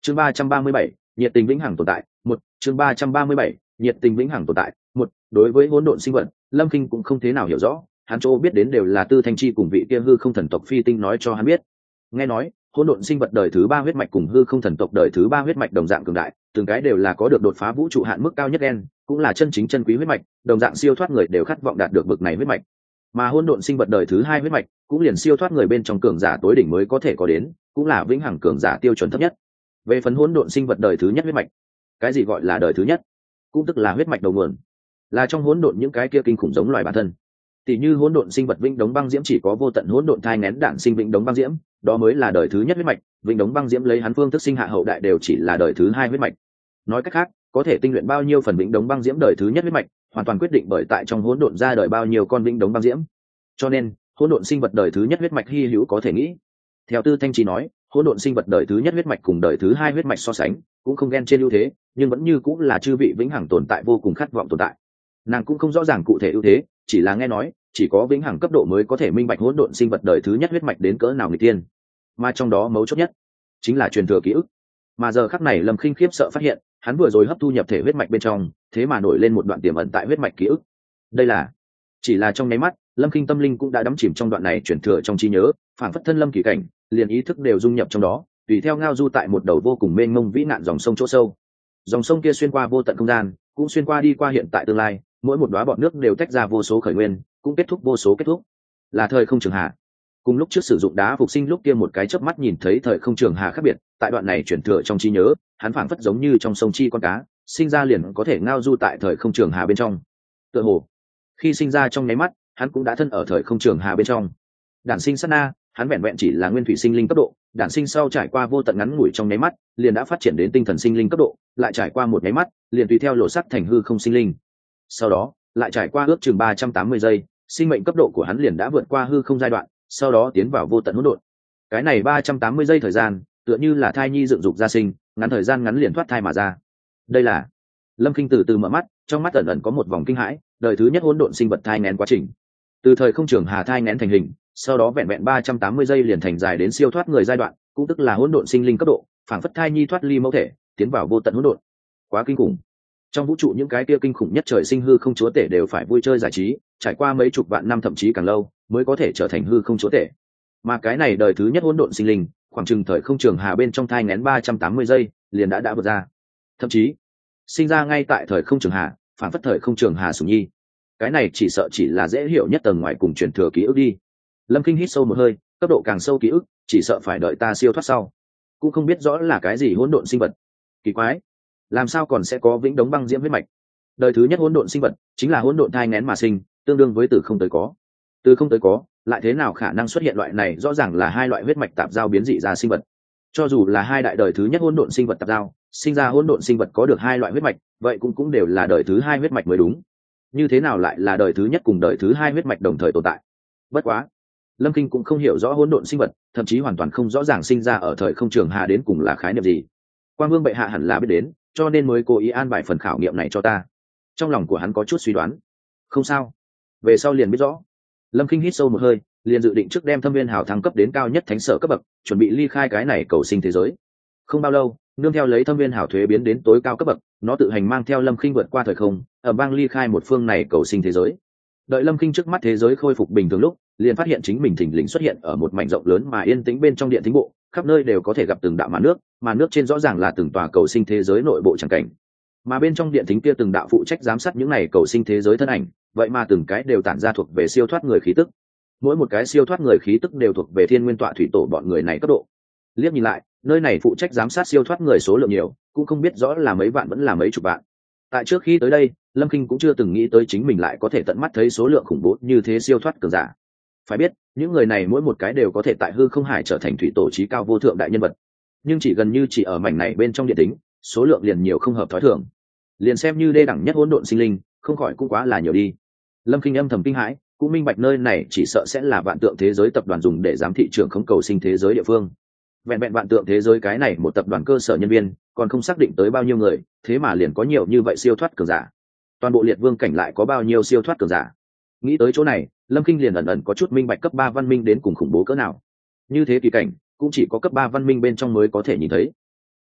Chương 337, nhiệt tình vĩnh hằng tồn tại. Một. Chương 337, nhiệt tình vĩnh hằng tồn tại. Một. Đối với hỗn độn sinh vật, Lâm Kinh cũng không thế nào hiểu rõ, hắn chỗ biết đến đều là Tư Thanh Chi cùng vị kia hư không thần tộc phi tinh nói cho hắn biết. Nghe nói, hỗn độn sinh vật đời thứ 3 huyết mạch cùng hư không thần tộc đời thứ 3 huyết mạch đồng dạng cường đại, từng cái đều là có được đột phá vũ trụ hạn mức cao nhất gen, cũng là chân chính chân quý huyết mạch, đồng dạng siêu thoát người đều khát vọng đạt được bậc này huyết mạch. Mà hỗn độn sinh vật đời thứ 2 huyết mạch, cũng liền siêu thoát người bên trong cường giả tối đỉnh mới có thể có đến, cũng là vĩnh hằng cường giả tiêu chuẩn thấp nhất. Về phần hỗn độn sinh vật đời thứ nhất huyết mạch, cái gì gọi là đời thứ nhất? Cũng tức là huyết mạch đầu nguồn, là trong hỗn độn những cái kia kinh khủng giống loài bản thân. Tỷ như hỗn độn sinh vật vĩnh đống băng diễm chỉ có vô tận hỗn độn thai nghén đản sinh vĩnh đống băng diễm, đó mới là đời thứ nhất huyết mạch, vĩnh đống băng diễm lấy hắn phương thức sinh hạ hậu đại đều chỉ là đời thứ 2 huyết mạch. Nói cách khác, có thể tinh luyện bao nhiêu phần vĩnh đống băng diễm đời thứ nhất huyết mạch, hoàn toàn quyết định bởi tại trong hỗn độn ra đời bao nhiêu con vĩnh đống băng diễm. Cho nên, hỗn độn sinh vật đời thứ nhất huyết mạch hy hữu có thể nghĩ. Theo Tư Thanh Chi nói, hỗn độn sinh vật đời thứ nhất huyết mạch cùng đời thứ 2 huyết mạch so sánh, cũng không ghen trên ưu thế, nhưng vẫn như cũng là chư vị vĩnh hằng tồn tại vô cùng khát vọng tồn tại. Nàng cũng không rõ ràng cụ thể ưu thế, chỉ là nghe nói, chỉ có vĩnh hằng cấp độ mới có thể minh bạch hỗn độn sinh vật đời thứ nhất huyết mạch đến cỡ nào nghịch tiên. Mà trong đó mấu chốt nhất chính là truyền thừa ký ức. Mà giờ khắc này Lâm Khinh khiếp sợ phát hiện, hắn vừa rồi hấp thu nhập thể huyết mạch bên trong, thế mà nổi lên một đoạn tiềm ẩn tại huyết mạch ký ức. Đây là chỉ là trong nháy mắt, Lâm Khinh tâm linh cũng đã đắm chìm trong đoạn này truyền thừa trong trí nhớ, phản phất thân lâm kỳ cảnh, liền ý thức đều dung nhập trong đó, tùy theo ngao du tại một đầu vô cùng mênh mông vĩ nạn dòng sông chỗ sâu. Dòng sông kia xuyên qua vô tận không gian, cũng xuyên qua đi qua hiện tại tương lai, mỗi một đóa bọt nước đều tách ra vô số khởi nguyên, cũng kết thúc vô số kết thúc. Là thời không trường hà. Cùng lúc trước sử dụng đá phục sinh lúc kia một cái chớp mắt nhìn thấy thời không trường hà khác biệt, tại đoạn này chuyển thừa trong trí nhớ, hắn phảng phất giống như trong sông chi con cá, sinh ra liền có thể ngao du tại thời không trường hà bên trong. Tựa hồ, khi sinh ra trong nháy mắt, hắn cũng đã thân ở thời không trường hà bên trong. Đản sinh sát na, hắn vẹn vẹn chỉ là nguyên thủy sinh linh cấp độ, đản sinh sau trải qua vô tận ngắn ngủi trong nháy mắt, liền đã phát triển đến tinh thần sinh linh cấp độ, lại trải qua một nháy mắt, liền tùy theo lộ sắc thành hư không sinh linh. Sau đó, lại trải qua ước chừng 380 giây, sinh mệnh cấp độ của hắn liền đã vượt qua hư không giai đoạn, sau đó tiến vào vô tận hỗn độn. Cái này 380 giây thời gian, tựa như là thai nhi dựng dục ra sinh, ngắn thời gian ngắn liền thoát thai mà ra. Đây là Lâm Kinh từ từ mở mắt, trong mắt ẩn ẩn có một vòng kinh hãi, đời thứ nhất hỗn độn sinh vật thai nghén quá trình. Từ thời không trường hà thai nghén thành hình, sau đó vẹn vẹn 380 giây liền thành dài đến siêu thoát người giai đoạn, cũng tức là hỗn độn sinh linh cấp độ, phảng phất thai nhi thoát ly mẫu thể, tiến vào vô tận hỗn độn. Quá kinh khủng. Trong vũ trụ những cái kia kinh khủng nhất trời sinh hư không chúa tể đều phải vui chơi giải trí, trải qua mấy chục vạn năm thậm chí càng lâu, mới có thể trở thành hư không chúa tể. Mà cái này đời thứ nhất hỗn độn sinh linh, khoảng chừng thời không trường hà bên trong thai nghén 380 giây, liền đã vượt ra. Thậm chí, sinh ra ngay tại thời không trường hà, phản phất thời không trường hà sủng nhi. Cái này chỉ sợ chỉ là dễ hiểu nhất tầng ngoài cùng truyền thừa ký ức đi. Lâm Kinh hít sâu một hơi, cấp độ càng sâu ký ức, chỉ sợ phải đợi ta siêu thoát sau. Cũng không biết rõ là cái gì hỗn độn sinh vật. Kỳ quái, làm sao còn sẽ có vĩnh đống băng diễm huyết mạch? Đời thứ nhất hỗn độn sinh vật chính là hỗn độn thai nghén mà sinh, tương đương với từ không tới có. Từ không tới có, lại thế nào khả năng xuất hiện loại này rõ ràng là hai loại huyết mạch tạp giao biến dị ra sinh vật. Cho dù là hai đại đời thứ nhất hỗn độn sinh vật tạp giao, sinh ra hỗn độn sinh vật có được hai loại huyết mạch, vậy cũng đều là đời thứ hai huyết mạch mới đúng. Như thế nào lại là đời thứ nhất cùng đời thứ hai huyết mạch đồng thời tồn tại? Bất quá, Lâm Kinh cũng không hiểu rõ hỗn độn sinh vật, thậm chí hoàn toàn không rõ ràng sinh ra ở thời không trường hà đến cùng là khái niệm gì. Quang Vương bệ hạ hẳn là biết đến, cho nên mới cố ý an bài phần khảo nghiệm này cho ta. Trong lòng của hắn có chút suy đoán. Không sao, về sau liền biết rõ. Lâm Kinh hít sâu một hơi, liền dự định trước đem Thâm Viên Hào thăng cấp đến cao nhất thánh sở cấp bậc, chuẩn bị ly khai cái này cầu sinh thế giới. Không bao lâu, nương theo lấy Thâm Viên Hào thuế biến đến tối cao cấp bậc, nó tự hành mang theo Lâm Kinh vượt qua thời không, ở bang ly khai một phương này cầu sinh thế giới. Đợi Lâm Kinh trước mắt thế giới khôi phục bình thường lúc, liền phát hiện chính mình thình lình xuất hiện ở một mảnh rộng lớn mà yên tĩnh bên trong điện thính bộ, khắp nơi đều có thể gặp từng đạo màn nước trên rõ ràng là từng tòa cầu sinh thế giới nội bộ chẳng cảnh. Mà bên trong điện thính kia từng đạo phụ trách giám sát những này cầu sinh thế giới thân ảnh, vậy mà từng cái đều tản ra thuộc về siêu thoát người khí tức. Mỗi một cái siêu thoát người khí tức đều thuộc về Thiên Nguyên Tọa Thủy Tổ bọn người này cấp độ. Liếc nhìn lại, nơi này phụ trách giám sát siêu thoát người số lượng nhiều, cũng không biết rõ là mấy vạn vẫn là mấy chục vạn. Tại trước khi tới đây, Lâm Kinh cũng chưa từng nghĩ tới chính mình lại có thể tận mắt thấy số lượng khủng bố như thế siêu thoát cường giả. Phải biết, những người này mỗi một cái đều có thể tại hư không hải trở thành thủy tổ chí cao vô thượng đại nhân vật, nhưng gần như chỉ ở mảnh này bên trong điện tính, số lượng liền nhiều không hợp thói thường. Liền xem như đê đẳng nhất hỗn độn sinh linh, không khỏi cũng quá là nhiều đi. Lâm Kinh âm thầm kinh hãi, cũng minh bạch nơi này chỉ sợ sẽ là vạn tượng thế giới tập đoàn dùng để giám thị trưởng không cầu sinh thế giới địa phương. Vẹn vẹn vạn tượng thế giới cái này một tập đoàn cơ sở nhân viên, còn không xác định tới bao nhiêu người, thế mà liền có nhiều như vậy siêu thoát cường giả. Toàn bộ liệt vương cảnh lại có bao nhiêu siêu thoát cường giả? Nghĩ tới chỗ này, Lâm Kinh liền ẩn ẩn có chút minh bạch cấp 3 văn minh đến cùng khủng bố cỡ nào. Như thế kỳ cảnh, cũng chỉ có cấp 3 văn minh bên trong mới có thể nhìn thấy.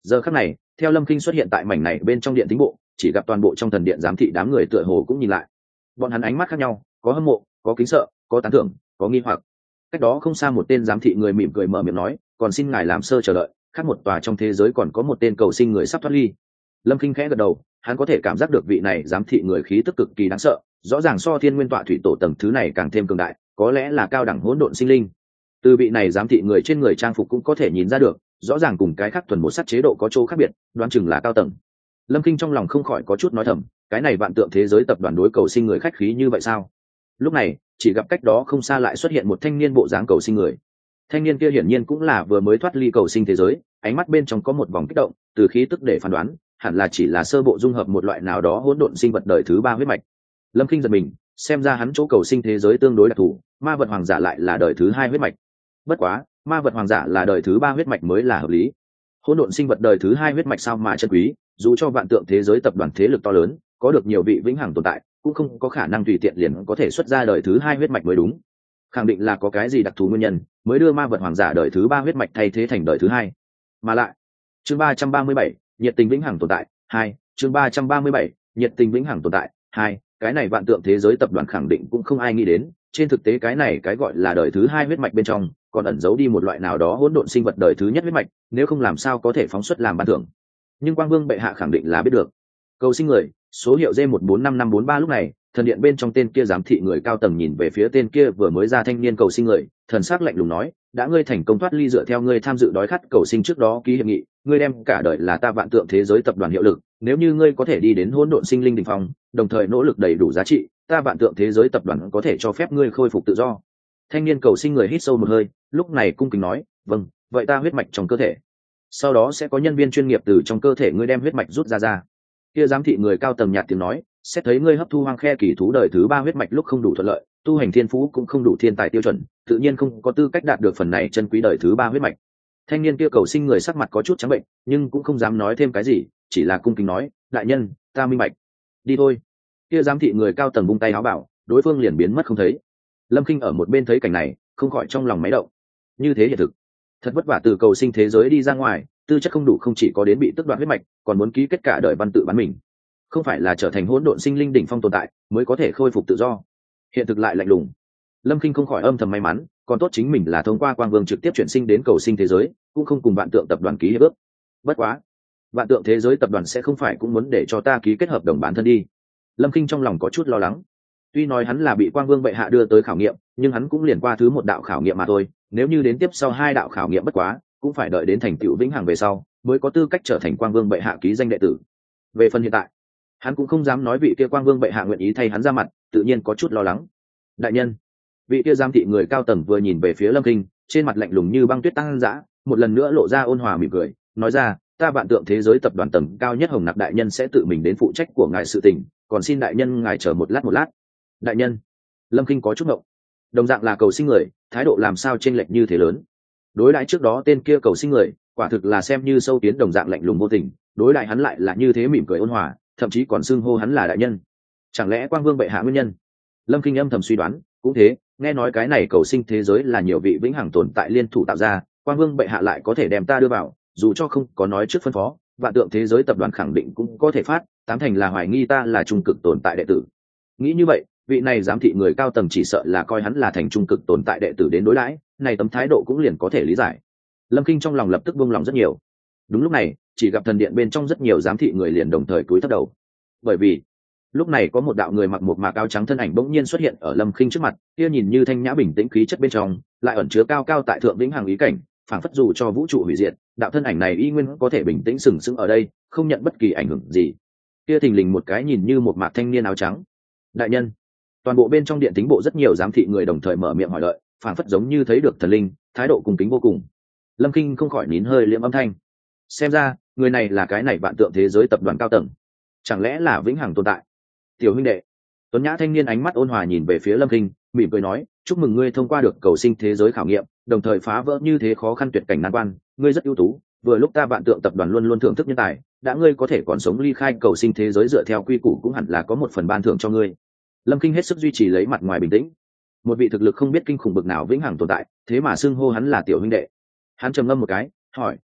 Giờ khắc này theo Lâm Kinh xuất hiện tại mảnh này bên trong điện tính bộ, chỉ gặp toàn bộ trong thần điện giám thị đám người tựa hồ cũng nhìn lại. Bọn hắn ánh mắt khác nhau, có hâm mộ, có kính sợ, có tán thưởng, có nghi hoặc. Cách đó không xa một tên giám thị người mỉm cười mở miệng nói, còn xin ngài làm sơ chờ đợi, khác một tòa trong thế giới còn có một tên cầu sinh người sắp thoát ly. Lâm Kinh khẽ gật đầu, hắn có thể cảm giác được vị này giám thị người khí tức cực kỳ đáng sợ, rõ ràng so thiên nguyên tọa thủy tổ tầng thứ này càng thêm cường đại, có lẽ là cao đẳng hỗn độn sinh linh. Từ vị này giám thị người trên người trang phục cũng có thể nhìn ra được, rõ ràng cùng cái khác thuần một sắc chế độ có chỗ khác biệt, đoán chừng là cao tầng. Lâm Kinh trong lòng không khỏi có chút nói thầm, cái này vạn tượng thế giới tập đoàn đối cầu sinh người khách khí như vậy sao? Lúc này chỉ gặp cách đó không xa lại xuất hiện một thanh niên bộ dáng cầu sinh người. Thanh niên kia hiển nhiên cũng là vừa mới thoát ly cầu sinh thế giới, ánh mắt bên trong có một vòng kích động, từ khí tức để phán đoán hẳn là chỉ là sơ bộ dung hợp một loại nào đó hỗn độn sinh vật đời thứ 3 huyết mạch. Lâm Kinh giật mình, xem ra hắn chỗ cầu sinh thế giới tương đối đặc thù, ma vật hoàng giả lại là đời thứ 2 huyết mạch. Bất quá ma vật hoàng giả là đời thứ 3 huyết mạch mới là hợp lý. Hỗn độn sinh vật đời thứ 2 huyết mạch sao mà chân quý, dù cho vạn tượng thế giới tập đoàn thế lực to lớn, có được nhiều vị vĩnh hằng tồn tại, cũng không có khả năng tùy tiện liền có thể xuất ra đời thứ 2 huyết mạch mới đúng. Khẳng định là có cái gì đặc thù nguyên nhân mới đưa ma vật hoàng giả đời thứ 3 huyết mạch thay thế thành đời thứ 2. Mà lại chương 337, nhiệt tình vĩnh hằng tồn tại 2, chương 337, nhiệt tình vĩnh hằng tồn tại 2, cái này vạn tượng thế giới tập đoàn khẳng định cũng không ai nghĩ đến, trên thực tế cái này cái gọi là đời thứ 2 huyết mạch bên trong còn ẩn giấu đi một loại nào đó hỗn độn sinh vật đời thứ nhất huyết mạch, nếu không làm sao có thể phóng xuất làm ban thưởng. Nhưng Quang Vương bệ hạ khẳng định là biết được. Cầu sinh người số hiệu D145543 lúc này thần điện bên trong tên kia giám thị người cao tầng nhìn về phía tên kia vừa mới ra thanh niên cầu sinh người, thần sắc lạnh lùng nói, đã ngươi thành công thoát ly dựa theo ngươi tham dự đói khát cầu sinh trước đó ký hiệp nghị, ngươi đem cả đời là ta vạn tượng thế giới tập đoàn hiệu lực, nếu như ngươi có thể đi đến hỗn độn sinh linh đỉnh phong, đồng thời nỗ lực đầy đủ giá trị, ta vạn tượng thế giới tập đoàn có thể cho phép ngươi khôi phục tự do. Thanh niên cầu sinh người hít sâu một hơi, lúc này cung kính nói, vâng, vậy ta huyết mạch trong cơ thể, sau đó sẽ có nhân viên chuyên nghiệp từ trong cơ thể ngươi đem huyết mạch rút ra. Kia giám thị người cao tầng nhạt tiếng nói, xét thấy ngươi hấp thu hoang khe kỳ thú đời thứ 3 huyết mạch lúc không đủ thuận lợi, tu hành thiên phú cũng không đủ thiên tài tiêu chuẩn, tự nhiên không có tư cách đạt được phần này chân quý đời thứ 3 huyết mạch. Thanh niên kia cầu sinh người sắc mặt có chút trắng bệnh, nhưng cũng không dám nói thêm cái gì, chỉ là cung kính nói, đại nhân, ta minh bạch, đi thôi. Kia giám thị người cao tầng vung tay áo bảo, đối phương liền biến mất không thấy. Lâm Kinh ở một bên thấy cảnh này, không khỏi trong lòng máy động. Như thế hiện thực, thật vất vả từ cầu sinh thế giới đi ra ngoài, tư chất không đủ không chỉ có đến bị tước đoạt huyết mạch, còn muốn ký kết cả đời văn tự bán mình, không phải là trở thành hỗn độn sinh linh đỉnh phong tồn tại mới có thể khôi phục tự do. Hiện thực lại lạnh lùng. Lâm Kinh không khỏi âm thầm may mắn, còn tốt chính mình là thông qua Quang Vương trực tiếp chuyển sinh đến cầu sinh thế giới, cũng không cùng vạn tượng tập đoàn ký hiệp ước. Bất quá vạn tượng thế giới tập đoàn sẽ không phải cũng muốn để cho ta ký kết hợp đồng bản thân đi. Lâm Kinh trong lòng có chút lo lắng. Tuy nói hắn là bị Quang Vương bệ hạ đưa tới khảo nghiệm, nhưng hắn cũng liền qua thứ một đạo khảo nghiệm mà thôi, nếu như đến tiếp sau 2 đạo khảo nghiệm bất quá, cũng phải đợi đến thành tựu vĩnh hằng về sau mới có tư cách trở thành Quang Vương bệ hạ ký danh đệ tử. Về phần hiện tại, hắn cũng không dám nói vị kia Quang Vương bệ hạ nguyện ý thay hắn ra mặt, tự nhiên có chút lo lắng. Đại nhân, vị kia giám thị người cao tầng vừa nhìn về phía Lâm Kinh, trên mặt lạnh lùng như băng tuyết tăng dã, một lần nữa lộ ra ôn hòa mỉm cười, nói ra, ta vạn tượng thế giới tập đoàn tầng cao nhất Hồng Nặc đại nhân sẽ tự mình đến phụ trách của ngài sự tình, còn xin đại nhân ngài chờ một lát. Đại nhân. Lâm Kinh có chút ngộng, đồng dạng là cầu sinh người, thái độ làm sao chênh lệch như thế lớn. Đối đãi trước đó tên kia cầu sinh người, quả thực là xem như sâu kiến đồng dạng lạnh lùng vô tình, đối đãi hắn lại là như thế mỉm cười ôn hòa, thậm chí còn xưng hô hắn là đại nhân. Chẳng lẽ Quang Vương bệ hạ nguyên nhân? Lâm Kinh âm thầm suy đoán, cũng thế, nghe nói cái này cầu sinh thế giới là nhiều vị vĩnh hằng tồn tại liên thủ tạo ra, Quang Vương bệ hạ lại có thể đem ta đưa vào, dù cho không có nói trước phân phó, vạn tượng thế giới tập đoàn khẳng định cũng có thể phát, tám thành là hoài nghi ta là trung cực tồn tại đệ tử. Nghĩ như vậy, vị này giám thị người cao tầng chỉ sợ là coi hắn là thành trung cực tồn tại đệ tử đến đối đãi, này tấm thái độ cũng liền có thể lý giải. Lâm Kinh trong lòng lập tức buông lòng rất nhiều. Đúng lúc này, chỉ gặp thần điện bên trong rất nhiều giám thị người liền đồng thời cúi thấp đầu. Bởi vì lúc này có một đạo người mặc một mạc áo trắng thân ảnh bỗng nhiên xuất hiện ở Lâm Kinh trước mặt, kia nhìn như thanh nhã bình tĩnh khí chất bên trong, lại ẩn chứa cao cao tại thượng vĩnh hằng ý cảnh, phảng phất dù cho vũ trụ hủy diệt, đạo thân ảnh này y nguyên có thể bình tĩnh sừng sững ở đây, không nhận bất kỳ ảnh hưởng gì. Kia thình lình một cái nhìn như một mạc thanh niên áo trắng. Đại nhân. Toàn bộ bên trong điện tính bộ rất nhiều giám thị người đồng thời mở miệng hỏi đợi, phảng phất giống như thấy được thần linh, thái độ cung kính vô cùng. Lâm Kinh không khỏi nín hơi liệm âm thanh. Xem ra người này là cái này vạn tượng thế giới tập đoàn cao tầng, chẳng lẽ là vĩnh hằng tồn tại? Tiểu huynh đệ. Tuấn nhã thanh niên ánh mắt ôn hòa nhìn về phía Lâm Kinh, mỉm cười nói, chúc mừng ngươi thông qua được cầu sinh thế giới khảo nghiệm, đồng thời phá vỡ như thế khó khăn tuyệt cảnh nan quan, ngươi rất ưu tú, vừa lúc ta vạn tượng tập đoàn luôn luôn thưởng thức nhân tài, đã ngươi có thể còn sống ly khai cầu sinh thế giới dựa theo quy củ cũng hẳn là có một phần ban thưởng cho ngươi. Lâm Kinh hết sức duy trì lấy mặt ngoài bình tĩnh. Một vị thực lực không biết kinh khủng bực nào vĩnh hằng tồn tại, thế mà xưng hô hắn là tiểu huynh đệ. Hắn trầm ngâm một cái, hỏi,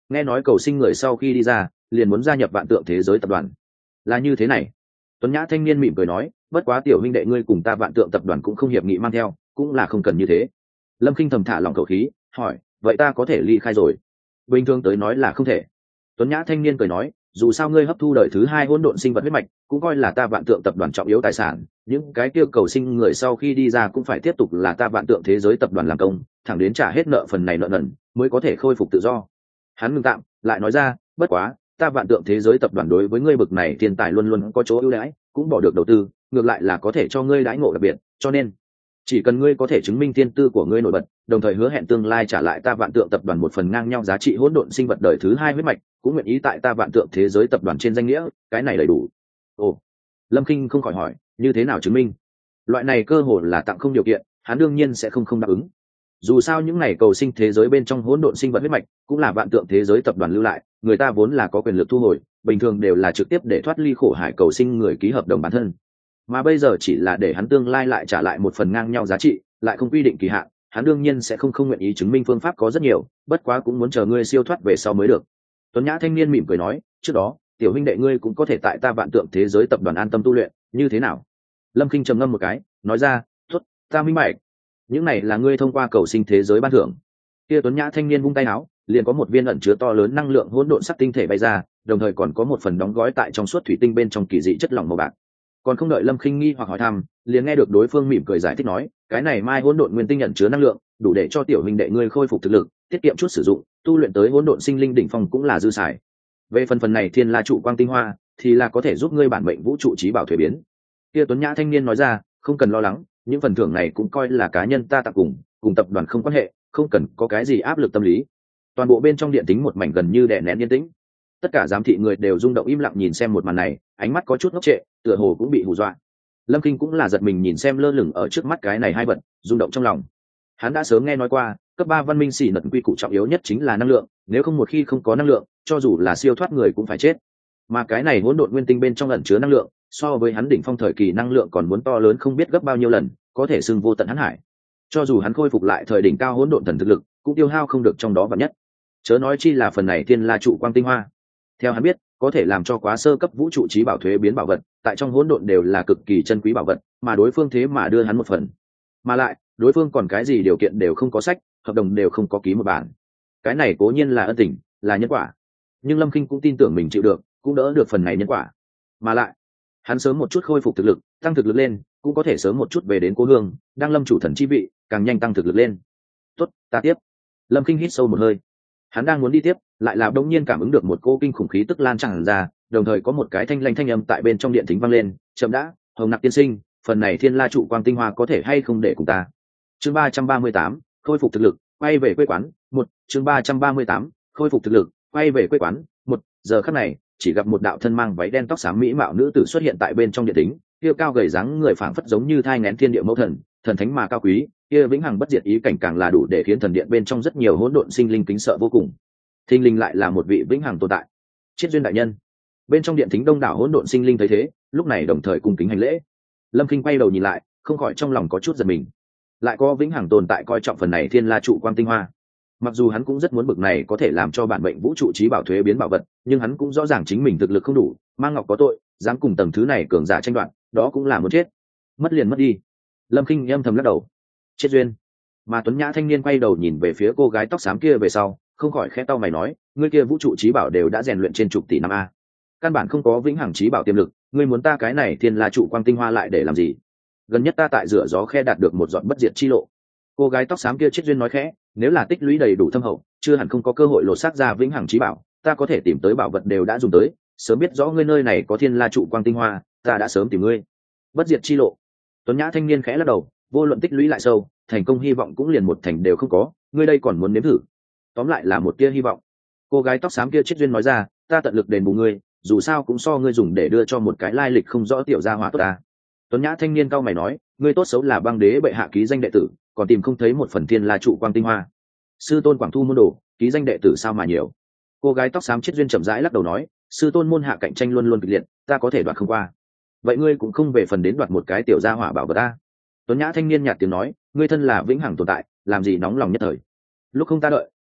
nghe nói cầu sinh người sau khi đi ra liền muốn gia nhập vạn tượng thế giới tập đoàn. Là như thế này. Tuấn Nhã thanh niên mỉm cười nói, bất quá tiểu huynh đệ ngươi cùng ta vạn tượng tập đoàn cũng không hiệp nghị mang theo, cũng là không cần như thế. Lâm Kinh thầm thả lòng khẩu khí, hỏi, vậy ta có thể ly khai rồi? Bình thường tới nói là không thể. Tuấn Nhã thanh niên cười nói, dù sao ngươi hấp thu đời thứ 2 hỗn độn sinh vật huyết mạch, cũng coi là ta vạn tượng tập đoàn trọng yếu tài sản, những cái kia cầu sinh người sau khi đi ra cũng phải tiếp tục là ta vạn tượng thế giới tập đoàn làm công, thẳng đến trả hết nợ phần này nợ nần, mới có thể khôi phục tự do. Hắn ngừng tạm, lại nói ra, bất quá, ta vạn tượng thế giới tập đoàn đối với ngươi bực này thiên tài luôn luôn có chỗ ưu đãi, cũng bỏ được đầu tư, ngược lại là có thể cho ngươi đãi ngộ đặc biệt, cho nên chỉ cần ngươi có thể chứng minh thiên tư của ngươi nổi bật, đồng thời hứa hẹn tương lai trả lại ta vạn tượng tập đoàn một phần ngang nhau giá trị hỗn độn sinh vật đời thứ 2 huyết mạch, cũng nguyện ý tại ta vạn tượng thế giới tập đoàn trên danh nghĩa, cái này đầy đủ. Ồ, Lâm Kinh không khỏi hỏi, như thế nào chứng minh? Loại này cơ hội là tặng không điều kiện, hắn đương nhiên sẽ không đáp ứng. Dù sao những này cầu sinh thế giới bên trong hỗn độn sinh vật huyết mạch cũng là vạn tượng thế giới tập đoàn lưu lại, người ta vốn là có quyền lực thu hồi, bình thường đều là trực tiếp để thoát ly khổ hải cầu sinh người ký hợp đồng bản thân. Mà bây giờ chỉ là để hắn tương lai lại trả lại một phần ngang nhau giá trị, lại không quy định kỳ hạn, hắn đương nhiên sẽ không nguyện ý chứng minh phương pháp có rất nhiều, bất quá cũng muốn chờ ngươi siêu thoát về sau mới được. Tuấn Nhã thanh niên mỉm cười nói, trước đó tiểu huynh đệ ngươi cũng có thể tại ta vạn tượng thế giới tập đoàn an tâm tu luyện, như thế nào? Lâm Kinh trầm ngâm một cái, nói ra, tốt, ta minh bạch. Những này là ngươi thông qua cầu sinh thế giới ban thưởng. Kia Tuấn Nhã thanh niên vung tay áo, liền có một viên ẩn chứa to lớn năng lượng hỗn độn sắc tinh thể bay ra, đồng thời còn có một phần đóng gói tại trong suốt thủy tinh bên trong kỳ dị chất lỏng màu bạc. Còn không đợi Lâm Khinh nghi hoặc hỏi thăm, liền nghe được đối phương mỉm cười giải thích nói, cái này mai hỗn độn nguyên tinh ẩn chứa năng lượng, đủ để cho tiểu huynh đệ ngươi khôi phục thực lực, tiết kiệm chút sử dụng, tu luyện tới hỗn độn sinh linh đỉnh phong cũng là dư xài. Về phần này thiên la trụ quang tinh hoa, thì là có thể giúp ngươi bản mệnh vũ trụ trí bảo thuế biến. Kia Tuấn Nhã thanh niên nói ra, không cần lo lắng, những phần thưởng này cũng coi là cá nhân ta tặng cùng tập đoàn không quan hệ, không cần có cái gì áp lực tâm lý. Toàn bộ bên trong điện tính một mảnh gần như đè nén yên tĩnh. Tất cả giám thị người đều rung động im lặng nhìn xem một màn này, ánh mắt có chút ngốc trệ, tựa hồ cũng bị hù dọa. Lâm Kinh cũng là giật mình nhìn xem lơ lửng ở trước mắt cái này hai vật, rung động trong lòng. Hắn đã sớm nghe nói qua, cấp 3 văn minh xỉ nật quy củ trọng yếu nhất chính là năng lượng, nếu không một khi không có năng lượng, cho dù là siêu thoát người cũng phải chết. Mà cái này hỗn độn nguyên tinh bên trong ẩn chứa năng lượng, so với hắn đỉnh phong thời kỳ năng lượng còn muốn to lớn không biết gấp bao nhiêu lần, có thể xưng vô tận hãn hải. Cho dù hắn khôi phục lại thời đỉnh cao hỗn độn thần thực lực, cũng tiêu hao không được trong đó vạn nhất. Chớ nói chi là phần này thiên la trụ quang tinh hoa. Theo hắn biết, có thể làm cho quá sơ cấp vũ trụ trí bảo thuế biến bảo vật, tại trong hỗn độn đều là cực kỳ chân quý bảo vật, mà đối phương thế mà đưa hắn một phần. Mà lại, đối phương còn cái gì điều kiện đều không có sách, hợp đồng đều không có ký một bản. Cái này cố nhiên là ân tình, là nhân quả. Nhưng Lâm Kinh cũng tin tưởng mình chịu được, cũng đỡ được phần này nhân quả. Mà lại, hắn sớm một chút khôi phục thực lực, tăng thực lực lên, cũng có thể sớm một chút về đến cố hương, đang lâm chủ thần chi vị, càng nhanh tăng thực lực lên. Tốt, ta tiếp. Lâm Kinh hít sâu một hơi. Hắn đang muốn đi tiếp, lại là đột nhiên cảm ứng được một cô kinh khủng khí tức lan tràn ra, đồng thời có một cái thanh lanh thanh âm tại bên trong điện thính vang lên, chậm đã, Hồng Nặc tiên sinh, phần này thiên la trụ quang tinh hoa có thể hay không để cùng ta. Chương 338, khôi phục thực lực, quay về quê quán. Chương 338, khôi phục thực lực, quay về quê quán. Giờ khắc này, chỉ gặp một đạo thân mang váy đen tóc xám mỹ mạo nữ tử xuất hiện tại bên trong điện thính, kia cao gầy dáng người phảng phất giống như thai nghén thiên địa mẫu thần, thần thánh mà cao quý, kia vĩnh hằng bất diệt ý cảnh càng là đủ để khiến thần điện bên trong rất nhiều hỗn độn sinh linh kính sợ vô cùng. Thinh linh lại là một vị vĩnh hằng tồn tại. Chiết duyên đại nhân. Bên trong điện thính đông đảo hỗn độn sinh linh thấy thế, lúc này đồng thời cung kính hành lễ. Lâm Kinh quay đầu nhìn lại, không khỏi trong lòng có chút giật mình. Lại có vĩnh hằng tồn tại coi trọng phần này thiên la trụ quang tinh hoa. Mặc dù hắn cũng rất muốn bực này có thể làm cho bản mệnh vũ trụ trí bảo thuế biến bảo vật, nhưng hắn cũng rõ ràng chính mình thực lực không đủ, mang ngọc có tội, dám cùng tầng thứ này cường giả tranh đoạt, đó cũng là muốn chết. Mất liền mất đi. Lâm Kinh âm thầm lắc đầu. Chết duyên. Mà Tuấn Nhã thanh niên quay đầu nhìn về phía cô gái tóc xám kia về sau, không khỏi khẽ tao mày nói, ngươi kia vũ trụ trí bảo đều đã rèn luyện trên chục tỷ năm a, căn bản không có vĩnh hằng trí bảo tiềm lực, ngươi muốn ta cái này thiên la trụ quang tinh hoa lại để làm gì? Gần nhất ta tại rửa gió khe đạt được một giọt bất diệt chi lộ. Cô gái tóc xám kia chết duyên nói khẽ, nếu là tích lũy đầy đủ thâm hậu, chưa hẳn không có cơ hội lột xác ra vĩnh hằng trí bảo, ta có thể tìm tới bảo vật đều đã dùng tới, sớm biết rõ ngươi nơi này có thiên la trụ quang tinh hoa, ta đã sớm tìm ngươi. Bất diệt chi lộ. Tuấn Nhã thanh niên khẽ lắc đầu, vô luận tích lũy lại sâu, thành công hy vọng cũng liền một thành đều không có, ngươi đây còn muốn nếm thử? Tóm lại là một tia hy vọng. Cô gái tóc xám kia chết duyên nói ra, ta tận lực đền bù ngươi, dù sao cũng so ngươi dùng để đưa cho một cái lai lịch không rõ tiểu gia hỏa tốt ta. Tuấn Nhã thanh niên cau mày nói, ngươi tốt xấu là băng đế bệ hạ ký danh đệ tử, còn tìm không thấy một phần thiên la trụ quang tinh hoa. Sư tôn Quảng Thu môn đồ, ký danh đệ tử sao mà nhiều? Cô gái tóc xám chết duyên chậm rãi lắc đầu nói, sư tôn môn hạ cạnh tranh luôn luôn kịch liệt, ta có thể đoạt không qua. Vậy ngươi cũng không về phần đến đoạt một cái tiểu gia hỏa bảo vật ta. Tuấn Nhã thanh niên nhạt tiếng nói, ngươi thân là vĩnh hằng tồn tại, làm gì nóng lòng nhất thời. Lúc không ta đợi,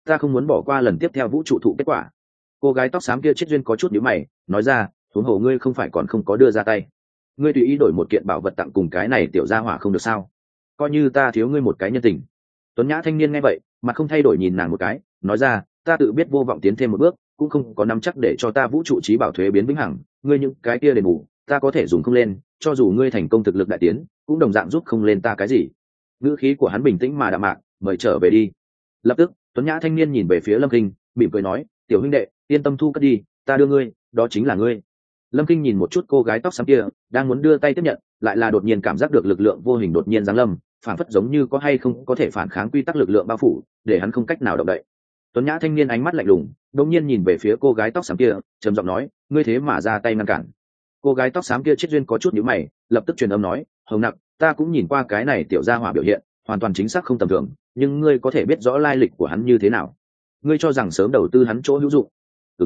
ta không muốn bỏ qua lần tiếp theo vũ trụ thụ kết quả. Cô gái tóc xám kia chết duyên có chút nhíu mày, nói ra, huống hồ ngươi không phải còn không có đưa ra tay, ngươi tùy ý đổi một kiện bảo vật tặng cùng cái này tiểu gia hỏa không được sao? Coi như ta thiếu ngươi một cái nhân tình. Tuấn nhã thanh niên nghe vậy, mặt không thay đổi nhìn nàng một cái, nói ra, ta tự biết vô vọng tiến thêm một bước, cũng không có nắm chắc để cho ta vũ trụ trí bảo thuế biến vĩnh hằng, ngươi những cái kia đền bù ta có thể dùng không lên, cho dù ngươi thành công thực lực đại tiến cũng đồng dạng giúp không lên ta cái gì. Ngữ khí của hắn bình tĩnh mà đạm mạc, mời trở về đi. Lập tức Tuấn nhã thanh niên nhìn về phía Lâm Kinh, mỉm cười nói, tiểu huynh đệ yên tâm thu cất đi, ta đưa ngươi, đó chính là ngươi. Lâm Kinh nhìn một chút cô gái tóc xám kia, đang muốn đưa tay tiếp nhận, lại là đột nhiên cảm giác được lực lượng vô hình đột nhiên giáng lâm, phản phất giống như có hay không có thể phản kháng quy tắc lực lượng bao phủ, để hắn không cách nào động đậy. Tuấn nhã thanh niên ánh mắt lạnh lùng, đột nhiên nhìn về phía cô gái tóc xám kia, trầm giọng nói, ngươi thế mà ra tay ngăn cản. Cô gái tóc xám kia chết duyên có chút nhíu mày, lập tức truyền âm nói, hồng nặc, ta cũng nhìn qua cái này tiểu gia hỏa biểu hiện, hoàn toàn chính xác không tầm thường, nhưng ngươi có thể biết rõ lai lịch của hắn như thế nào? Ngươi cho rằng sớm đầu tư hắn chỗ hữu dụng?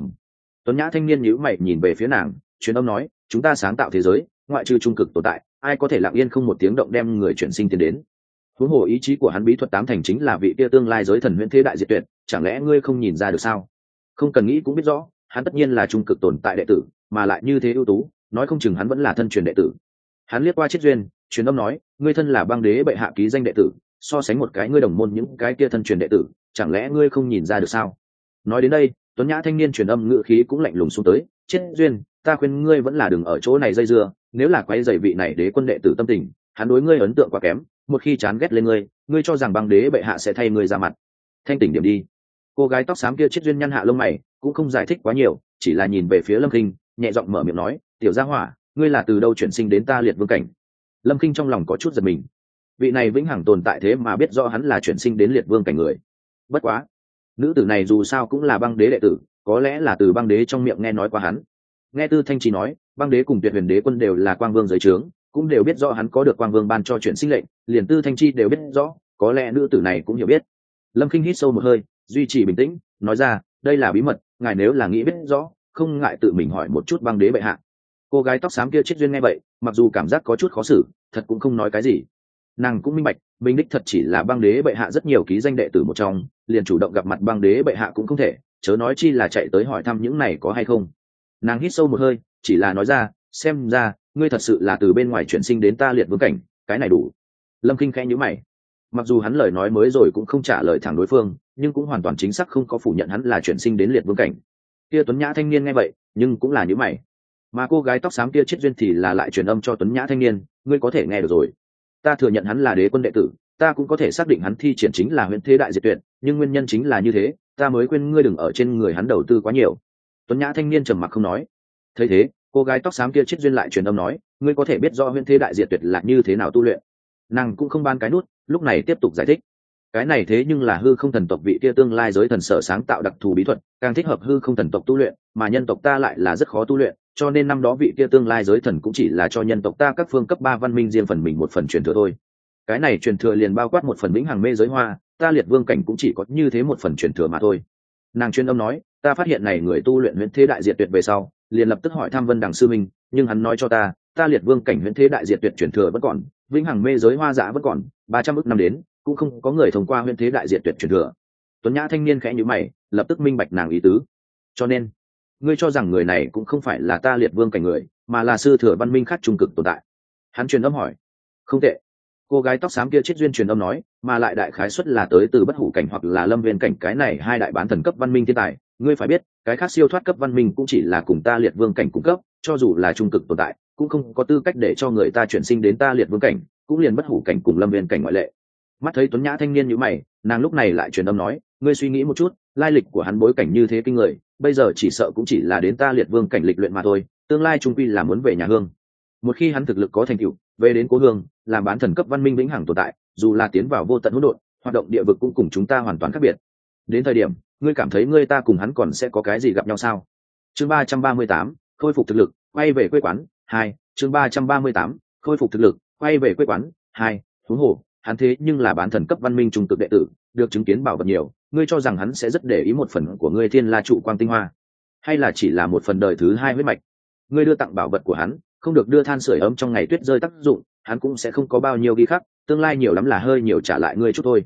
Tuấn nhã thanh niên nhíu mày nhìn về phía nàng, truyền âm nói, chúng ta sáng tạo thế giới, ngoại trừ trung cực tồn tại, ai có thể lặng yên không một tiếng động đem người chuyển sinh tiến đến? Huống hồ ý chí của hắn bí thuật tám thành chính là vị kia tương lai giới thần huyễn thế đại diệt tuyệt, chẳng lẽ ngươi không nhìn ra được sao? Không cần nghĩ cũng biết rõ, hắn tất nhiên là trung cực tồn tại đệ tử, mà lại như thế ưu tú, nói không chừng hắn vẫn là thân truyền đệ tử. Hắn liếc qua Chiết Duyên, truyền âm nói, ngươi thân là băng đế bệ hạ ký danh đệ tử, so sánh một cái ngươi đồng môn những cái kia thân truyền đệ tử, chẳng lẽ ngươi không nhìn ra được sao? Nói đến đây, Tuấn nhã thanh niên truyền âm ngữ khí cũng lạnh lùng xuống tới, Chiết Duyên, ta khuyên ngươi vẫn là đừng ở chỗ này dây dưa, nếu là quấy rầy vị này đế quân đệ tử tâm tình, hắn đối ngươi ấn tượng quá kém, một khi chán ghét lên ngươi, ngươi cho rằng băng đế bệ hạ sẽ thay ngươi ra mặt. Thanh tỉnh điểm đi. Cô gái tóc xám kia Chiết Duyên nhăn hạ lông mày, cũng không giải thích quá nhiều, chỉ là nhìn về phía Lâm Kinh, nhẹ giọng mở miệng nói, tiểu gia hỏa, ngươi là từ đâu chuyển sinh đến ta liệt vương cảnh? Lâm Kinh trong lòng có chút giật mình, vị này vĩnh hằng tồn tại thế mà biết rõ hắn là chuyển sinh đến liệt vương cảnh người. Bất quá, nữ tử này dù sao cũng là băng đế đệ tử, có lẽ là từ băng đế trong miệng nghe nói qua hắn. Nghe Tư Thanh Trì nói, băng đế cùng Tuyệt Huyền đế quân đều là quang vương dưới trướng, cũng đều biết rõ hắn có được quang vương ban cho chuyển sinh lệnh, liền Tư Thanh Chi đều biết rõ, có lẽ nữ tử này cũng hiểu biết. Lâm Kinh hít sâu một hơi, duy trì bình tĩnh, nói ra, đây là bí mật, ngài nếu là nghĩ biết rõ, không ngại tự mình hỏi một chút băng đế bệ hạ. Cô gái tóc xám kia Chiết Duyên nghe vậy, mặc dù cảm giác có chút khó xử, thật cũng không nói cái gì. Nàng cũng minh bạch, mình đích thật chỉ là băng đế bệ hạ rất nhiều ký danh đệ tử một trong, liền chủ động gặp mặt băng đế bệ hạ cũng không thể, chớ nói chi là chạy tới hỏi thăm những này có hay không. Nàng hít sâu một hơi, chỉ là nói ra, xem ra ngươi thật sự là từ bên ngoài chuyển sinh đến ta liệt vương cảnh, cái này đủ. Lâm Kinh khẽ nhíu mày, mặc dù hắn lời nói mới rồi cũng không trả lời thẳng đối phương, nhưng cũng hoàn toàn chính xác không có phủ nhận hắn là chuyển sinh đến liệt vương cảnh. Kia Tuấn nhã thanh niên nghe vậy, nhưng cũng là nhíu mày. Mà cô gái tóc xám kia Chiết Duyên thì là lại truyền âm cho Tuấn nhã thanh niên, ngươi có thể nghe được rồi, ta thừa nhận hắn là đế quân đệ tử, ta cũng có thể xác định hắn thi triển chính là huyễn thế đại diệt tuyệt, nhưng nguyên nhân chính là như thế, ta mới khuyên ngươi đừng ở trên người hắn đầu tư quá nhiều. Tuấn nhã thanh niên trầm mặc không nói. Thấy thế, cô gái tóc xám kia Chiết Duyên lại truyền âm nói, ngươi có thể biết rõ huyễn thế đại diệt tuyệt là như thế nào tu luyện? Nàng cũng không ban cái nút, lúc này tiếp tục giải thích, cái này thế nhưng là hư không thần tộc vị kia tương lai giới thần sở sáng tạo đặc thù bí thuật, càng thích hợp hư không thần tộc tu luyện, mà nhân tộc ta lại là rất khó tu luyện, cho nên năm đó vị kia tương lai giới thần cũng chỉ là cho nhân tộc ta các phương cấp 3 văn minh riêng phần mình một phần truyền thừa thôi. Cái này truyền thừa liền bao quát một phần vĩnh hằng mê giới hoa, ta liệt vương cảnh cũng chỉ có như thế một phần truyền thừa mà thôi. Nàng chuyên âm nói, ta phát hiện này người tu luyện huyễn thế đại diệt tuyệt về sau, liền lập tức hỏi thăm Vân Đằng sư minh, nhưng hắn nói cho ta, ta liệt vương cảnh huyễn thế đại diệt tuyệt truyền thừa vẫn còn, vĩnh hằng mê giới hoa dạ vẫn còn, 300 ức năm đến, cũng không có người thông qua huyễn thế đại diệt tuyệt truyền thừa. Tuấn nhã thanh niên khẽ nhíu mày, lập tức minh bạch nàng ý tứ. Cho nên, ngươi cho rằng người này cũng không phải là ta liệt vương cảnh người, mà là sư thừa văn minh khác trung cực tồn tại? Hắn truyền âm hỏi. Không tệ. Cô gái tóc xám kia Chiết Duyên truyền âm nói, mà lại đại khái suất là tới từ bất hủ cảnh hoặc là lâm viên cảnh, cái này hai đại bán thần cấp văn minh thiên tài. Ngươi phải biết, cái khác siêu thoát cấp văn minh cũng chỉ là cùng ta liệt vương cảnh cung cấp, cho dù là trung cực tồn tại, cũng không có tư cách để cho người ta chuyển sinh đến ta liệt vương cảnh, cũng liền bất hủ cảnh cùng lâm viên cảnh ngoại lệ. Mắt thấy Tuấn nhã thanh niên như mày, nàng lúc này lại truyền âm nói, ngươi suy nghĩ một chút, lai lịch của hắn bối cảnh như thế kinh người, bây giờ chỉ sợ cũng chỉ là đến ta liệt vương cảnh lịch luyện mà thôi, tương lai trung quy là muốn về nhà hương. Một khi hắn thực lực có thành tựu, về đến cố hương, làm bán thần cấp văn minh vĩnh hằng tồn tại, dù là tiến vào vô tận hỗn độn, hoạt động địa vực cũng cùng chúng ta hoàn toàn khác biệt. Đến thời điểm, ngươi cảm thấy ngươi ta cùng hắn còn sẽ có cái gì gặp nhau sao? Chương 338, khôi phục thực lực, quay về quê quán 2. Chương 338, khôi phục thực lực, quay về quê quán 2. Huống hồ, hắn thế nhưng là bán thần cấp văn minh trung cực đệ tử, được chứng kiến bảo vật nhiều, ngươi cho rằng hắn sẽ rất để ý một phần của ngươi thiên la trụ quang tinh hoa, hay là chỉ là một phần đời thứ hai huyết mạch? Ngươi đưa tặng bảo vật của hắn, không được đưa than sưởi ấm trong ngày tuyết rơi tác dụng, hắn cũng sẽ không có bao nhiêu ghi khắc, tương lai nhiều lắm là hơi nhiều trả lại ngươi chút thôi.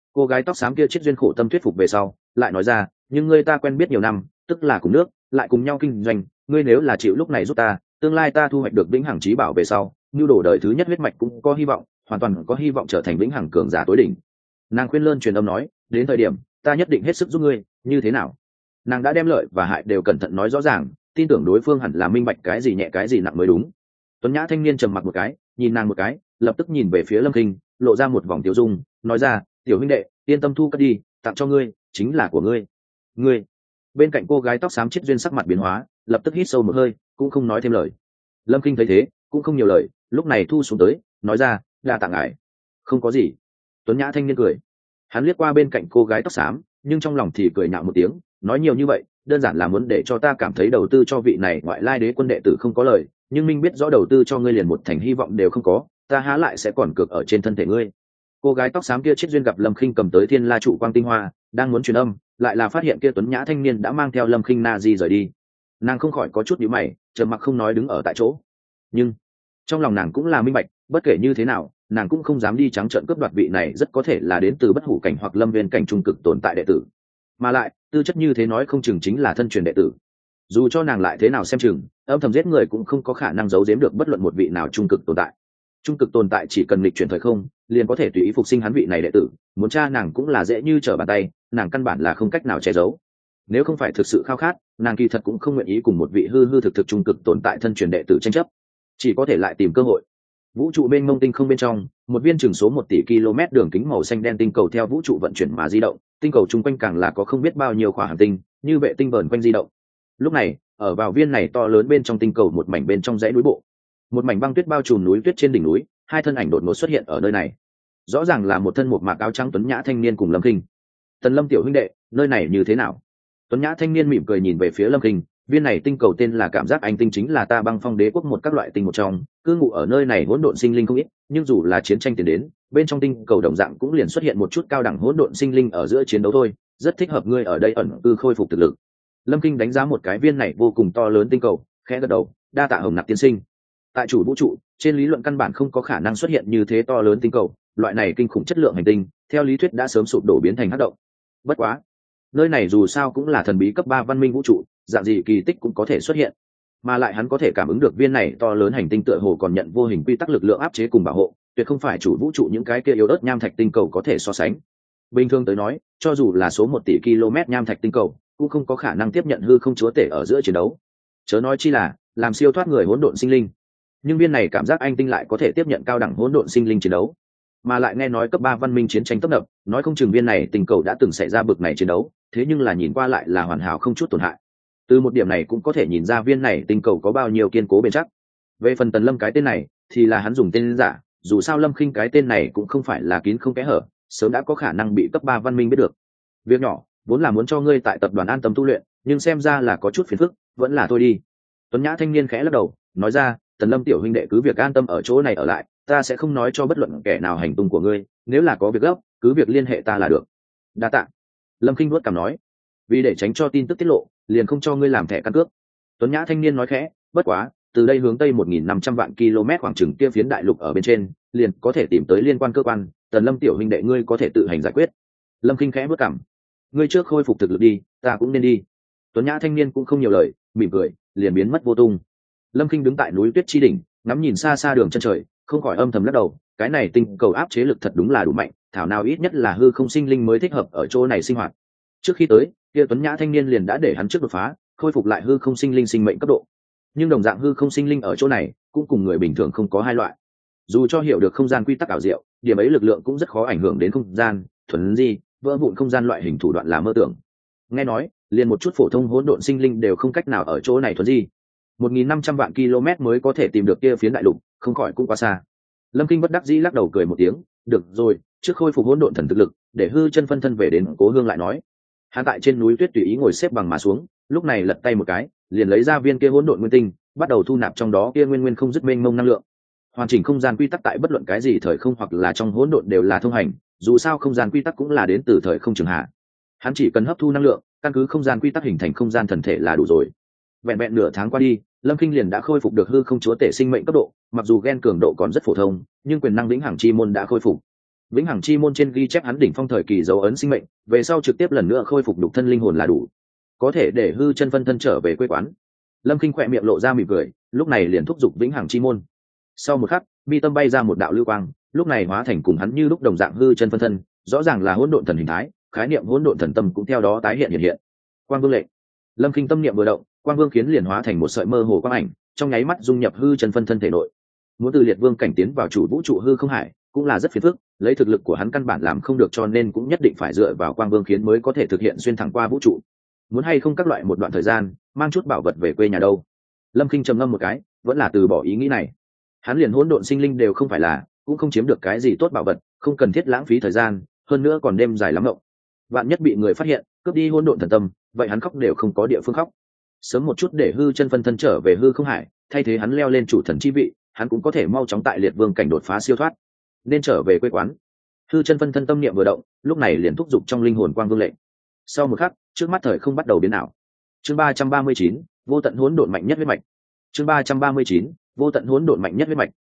Cô gái tóc xám kia chết duyên khổ tâm thuyết phục về sau lại nói ra, nhưng ngươi ta quen biết nhiều năm, tức là cùng nước lại cùng nhau kinh doanh, ngươi nếu là chịu lúc này giúp ta, tương lai ta thu hoạch được vĩnh hằng trí bảo về sau, nhu đồ đời thứ nhất huyết mạch cũng có hy vọng, hoàn toàn có hy vọng trở thành vĩnh hằng cường giả tối đỉnh. Nàng khuyên lơn truyền âm nói, đến thời điểm ta nhất định hết sức giúp ngươi, như thế nào? Nàng đã đem lợi và hại đều cẩn thận nói rõ ràng, tin tưởng đối phương hẳn là minh bạch cái gì nhẹ cái gì nặng mới đúng. Tuấn nhã thanh niên trầm mặc một cái, nhìn nàng một cái, lập tức nhìn về phía Lâm Kinh, lộ ra một vòng tiêu dung, nói ra, tiểu huynh đệ, yên tâm thu cất đi, tặng cho ngươi, chính là của ngươi. Ngươi. Bên cạnh cô gái tóc xám chết duyên sắc mặt biến hóa, lập tức hít sâu một hơi, cũng không nói thêm lời. Lâm Kinh thấy thế, cũng không nhiều lời, lúc này thu xuống tới, nói ra, đa tạ ngài. Không có gì. Tuấn nhã thanh niên cười. Hắn liếc qua bên cạnh cô gái tóc xám, nhưng trong lòng thì cười nhạo một tiếng, nói nhiều như vậy đơn giản là muốn để cho ta cảm thấy đầu tư cho vị này ngoại lai đế quân đệ tử không có lời, nhưng minh biết rõ đầu tư cho ngươi liền một thành hy vọng đều không có, ta há lại sẽ còn cược ở trên thân thể ngươi. Cô gái tóc xám kia chết duyên gặp Lâm Khinh cầm tới thiên la trụ quang tinh hoa, đang muốn truyền âm, lại là phát hiện kia tuấn nhã thanh niên đã mang theo Lâm Khinh na di rời đi. Nàng không khỏi có chút nhíu mày, trầm mặc không nói đứng ở tại chỗ. Nhưng trong lòng nàng cũng là minh bạch, bất kể như thế nào nàng cũng không dám đi trắng trợn cướp đoạt vị này rất có thể là đến từ bất hủ cảnh hoặc lâm viên cảnh trung cực tồn tại đệ tử, mà lại tư chất như thế nói không chừng chính là thân truyền đệ tử. Dù cho nàng lại thế nào xem chừng âm thầm giết người cũng không có khả năng giấu giếm được bất luận một vị nào trung cực tồn tại. Trung cực tồn tại chỉ cần lịch chuyển thời không liền có thể tùy ý phục sinh hắn vị này đệ tử, muốn tra nàng cũng là dễ như trở bàn tay, nàng căn bản là không cách nào che giấu. Nếu không phải thực sự khao khát, nàng kỳ thật cũng không nguyện ý cùng một vị hư hư thực thực trung cực tồn tại thân truyền đệ tử tranh chấp, chỉ có thể lại tìm cơ hội. Vũ trụ bên mông tinh không bên trong, một viên chừng số 1 tỷ km đường kính màu xanh đen tinh cầu theo vũ trụ vận chuyển mà di động, tinh cầu chung quanh càng là có không biết bao nhiêu khỏa hành tinh như vệ tinh vờn quanh di động. Lúc này ở vào viên này to lớn bên trong tinh cầu một mảnh bên trong dãy núi bộ, một mảnh băng tuyết bao trùm núi tuyết trên đỉnh núi, hai thân ảnh đột ngột xuất hiện ở nơi này. Rõ ràng là một thân một mạc áo trắng tuấn nhã thanh niên cùng Lâm Kinh. Tần Lâm tiểu huynh đệ, nơi này như thế nào? Tuấn nhã thanh niên mỉm cười nhìn về phía Lâm Kinh, viên này tinh cầu tên là cảm giác anh tinh, chính là ta băng phong đế quốc một các loại tinh một trong, cư ngụ ở nơi này hỗn độn sinh linh không ít, nhưng dù là chiến tranh tiến đến, bên trong tinh cầu đồng dạng cũng liền xuất hiện một chút cao đẳng hỗn độn sinh linh ở giữa chiến đấu thôi, rất thích hợp ngươi ở đây ẩn cư khôi phục thực lực. Lâm Kinh đánh giá một cái viên này vô cùng to lớn tinh cầu, khẽ gật đầu, đa tạ Hồng Nặc tiên sinh. Tại chủ vũ trụ, trên lý luận căn bản không có khả năng xuất hiện như thế to lớn tinh cầu, loại này kinh khủng chất lượng hành tinh, theo lý thuyết đã sớm sụp đổ biến thành hắc động. Bất quá, nơi này dù sao cũng là thần bí cấp 3 văn minh vũ trụ, dạng gì kỳ tích cũng có thể xuất hiện, mà lại hắn có thể cảm ứng được viên này to lớn hành tinh tựa hồ còn nhận vô hình quy tắc lực lượng áp chế cùng bảo hộ, tuyệt không phải chủ vũ trụ những cái kia yếu ớt nham thạch tinh cầu có thể so sánh. Bình thường tới nói, cho dù là số 1 tỷ km nham thạch tinh cầu cũng không có khả năng tiếp nhận hư không chúa tể ở giữa chiến đấu, chớ nói chi là làm siêu thoát người hỗn độn sinh linh. Nhưng viên này cảm giác anh tinh lại có thể tiếp nhận cao đẳng hỗn độn sinh linh chiến đấu, mà lại nghe nói cấp 3 văn minh chiến tranh tấp nập, nói không chừng viên này tinh cầu đã từng xảy ra bực này chiến đấu, thế nhưng là nhìn qua lại là hoàn hảo không chút tổn hại. Từ một điểm này cũng có thể nhìn ra viên này tinh cầu có bao nhiêu kiên cố bền chắc. Về phần Tần Lâm cái tên này thì là hắn dùng tên giả, dù sao Lâm Khinh cái tên này cũng không phải là kín không kẽ hở, sớm đã có khả năng bị cấp 3 văn minh biết được. Việc nhỏ vốn là muốn cho ngươi tại tập đoàn an tâm tu luyện, nhưng xem ra là có chút phiền phức, vẫn là thôi đi. Tuấn nhã thanh niên khẽ lắc đầu, nói ra, Tần Lâm tiểu huynh đệ cứ việc an tâm ở chỗ này ở lại, ta sẽ không nói cho bất luận kẻ nào hành tung của ngươi, nếu là có việc gấp cứ việc liên hệ ta là được. Đa tạ. Lâm Khinh nuốt cằm nói, vì để tránh cho tin tức tiết lộ liền không cho ngươi làm thẻ căn cước. Tuấn nhã thanh niên nói khẽ, bất quá từ đây hướng tây 1.500 vạn km khoảng chừng kia phiến đại lục ở bên trên liền có thể tìm tới liên quan cơ quan, Tần Lâm tiểu huynh đệ ngươi có thể tự hành giải quyết. Lâm Khinh khẽ bước cằm, ngươi trước khôi phục thực lực đi, ta cũng nên đi. Tuấn nhã thanh niên cũng không nhiều lời, mỉm cười liền biến mất vô tung. Lâm Khinh đứng tại núi tuyết chi đỉnh, ngắm nhìn xa xa đường chân trời, không khỏi âm thầm lắc đầu, cái này tinh cầu áp chế lực thật đúng là đủ mạnh, thảo nào ít nhất là hư không sinh linh mới thích hợp ở chỗ này sinh hoạt. Trước khi tới, kia Tuấn nhã thanh niên liền đã để hắn trước đột phá, khôi phục lại hư không sinh linh sinh mệnh cấp độ. Nhưng đồng dạng hư không sinh linh ở chỗ này cũng cùng người bình thường không có hai loại. Dù cho hiểu được không gian quy tắc ảo diệu, điểm ấy lực lượng cũng rất khó ảnh hưởng đến không gian, thuần di, vỡ vụn không gian loại hình thủ đoạn là mơ tưởng. Nghe nói, liền một chút phổ thông hỗn độn sinh linh đều không cách nào ở chỗ này thuần di. 1.500 vạn km mới có thể tìm được kia phiến đại lục, không khỏi cũng quá xa. Lâm Kinh bất đắc dĩ lắc đầu cười một tiếng, được rồi, trước khôi phục hỗn độn thần thực lực, để hư chân phân thân về đến Cố Hương lại nói. Hắn tại trên núi tuyết tùy ý ngồi xếp bằng mà xuống, lúc này lật tay một cái, liền lấy ra viên kia hỗn độn nguyên tinh, bắt đầu thu nạp trong đó kia nguyên không dứt mênh mông năng lượng. Hoàn chỉnh không gian quy tắc tại bất luận cái gì thời không hoặc là trong hỗn độn đều là thông hành, dù sao không gian quy tắc cũng là đến từ thời không trường hạ. Hắn chỉ cần hấp thu năng lượng, căn cứ không gian quy tắc hình thành không gian thần thể là đủ rồi. Vẹn vẹn nửa tháng qua đi, Lâm Kinh liền đã khôi phục được hư không chúa tể sinh mệnh cấp độ, mặc dù gen cường độ còn rất phổ thông, nhưng quyền năng lĩnh hằng chi môn đã khôi phục. vĩnh hằng chi môn trên ghi chép hắn đỉnh phong thời kỳ dấu ấn sinh mệnh, về sau trực tiếp lần nữa khôi phục đục thân linh hồn là đủ, có thể để hư chân phân thân trở về quê quán. Lâm Kinh khỏe miệng lộ ra mỉm cười, lúc này liền thúc giục vĩnh hằng chi môn. Sau một khắc, mi tâm bay ra một đạo lưu quang, lúc này hóa thành cùng hắn như lúc đồng dạng hư chân phân thân, rõ ràng là hỗn độn thần hình thái, khái niệm hỗn độn thần tâm cũng theo đó tái hiện hiện. Quang Vương lệnh. Lâm Kinh tâm niệm vừa động, Quang Vương khiến liền hóa thành một sợi mơ hồ quang ảnh, trong nháy mắt dung nhập hư chân phân thân thể nội. Muốn từ liệt vương cảnh tiến vào chủ vũ trụ hư không hải, cũng là rất phiền phức, lấy thực lực của hắn căn bản làm không được, cho nên cũng nhất định phải dựa vào Quang Vương khiến mới có thể thực hiện xuyên thẳng qua vũ trụ. Muốn hay không các loại một đoạn thời gian, mang chút bảo vật về quê nhà đâu. Lâm Kinh trầm ngâm một cái, vẫn là từ bỏ ý nghĩ này. Hắn liền hỗn độn sinh linh đều không phải là, cũng không chiếm được cái gì tốt bảo vật, không cần thiết lãng phí thời gian, hơn nữa còn đêm dài lắm ngộng. Vạn nhất bị người phát hiện, cướp đi hỗn độn thần tâm, vậy hắn khóc đều không có địa phương khóc. Sớm một chút để hư chân phân thân trở về hư không hải, thay thế hắn leo lên chủ thần chi vị, hắn cũng có thể mau chóng tại liệt vương cảnh đột phá siêu thoát, nên trở về quê quán. Hư chân phân thân tâm niệm vừa động, lúc này liền thúc giục trong linh hồn quang vương lệnh. Sau một khắc, trước mắt thời không bắt đầu biến ảo. Chương 339, vô tận hỗn độn mạnh nhất huyết mạch. Chương 339, vô tận hỗn độn mạnh nhất huyết mạch.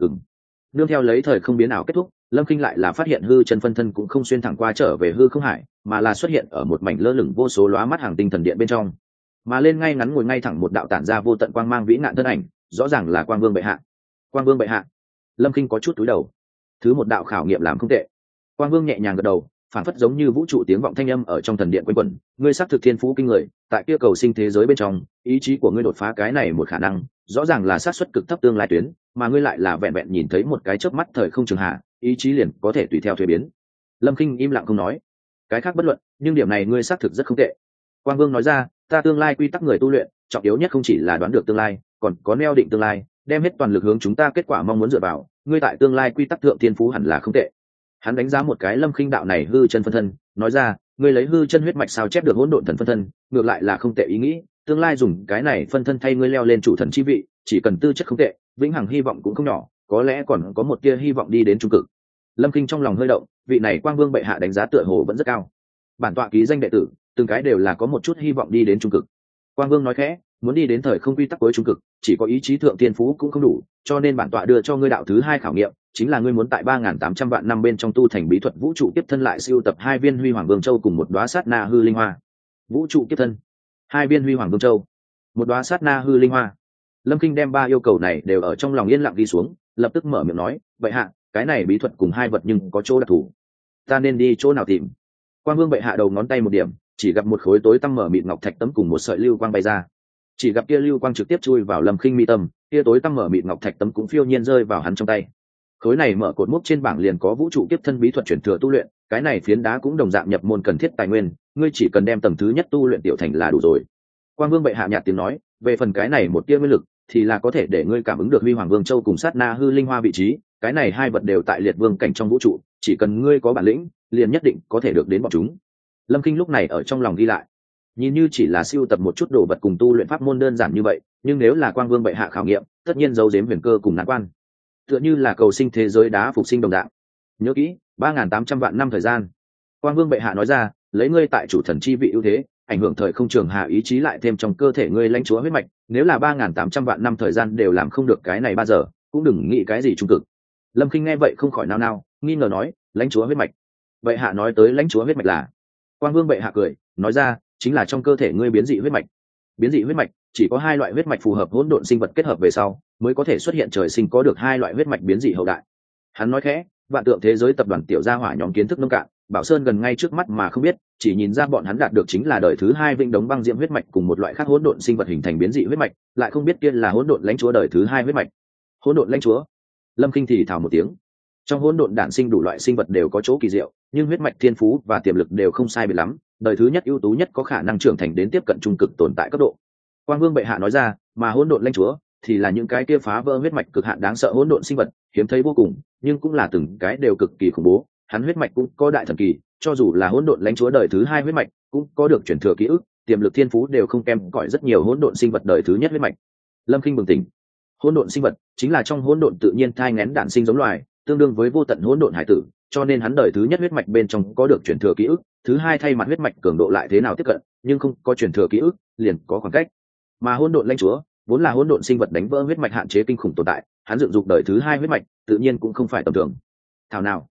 Nương theo lấy thời không biến ảo kết thúc, Lâm Kinh lại là phát hiện hư chân phân thân cũng không xuyên thẳng qua trở về hư không hải, mà là xuất hiện ở một mảnh lơ lửng vô số lóa mắt hàng tinh thần điện bên trong, mà lên ngay ngắn ngồi ngay thẳng một đạo tản ra vô tận quang mang vĩ ngạn thân ảnh, rõ ràng là Quang Vương bệ hạ. Quang Vương bệ hạ. Lâm Kinh có chút cúi đầu. Thứ một đạo khảo nghiệm làm không tệ. Quang Vương nhẹ nhàng gật đầu, phản phất giống như vũ trụ tiếng vọng thanh âm ở trong thần điện quanh quẩn, ngươi xác thực thiên phú kinh người, tại kia cầu sinh thế giới bên trong, ý chí của ngươi đột phá cái này một khả năng, rõ ràng là xác suất cực thấp tương lai tuyến, mà ngươi lại là vẹn vẹn nhìn thấy một cái chớp mắt thời không trường hạ, ý chí liền có thể tùy theo thuế biến. Lâm Kinh im lặng không nói. Cái khác bất luận, nhưng điểm này ngươi xác thực rất không tệ. Quang Vương nói ra, ta tương lai quy tắc người tu luyện, trọng yếu nhất không chỉ là đoán được tương lai, còn có neo định tương lai, đem hết toàn lực hướng chúng ta kết quả mong muốn dựa vào, ngươi tại tương lai quy tắc thượng thiên phú hẳn là không tệ. Hắn đánh giá một cái Lâm Kinh đạo này hư chân phân thân, nói ra, ngươi lấy hư chân huyết mạch sao chép được hỗn độn thần phân thân, ngược lại là không tệ ý nghĩ, tương lai dùng cái này phân thân thay ngươi leo lên chủ thần chi vị, chỉ cần tư chất không tệ, vĩnh hằng hy vọng cũng không nhỏ, có lẽ còn có một tia hy vọng đi đến trung cực. Lâm Kinh trong lòng hơi động, vị này Quang Vương bệ hạ đánh giá tựa hồ vẫn rất cao. Bản tọa ký danh đệ tử, từng cái đều là có một chút hy vọng đi đến trung cực. Quang Vương nói khẽ, muốn đi đến thời không quy tắc cuối trung cực, chỉ có ý chí thượng tiên phú cũng không đủ, cho nên bản tọa đưa cho ngươi đạo thứ hai khảo nghiệm, chính là ngươi muốn tại 3.800 vạn năm bên trong tu thành bí thuật vũ trụ tiếp thân, lại siêu tập 2 viên huy hoàng vương châu cùng một đóa sát na hư linh hoa. Vũ trụ tiếp thân, 2 viên huy hoàng vương châu, một đóa sát na hư linh hoa. Lâm Kinh đem 3 yêu cầu này đều ở trong lòng yên lặng ghi xuống, lập tức mở miệng nói, vậy hạ, cái này bí thuật cùng 2 vật nhưng có chỗ đặc thù, ta nên đi chỗ nào tìm? Quang Vương bệ hạ đầu ngón tay một điểm, chỉ gặp một khối tối tăm mở mịt ngọc thạch tấm cùng một sợi lưu quang bay ra. Chỉ gặp kia lưu quang trực tiếp chui vào Lâm Kinh mi tâm, kia tối tăm mở mịt ngọc thạch tấm cũng phiêu nhiên rơi vào hắn trong tay. Khối này mở cột mốc trên bảng liền có vũ trụ kiếp thân bí thuật chuyển thừa tu luyện, cái này phiến đá cũng đồng dạng nhập môn cần thiết tài nguyên, ngươi chỉ cần đem tầng thứ nhất tu luyện tiểu thành là đủ rồi. Quang Vương bệ hạ nhạt tiếng nói, về phần cái này một tia nguyên lực, thì là có thể để ngươi cảm ứng được huy hoàng vương châu cùng sát na hư linh hoa vị trí, cái này 2 vật đều tại liệt vương cảnh trong vũ trụ, chỉ cần ngươi có bản lĩnh, liền nhất định có thể được đến bọn chúng. Lâm Kinh lúc này ở trong lòng ghi lại, nhìn như chỉ là siêu tập một chút đồ vật cùng tu luyện pháp môn đơn giản như vậy, nhưng nếu là Quang Vương bệ hạ khảo nghiệm, tất nhiên giấu giếm huyền cơ cùng nạn quan, tựa như là cầu sinh thế giới đá phục sinh đồng dạng. Nhớ kỹ, 3.800 vạn năm thời gian. Quang Vương bệ hạ nói ra, lấy ngươi tại chủ thần chi vị ưu thế, ảnh hưởng thời không trường hạ ý chí lại thêm trong cơ thể ngươi lãnh chúa huyết mạch, nếu là 3.800 vạn năm thời gian đều làm không được cái này 3 giờ, cũng đừng nghĩ cái gì trung cực. Lâm Kinh nghe vậy không khỏi nao nao, nghi ngờ nói, lãnh chúa huyết mạch. Bệ hạ nói tới lãnh chúa huyết mạch là? Quang Vương bệ hạ cười, nói ra, chính là trong cơ thể ngươi biến dị huyết mạch. Biến dị huyết mạch chỉ có 2 loại huyết mạch phù hợp hỗn độn sinh vật kết hợp về sau, mới có thể xuất hiện trời sinh có được 2 loại huyết mạch biến dị hậu đại. Hắn nói khẽ, vạn tượng thế giới tập đoàn tiểu gia hỏa nhóm kiến thức nông cạn, Bảo Sơn gần ngay trước mắt mà không biết, chỉ nhìn ra bọn hắn đạt được chính là đời thứ 2 vĩnh đống băng diễm huyết mạch cùng một loại khác hỗn độn sinh vật hình thành biến dị huyết mạch, lại không biết kia là hỗn độn lãnh chúa đời thứ 2 huyết mạch. Hỗn độn lãnh chúa? Lâm Kinh thì thào một tiếng. Trong hỗn độn đản sinh đủ loại sinh vật đều có chỗ kỳ diệu, nhưng huyết mạch thiên phú và tiềm lực đều không sai biệt lắm, đời thứ nhất ưu tú nhất có khả năng trưởng thành đến tiếp cận trung cực tồn tại cấp độ. Quang Vương bệ hạ nói ra, mà hỗn độn lãnh chúa thì là những cái kia phá vỡ huyết mạch cực hạn đáng sợ hỗn độn sinh vật, hiếm thấy vô cùng, nhưng cũng là từng cái đều cực kỳ khủng bố. Hắn huyết mạch cũng có đại thần kỳ, cho dù là hỗn độn lãnh chúa đời thứ 2 huyết mạch, cũng có được chuyển thừa ký ức, tiềm lực thiên phú đều không kém cỏi rất nhiều hỗn độn sinh vật đời thứ nhất huyết mạch. Lâm Kinh bừng tỉnh, hỗn độn sinh vật chính là trong hỗn độn tự nhiên thai nghén đản sinh giống loài, tương đương với vô tận hỗn độn hải tử, cho nên hắn đời thứ nhất huyết mạch bên trong có được chuyển thừa ký ức, thứ 2 thay mặt huyết mạch cường độ lại thế nào tiếp cận, nhưng không có chuyển thừa ký ức, liền có khoảng cách. Mà hỗn độn lãnh chúa vốn là hỗn độn sinh vật đánh vỡ huyết mạch hạn chế kinh khủng tồn tại, hắn dựng dục đời thứ 2 huyết mạch, tự nhiên cũng không phải tầm thường. Thảo nào,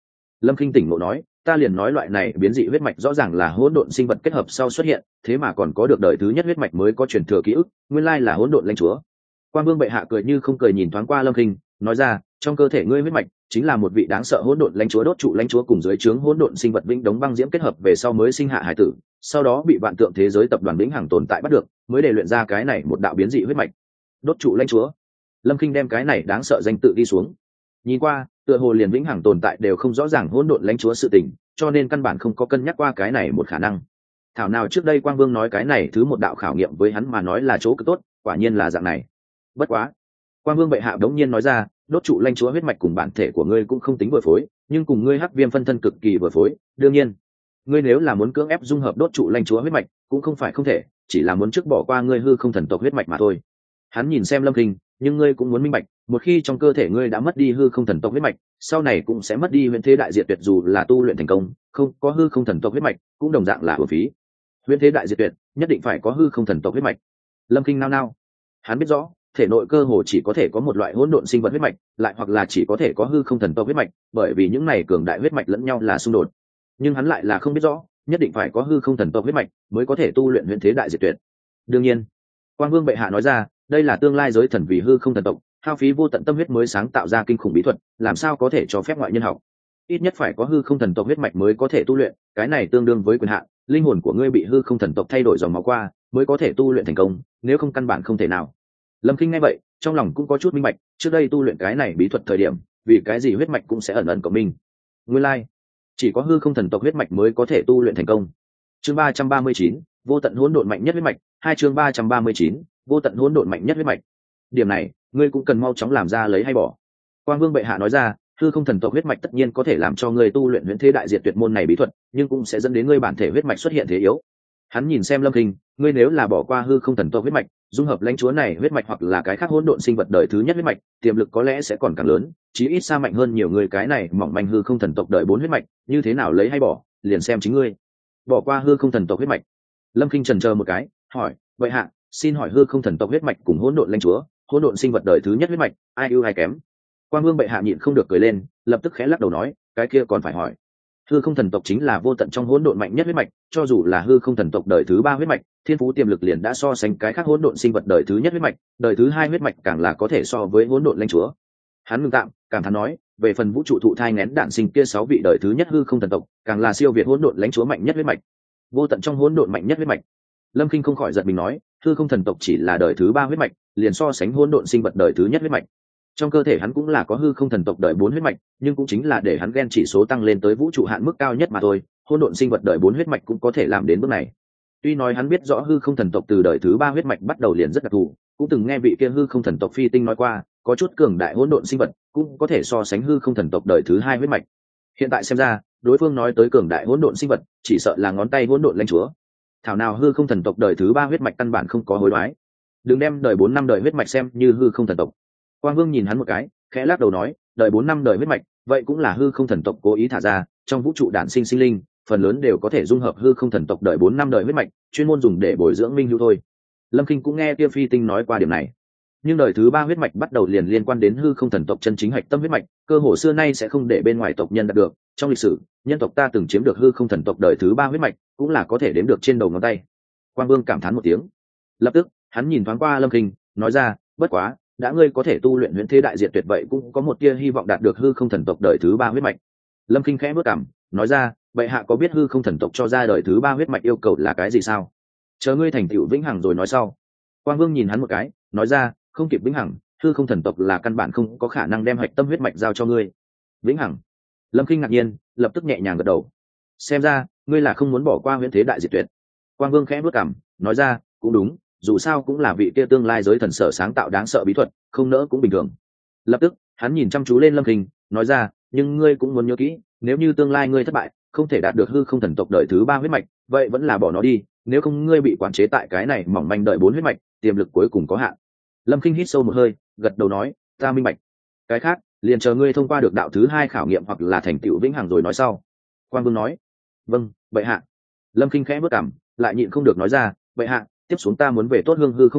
Lâm Kinh tỉnh ngộ nói, ta liền nói loại này biến dị huyết mạch rõ ràng là hỗn độn sinh vật kết hợp sau xuất hiện, thế mà còn có được đời thứ nhất huyết mạch mới có truyền thừa ký ức, nguyên lai là hỗn độn lãnh chúa. Quan Vương bệ hạ cười như không cười nhìn thoáng qua Lâm Kinh, nói ra, trong cơ thể ngươi huyết mạch chính là một vị đáng sợ hỗn độn lãnh chúa đốt trụ lãnh chúa cùng dưới trướng hỗn độn sinh vật vĩnh đống băng diễm kết hợp về sau mới sinh hạ hải tử, sau đó bị vạn tượng thế giới tập đoàn vĩnh hằng tồn tại bắt được, mới để luyện ra cái này một đạo biến dị huyết mạch. Đốt trụ lãnh chúa. Lâm Kinh đem cái này đáng sợ danh tự đi xuống. Nhìn qua, tựa hồ liền vĩnh hằng tồn tại đều không rõ ràng hỗn độn lãnh chúa sự tình, cho nên căn bản không có cân nhắc qua cái này một khả năng. Thảo nào trước đây Quang Vương nói cái này thứ một đạo khảo nghiệm với hắn mà nói là chỗ cực tốt, quả nhiên là dạng này. Bất quá, Quang Vương bệ hạ đống nhiên nói ra, đốt trụ lãnh chúa huyết mạch cùng bản thể của ngươi cũng không tính vừa phối, nhưng cùng ngươi hắc viêm phân thân cực kỳ vừa phối, đương nhiên, ngươi nếu là muốn cưỡng ép dung hợp đốt trụ lãnh chúa huyết mạch, cũng không phải không thể, chỉ là muốn trước bỏ qua ngươi hư không thần tộc huyết mạch mà thôi. Hắn nhìn xem Lâm Kinh, nhưng ngươi cũng muốn minh bạch, một khi trong cơ thể ngươi đã mất đi hư không thần tộc huyết mạch, sau này cũng sẽ mất đi huyền thế đại diệt tuyệt, dù là tu luyện thành công, không có hư không thần tộc huyết mạch, cũng đồng dạng là uổng phí. Huyền thế đại diệt tuyệt, nhất định phải có hư không thần tộc huyết mạch. Lâm Kinh nao nao, hắn biết rõ, thể nội cơ hồ chỉ có thể có một loại hỗn độn sinh vật huyết mạch, lại hoặc là chỉ có thể có hư không thần tộc huyết mạch, bởi vì những này cường đại huyết mạch lẫn nhau là xung đột. Nhưng hắn lại là không biết rõ, nhất định phải có hư không thần tộc huyết mạch mới có thể tu luyện huyền thế đại diệt tuyệt. Đương nhiên, Quang Vương bệ hạ nói ra, đây là tương lai giới thần vì hư không thần tộc hao phí vô tận tâm huyết mới sáng tạo ra kinh khủng bí thuật, làm sao có thể cho phép ngoại nhân học. Ít nhất phải có hư không thần tộc huyết mạch mới có thể tu luyện, cái này tương đương với quyền hạn, linh hồn của ngươi bị hư không thần tộc thay đổi dòng máu qua mới có thể tu luyện thành công, nếu không căn bản không thể nào. Lâm Kinh nghe vậy, trong lòng cũng có chút minh bạch, trước đây tu luyện cái này bí thuật thời điểm, vì cái gì huyết mạch cũng sẽ ẩn ẩn của mình. Nguyên lai, chỉ có hư không thần tộc huyết mạch mới có thể tu luyện thành công. Chương 339, vô tận hỗn độn mạnh nhất huyết mạch, hai chương 339, vô tận hỗn độn mạnh nhất huyết mạch. Điểm này, ngươi cũng cần mau chóng làm ra lấy hay bỏ. Quang Vương bệ hạ nói ra, hư không thần tộc huyết mạch tất nhiên có thể làm cho ngươi tu luyện huyền thế đại diệt tuyệt môn này bí thuật, nhưng cũng sẽ dẫn đến ngươi bản thể huyết mạch xuất hiện thế yếu. Hắn nhìn xem Lâm Kinh, ngươi nếu là bỏ qua hư không thần tộc huyết mạch, dung hợp lãnh chúa này huyết mạch hoặc là cái khác hỗn độn sinh vật đời thứ nhất huyết mạch, tiềm lực có lẽ sẽ còn càng lớn, chí ít xa mạnh hơn nhiều người cái này mỏng manh hư không thần tộc đời 4 huyết mạch, như thế nào lấy hay bỏ, liền xem chính ngươi. Bỏ qua hư không thần tộc huyết mạch. Lâm Kinh chần chờ một cái, hỏi, vậy hạ, xin hỏi hư không thần tộc huyết mạch cùng hỗn độn lãnh chúa, hỗn độn sinh vật đời thứ nhất huyết mạch, ai ưu ai kém? Quang Vương bệ hạ nhịn không được cười lên, lập tức khẽ lắc đầu nói, cái kia còn phải hỏi. Hư không thần tộc chính là vô tận trong hỗn độn mạnh nhất huyết mạch, cho dù là hư không thần tộc đời thứ 3 huyết mạch, thiên phú tiềm lực liền đã so sánh cái khác hỗn độn sinh vật đời thứ nhất huyết mạch, đời thứ 2 huyết mạch càng là có thể so với hỗn độn lãnh chúa. Hắn ngừng tạm, cảm thán nói, về phần vũ trụ thụ thai nghén đạn sinh kia 6 vị đời thứ nhất hư không thần tộc, càng là siêu việt hỗn độn lãnh chúa mạnh nhất huyết mạch. Vô tận trong hỗn độn mạnh nhất huyết mạch. Lâm Kinh không khỏi giật mình nói, hư không thần tộc chỉ là đời thứ 3 huyết mạch, liền so sánh hỗn độn sinh vật đời thứ nhất huyết mạch. Trong cơ thể hắn cũng là có hư không thần tộc đời 4 huyết mạch, nhưng cũng chính là để hắn gen chỉ số tăng lên tới vũ trụ hạn mức cao nhất mà thôi, hỗn độn sinh vật đời 4 huyết mạch cũng có thể làm đến bước này. Tuy nói hắn biết rõ hư không thần tộc từ đời thứ 3 huyết mạch bắt đầu liền rất đặc thù, cũng từng nghe vị kia hư không thần tộc phi tinh nói qua, có chút cường đại hỗn độn sinh vật cũng có thể so sánh hư không thần tộc đời thứ 2 huyết mạch. Hiện tại xem ra, đối phương nói tới cường đại hỗn độn sinh vật, chỉ sợ là ngón tay hỗn độn lãnh chúa. Thảo nào hư không thần tộc đời thứ 3 huyết mạch căn bản không có hối đoái. Đừng đem đời 4 năm đời huyết mạch xem như hư không thần tộc. Quang Vương nhìn hắn một cái, khẽ lắc đầu nói, đời 4 năm đời huyết mạch, vậy cũng là hư không thần tộc cố ý thả ra, trong vũ trụ đản sinh sinh linh, phần lớn đều có thể dung hợp hư không thần tộc đời 4 năm đời huyết mạch, chuyên môn dùng để bồi dưỡng minh hữu thôi. Lâm Kinh cũng nghe Tiêu Phi Tinh nói qua điểm này. Nhưng đời thứ 3 huyết mạch bắt đầu liền liên quan đến hư không thần tộc chân chính hạch tâm huyết mạch, cơ hồ xưa nay sẽ không để bên ngoài tộc nhân đạt được, trong lịch sử, nhân tộc ta từng chiếm được hư không thần tộc đời thứ 3 huyết mạch, cũng là có thể đếm được trên đầu ngón tay. Quang Vương cảm thán một tiếng. Lập tức, hắn nhìn thoáng qua Lâm Kinh, nói ra, bất quá, đã ngươi có thể tu luyện huyền thế đại diệt tuyệt vậy cũng có một tia hy vọng đạt được hư không thần tộc đời thứ 3 huyết mạch. Lâm Kinh khẽ bước cằm, nói ra, vậy hạ có biết hư không thần tộc cho ra đời thứ 3 huyết mạch yêu cầu là cái gì sao? Chờ ngươi thành tựu vĩnh hằng rồi nói sau. Quang Vương nhìn hắn một cái, nói ra, không kịp vĩnh hằng, hư không thần tộc là căn bản không có khả năng đem hạch tâm huyết mạch giao cho ngươi. Vĩnh hằng? Lâm Kinh ngạc nhiên, lập tức nhẹ nhàng gật đầu. Xem ra, ngươi là không muốn bỏ qua huyền thế đại diệt tuyệt. Quang Vương khẽ bước cằm, nói ra, cũng đúng, dù sao cũng là vị kia tương lai giới thần sở sáng tạo đáng sợ bí thuật, không nỡ cũng bình thường. Lập tức, hắn nhìn chăm chú lên Lâm Kinh, nói ra, nhưng ngươi cũng muốn nhớ kỹ, nếu như tương lai ngươi thất bại, không thể đạt được hư không thần tộc đời thứ 3 huyết mạch, vậy vẫn là bỏ nó đi, nếu không ngươi bị quản chế tại cái này mỏng manh đời 4 huyết mạch, tiềm lực cuối cùng có hạn. Lâm Kinh hít sâu một hơi, gật đầu nói, ta minh bạch. Cái khác, liền chờ ngươi thông qua được đạo thứ 2 khảo nghiệm hoặc là thành tựu vĩnh hằng rồi nói sau. Quan Vương nói, vâng, bệ hạ. Lâm Kinh khẽ bước cằm, lại nhịn không được nói ra, bệ hạ, tiếp xuống ta muốn về tốt hương hư không hải,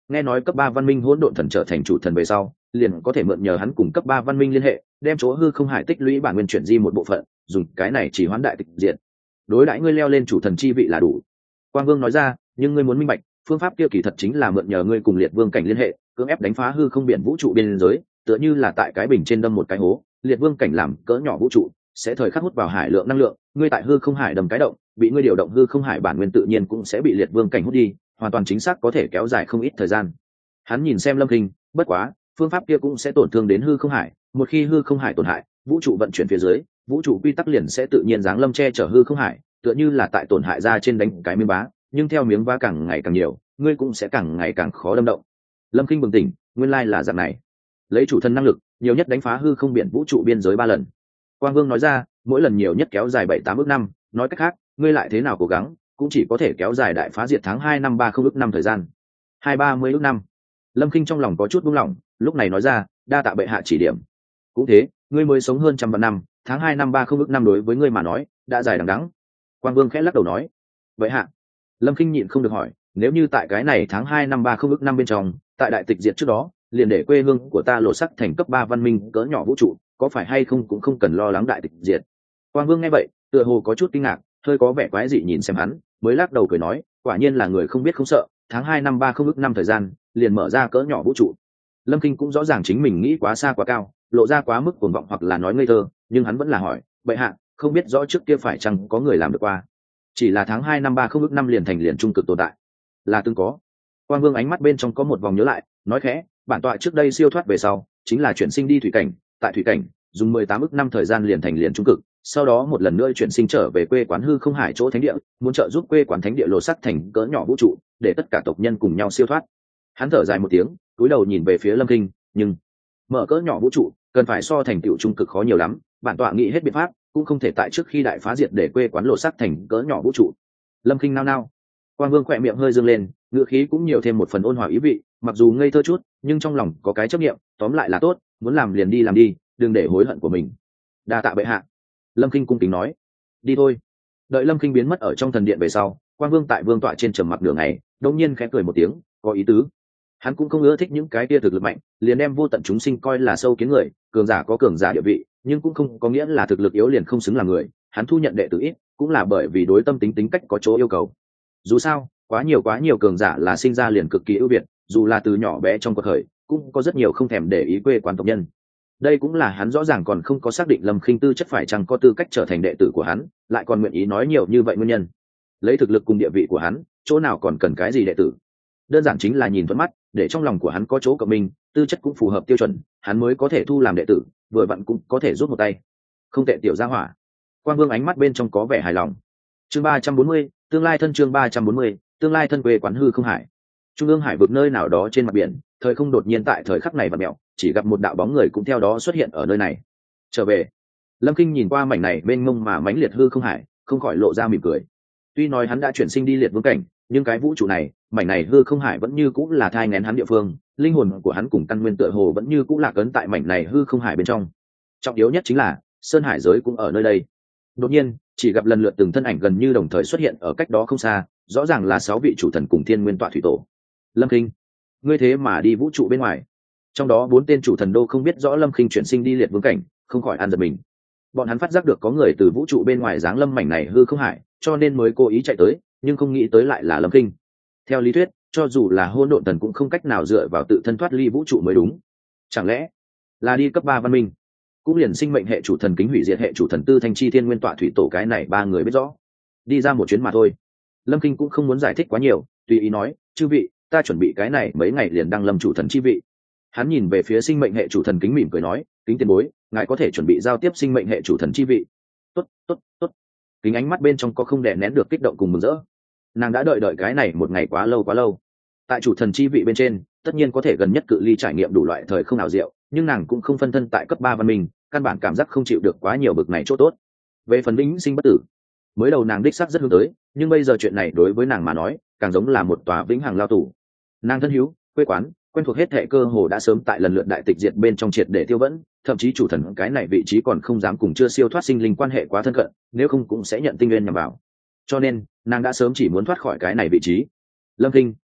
nghe nói cấp 3 văn minh hỗn độn thần trở thành chủ thần về sau liền có thể mượn nhờ hắn cùng cấp 3 văn minh liên hệ, đem chỗ hư không hải tích lũy bản nguyên chuyển di một bộ phận, dùng cái này chỉ hoán đại tịch diệt. Đối đãi ngươi leo lên chủ thần chi vị là đủ. Quang Vương nói ra, nhưng ngươi muốn minh bạch, phương pháp kia kỳ thật chính là mượn nhờ ngươi cùng liệt vương cảnh liên hệ, cưỡng ép đánh phá hư không biển vũ trụ biên giới, tựa như là tại cái bình trên đâm một cái hố, liệt vương cảnh làm cỡ nhỏ vũ trụ sẽ thời khắc hút vào hải lượng năng lượng, ngươi tại hư không hải đâm cái động, bị ngươi điều động hư không hải bản nguyên tự nhiên cũng sẽ bị liệt vương cảnh hút đi, hoàn toàn chính xác có thể kéo dài không ít thời gian. Hắn nhìn xem Lâm Kinh, bất quá phương pháp kia cũng sẽ tổn thương đến hư không hải, một khi hư không hải tổn hại, vũ trụ vận chuyển phía dưới, vũ trụ quy tắc liền sẽ tự nhiên giáng lâm che chở hư không hải, tựa như là tại tổn hại ra trên đánh cái miếng vá, nhưng theo miếng vá càng ngày càng nhiều, ngươi cũng sẽ càng ngày càng khó đâm động. Lâm Kinh bừng tỉnh, nguyên lai là dạng này. Lấy chủ thần năng lực, nhiều nhất đánh phá hư không biển vũ trụ biên giới 3 lần. Quang Vương nói ra, mỗi lần nhiều nhất kéo dài 7-8 ước năm, nói cách khác, ngươi lại thế nào cố gắng, cũng chỉ có thể kéo dài đại phá diệt tháng 2 năm 30 ước năm thời gian. 2-30 ước năm. Lâm Kinh trong lòng có chút buông lỏng, lúc này nói ra, đa tạ bệ hạ chỉ điểm. Cũng thế, ngươi mới sống hơn trăm vạn năm, tháng 2 năm 30 ước năm đối với ngươi mà nói, đã dài đằng đẵng. Quang Vương khẽ lắc đầu nói, bệ hạ. Lâm Kinh nhịn không được hỏi, nếu như tại cái này tháng 2 năm 30 ước năm bên trong, tại đại tịch diệt trước đó, liền để quê hương của ta lộ sắc thành cấp 3 văn minh cỡ nhỏ vũ trụ, có phải hay không cũng không cần lo lắng đại tịch diệt. Quang Vương nghe vậy, tựa hồ có chút kinh ngạc, hơi có vẻ quái dị nhìn xem hắn, mới lắc đầu cười nói, quả nhiên là người không biết không sợ, tháng 2 năm 30 ước năm thời gian, liền mở ra cỡ nhỏ vũ trụ. Lâm Kinh cũng rõ ràng chính mình nghĩ quá xa quá cao, lộ ra quá mức cuồng vọng hoặc là nói ngây thơ, nhưng hắn vẫn là hỏi, bệ hạ, không biết rõ trước kia phải chăng có người làm được qua? Chỉ là tháng 2 năm 30 ước năm liền thành liền trung cực tồn tại. Là từng có. Quang Vương ánh mắt bên trong có một vòng nhớ lại, nói khẽ, bản tọa trước đây siêu thoát về sau, chính là chuyển sinh đi thủy cảnh, tại thủy cảnh, dùng 18 ức năm thời gian liền thành liền trung cực, sau đó một lần nữa chuyển sinh trở về quê quán hư không hải chỗ thánh địa, muốn trợ giúp quê quán thánh địa lột sắc thành cỡ nhỏ vũ trụ, để tất cả tộc nhân cùng nhau siêu thoát. Hắn thở dài một tiếng, cúi đầu nhìn về phía Lâm Kinh, nhưng mở cỡ nhỏ vũ trụ, cần phải so thành tựu trung cực khó nhiều lắm, bản tọa nghĩ hết biện pháp, cũng không thể tại trước khi đại phá diệt để quê quán lột sắc thành cỡ nhỏ vũ trụ. Lâm Kinh nao nao. Quang Vương khỏe miệng hơi dương lên, ngữ khí cũng nhiều thêm một phần ôn hòa ý vị, mặc dù ngây thơ chút, nhưng trong lòng có cái chấp niệm, tóm lại là tốt, muốn làm liền đi làm đi, đừng để hối hận của mình. Đa tạ bệ hạ. Lâm Kinh cung kính nói. Đi thôi. Đợi Lâm Kinh biến mất ở trong thần điện về sau, Quang Vương tại vương tọa trên trầm mặc đường này, đột nhiên khẽ cười một tiếng, có ý tứ. Hắn cũng không ưa thích những cái tia thực lực mạnh, liền đem vô tận chúng sinh coi là sâu kiến người, cường giả có cường giả địa vị, nhưng cũng không có nghĩa là thực lực yếu liền không xứng là người. Hắn thu nhận đệ tử ít, cũng là bởi vì đối tâm tính tính cách có chỗ yêu cầu. Dù sao, quá nhiều cường giả là sinh ra liền cực kỳ ưu việt, dù là từ nhỏ bé trong cuộc khởi, cũng có rất nhiều không thèm để ý quê quán tộc nhân. Đây cũng là hắn rõ ràng còn không có xác định Lâm Khinh tư chất phải chăng có tư cách trở thành đệ tử của hắn, lại còn nguyện ý nói nhiều như vậy nguyên nhân. Lấy thực lực cùng địa vị của hắn, chỗ nào còn cần cái gì đệ tử? Đơn giản chính là nhìn thuận mắt, để trong lòng của hắn có chỗ cộng minh, tư chất cũng phù hợp tiêu chuẩn, hắn mới có thể thu làm đệ tử, vừa vặn cũng có thể rút một tay. Không tệ tiểu gia hỏa. Quang Vương ánh mắt bên trong có vẻ hài lòng. Chương 340, tương lai thân chương 340, tương lai thân quê quán hư không hải. Trung ương hải vực nơi nào đó trên mặt biển, thời không đột nhiên tại thời khắc này vặn mèo, chỉ gặp một đạo bóng người cũng theo đó xuất hiện ở nơi này. Trở về. Lâm Kinh nhìn qua mảnh này mênh mông mà mãnh liệt hư không hải, không khỏi lộ ra mỉm cười. Tuy nói hắn đã chuyển sinh đi liệt vương cảnh, nhưng cái vũ trụ này, mảnh này hư không hải vẫn như cũng là thai nghén hắn địa phương, linh hồn của hắn cùng căn nguyên tựa hồ vẫn như cũng lạc ấn tại mảnh này hư không hải bên trong. Trọng yếu nhất chính là sơn hải giới cũng ở nơi đây. Đột nhiên, chỉ gặp lần lượt từng thân ảnh gần như đồng thời xuất hiện ở cách đó không xa, rõ ràng là 6 vị chủ thần cùng thiên nguyên tọa thủy tổ. Lâm Kinh, ngươi thế mà đi vũ trụ bên ngoài. Trong đó 4 tên chủ thần đô không biết rõ Lâm Kinh chuyển sinh đi liệt vương cảnh, không khỏi an giật mình. Bọn hắn phát giác được có người từ vũ trụ bên ngoài giáng lâm mảnh này hư không hải, cho nên mới cố ý chạy tới, nhưng không nghĩ tới lại là Lâm Kinh. Theo lý thuyết, cho dù là hôn độn thần cũng không cách nào dựa vào tự thân thoát ly vũ trụ mới đúng. Chẳng lẽ là đi cấp 3 văn minh? Cũng liền sinh mệnh hệ chủ thần kính hủy diệt hệ chủ thần tư thanh chi thiên nguyên tọa thủy tổ cái này 3 người biết rõ. Đi ra một chuyến mà thôi. Lâm Kinh cũng không muốn giải thích quá nhiều, tùy ý nói, chư vị, ta chuẩn bị cái này mấy ngày liền đăng lâm chủ thần chi vị. Hắn nhìn về phía sinh mệnh hệ chủ thần kính mỉm cười nói, kính tiền bối, ngài có thể chuẩn bị giao tiếp sinh mệnh hệ chủ thần chi vị. Tốt, tốt, tốt. Kính ánh mắt bên trong có không đè nén được kích động cùng mừng rỡ. Nàng đã đợi cái này một ngày quá lâu quá lâu. Tại chủ thần chi vị bên trên, tất nhiên có thể gần nhất cự ly trải nghiệm đủ loại thời không ảo diệu, nhưng nàng cũng không phân thân tại cấp 3 văn minh, căn bản cảm giác không chịu được quá nhiều bực này chỗ tốt. Về phần vĩnh sinh bất tử, mới đầu nàng đích xác rất hướng tới, nhưng bây giờ chuyện này đối với nàng mà nói, càng giống là một tòa vĩnh hằng lao tù. Nàng thân hữu, quê quán, quen thuộc hết thệ cơ hồ đã sớm tại lần lượt đại tịch diệt bên trong triệt để tiêu vẫn, thậm chí chủ thần cái này vị trí còn không dám cùng chưa siêu thoát sinh linh quan hệ quá thân cận, nếu không cũng sẽ nhận tinh nguyên nhằm vào. Cho nên, nàng đã sớm chỉ muốn thoát khỏi cái này vị trí. Lâm Kinh,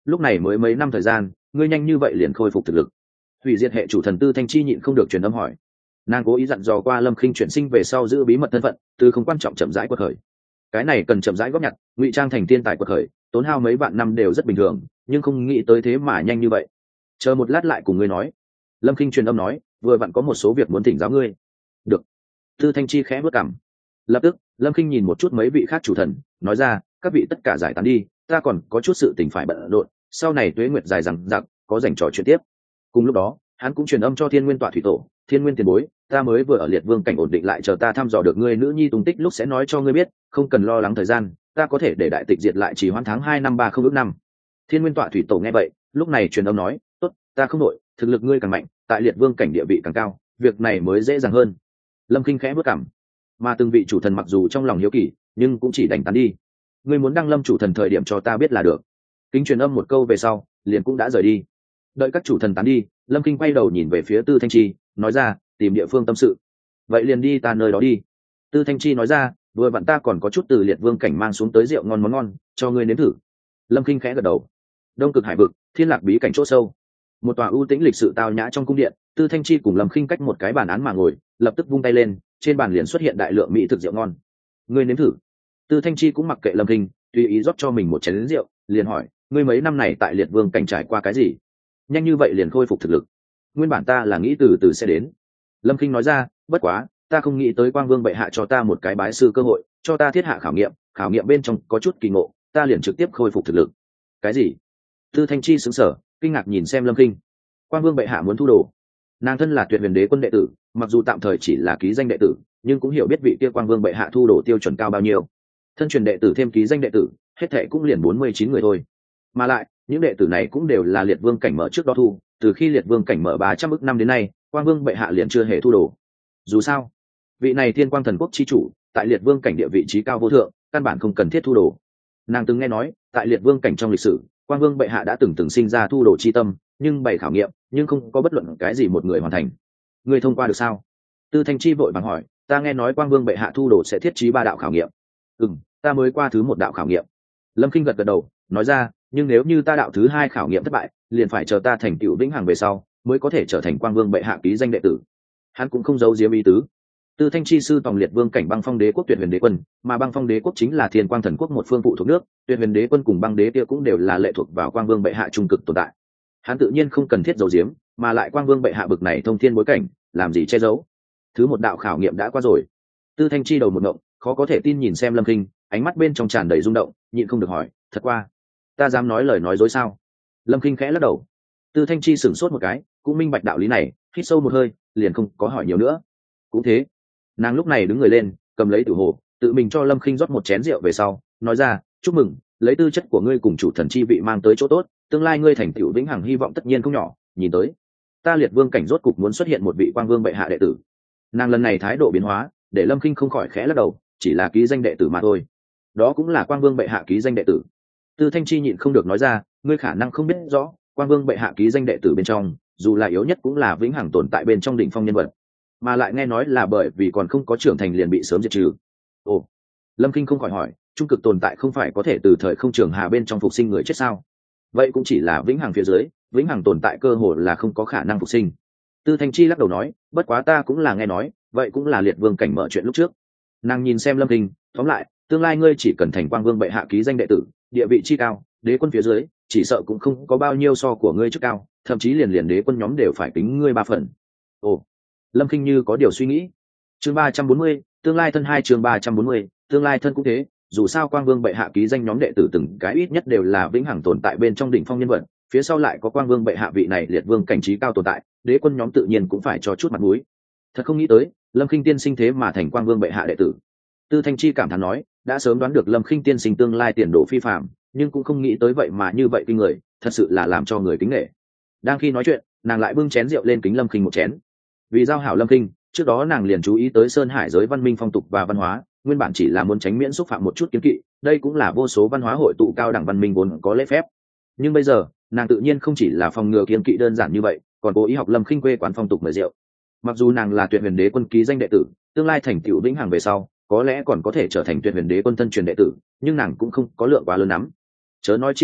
lúc này mới mấy năm thời gian ngươi nhanh như vậy liền khôi phục thực lực. Hủy diệt hệ chủ thần Tư Thanh Chi nhịn không được truyền âm hỏi. Nàng cố ý dặn dò qua Lâm Khinh chuyển sinh về sau giữ bí mật thân phận, từ không quan trọng chậm rãi quật khởi. Cái này cần chậm rãi góp nhặt, ngụy trang thành tiên tài quật khởi, tốn hao mấy vạn năm đều rất bình thường, nhưng không nghĩ tới thế mà nhanh như vậy. Chờ một lát lại cùng ngươi nói. Lâm Khinh truyền âm nói, vừa vặn có một số việc muốn thỉnh giáo ngươi. Được. Tư Thanh Chi khẽ bước cằm. Lập tức Lâm Khinh nhìn một chút mấy vị khác chủ thần, nói ra, các vị tất cả giải tán đi, ta còn có chút sự tình phải bận rộn, sau này tuế nguyệt dài dằng dặc, có rảnh trò chuyện tiếp. Cùng lúc đó hắn cũng truyền âm cho Thiên Nguyên Tọa Thủy Tổ, Thiên Nguyên tiền bối, ta mới vừa ở Liệt Vương cảnh ổn định lại, chờ ta thăm dò được ngươi nữ nhi tung tích lúc sẽ nói cho ngươi biết, không cần lo lắng thời gian, ta có thể để đại tịch diệt lại chỉ hoãn tháng 2 năm 30 ước năm. Thiên Nguyên Tọa Thủy Tổ nghe vậy, lúc này truyền âm nói, tốt, ta không đổi, thực lực ngươi càng mạnh, tại Liệt Vương cảnh địa vị càng cao, việc này mới dễ dàng hơn. Lâm Khinh khẽ bước cằm. Mà từng vị chủ thần mặc dù trong lòng hiếu kỳ, nhưng cũng chỉ đành tán đi. Ngươi muốn đăng lâm chủ thần thời điểm cho ta biết là được. Kính truyền âm một câu về sau, liền cũng đã rời đi. Đợi các chủ thần tán đi, Lâm Kinh quay đầu nhìn về phía Tư Thanh Chi, nói ra, tìm địa phương tâm sự. Vậy liền đi ta nơi đó đi. Tư Thanh Chi nói ra, vừa vặn ta còn có chút từ Liệt Vương cảnh mang xuống tới rượu ngon món ngon, cho ngươi nếm thử. Lâm Kinh khẽ gật đầu. Đông Cực Hải vực, Thiên Lạc bí cảnh chỗ sâu. Một tòa ưu tĩnh lịch sự tao nhã trong cung điện, Tư Thanh Chi cùng Lâm Kinh cách một cái bàn án mà ngồi, lập tức vung tay lên, trên bàn liền xuất hiện đại lượng mỹ thực rượu ngon. Ngươi nếm thử. Tư Thanh Chi cũng mặc kệ Lâm Kinh, tùy ý rót cho mình một chén rượu, liền hỏi, ngươi mấy năm này tại Liệt Vương cảnh trải qua cái gì? Nhanh như vậy liền khôi phục thực lực? Nguyên bản ta là nghĩ từ từ sẽ đến. Lâm Kinh nói ra, bất quá ta không nghĩ tới Quang Vương bệ hạ cho ta một cái bái sư cơ hội, cho ta thiết hạ khảo nghiệm bên trong có chút kỳ ngộ, ta liền trực tiếp khôi phục thực lực. Cái gì? Tư Thanh Chi sững sờ, kinh ngạc nhìn xem Lâm Kinh. Quang Vương bệ hạ muốn thu đồ? Nàng thân là Tuyệt Huyền Đế quân đệ tử, mặc dù tạm thời chỉ là ký danh đệ tử, nhưng cũng hiểu biết vị kia Quang Vương bệ hạ thu đồ tiêu chuẩn cao bao nhiêu. Thân truyền đệ tử thêm ký danh đệ tử, hết thệ cũng liền 49 người thôi. Mà lại những đệ tử này cũng đều là Liệt Vương cảnh mở trước đó thu, từ khi Liệt Vương cảnh mở 300 ức năm đến nay, Quang Vương bệ hạ liền chưa hề thu đồ. Dù sao vị này Thiên Quang thần quốc chi chủ tại Liệt Vương cảnh địa vị trí cao vô thượng, căn bản không cần thiết thu đồ. Nàng từng nghe nói tại Liệt Vương cảnh trong lịch sử, Quang Vương bệ hạ đã từng sinh ra thu đồ chi tâm, nhưng bày khảo nghiệm nhưng không có bất luận cái gì một người hoàn thành. Người thông qua được sao? Tư Thanh Chi vội vàng hỏi, ta nghe nói Quang Vương bệ hạ thu đồ sẽ thiết trí 3 đạo khảo nghiệm. Ta mới qua thứ 1 đạo khảo nghiệm. Lâm Kinh gật đầu, nói ra, nhưng nếu như ta đạo thứ 2 khảo nghiệm thất bại, liền phải chờ ta thành tựu vĩnh hằng về sau mới có thể trở thành Quang Vương bệ hạ ký danh đệ tử. Hắn cũng không giấu giếm ý tứ. Tư Thanh Chi sư tòng Liệt Vương cảnh Băng Phong Đế quốc Tuyệt Huyền Đế quân, mà Băng Phong Đế quốc chính là Thiên Quang thần quốc một phương phụ thuộc nước, Tuyệt Huyền Đế quân cùng Băng Đế kia cũng đều là lệ thuộc vào Quang Vương bệ hạ trung cực tồn tại. Hắn tự nhiên không cần thiết giấu giếm, mà lại Quang Vương bệ hạ bực này thông thiên bối cảnh, làm gì che giấu. Thứ 1 đạo khảo nghiệm đã qua rồi. Tư Thanh Chi đầu một ngộng, khó có thể tin nhìn xem Lâm Kinh, ánh mắt bên trong tràn đầy rung động, nhịn không được hỏi, thật qua? Ta dám nói lời nói dối sao? Lâm Kinh khẽ lắc đầu. Tư Thanh Chi sửng sốt một cái, cũng minh bạch đạo lý này, hít sâu một hơi, liền không có hỏi nhiều nữa. Cũng thế. Nàng lúc này đứng người lên, cầm lấy tử hồ, tự mình cho Lâm Kinh rót một chén rượu về sau, nói ra, chúc mừng, lấy tư chất của ngươi cùng chủ thần chi vị mang tới chỗ tốt, tương lai ngươi thành tựu vĩnh hằng hy vọng tất nhiên không nhỏ. Nhìn tới, ta Liệt Vương cảnh rốt cục muốn xuất hiện một vị Quang Vương bệ hạ đệ tử. Nàng lần này thái độ biến hóa, để Lâm Kinh không khỏi khẽ lắc đầu, chỉ là ký danh đệ tử mà thôi. Đó cũng là Quang Vương bệ hạ ký danh đệ tử. Tư Thanh Chi nhịn không được nói ra, ngươi khả năng không biết rõ, Quang Vương bệ hạ ký danh đệ tử bên trong, dù là yếu nhất cũng là vĩnh hằng tồn tại bên trong đỉnh phong nhân vật, mà lại nghe nói là bởi vì còn không có trưởng thành liền bị sớm diệt trừ. Ồ. Lâm Kinh không khỏi hỏi, trung cực tồn tại không phải có thể từ thời không trường hà bên trong phục sinh người chết sao? Vậy cũng chỉ là vĩnh hằng phía dưới, vĩnh hằng tồn tại cơ hồ là không có khả năng phục sinh. Tư Thanh Chi lắc đầu nói, bất quá ta cũng là nghe nói, vậy cũng là Liệt Vương cảnh mở chuyện lúc trước. Nàng nhìn xem Lâm Kinh, tóm lại, tương lai ngươi chỉ cần thành Quang Vương bệ hạ ký danh đệ tử, địa vị chi cao, đế quân phía dưới chỉ sợ cũng không có bao nhiêu so của ngươi chức cao, thậm chí liền đế quân nhóm đều phải tính ngươi 3 phần. Ồ. Lâm Kinh như có điều suy nghĩ. Chương 340, tương lai thân 2 chương 340, tương lai thân cũng thế, dù sao Quang Vương bệ hạ ký danh nhóm đệ tử từng cái ít nhất đều là vĩnh hằng tồn tại bên trong đỉnh phong nhân vật, phía sau lại có Quang Vương bệ hạ vị này Liệt Vương cảnh trí cao tồn tại, đế quân nhóm tự nhiên cũng phải cho chút mặt mũi. Thật không nghĩ tới, Lâm Kinh tiên sinh thế mà thành Quang Vương bệ hạ đệ tử. Tư Thanh Chi cảm thán nói, đã sớm đoán được Lâm Kinh tiên sinh tương lai tiền đồ phi phàm, nhưng cũng không nghĩ tới vậy mà như vậy kinh người, thật sự là làm cho người kính nể. Đang khi nói chuyện, nàng lại bưng chén rượu lên kính Lâm Kinh một chén. Vì giao hảo Lâm Kinh, trước đó nàng liền chú ý tới Sơn Hải giới văn minh phong tục và văn hóa, nguyên bản chỉ là muốn tránh miễn xúc phạm một chút kiến kỵ, đây cũng là vô số văn hóa hội tụ cao đẳng văn minh vốn có lễ phép. Nhưng bây giờ, nàng tự nhiên không chỉ là phòng ngừa kiến kỵ đơn giản như vậy, còn cố ý học Lâm Kinh quê quán phong tục mời rượu. Mặc dù nàng là Tuyệt Huyền Đế quân ký danh đệ tử, tương lai thành tựu vĩnh hằng về sau, có lẽ còn có thể trở thành Tuyệt Huyền Đế quân thân truyền đệ tử, nhưng nàng cũng không có lượng quá lớn lắm. Chớ nói chi là,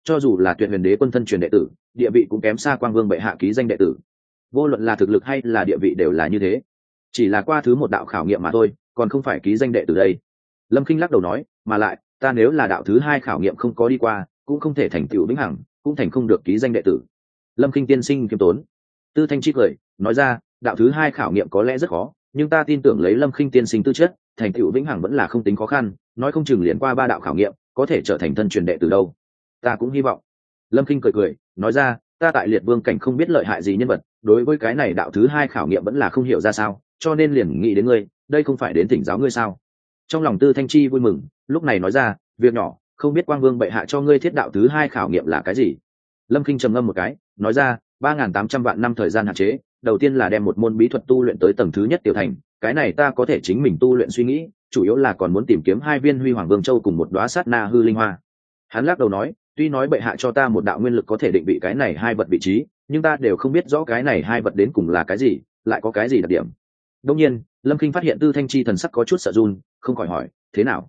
cho dù là tuyệt huyền đế quân thân truyền đệ tử, địa vị cũng kém xa quang vương bệ hạ ký danh đệ tử. Vô luận là thực lực hay là địa vị đều là như thế, chỉ là qua thứ một đạo khảo nghiệm mà thôi, còn không phải ký danh đệ tử đây. Lâm Kinh lắc đầu nói, mà lại ta nếu là đạo thứ hai khảo nghiệm không có đi qua, cũng không thể thành tựu vĩnh hằng, cũng thành không được ký danh đệ tử. Lâm Kinh tiên sinh kiêm tốn. Tư Thanh Chi cười nói ra, đạo thứ hai khảo nghiệm có lẽ rất khó, nhưng ta tin tưởng lấy Lâm Kinh tiên sinh tư chất, thành tựu vĩnh hằng vẫn là không tính khó khăn, nói không chừng liền qua ba đạo khảo nghiệm có thể trở thành thân truyền đệ tử đâu. Ta cũng hy vọng. Lâm Kinh cười nói ra, ta tại liệt vương cảnh không biết lợi hại gì nhân vật, đối với cái này đạo thứ hai khảo nghiệm vẫn là không hiểu ra sao, cho nên liền nghĩ đến ngươi, đây không phải đến thỉnh giáo ngươi sao? Trong lòng Tư Thanh Chi vui mừng, lúc này nói ra, việc nhỏ, không biết quang vương bệ hạ cho ngươi thiết đạo thứ hai khảo nghiệm là cái gì? Lâm Kinh trầm ngâm một cái nói ra, 3.800 vạn năm thời gian hạn chế, đầu tiên là đem một môn bí thuật tu luyện tới tầng thứ nhất tiểu thành, cái này ta có thể chính mình tu luyện suy nghĩ, chủ yếu là còn muốn tìm kiếm hai viên huy hoàng vương châu cùng một đóa sát na hư linh hoa. Hắn lắc đầu nói, tuy nói bệ hạ cho ta một đạo nguyên lực có thể định vị cái này hai vật vị trí, nhưng ta đều không biết rõ cái này hai vật đến cùng là cái gì, lại có cái gì đặc điểm. Đương nhiên, Lâm Kinh phát hiện Tư Thanh Chi thần sắc có chút sợ run, không khỏi hỏi, thế nào?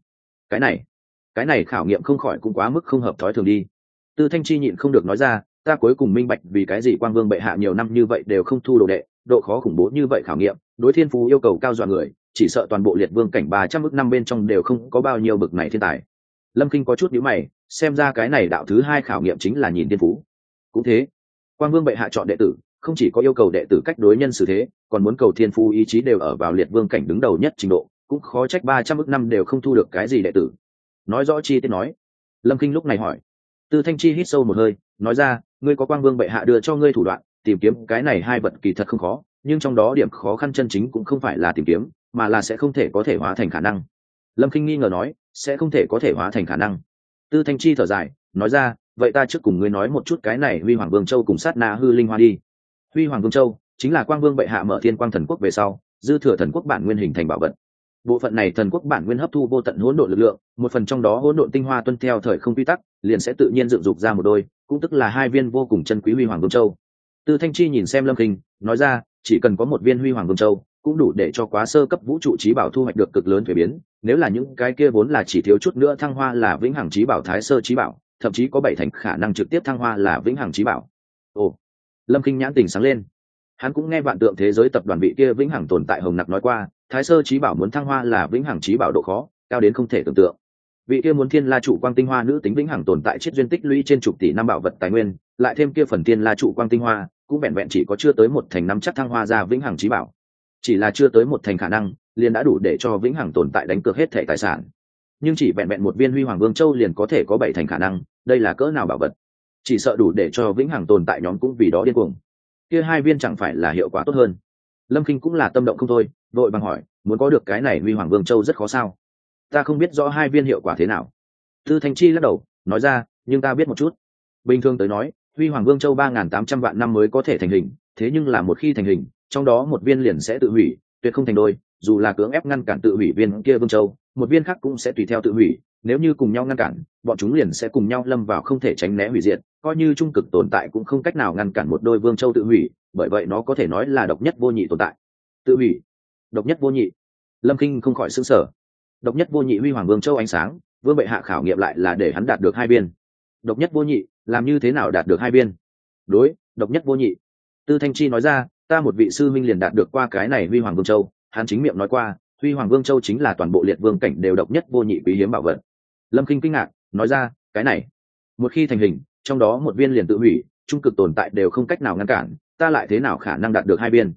Cái này khảo nghiệm không khỏi cũng quá mức không hợp thói thường đi. Tư Thanh Chi nhịn không được nói ra, ta cuối cùng minh bạch vì cái gì quang vương bệ hạ nhiều năm như vậy đều không thu đồ đệ, độ khó khủng bố như vậy khảo nghiệm, đối thiên phú yêu cầu cao dọa người, chỉ sợ toàn bộ liệt vương cảnh 300 ức năm bên trong đều không có bao nhiêu bậc này thiên tài. Lâm Kinh có chút nhíu mày, xem ra cái này đạo thứ hai khảo nghiệm chính là nhìn thiên phú. Cũng thế, quang vương bệ hạ chọn đệ tử, không chỉ có yêu cầu đệ tử cách đối nhân xử thế, còn muốn cầu thiên phú ý chí đều ở vào liệt vương cảnh đứng đầu nhất trình độ, cũng khó trách 300 ức năm đều không thu được cái gì đệ tử. Nói rõ chi tiết nói. Lâm Kinh lúc này hỏi. Tư Thanh Chi hít sâu một hơi nói ra, ngươi có quang vương bệ hạ đưa cho ngươi thủ đoạn, tìm kiếm cái này hai vật kỳ thật không khó, nhưng trong đó điểm khó khăn chân chính cũng không phải là tìm kiếm, mà là sẽ không thể có thể hóa thành khả năng. Lâm Kinh nghi ngờ nói, sẽ không thể có thể hóa thành khả năng. Tư Thanh Chi thở dài nói ra, vậy ta trước cùng ngươi nói một chút cái này huy hoàng vương châu cùng sát na hư linh hoa đi. Huy hoàng vương châu chính là quang vương bệ hạ mở thiên quang thần quốc về sau dư thừa thần quốc bản nguyên hình thành bảo vật. Bộ phận này thần quốc bản nguyên hấp thu vô tận hỗn độn lực lượng, một phần trong đó hỗn độn tinh hoa tuân theo thời không quy tắc, liền sẽ tự nhiên dựng dục ra một đôi, cũng tức là hai viên vô cùng chân quý huy hoàng vương châu. Tư Thanh Chi nhìn xem Lâm Kinh, nói ra, chỉ cần có một viên huy hoàng vương châu, cũng đủ để cho quá sơ cấp vũ trụ trí bảo thu hoạch được cực lớn thuế biến, nếu là những cái kia vốn là chỉ thiếu chút nữa thăng hoa là vĩnh hằng trí bảo thái sơ trí bảo, thậm chí có bảy thành khả năng trực tiếp thăng hoa là vĩnh hằng trí bảo. Ồ, Lâm Kinh nhãn tình sáng lên. Hắn cũng nghe vạn tượng thế giới tập đoàn vị kia vĩnh hằng tồn tại Hồng Nặc nói qua, thái sơ trí bảo muốn thăng hoa là vĩnh hằng trí bảo độ khó cao đến không thể tưởng tượng. Vị kia muốn thiên la trụ quang tinh hoa nữ tính vĩnh hằng tồn tại chiết duyên tích lũy trên chục tỷ năm bảo vật tài nguyên, lại thêm kia phần thiên la trụ quang tinh hoa, cũng vẹn vẹn chỉ có chưa tới một thành năm chắc thăng hoa ra vĩnh hằng trí bảo. Chỉ là chưa tới một thành khả năng, liền đã đủ để cho vĩnh hằng tồn tại đánh cược hết thể tài sản. Nhưng chỉ vẹn vẹn một viên huy hoàng vương châu liền có thể có bảy thành khả năng, đây là cỡ nào bảo vật? Chỉ sợ đủ để cho vĩnh hằng tồn tại nhóm cũng vì đó điên cuồng. Kia hai viên chẳng phải là hiệu quả tốt hơn? Lâm Kinh cũng là tâm động không thôi, vội vàng hỏi, muốn có được cái này huy hoàng vương châu rất khó sao? Ta không biết rõ hai viên hiệu quả thế nào. Tư Thanh Chi lắc đầu nói ra, nhưng ta biết một chút. Bình thường tới nói, huy hoàng vương châu 3.800 vạn năm mới có thể thành hình, thế nhưng là một khi thành hình, trong đó một viên liền sẽ tự hủy, tuyệt không thành đôi, dù là cưỡng ép ngăn cản tự hủy viên kia vương châu, một viên khác cũng sẽ tùy theo tự hủy, nếu như cùng nhau ngăn cản, bọn chúng liền sẽ cùng nhau lâm vào không thể tránh né hủy diệt, coi như trung cực tồn tại cũng không cách nào ngăn cản một đôi vương châu tự hủy, bởi vậy nó có thể nói là độc nhất vô nhị tồn tại. Tự hủy, độc nhất vô nhị. Lâm Kinh không khỏi sửng sở. Độc nhất vô nhị huy hoàng vương châu ánh sáng, vương bệ hạ khảo nghiệm lại là để hắn đạt được hai viên. Độc nhất vô nhị, làm như thế nào đạt được hai viên? Đối, độc nhất vô nhị. Tư Thanh Chi nói ra, ta một vị sư minh liền đạt được qua cái này huy hoàng vương châu, hắn chính miệng nói qua, huy hoàng vương châu chính là toàn bộ liệt vương cảnh đều độc nhất vô nhị quý hiếm bảo vật. Lâm Kinh kinh ngạc nói ra, cái này một khi thành hình, trong đó một viên liền tự hủy, trung cực tồn tại đều không cách nào ngăn cản, ta lại thế nào khả năng đạt được hai viên?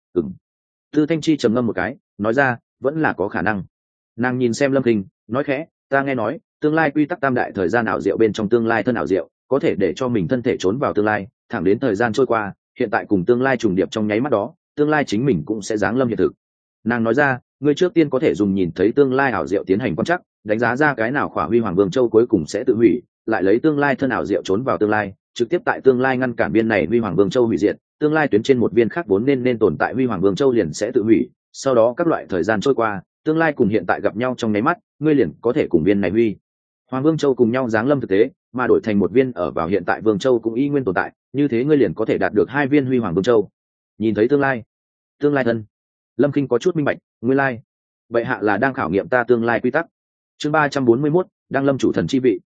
Tư Thanh Chi trầm ngâm một cái nói ra, vẫn là có khả năng. Nàng nhìn xem Lâm Kinh nói khẽ, ta nghe nói tương lai quy tắc tam đại thời gian ảo diệu bên trong tương lai thân ảo diệu có thể để cho mình thân thể trốn vào tương lai, thẳng đến thời gian trôi qua, hiện tại cùng tương lai trùng điệp trong nháy mắt đó, tương lai chính mình cũng sẽ giáng lâm hiện thực. Nàng nói ra, ngươi trước tiên có thể dùng nhìn thấy tương lai ảo diệu tiến hành quan trắc, đánh giá ra cái nào khỏa huy hoàng vương châu cuối cùng sẽ tự hủy, lại lấy tương lai thân ảo diệu trốn vào tương lai, trực tiếp tại tương lai ngăn cản viên này huy hoàng vương châu hủy diệt, tương lai tuyến trên một viên khác vốn nên tồn tại huy hoàng vương châu liền sẽ tự hủy, sau đó các loại thời gian trôi qua, tương lai cùng hiện tại gặp nhau trong nháy mắt, ngươi liền có thể cùng viên này huy hoàng vương châu cùng nhau giáng lâm thực tế, mà đổi thành một viên ở vào hiện tại vương châu cũng y nguyên tồn tại, như thế ngươi liền có thể đạt được hai viên huy hoàng vương châu. Nhìn thấy tương lai thân. Lâm Kinh có chút minh bạch, nguyên lai bệ hạ là đang khảo nghiệm ta tương lai quy tắc. Chương 341, đang lâm chủ thần chi vị.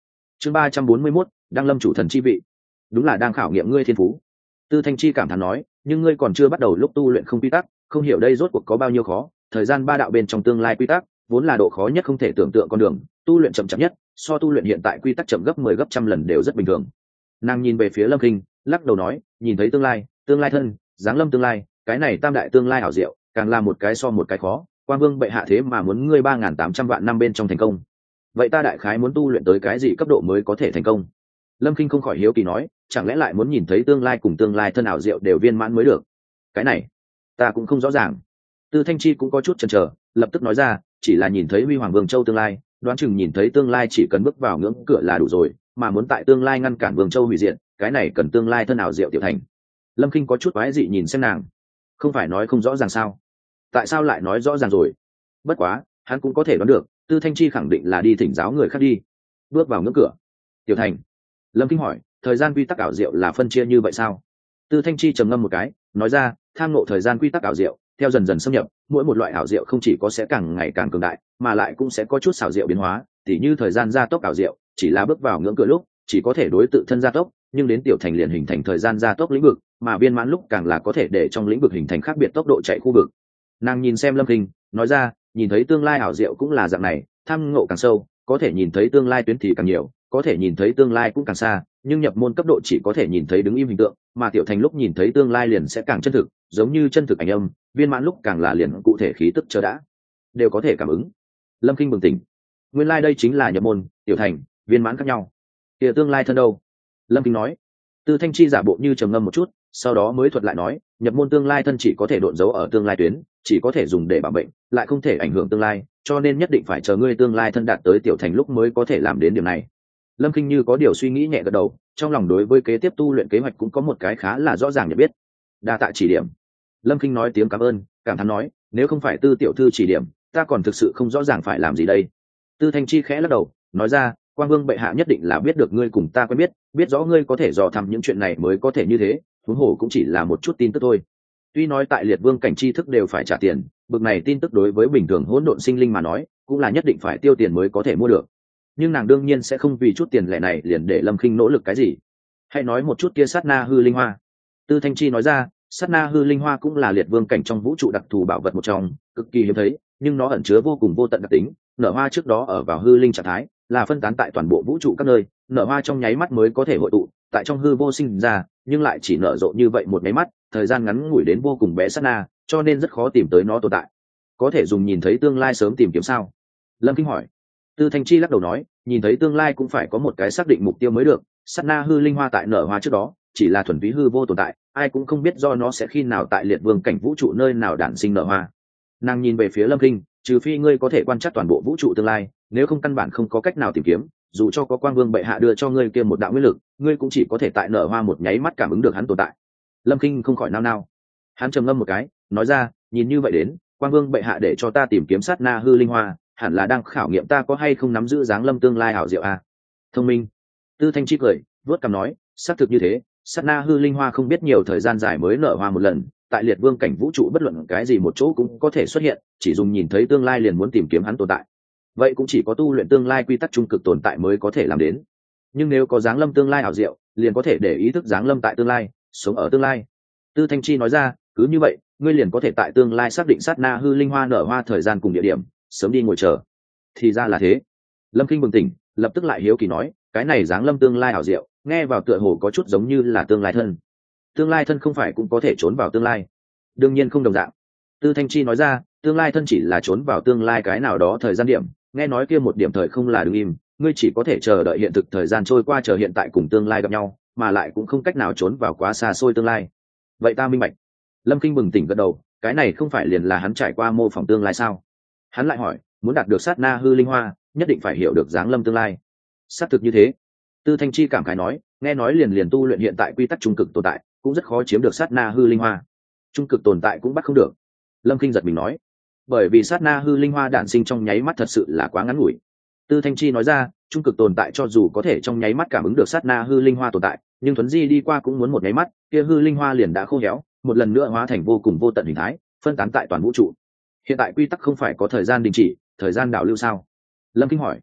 chương 341, đăng lâm chủ thần chi vị. Đúng là đang khảo nghiệm ngươi thiên phú. Tư Thanh Chi cảm thán nói, nhưng ngươi còn chưa bắt đầu lúc tu luyện không quy tắc, không hiểu đây rốt cuộc có bao nhiêu khó. Thời gian ba đạo bên trong tương lai quy tắc vốn là độ khó nhất không thể tưởng tượng con đường, tu luyện chậm chậm nhất, so tu luyện hiện tại quy tắc chậm gấp 10 gấp trăm lần đều rất bình thường. Nàng nhìn về phía Lâm Kinh, lắc đầu nói, nhìn thấy tương lai thân, giáng lâm tương lai, cái này tam đại tương lai ảo diệu, càng là một cái so một cái khó. Quan Vương bệ hạ thế mà muốn ngươi 3.800 vạn năm bên trong thành công. Vậy ta đại khái muốn tu luyện tới cái gì cấp độ mới có thể thành công? Lâm Kinh không khỏi hiếu kỳ nói, chẳng lẽ lại muốn nhìn thấy tương lai cùng tương lai thân ảo diệu đều viên mãn mới được? Cái này ta cũng không rõ ràng. Tư Thanh Chi cũng có chút chần chờ, lập tức nói ra, chỉ là nhìn thấy Huy Hoàng Vương Châu tương lai, đoán chừng nhìn thấy tương lai chỉ cần bước vào ngưỡng cửa là đủ rồi, mà muốn tại tương lai ngăn cản Vương Châu hủy diệt, cái này cần tương lai thân ảo diệu tiểu thành. Lâm Kinh có chút quái dị nhìn xem nàng, không phải nói không rõ ràng sao? Tại sao lại nói rõ ràng rồi? Bất quá, hắn cũng có thể đoán được, Tư Thanh Chi khẳng định là đi thỉnh giáo người khác đi. Bước vào ngưỡng cửa, tiểu thành. Lâm Kinh hỏi, thời gian quy tắc ảo diệu là phân chia như vậy sao? Tư Thanh Chi trầm ngâm một cái, nói ra, tham ngộ thời gian quy tắc ảo diệu, theo dần dần xâm nhập, mỗi một loại ảo diệu không chỉ có sẽ càng ngày càng cường đại, mà lại cũng sẽ có chút xảo diệu biến hóa, tỉ như thời gian gia tốc ảo diệu, chỉ là bước vào ngưỡng cửa lúc, chỉ có thể đối tự thân gia tốc, nhưng đến tiểu thành liền hình thành thời gian gia tốc lĩnh vực, mà viên mãn lúc càng là có thể để trong lĩnh vực hình thành khác biệt tốc độ chạy khu vực. Nàng nhìn xem Lâm Kinh, nói ra, nhìn thấy tương lai ảo diệu cũng là dạng này, tham ngộ càng sâu, có thể nhìn thấy tương lai tuyến thì càng nhiều, có thể nhìn thấy tương lai cũng càng xa, nhưng nhập môn cấp độ chỉ có thể nhìn thấy đứng im hình tượng, mà tiểu thành lúc nhìn thấy tương lai liền sẽ càng chân thực, giống như chân thực ảnh âm, viên mãn lúc càng là liền cụ thể khí tức chờ đã, đều có thể cảm ứng. Lâm Kinh bừng tỉnh, nguyên lai đây chính là nhập môn, tiểu thành, viên mãn khác nhau. Kia tương lai thân đâu? Lâm Kinh nói. Tư Thanh Chi giả bộ như trầm ngâm một chút, sau đó mới thuật lại nói, nhập môn tương lai thân chỉ có thể độn giấu ở tương lai tuyến, chỉ có thể dùng để bảo bệnh, lại không thể ảnh hưởng tương lai, cho nên nhất định phải chờ ngươi tương lai thân đạt tới tiểu thành lúc mới có thể làm đến điểm này. Lâm Kinh như có điều suy nghĩ nhẹ gật đầu, trong lòng đối với kế tiếp tu luyện kế hoạch cũng có một cái khá là rõ ràng nhận biết. Đa tạ chỉ điểm. Lâm Kinh nói tiếng cảm ơn, cảm thán nói, nếu không phải Tư tiểu thư chỉ điểm, ta còn thực sự không rõ ràng phải làm gì đây. Tư Thanh Chi khẽ lắc đầu, nói ra, Quan Vương bệ hạ nhất định là biết được ngươi cùng ta quen biết rõ ngươi có thể dò thăm những chuyện này mới có thể như thế, huống hồ cũng chỉ là một chút tin tức thôi. Tuy nói tại liệt vương cảnh tri thức đều phải trả tiền, bực này tin tức đối với bình thường hỗn độn sinh linh mà nói, cũng là nhất định phải tiêu tiền mới có thể mua được. Nhưng nàng đương nhiên sẽ không vì chút tiền lẻ này liền để Lâm Kinh nỗ lực cái gì. Hãy nói một chút kia sát na hư linh hoa. Tư Thanh Chi nói ra, sát na hư linh hoa cũng là liệt vương cảnh trong vũ trụ đặc thù bảo vật một trong, cực kỳ hiếm thấy, nhưng nó ẩn chứa vô cùng vô tận đặc tính. Nở hoa trước đó ở vào hư linh trạng thái, là phân tán tại toàn bộ vũ trụ các nơi, nở hoa trong nháy mắt mới có thể hội tụ, tại trong hư vô sinh ra, nhưng lại chỉ nở rộ như vậy một nháy mắt, thời gian ngắn ngủi đến vô cùng bé sát na, cho nên rất khó tìm tới nó tồn tại. Có thể dùng nhìn thấy tương lai sớm tìm kiếm sao? Lâm Kinh hỏi. Tư Thanh Chi lắc đầu nói, nhìn thấy tương lai cũng phải có một cái xác định mục tiêu mới được, sát na hư linh hoa tại nở hoa trước đó chỉ là thuần túy hư vô tồn tại, ai cũng không biết do nó sẽ khi nào tại liệt vương cảnh vũ trụ nơi nào đản sinh nở hoa. Nàng nhìn về phía Lâm Kinh, trừ phi ngươi có thể quan trắc toàn bộ vũ trụ tương lai, nếu không căn bản không có cách nào tìm kiếm, dù cho có Quang Vương bệ hạ đưa cho ngươi kia một đạo nguyên lực, ngươi cũng chỉ có thể tại nở hoa một nháy mắt cảm ứng được hắn tồn tại. Lâm Kinh không khỏi nao nao, hắn trầm ngâm một cái, nói ra, nhìn như vậy đến, Quang Vương bệ hạ để cho ta tìm kiếm sát na hư linh hoa, hẳn là đang khảo nghiệm ta có hay không nắm giữ dáng lâm tương lai hảo diệu a. Thông minh. Tư Thanh Chi cười, vớt cằm nói, xác thực như thế, sát na hư linh hoa không biết nhiều thời gian dài mới nở hoa một lần, tại liệt vương cảnh vũ trụ bất luận cái gì một chỗ cũng có thể xuất hiện, chỉ dùng nhìn thấy tương lai liền muốn tìm kiếm hắn tồn tại. Vậy cũng chỉ có tu luyện tương lai quy tắc trung cực tồn tại mới có thể làm đến. Nhưng nếu có dáng lâm tương lai ảo diệu, liền có thể để ý thức dáng lâm tại tương lai, sống ở tương lai. Tư Thanh Chi nói ra, cứ như vậy, ngươi liền có thể tại tương lai xác định sát na hư linh hoa nở hoa thời gian cùng địa điểm, sớm đi ngồi chờ. Thì ra là thế. Lâm Kinh bừng tỉnh, lập tức lại hiếu kỳ nói, cái này dáng lâm tương lai ảo diệu, nghe vào tựa hồ có chút giống như là tương lai thân. Tương lai thân không phải cũng có thể trốn vào tương lai? Đương nhiên không đồng dạng. Tư Thanh Chi nói ra, tương lai thân chỉ là trốn vào tương lai cái nào đó thời gian điểm, nghe nói kia một điểm thời không là đứng im, ngươi chỉ có thể chờ đợi hiện thực thời gian trôi qua chờ hiện tại cùng tương lai gặp nhau, mà lại cũng không cách nào trốn vào quá xa xôi tương lai. Vậy ta minh bạch. Lâm Kinh bừng tỉnh gật đầu, cái này không phải liền là hắn trải qua mô phỏng tương lai sao? Hắn lại hỏi, muốn đạt được sát na hư linh hoa, nhất định phải hiểu được dáng lâm tương lai. Xác thực như thế. Tư Thanh Chi cảm khái nói, nghe nói liền tu luyện hiện tại quy tắc trung cực tồn tại, cũng rất khó chiếm được sát na hư linh hoa. Trung cực tồn tại cũng bắt không được. Lâm Kinh giật mình nói, bởi vì sát na hư linh hoa đản sinh trong nháy mắt thật sự là quá ngắn ngủi. Tư Thanh Chi nói ra, trung cực tồn tại cho dù có thể trong nháy mắt cảm ứng được sát na hư linh hoa tồn tại, nhưng thuấn di đi qua cũng muốn một nháy mắt, kia hư linh hoa liền đã khô héo, một lần nữa hóa thành vô cùng vô tận hình thái, phân tán tại toàn vũ trụ. Hiện tại quy tắc không phải có thời gian đình chỉ, thời gian đảo lưu sao? Lâm Kinh hỏi.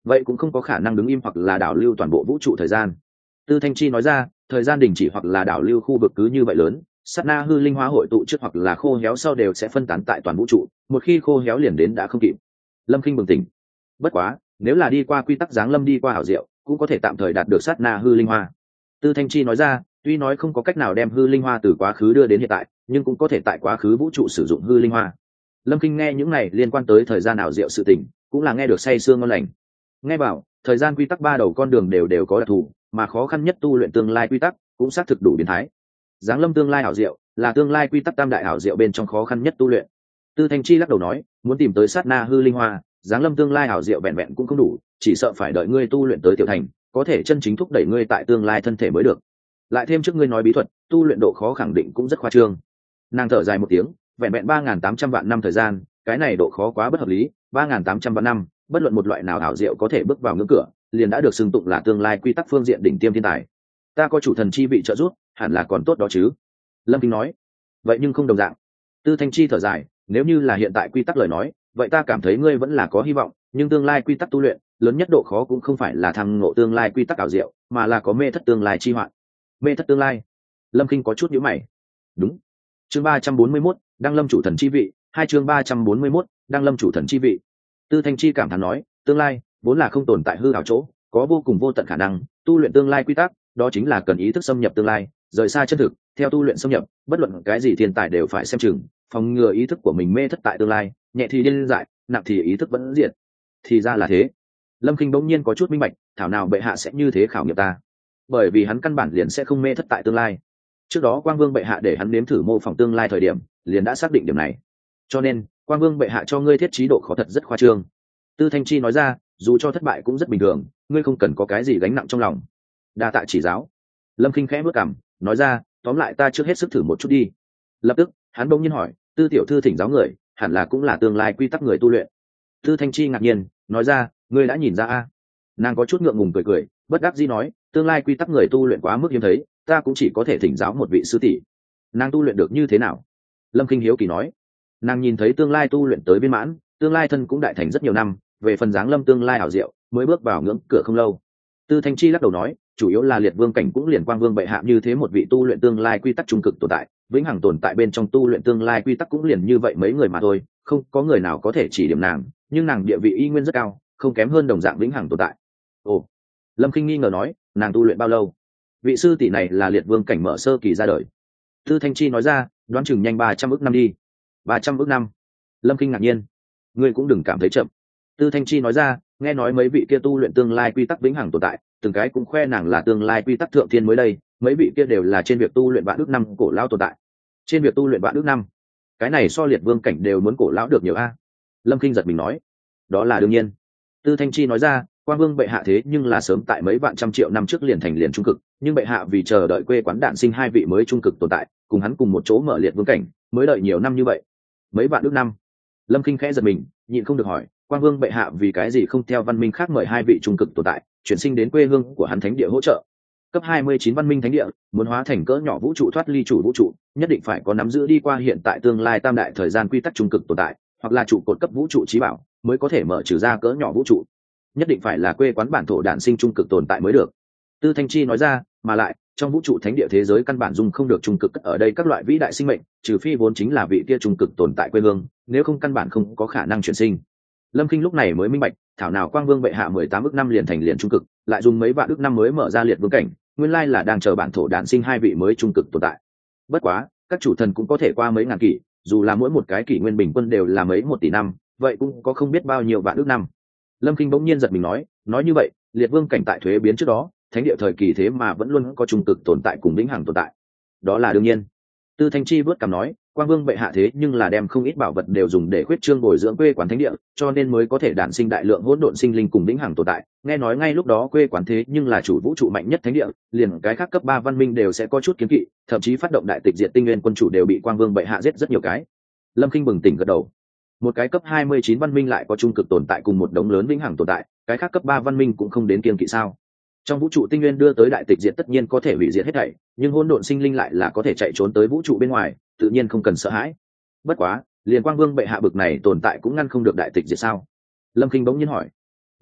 vậy cũng không có khả năng đứng im hoặc là đảo lưu toàn bộ vũ trụ thời gian. Tư Thanh Chi nói ra, thời gian đình chỉ hoặc là đảo lưu khu vực cứ như vậy lớn, sát na hư linh hóa hội tụ trước hoặc là khô héo sau đều sẽ phân tán tại toàn vũ trụ, một khi khô héo liền đến đã không kịp. Lâm Kinh bừng tỉnh. Bất quá, nếu là đi qua quy tắc giáng lâm đi qua hảo diệu, cũng có thể tạm thời đạt được sát na hư linh hoa. Tư Thanh Chi nói ra, tuy nói không có cách nào đem hư linh hoa từ quá khứ đưa đến hiện tại, nhưng cũng có thể tại quá khứ vũ trụ sử dụng hư linh hoa. Lâm Kinh nghe những này liên quan tới thời gian ảo diệu sự tình, cũng là nghe được say sương ngon lành. Nghe bảo, thời gian quy tắc ba đầu con đường đều có đặc thù, mà khó khăn nhất tu luyện tương lai quy tắc cũng xác thực đủ biến thái. Giáng lâm tương lai ảo diệu là tương lai quy tắc tam đại ảo diệu bên trong khó khăn nhất tu luyện. Tư Thanh Chi lắc đầu nói, muốn tìm tới sát na hư linh hoa, giáng lâm tương lai ảo diệu vẹn vẹn cũng không đủ, chỉ sợ phải đợi ngươi tu luyện tới tiểu thành, có thể chân chính thúc đẩy ngươi tại tương lai thân thể mới được. Lại thêm trước ngươi nói bí thuật, tu luyện độ khó khẳng định cũng rất khoa trương. Nàng thở dài một tiếng, vẹn vẹn 3.800 vạn năm thời gian, cái này độ khó quá bất hợp lý. 3.800 vạn năm, bất luận một loại nào ảo diệu có thể bước vào ngưỡng cửa, liền đã được xưng tụng là tương lai quy tắc phương diện đỉnh tiêm thiên tài. Ta có chủ thần chi vị trợ giúp, hẳn là còn tốt đó chứ. Lâm Kinh nói. Vậy nhưng không đồng dạng. Tư Thanh Chi thở dài, nếu như là hiện tại quy tắc lời nói, vậy ta cảm thấy ngươi vẫn là có hy vọng, nhưng tương lai quy tắc tu luyện, lớn nhất độ khó cũng không phải là thăng ngộ tương lai quy tắc ảo diệu, mà là có mê thất tương lai chi hoạn. Mê thất tương lai. Lâm Kinh có chút nhíu mày. Đúng. Chương 341, đăng lâm chủ thần chi vị, hai chương 341, đăng lâm chủ thần chi vị. Tư Thanh Chi cảm thán nói, tương lai vốn là không tồn tại hư ảo chỗ, có vô cùng vô tận khả năng, tu luyện tương lai quy tắc, đó chính là cần ý thức xâm nhập tương lai, rời xa chân thực, theo tu luyện xâm nhập, bất luận cái gì thiên tài đều phải xem chừng, phòng ngừa ý thức của mình mê thất tại tương lai, nhẹ thì điên dại, nặng thì ý thức vẫn diệt. Thì ra là thế. Lâm Kinh bỗng nhiên có chút minh bạch, thảo nào bệ hạ sẽ như thế khảo nghiệm ta, bởi vì hắn căn bản liền sẽ không mê thất tại tương lai. Trước đó Quang Vương bệ hạ để hắn nếm thử mô phỏng tương lai thời điểm, liền đã xác định điểm này. Cho nên, Quang Vương bệ hạ cho ngươi thiết trí độ khó thật rất khoa trương. Tư Thanh Chi nói ra, dù cho thất bại cũng rất bình thường, ngươi không cần có cái gì gánh nặng trong lòng. Đa tạ chỉ giáo. Lâm Kinh khẽ bước cằm, nói ra, tóm lại ta trước hết sức thử một chút đi. Lập tức, hắn bỗng nhiên hỏi, Tư tiểu thư thỉnh giáo người, hẳn là cũng là tương lai quy tắc người tu luyện. Tư Thanh Chi ngạc nhiên, nói ra, ngươi đã nhìn ra a? Nàng có chút ngượng ngùng cười, bất đắc dĩ nói, tương lai quy tắc người tu luyện quá mức hiếm thấy, ta cũng chỉ có thể thỉnh giáo một vị sư tỷ. Nàng tu luyện được như thế nào? Lâm Kinh hiếu kỳ nói. Nàng nhìn thấy tương lai tu luyện tới viên mãn, tương lai thân cũng đại thành rất nhiều năm, về phần dáng lâm tương lai ảo diệu, mới bước vào ngưỡng cửa không lâu. Tư Thanh Chi lắc đầu nói, chủ yếu là liệt vương cảnh cũng liền Quang Vương bệ hạ như thế một vị tu luyện tương lai quy tắc trung cực tồn tại, vĩnh hằng tồn tại bên trong tu luyện tương lai quy tắc cũng liền như vậy mấy người mà thôi, không có người nào có thể chỉ điểm nàng, nhưng nàng địa vị y nguyên rất cao, không kém hơn đồng dạng vĩnh hằng tồn tại. Ồ. Lâm Kinh nghi ngờ nói, nàng tu luyện bao lâu? Vị sư tỷ này là liệt vương cảnh mở sơ kỳ ra đời. Tư Thanh Chi nói ra, đoán chừng nhanh 300 ức năm đi. 300 ức năm. Lâm Kinh ngạc nhiên. Ngươi cũng đừng cảm thấy chậm. Tư Thanh Chi nói ra, nghe nói mấy vị kia tu luyện tương lai quy tắc vĩnh hằng tồn tại, từng cái cũng khoe nàng là tương lai quy tắc thượng thiên mới đây, mấy vị kia đều là trên việc tu luyện vạn ức năm cổ lão tồn tại. Trên việc tu luyện vạn ức năm, cái này so liệt vương cảnh đều muốn cổ lão được nhiều a. Lâm Kinh giật mình nói, đó là đương nhiên. Tư Thanh Chi nói ra, Quang Vương bệ hạ thế nhưng là sớm tại mấy vạn trăm triệu năm trước liền thành liền trung cực, nhưng bệ hạ vì chờ đợi quê quán đản sinh hai vị mới trung cực tồn tại, cùng hắn cùng một chỗ mở liệt vương cảnh, mới đợi nhiều năm như vậy. Mấy vạn ức năm. Lâm Kinh khẽ giật mình, nhịn không được hỏi, Quang Vương bệ hạ vì cái gì không theo văn minh khác mời hai vị trung cực tồn tại, chuyển sinh đến quê hương của hắn thánh địa hỗ trợ? Cấp 29 văn minh thánh địa, muốn hóa thành cỡ nhỏ vũ trụ thoát ly chủ vũ trụ, nhất định phải có nắm giữ đi qua hiện tại tương lai tam đại thời gian quy tắc trung cực tồn tại, hoặc là trụ cột cấp vũ trụ chí bảo, mới có thể mở trừ ra cỡ nhỏ vũ trụ. Nhất định phải là quê quán bản thổ đản sinh trung cực tồn tại mới được. Tư Thanh Chi nói ra, mà lại trong vũ trụ thánh địa thế giới căn bản dung không được trung cực ở đây các loại vĩ đại sinh mệnh, trừ phi vốn chính là vị kia trung cực tồn tại quê hương, nếu không căn bản không có khả năng chuyển sinh. Lâm Kinh lúc này mới minh bạch, thảo nào Quang Vương bệ hạ 18 ức năm liền thành liền trung cực, lại dùng mấy vạn ức năm mới mở ra liệt vương cảnh, nguyên lai là đang chờ bản thổ đản sinh hai vị mới trung cực tồn tại. Bất quá, các chủ thần cũng có thể qua mấy ngàn kỷ, dù là mỗi một cái kỷ nguyên bình quân đều là mấy 1 tỷ năm, vậy cũng có không biết bao nhiêu vạn ức năm. Lâm Kinh bỗng nhiên giật mình nói như vậy, liệt vương cảnh tại thuế biến trước đó, thánh địa thời kỳ thế mà vẫn luôn có trung cực tồn tại cùng vĩnh hằng tồn tại. Đó là đương nhiên. Tư Thanh Chi vớt cằm nói, Quang Vương bệ hạ thế nhưng là đem không ít bảo vật đều dùng để khuyết trương bồi dưỡng quê quán thánh địa, cho nên mới có thể đản sinh đại lượng hỗn độn sinh linh cùng vĩnh hằng tồn tại. Nghe nói ngay lúc đó quê quán thế nhưng là chủ vũ trụ mạnh nhất thánh địa, liền cái khác cấp 3 văn minh đều sẽ có chút kiến kỵ, thậm chí phát động đại tịch diệt tinh nguyên quân chủ đều bị Quang Vương bệ hạ giết rất nhiều cái. Lâm Kinh bừng tỉnh gật đầu. Một cái cấp 29 văn minh lại có trung cực tồn tại cùng một đống lớn vĩnh hằng tồn tại, cái khác cấp 3 văn minh cũng không đến kiêng kỵ sao? Trong vũ trụ tinh nguyên đưa tới đại tịch diệt tất nhiên có thể hủy diệt hết thảy, nhưng hỗn độn sinh linh lại là có thể chạy trốn tới vũ trụ bên ngoài, tự nhiên không cần sợ hãi. Bất quá, liền Quang Vương bệ hạ bực này tồn tại cũng ngăn không được đại tịch diệt sao? Lâm Kinh bỗng nhiên hỏi.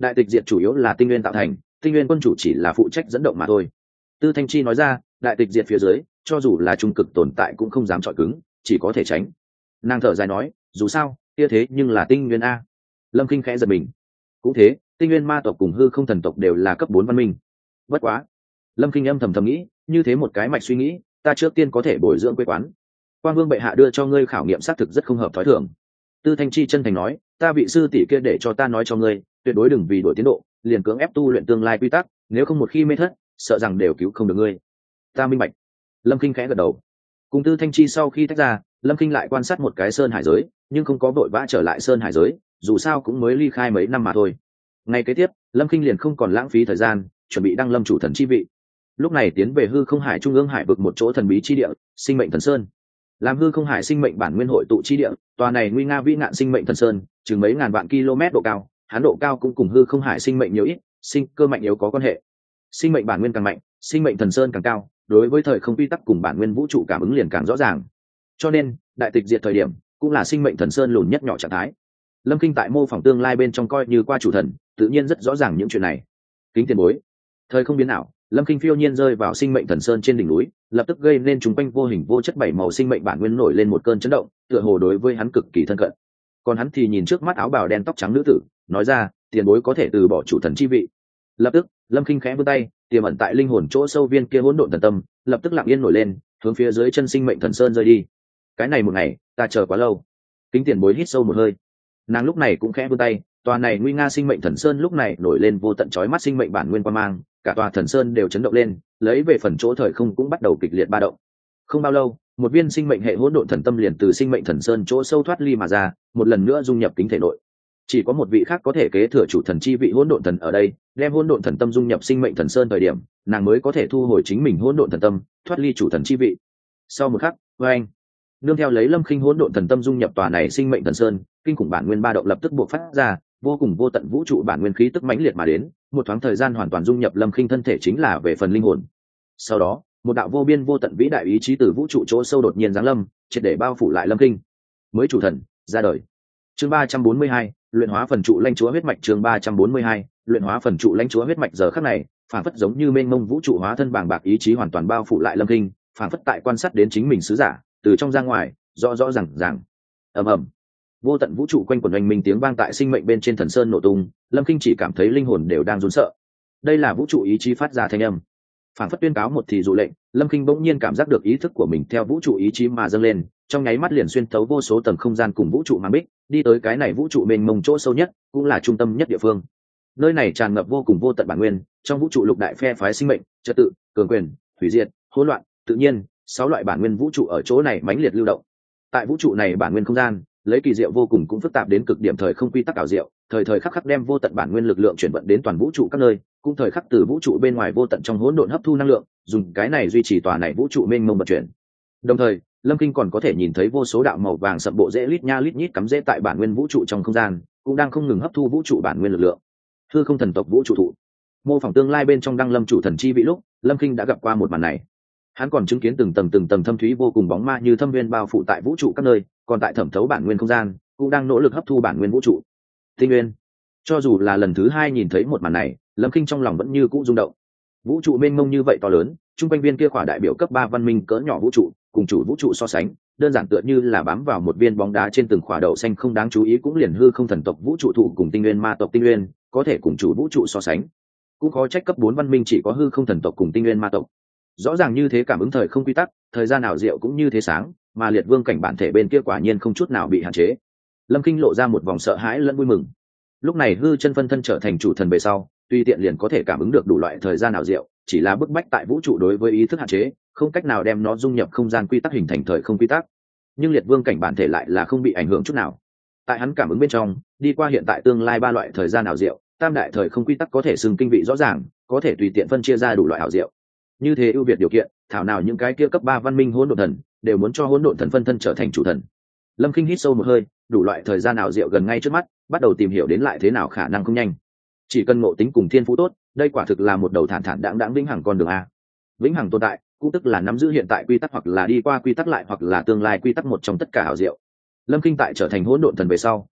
đại tịch diệt chủ yếu là tinh nguyên tạo thành, tinh nguyên quân chủ chỉ là phụ trách dẫn động mà thôi. Tư Thanh Chi nói ra, đại tịch diệt phía dưới cho dù là trung cực tồn tại cũng không dám chọi cứng, chỉ có thể tránh. Nàng thở dài nói, dù sao kia thế nhưng là tinh nguyên a. Lâm Kinh khẽ giật mình. Cũng thế, tinh nguyên ma tộc cùng hư không thần tộc đều là cấp 4 văn minh. Bất quá, Lâm Kinh âm thầm nghĩ, như thế một cái mạch suy nghĩ, ta trước tiên có thể bồi dưỡng quê quán. Quang Vương bệ hạ đưa cho ngươi khảo nghiệm xác thực rất không hợp thói thường. Tư Thanh Chi chân thành nói, ta vị sư tỷ kia để cho ta nói cho ngươi, tuyệt đối đừng vì đổi tiến độ liền cưỡng ép tu luyện tương lai quy tắc, nếu không một khi mê thất, sợ rằng đều cứu không được ngươi. Ta minh bạch. Lâm Kinh khẽ gật đầu. Cùng Tư Thanh Chi sau khi tách ra, Lâm Kinh lại quan sát một cái sơn hải giới, nhưng không có vội vã trở lại sơn hải giới, dù sao cũng mới ly khai mấy năm mà thôi. Ngay kế tiếp, Lâm Kinh liền không còn lãng phí thời gian, chuẩn bị đăng lâm chủ thần chi vị. Lúc này tiến về hư không hải trung ương hải vực một chỗ thần bí chi địa, sinh mệnh thần sơn. Làm hư không hải sinh mệnh bản nguyên hội tụ chi địa, tòa này nguy nga vĩ ngạn sinh mệnh thần sơn, chừng mấy ngàn vạn km độ cao, hán độ cao cũng cùng hư không hải sinh mệnh nhiều ít, sinh cơ mạnh yếu có quan hệ. Sinh mệnh bản nguyên càng mạnh, sinh mệnh thần sơn càng cao, đối với thời không quy tắc cùng bản nguyên vũ trụ cảm ứng liền càng rõ ràng. Cho nên, đại tịch diệt thời điểm, cũng là sinh mệnh thần sơn lùn nhất nhỏ trạng thái. Lâm Kinh tại mô phỏng tương lai bên trong coi như qua chủ thần, tự nhiên rất rõ ràng những chuyện này. Kính tiền bối, thời không biến ảo, Lâm Kinh phiêu nhiên rơi vào sinh mệnh thần sơn trên đỉnh núi, lập tức gây nên chúng quanh vô hình vô chất bảy màu sinh mệnh bản nguyên nổi lên một cơn chấn động, tựa hồ đối với hắn cực kỳ thân cận. Còn hắn thì nhìn trước mắt áo bào đen tóc trắng nữ tử, nói ra, tiền bối có thể từ bỏ chủ thần chi vị. Lập tức, Lâm Kinh khẽ vươn tay, tiềm ẩn tại linh hồn chỗ sâu viên kia hỗn độn thần tâm, lập tức lặng yên nổi lên, hướng phía dưới chân sinh mệnh thần sơn rơi đi. Cái này một ngày, ta chờ quá lâu. Kính tiền bối hít sâu một hơi. Nàng lúc này cũng khẽ vươn tay, tòa này nguy nga sinh mệnh thần sơn lúc này nổi lên vô tận chói mắt sinh mệnh bản nguyên quang mang, cả tòa thần sơn đều chấn động lên, lấy về phần chỗ thời không cũng bắt đầu kịch liệt ba động. Không bao lâu, một viên sinh mệnh hệ hỗn độn thần tâm liền từ sinh mệnh thần sơn chỗ sâu thoát ly mà ra, một lần nữa dung nhập kính thể nội. Chỉ có một vị khác có thể kế thừa chủ thần chi vị hỗn độn thần ở đây, đem hỗn độn thần tâm dung nhập sinh mệnh thần sơn thời điểm, nàng mới có thể thu hồi chính mình hỗn độn thần tâm, thoát ly chủ thần chi vị. Sau một khắc, oeng, nương theo lấy Lâm Kinh hỗn độn thần tâm dung nhập tòa này sinh mệnh thần sơn, kinh khủng bản nguyên ba động lập tức bộc phát ra, vô cùng vô tận vũ trụ bản nguyên khí tức mãnh liệt mà đến, một thoáng thời gian hoàn toàn dung nhập Lâm Kinh thân thể chính là về phần linh hồn. Sau đó, một đạo vô biên vô tận vĩ đại ý chí từ vũ trụ chỗ sâu đột nhiên giáng lâm, triệt để bao phủ lại Lâm Kinh. Mới chủ thần ra đời. Chương 342, luyện hóa phần trụ lãnh chúa huyết mạch. Chương 342, luyện hóa phần trụ lãnh chúa huyết mạch. Giờ khắc này, phản phất giống như mênh mông vũ trụ hóa thân bàng bạc ý chí hoàn toàn bao phủ lại Lâm Kinh, phản phất tại quan sát đến chính mình sứ giả, từ trong ra ngoài, rõ rõ ràng ràng. Ầm ầm. Vô tận vũ trụ quanh quẩn oanh minh tiếng vang tại sinh mệnh bên trên thần sơn nổ tung, Lâm Kinh chỉ cảm thấy linh hồn đều đang run sợ. Đây là vũ trụ ý chí phát ra thanh âm. Phản phất tuyên cáo một thì dụ lệnh, Lâm Kinh bỗng nhiên cảm giác được ý thức của mình theo vũ trụ ý chí mà dâng lên, trong nháy mắt liền xuyên thấu vô số tầng không gian cùng vũ trụ mang bích, đi tới cái này vũ trụ mênh mông chỗ sâu nhất, cũng là trung tâm nhất địa phương. Nơi này tràn ngập vô cùng vô tận bản nguyên, trong vũ trụ lục đại phe phái sinh mệnh, trật tự, cường quyền, hủy diệt, hỗn loạn, tự nhiên, 6 loại bản nguyên vũ trụ ở chỗ này mãnh liệt lưu động. Tại vũ trụ này bản nguyên không gian, lấy kỳ diệu vô cùng cũng phức tạp đến cực điểm thời không quy tắc ảo diệu, thời thời khắc khắc đem vô tận bản nguyên lực lượng chuyển vận đến toàn vũ trụ các nơi, cũng thời khắc từ vũ trụ bên ngoài vô tận trong hỗn độn hấp thu năng lượng, dùng cái này duy trì tòa này vũ trụ mênh mông vận chuyển. Đồng thời, Lâm Kinh còn có thể nhìn thấy vô số đạo màu vàng sậm bộ rễ lít nha lít nhít cắm rễ tại bản nguyên vũ trụ trong không gian, cũng đang không ngừng hấp thu vũ trụ bản nguyên lực lượng. Hư không thần tộc vũ trụ thụ, mô phỏng tương lai bên trong đăng lâm chủ thần chi vị lúc, Lâm Kinh đã gặp qua một màn này. Hắn còn chứng kiến từng tầng thâm thúy vô cùng bóng ma như thâm nguyên bao phủ tại vũ trụ các nơi, còn tại thẩm thấu bản nguyên không gian, cũng đang nỗ lực hấp thu bản nguyên vũ trụ. Tinh nguyên. Cho dù là lần thứ 2 nhìn thấy một màn này, Lâm Kinh trong lòng vẫn như cũ rung động. Vũ trụ mênh mông như vậy to lớn, trung quanh viên kia khỏa đại biểu cấp 3 văn minh cỡ nhỏ vũ trụ, cùng chủ vũ trụ so sánh, đơn giản tựa như là bám vào một viên bóng đá trên từng khỏa đậu xanh không đáng chú ý, cũng liền hư không thần tộc vũ trụ thụ cùng tinh nguyên ma tộc tinh nguyên, có thể cùng chủ vũ trụ so sánh. Cũng có trách cấp 4 văn minh chỉ có hư không thần tộc cùng tinh nguyên ma tộc. Rõ ràng như thế cảm ứng thời không quy tắc, thời gian nào diệu cũng như thế sáng, mà liệt vương cảnh bản thể bên kia quả nhiên không chút nào bị hạn chế. Lâm Kinh lộ ra một vòng sợ hãi lẫn vui mừng. Lúc này hư chân phân thân trở thành chủ thần về sau, tuy tiện liền có thể cảm ứng được đủ loại thời gian nào diệu, chỉ là bức bách tại vũ trụ đối với ý thức hạn chế, không cách nào đem nó dung nhập không gian quy tắc hình thành thời không quy tắc. Nhưng liệt vương cảnh bản thể lại là không bị ảnh hưởng chút nào. Tại hắn cảm ứng bên trong, đi qua hiện tại tương lai 3 loại thời gian nào diệu, tam đại thời không quy tắc có thể xưng kinh vị rõ ràng, có thể tùy tiện phân chia ra đủ loại ảo diệu. Như thế ưu việt điều kiện, thảo nào những cái kia cấp 3 văn minh hỗn độn thần đều muốn cho hỗn độn thần phân thân trở thành chủ thần. Lâm Kinh hít sâu một hơi, đủ loại thời gian ảo diệu gần ngay trước mắt, bắt đầu tìm hiểu đến lại thế nào khả năng không nhanh. Chỉ cần ngộ tính cùng thiên phú tốt, đây quả thực là một đầu thản thản đãng đãng vĩnh hằng con đường a. Vĩnh hằng tồn tại, cũng tức là nắm giữ hiện tại quy tắc hoặc là đi qua quy tắc lại hoặc là tương lai quy tắc một trong tất cả ảo diệu. Lâm Kinh tại trở thành hỗn độn thần về sau,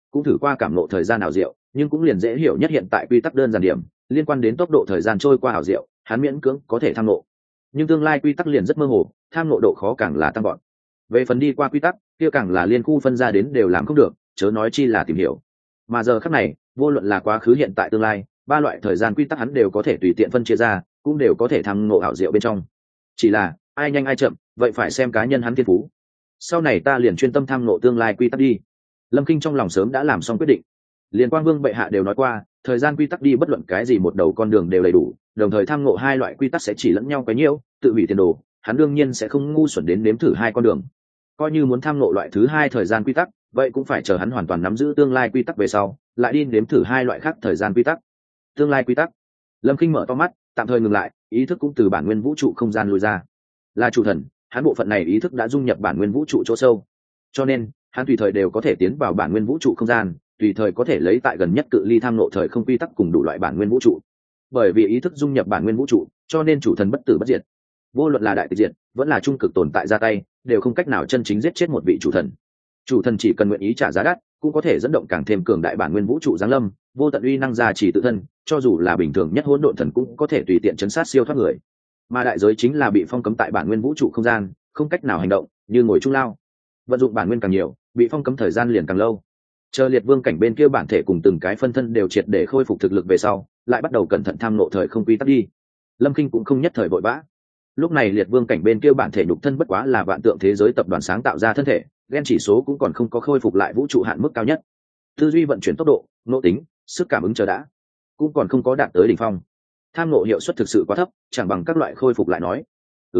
cũng thử qua cảm ngộ thời gian ảo diệu, nhưng cũng liền dễ hiểu nhất hiện tại quy tắc đơn giản điểm liên quan đến tốc độ thời gian trôi qua ảo diệu, hắn miễn cưỡng có thể tham ngộ. Nhưng tương lai quy tắc liền rất mơ hồ, tham ngộ độ khó càng là tăng gọn. Về phần đi qua quy tắc, kia càng là liên khu phân ra đến đều làm không được, chớ nói chi là tìm hiểu. Mà giờ khắc này, vô luận là quá khứ hiện tại tương lai, ba loại thời gian quy tắc hắn đều có thể tùy tiện phân chia ra, cũng đều có thể tham ngộ ảo diệu bên trong. Chỉ là ai nhanh ai chậm, vậy phải xem cá nhân hắn thiên phú. Sau này ta liền chuyên tâm tham ngộ tương lai quy tắc đi. Lâm Kinh trong lòng sớm đã làm xong quyết định. Liên Quang Vương bệ hạ đều nói qua, thời gian quy tắc đi bất luận cái gì một đầu con đường đều đầy đủ, đồng thời tham ngộ hai loại quy tắc sẽ chỉ lẫn nhau quá nhiều, tự hủy tiền đồ, hắn đương nhiên sẽ không ngu xuẩn đến nếm thử hai con đường. Coi như muốn tham ngộ loại thứ hai thời gian quy tắc, vậy cũng phải chờ hắn hoàn toàn nắm giữ tương lai quy tắc về sau, lại đi nếm thử hai loại khác thời gian quy tắc. Tương lai quy tắc. Lâm Kinh mở to mắt, tạm thời ngừng lại, ý thức cũng từ bản nguyên vũ trụ không gian lùi ra. Là chủ thần, hắn bộ phận này ý thức đã dung nhập bản nguyên vũ trụ chỗ sâu, cho nên hắn tùy thời đều có thể tiến vào bản nguyên vũ trụ không gian, tùy thời có thể lấy tại gần nhất cự ly tham ngộ thời không quy tắc cùng đủ loại bản nguyên vũ trụ. Bởi vì ý thức dung nhập bản nguyên vũ trụ, cho nên chủ thần bất tử bất diệt. Vô luận là đại tịch diệt, vẫn là trung cực tồn tại ra tay, đều không cách nào chân chính giết chết một vị chủ thần. Chủ thần chỉ cần nguyện ý trả giá đắt, cũng có thể dẫn động càng thêm cường đại bản nguyên vũ trụ giáng lâm, vô tận uy năng gia trì tự thân, cho dù là bình thường nhất hỗn độn thần cũng có thể tùy tiện chấn sát siêu thoát người. Mà đại giới chính là bị phong cấm tại bản nguyên vũ trụ không gian, không cách nào hành động, như ngồi trung lao. Vận dụng bản nguyên càng nhiều, bị phong cấm thời gian liền càng lâu. Chờ liệt vương cảnh bên kia bản thể cùng từng cái phân thân đều triệt để khôi phục thực lực về sau, lại bắt đầu cẩn thận tham nộ thời không quy tắc đi. Lâm Kinh cũng không nhất thời vội vã. Lúc này liệt vương cảnh bên kia bản thể nhục thân bất quá là vạn tượng thế giới tập đoàn sáng tạo ra thân thể, gen chỉ số cũng còn không có khôi phục lại vũ trụ hạn mức cao nhất. Tư duy vận chuyển tốc độ, nội tính, sức cảm ứng chờ đã, cũng còn không có đạt tới đỉnh phong. Tham nộ hiệu suất thực sự quá thấp, chẳng bằng các loại khôi phục lại nói.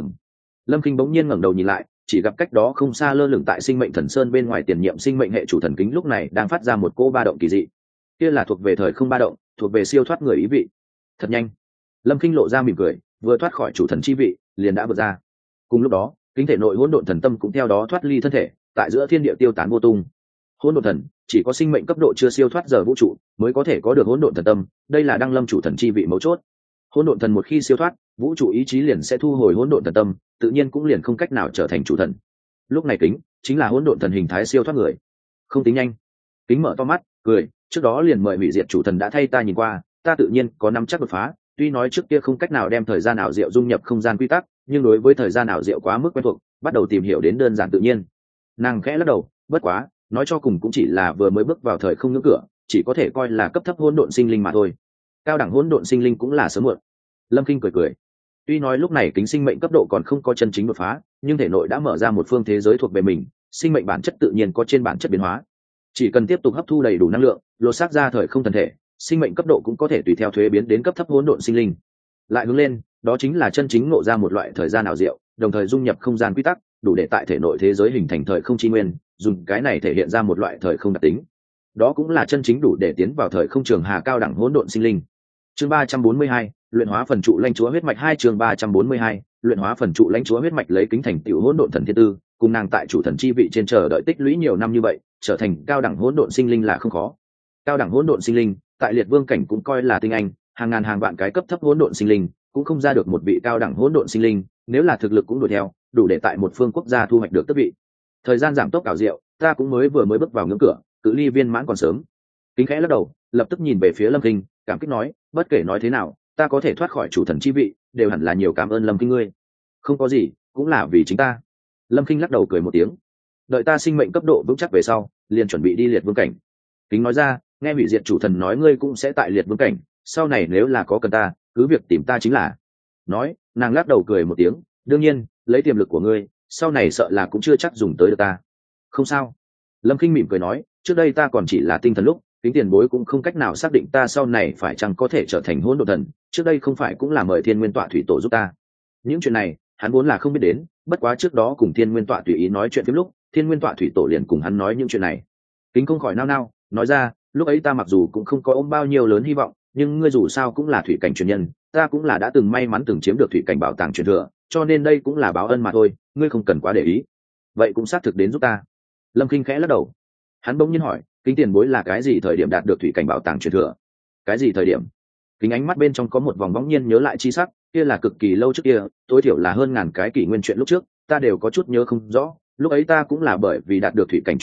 Lâm Kinh bỗng nhiên ngẩng đầu nhìn lại, chỉ gặp cách đó không xa lơ lửng tại sinh mệnh thần sơn bên ngoài tiền nhiệm sinh mệnh hệ chủ thần kính lúc này đang phát ra một cô ba động kỳ dị. Kia là thuộc về thời không ba động, thuộc về siêu thoát người ý vị. Thật nhanh. Lâm Kinh lộ ra mỉm cười, vừa thoát khỏi chủ thần chi vị, liền đã vượt ra. Cùng lúc đó, kính thể nội hỗn độn thần tâm cũng theo đó thoát ly thân thể, tại giữa thiên địa tiêu tán vô tung. Hỗn độn thần chỉ có sinh mệnh cấp độ chưa siêu thoát giờ vũ trụ mới có thể có được hỗn độn thần tâm, đây là đăng lâm chủ thần chi vị mấu chốt. Hỗn độn thần một khi siêu thoát, vũ trụ ý chí liền sẽ thu hồi hỗn độn thần tâm, tự nhiên cũng liền không cách nào trở thành chủ thần. Lúc này kính chính là hỗn độn thần hình thái siêu thoát người. Không tính nhanh. Kính mở to mắt cười, trước đó liền mời hủy diệt chủ thần đã thay ta nhìn qua, ta tự nhiên có nắm chắc đột phá. Tuy nói trước kia không cách nào đem thời gian ảo diệu dung nhập không gian quy tắc, nhưng đối với thời gian ảo diệu quá mức quen thuộc, bắt đầu tìm hiểu đến đơn giản tự nhiên. Nàng khẽ lắc đầu, bất quá nói cho cùng cũng chỉ là vừa mới bước vào thời không ngưỡng cửa, chỉ có thể coi là cấp thấp hỗn độn sinh linh mà thôi. Cao đẳng hỗn độn sinh linh cũng là sớm muộn. Lâm Kinh cười cười. Tuy nói lúc này kính sinh mệnh cấp độ còn không có chân chính đột phá, nhưng thể nội đã mở ra một phương thế giới thuộc về mình, sinh mệnh bản chất tự nhiên có trên bản chất biến hóa. Chỉ cần tiếp tục hấp thu đầy đủ năng lượng, lột xác ra thời không thần thể, sinh mệnh cấp độ cũng có thể tùy theo thuế biến đến cấp thấp hỗn độn sinh linh. Lại hướng lên, đó chính là chân chính ngộ ra một loại thời gian ảo diệu, đồng thời dung nhập không gian quy tắc, đủ để tại thể nội thế giới hình thành thời không chi nguyên, dùng cái này thể hiện ra một loại thời không đặc tính. Đó cũng là chân chính đủ để tiến vào thời không trường hà cao đẳng hỗn độn sinh linh. Chương 342, luyện hóa phần trụ lãnh chúa huyết mạch 2 chương 342, luyện hóa phần trụ lãnh chúa huyết mạch lấy kính thành tiểu hỗn độn thần thiên tư, cùng nàng tại chủ thần chi vị trên chờ đợi tích lũy nhiều năm như vậy, trở thành cao đẳng hỗn độn sinh linh là không khó. Cao đẳng hỗn độn sinh linh, tại liệt vương cảnh cũng coi là tinh anh, hàng ngàn hàng vạn cái cấp thấp hỗn độn sinh linh, cũng không ra được một vị cao đẳng hỗn độn sinh linh, nếu là thực lực cũng đuổi theo, đủ để tại một phương quốc gia thu hoạch được tước vị. Thời gian giảm tốc ảo diệu, ta cũng mới bước vào ngưỡng cửa, cự ly viên mãn còn sớm. Kính khẽ lắc đầu, lập tức nhìn về phía Lâm Kinh, cảm kích nói, bất kể nói thế nào, ta có thể thoát khỏi chủ thần chi vị, đều hẳn là nhiều cảm ơn Lâm Kinh ngươi. Không có gì, cũng là vì chính ta. Lâm Kinh lắc đầu cười một tiếng. Đợi ta sinh mệnh cấp độ vững chắc về sau, liền chuẩn bị đi liệt vương cảnh. Kính nói ra, nghe hủy diệt chủ thần nói ngươi cũng sẽ tại liệt vương cảnh, sau này nếu là có cần ta, cứ việc tìm ta chính là. Nói, nàng lắc đầu cười một tiếng, đương nhiên, lấy tiềm lực của ngươi, sau này sợ là cũng chưa chắc dùng tới được ta. Không sao. Lâm Kinh mỉm cười nói, trước đây ta còn chỉ là tinh thần lúc, Kính tiền bối cũng không cách nào xác định ta sau này phải chăng có thể trở thành hỗn độn thần, trước đây không phải cũng là mời Thiên Nguyên Tọa Thủy Tổ giúp ta. Những chuyện này, hắn vốn là không biết đến, bất quá trước đó cùng Thiên Nguyên Tọa tùy ý nói chuyện phim lúc, Thiên Nguyên Tọa Thủy Tổ liền cùng hắn nói những chuyện này. Kính không khỏi nao nao, nói ra, lúc ấy ta mặc dù cũng không có ôm bao nhiêu lớn hy vọng, nhưng ngươi dù sao cũng là thủy cảnh truyền nhân, ta cũng là đã từng may mắn từng chiếm được thủy cảnh bảo tàng truyền thừa, cho nên đây cũng là báo ân mà thôi, ngươi không cần quá để ý. Vậy cũng xác thực đến giúp ta. Lâm Kinh khẽ lắc đầu. Hắn bỗng nhiên hỏi, Kính tiền bối là cái gì thời điểm đạt được thủy cảnh bảo tàng truyền thừa? Cái gì thời điểm? Kính ánh mắt bên trong có một vòng bỗng nhiên nhớ lại chi sắc, kia là cực kỳ lâu trước kia, tối thiểu là hơn ngàn cái kỷ nguyên chuyện lúc trước, ta đều có chút nhớ không rõ. Lúc ấy ta cũng là bởi vì đạt được thủy cảnh truyền thừa,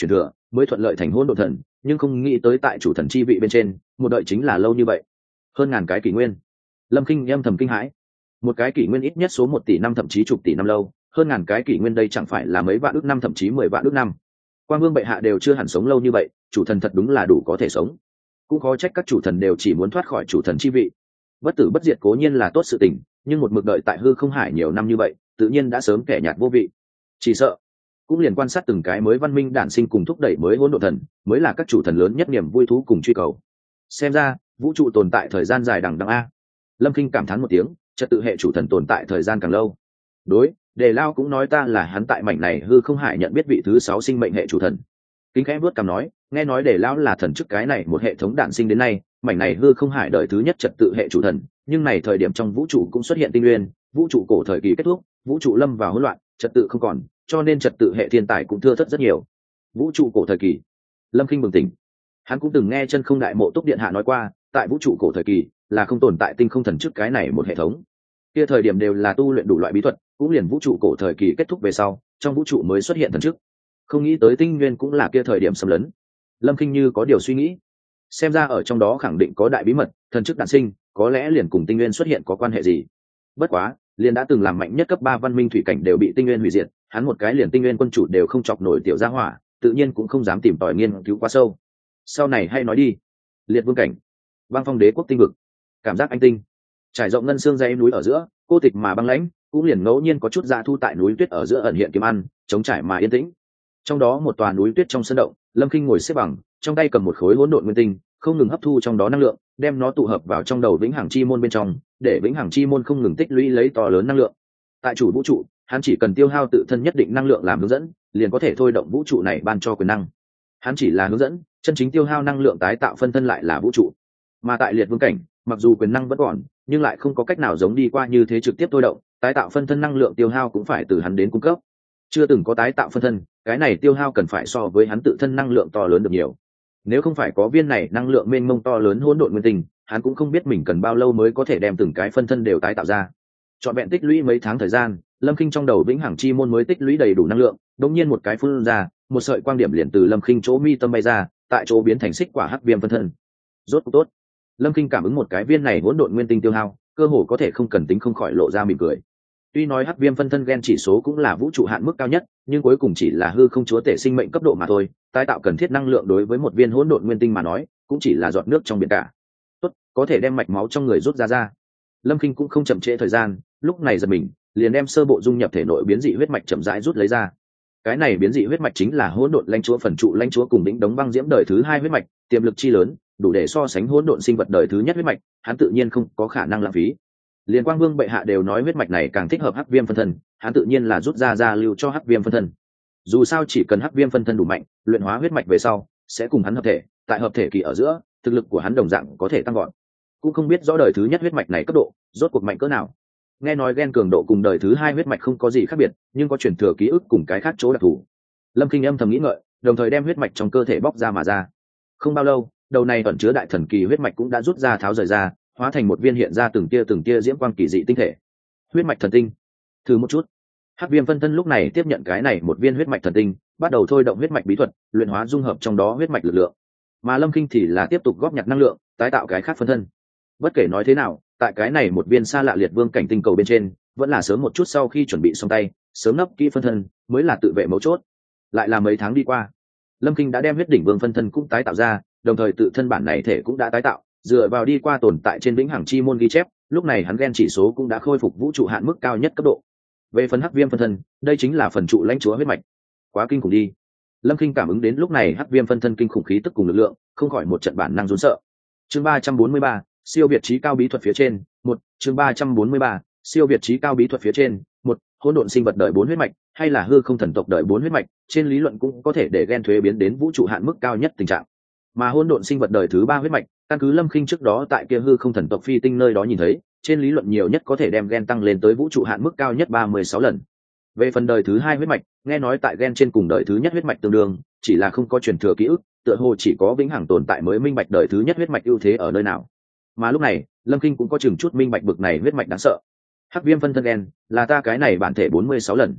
mới thuận lợi thành hỗn độn thần, nhưng không nghĩ tới tại chủ thần chi vị bên trên một đợi chính là lâu như vậy, hơn ngàn cái kỷ nguyên. Lâm Kinh âm thầm kinh hãi. Một cái kỷ nguyên ít nhất số 1 tỷ năm thậm chí chục tỷ năm lâu, hơn ngàn cái kỷ nguyên đây chẳng phải là mấy vạn ước năm thậm chí 10 vạn ước năm. Quang Vương bệ hạ đều chưa hẳn sống lâu như vậy, chủ thần thật đúng là đủ có thể sống. Cũng khó trách các chủ thần đều chỉ muốn thoát khỏi chủ thần chi vị. Bất tử bất diệt cố nhiên là tốt sự tình, nhưng một mực đợi tại hư không hải nhiều năm như vậy, tự nhiên đã sớm kẻ nhạt vô vị. Chỉ sợ cũng liền quan sát từng cái mới văn minh đản sinh cùng thúc đẩy mới hỗn độn thần, mới là các chủ thần lớn nhất niềm vui thú cùng truy cầu. Xem ra vũ trụ tồn tại thời gian dài đằng đẵng a. Lâm Kinh cảm thán một tiếng, trật tự hệ chủ thần tồn tại thời gian càng lâu. Đối, Đề Lao cũng nói ta là hắn tại mảnh này hư không hải nhận biết vị thứ 6 sinh mệnh hệ chủ thần. Kính khẽ vuốt cằm nói, nghe nói Đề Lao là thần chức cái này một hệ thống đản sinh đến nay, mảnh này hư không hải đời thứ nhất trật tự hệ chủ thần, nhưng này thời điểm trong vũ trụ cũng xuất hiện tinh nguyên, vũ trụ cổ thời kỳ kết thúc, vũ trụ lâm vào hỗn loạn, trật tự không còn, cho nên trật tự hệ thiên tài cũng thưa thớt rất nhiều. Vũ trụ cổ thời kỳ. Lâm Kinh bừng tỉnh. Hắn cũng từng nghe Chân Không Đại Mộ Túc điện hạ nói qua, tại vũ trụ cổ thời kỳ là không tồn tại tinh không thần chức cái này một hệ thống. Kia thời điểm đều là tu luyện đủ loại bí thuật, cũng liền vũ trụ cổ thời kỳ kết thúc về sau, trong vũ trụ mới xuất hiện thần chức. Không nghĩ tới tinh nguyên cũng là kia thời điểm xâm lấn. Lâm Kinh như có điều suy nghĩ. Xem ra ở trong đó khẳng định có đại bí mật, thần chức đản sinh, có lẽ liền cùng tinh nguyên xuất hiện có quan hệ gì. Bất quá, liền đã từng làm mạnh nhất cấp 3 văn minh thủy cảnh đều bị tinh nguyên hủy diệt, hắn một cái liền tinh nguyên quân chủ đều không chọc nổi tiểu gia hỏa, tự nhiên cũng không dám tìm tòi nghiên cứu quá sâu. Sau này hay nói đi. Liệt vương cảnh, băng phong đế quốc tinh vực, cảm giác anh tinh, trải rộng ngân xương dãy núi ở giữa, cô tịch mà băng lãnh, cũng liền ngẫu nhiên có chút dã thu tại núi tuyết ở giữa ẩn hiện kiếm ăn, chống trải mà yên tĩnh. Trong đó một tòa núi tuyết trong sân động, Lâm Kinh ngồi xếp bằng, trong tay cầm một khối hỗn độn nguyên tinh, không ngừng hấp thu trong đó năng lượng, đem nó tụ hợp vào trong đầu vĩnh hằng chi môn bên trong, để vĩnh hằng chi môn không ngừng tích lũy lấy to lớn năng lượng. Tại chủ vũ trụ, hắn chỉ cần tiêu hao tự thân nhất định năng lượng làm hướng dẫn, liền có thể thôi động vũ trụ này ban cho quyền năng. Hắn chỉ là hướng dẫn, chân chính tiêu hao năng lượng tái tạo phân thân lại là vũ trụ. Mà tại liệt vương cảnh, mặc dù quyền năng vẫn còn, nhưng lại không có cách nào giống đi qua như thế trực tiếp thôi động, tái tạo phân thân năng lượng tiêu hao cũng phải từ hắn đến cung cấp. Chưa từng có tái tạo phân thân, cái này tiêu hao cần phải so với hắn tự thân năng lượng to lớn được nhiều. Nếu không phải có viên này năng lượng mênh mông to lớn hỗn độn nguyên tinh, hắn cũng không biết mình cần bao lâu mới có thể đem từng cái phân thân đều tái tạo ra. Trọn vẹn tích lũy mấy tháng thời gian, Lâm Kinh trong đầu vĩnh hằng chi môn mới tích lũy đầy đủ năng lượng, đột nhiên một cái phun ra, một sợi quang điểm liền từ Lâm Kinh chỗ mi tâm bay ra, tại chỗ biến thành xích quả hắc viêm phân thân. Rốt cuộc tốt. Lâm Kinh cảm ứng một cái viên này hỗn độn nguyên tinh tiêu hao, cơ hồ có thể không cần tính không khỏi lộ ra mỉm cười. Tuy nói hắc viêm phân thân gen chỉ số cũng là vũ trụ hạn mức cao nhất, nhưng cuối cùng chỉ là hư không chúa tể sinh mệnh cấp độ mà thôi, tái tạo cần thiết năng lượng đối với một viên hỗn độn nguyên tinh mà nói, cũng chỉ là giọt nước trong biển cả. Tốt, có thể đem mạch máu trong người rút ra. Lâm Kinh cũng không chậm trễ thời gian, lúc này giật mình, liền đem sơ bộ dung nhập thể nội biến dị huyết mạch chậm rãi rút lấy ra. Cái này biến dị huyết mạch chính là hỗn độn lãnh chúa phần trụ lãnh chúa cùng đỉnh đống băng diễm đời thứ 2 huyết mạch, tiềm lực chi lớn, đủ để so sánh hỗn độn sinh vật đời thứ nhất huyết mạch, hắn tự nhiên không có khả năng lãng phí. Liên Quang Vương bệ hạ đều nói huyết mạch này càng thích hợp hắc viêm phân thân, hắn tự nhiên là rút ra lưu cho hắc viêm phân thân. Dù sao chỉ cần hắc viêm phân thân đủ mạnh, luyện hóa huyết mạch về sau sẽ cùng hắn hợp thể, tại hợp thể kỳ ở giữa, thực lực của hắn đồng dạng có thể tăng gọn. Cũng không biết rõ đời thứ nhất huyết mạch này cấp độ rốt cuộc mạnh cỡ nào. Nghe nói gen cường độ cùng đời thứ 2 huyết mạch không có gì khác biệt, nhưng có truyền thừa ký ức cùng cái khác chỗ đặc thù. Lâm Kinh âm thầm nghĩ ngợi, đồng thời đem huyết mạch trong cơ thể bóc ra mà ra. Không bao lâu, đầu này ẩn chứa đại thần kỳ huyết mạch cũng đã rút ra tháo rời ra, hóa thành một viên hiện ra từng tia diễm quang kỳ dị tinh thể. Huyết mạch thần tinh. Thử một chút. Hắc viêm phân thân lúc này tiếp nhận cái này một viên huyết mạch thần tinh, bắt đầu thôi động huyết mạch bí thuật, luyện hóa dung hợp trong đó huyết mạch lực lượng. Mà Lâm Kinh thì là tiếp tục góp nhặt năng lượng, tái tạo cái khác phân thân. Bất kể nói thế nào, tại cái này một viên xa lạ liệt vương cảnh tinh cầu bên trên, vẫn là sớm một chút sau khi chuẩn bị xong tay, sớm nấp kỹ phân thân mới là tự vệ mấu chốt. Lại là mấy tháng đi qua, Lâm Kinh đã đem huyết đỉnh vương phân thân cũng tái tạo ra, đồng thời tự thân bản này thể cũng đã tái tạo, dựa vào đi qua tồn tại trên vĩnh hằng chi môn ghi chép, lúc này hắn gen chỉ số cũng đã khôi phục vũ trụ hạn mức cao nhất cấp độ. Về phần hắc viêm phân thân, đây chính là phần trụ lãnh chúa huyết mạch. Quá kinh khủng đi. Lâm Kinh cảm ứng đến lúc này hắc viêm phân thân kinh khủng khí tức cùng lực lượng, không khỏi một trận bản năng run sợ. Chương 343, siêu việt trí cao bí thuật phía trên, chương 343, siêu việt trí cao bí thuật phía trên, hỗn độn sinh vật đời 4 huyết mạch, hay là hư không thần tộc đời 4 huyết mạch, trên lý luận cũng có thể để gen thuế biến đến vũ trụ hạn mức cao nhất tình trạng. Mà hỗn độn sinh vật đời thứ 3 huyết mạch, căn cứ Lâm Kinh trước đó tại kia hư không thần tộc phi tinh nơi đó nhìn thấy, trên lý luận nhiều nhất có thể đem gen tăng lên tới vũ trụ hạn mức cao nhất 36 lần. Về phần đời thứ 2 huyết mạch, nghe nói tại gen trên cùng đời thứ nhất huyết mạch tương đương, chỉ là không có truyền thừa ký ức, tựa hồ chỉ có vĩnh hằng tồn tại mới minh bạch đời thứ nhất huyết mạch ưu thế ở nơi nào. Mà lúc này, Lâm Kinh cũng có chừng chút minh bạch bực này huyết mạch đáng sợ. Hắc viêm phân thân gen là ta cái này bản thể 46 lần.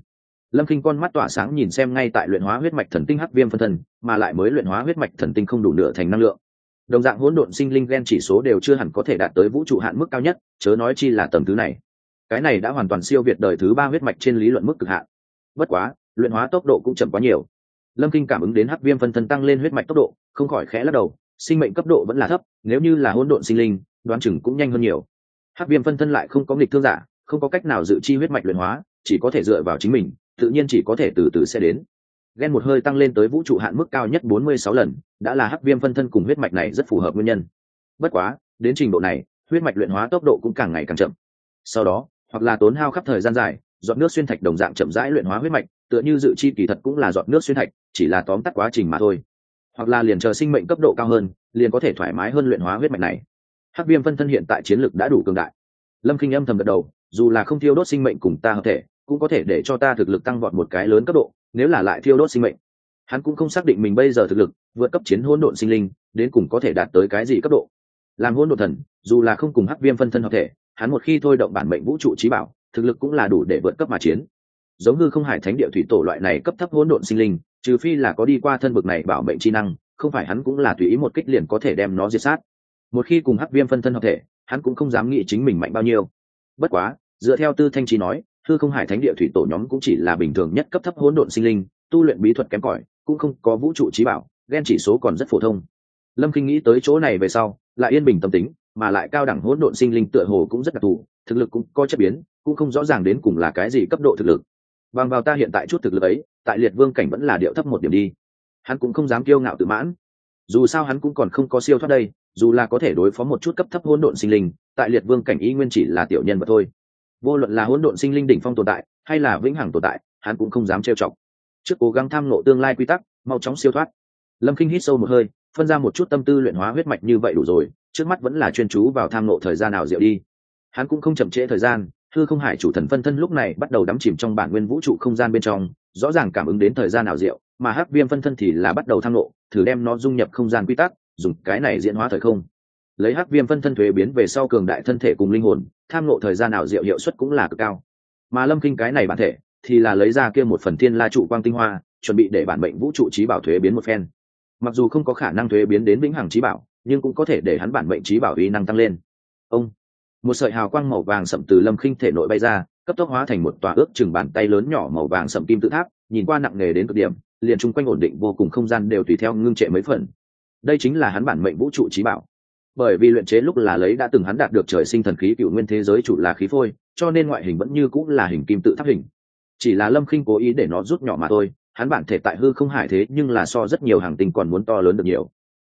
Lâm Kinh con mắt tỏa sáng nhìn xem ngay tại luyện hóa huyết mạch thần tinh hắc viêm phân thân, mà lại mới luyện hóa huyết mạch thần tinh không đủ nửa thành năng lượng. Đồng dạng hỗn độn sinh linh gen chỉ số đều chưa hẳn có thể đạt tới vũ trụ hạn mức cao nhất, chớ nói chi là tầng thứ này. Cái này đã hoàn toàn siêu việt đời thứ 3 huyết mạch trên lý luận mức cực hạn. Bất quá, luyện hóa tốc độ cũng chậm quá nhiều. Lâm Kinh cảm ứng đến hắc viêm phân thân tăng lên huyết mạch tốc độ, không khỏi khẽ lắc đầu, sinh mệnh cấp độ vẫn là thấp, nếu như là hỗn độn sinh linh, đoán chừng cũng nhanh hơn nhiều. Hắc viêm phân thân lại không có nghịch thương giả, không có cách nào dự chi huyết mạch luyện hóa, chỉ có thể dựa vào chính mình, tự nhiên chỉ có thể từ từ sẽ đến. Gen một hơi tăng lên tới vũ trụ hạn mức cao nhất 46 lần, đã là hắc viêm phân thân cùng huyết mạch này rất phù hợp nguyên nhân. Bất quá, đến trình độ này, huyết mạch luyện hóa tốc độ cũng càng ngày càng chậm. Sau đó, hoặc là tốn hao khắp thời gian dài, giọt nước xuyên thạch đồng dạng chậm rãi luyện hóa huyết mạch, tựa như dự chi kỳ thật cũng là giọt nước xuyên thạch, chỉ là tóm tắt quá trình mà thôi. Hoặc là liền chờ sinh mệnh cấp độ cao hơn, liền có thể thoải mái hơn luyện hóa huyết mạch này. Hắc viêm phân thân hiện tại chiến lực đã đủ cường đại. Lâm Kinh âm thầm gật đầu, dù là không thiêu đốt sinh mệnh cùng ta hợp thể, cũng có thể để cho ta thực lực tăng vọt một cái lớn cấp độ, nếu là lại thiêu đốt sinh mệnh. Hắn cũng không xác định mình bây giờ thực lực vượt cấp chiến hỗn độn sinh linh, đến cùng có thể đạt tới cái gì cấp độ. Làm hỗn độn thần, dù là không cùng hắc viêm phân thân hợp thể, hắn một khi thôi động bản mệnh vũ trụ chí bảo, thực lực cũng là đủ để vượt cấp mà chiến. Giống như không hải thánh địa thủy tổ loại này cấp thấp hỗn độn sinh linh, trừ phi là có đi qua thân bực này bảo mệnh chi năng, không phải hắn cũng là tùy ý một kích liền có thể đem nó diệt sát. Một khi cùng hắc viêm phân thân hợp thể, hắn cũng không dám nghĩ chính mình mạnh bao nhiêu. Bất quá, dựa theo Tư Thanh Trí nói, hư không hải thánh địa thủy tổ nhóm cũng chỉ là bình thường nhất cấp thấp hỗn độn sinh linh, tu luyện bí thuật kém cỏi, cũng không có vũ trụ chí bảo, gen chỉ số còn rất phổ thông. Lâm Kinh nghĩ tới chỗ này về sau, lại yên bình tâm tính, mà lại cao đẳng hỗn độn sinh linh tựa hồ cũng rất đặc thù, thực lực cũng có chất biến, cũng không rõ ràng đến cùng là cái gì cấp độ thực lực. Bằng vào ta hiện tại chút thực lực ấy, tại liệt vương cảnh vẫn là điệu thấp một điểm đi. Hắn cũng không dám kiêu ngạo tự mãn. Dù sao hắn cũng còn không có siêu thoát đây, dù là có thể đối phó một chút cấp thấp hỗn độn sinh linh, tại liệt vương cảnh ý nguyên chỉ là tiểu nhân vật thôi. Vô luận là hỗn độn sinh linh đỉnh phong tồn tại, hay là vĩnh hằng tồn tại, hắn cũng không dám trêu chọc. Trước cố gắng tham ngộ tương lai quy tắc, mau chóng siêu thoát. Lâm Kinh hít sâu một hơi, phân ra một chút tâm tư luyện hóa huyết mạch như vậy đủ rồi, trước mắt vẫn là chuyên chú vào tham ngộ thời gian nào diệu đi. Hắn cũng không chậm trễ thời gian, hư không hải chủ thần phân thân lúc này bắt đầu đắm chìm trong bản nguyên vũ trụ không gian bên trong, rõ ràng cảm ứng đến thời gian nào diệu, mà hắc viêm phân thân thì là bắt đầu tham ngộ, thử đem nó dung nhập không gian quy tắc, dùng cái này diễn hóa thời không. Lấy hắc viêm phân thân thuế biến về sau cường đại thân thể cùng linh hồn, tham ngộ thời gian nào diệu hiệu suất cũng là cực cao. Mà Lâm Kinh cái này bản thể thì là lấy ra kia một phần thiên la trụ quang tinh hoa, chuẩn bị để bản mệnh vũ trụ chí bảo thuế biến một phen. Mặc dù không có khả năng thuế biến đến vĩnh hằng chí bảo, nhưng cũng có thể để hắn bản mệnh chí bảo uy năng tăng lên. Ông, một sợi hào quang màu vàng sậm từ Lâm Kinh thể nội bay ra, cấp tốc hóa thành một tòa ước chừng bàn tay lớn nhỏ màu vàng sậm kim tự tháp, nhìn qua nặng nề đến cực điểm, liền chung quanh ổn định vô cùng, không gian đều tùy theo ngưng trệ mấy phần. Đây chính là hắn bản mệnh vũ trụ chí bảo. Bởi vì luyện chế lúc là lấy đã từng hắn đạt được trời sinh thần khí cựu nguyên thế giới chủ là khí phôi, cho nên ngoại hình vẫn như cũng là hình kim tự tháp hình. Chỉ là Lâm Kinh cố ý để nó rút nhỏ mà thôi, hắn bản thể tại hư không hải thế nhưng là so rất nhiều hàng tinh còn muốn to lớn được nhiều.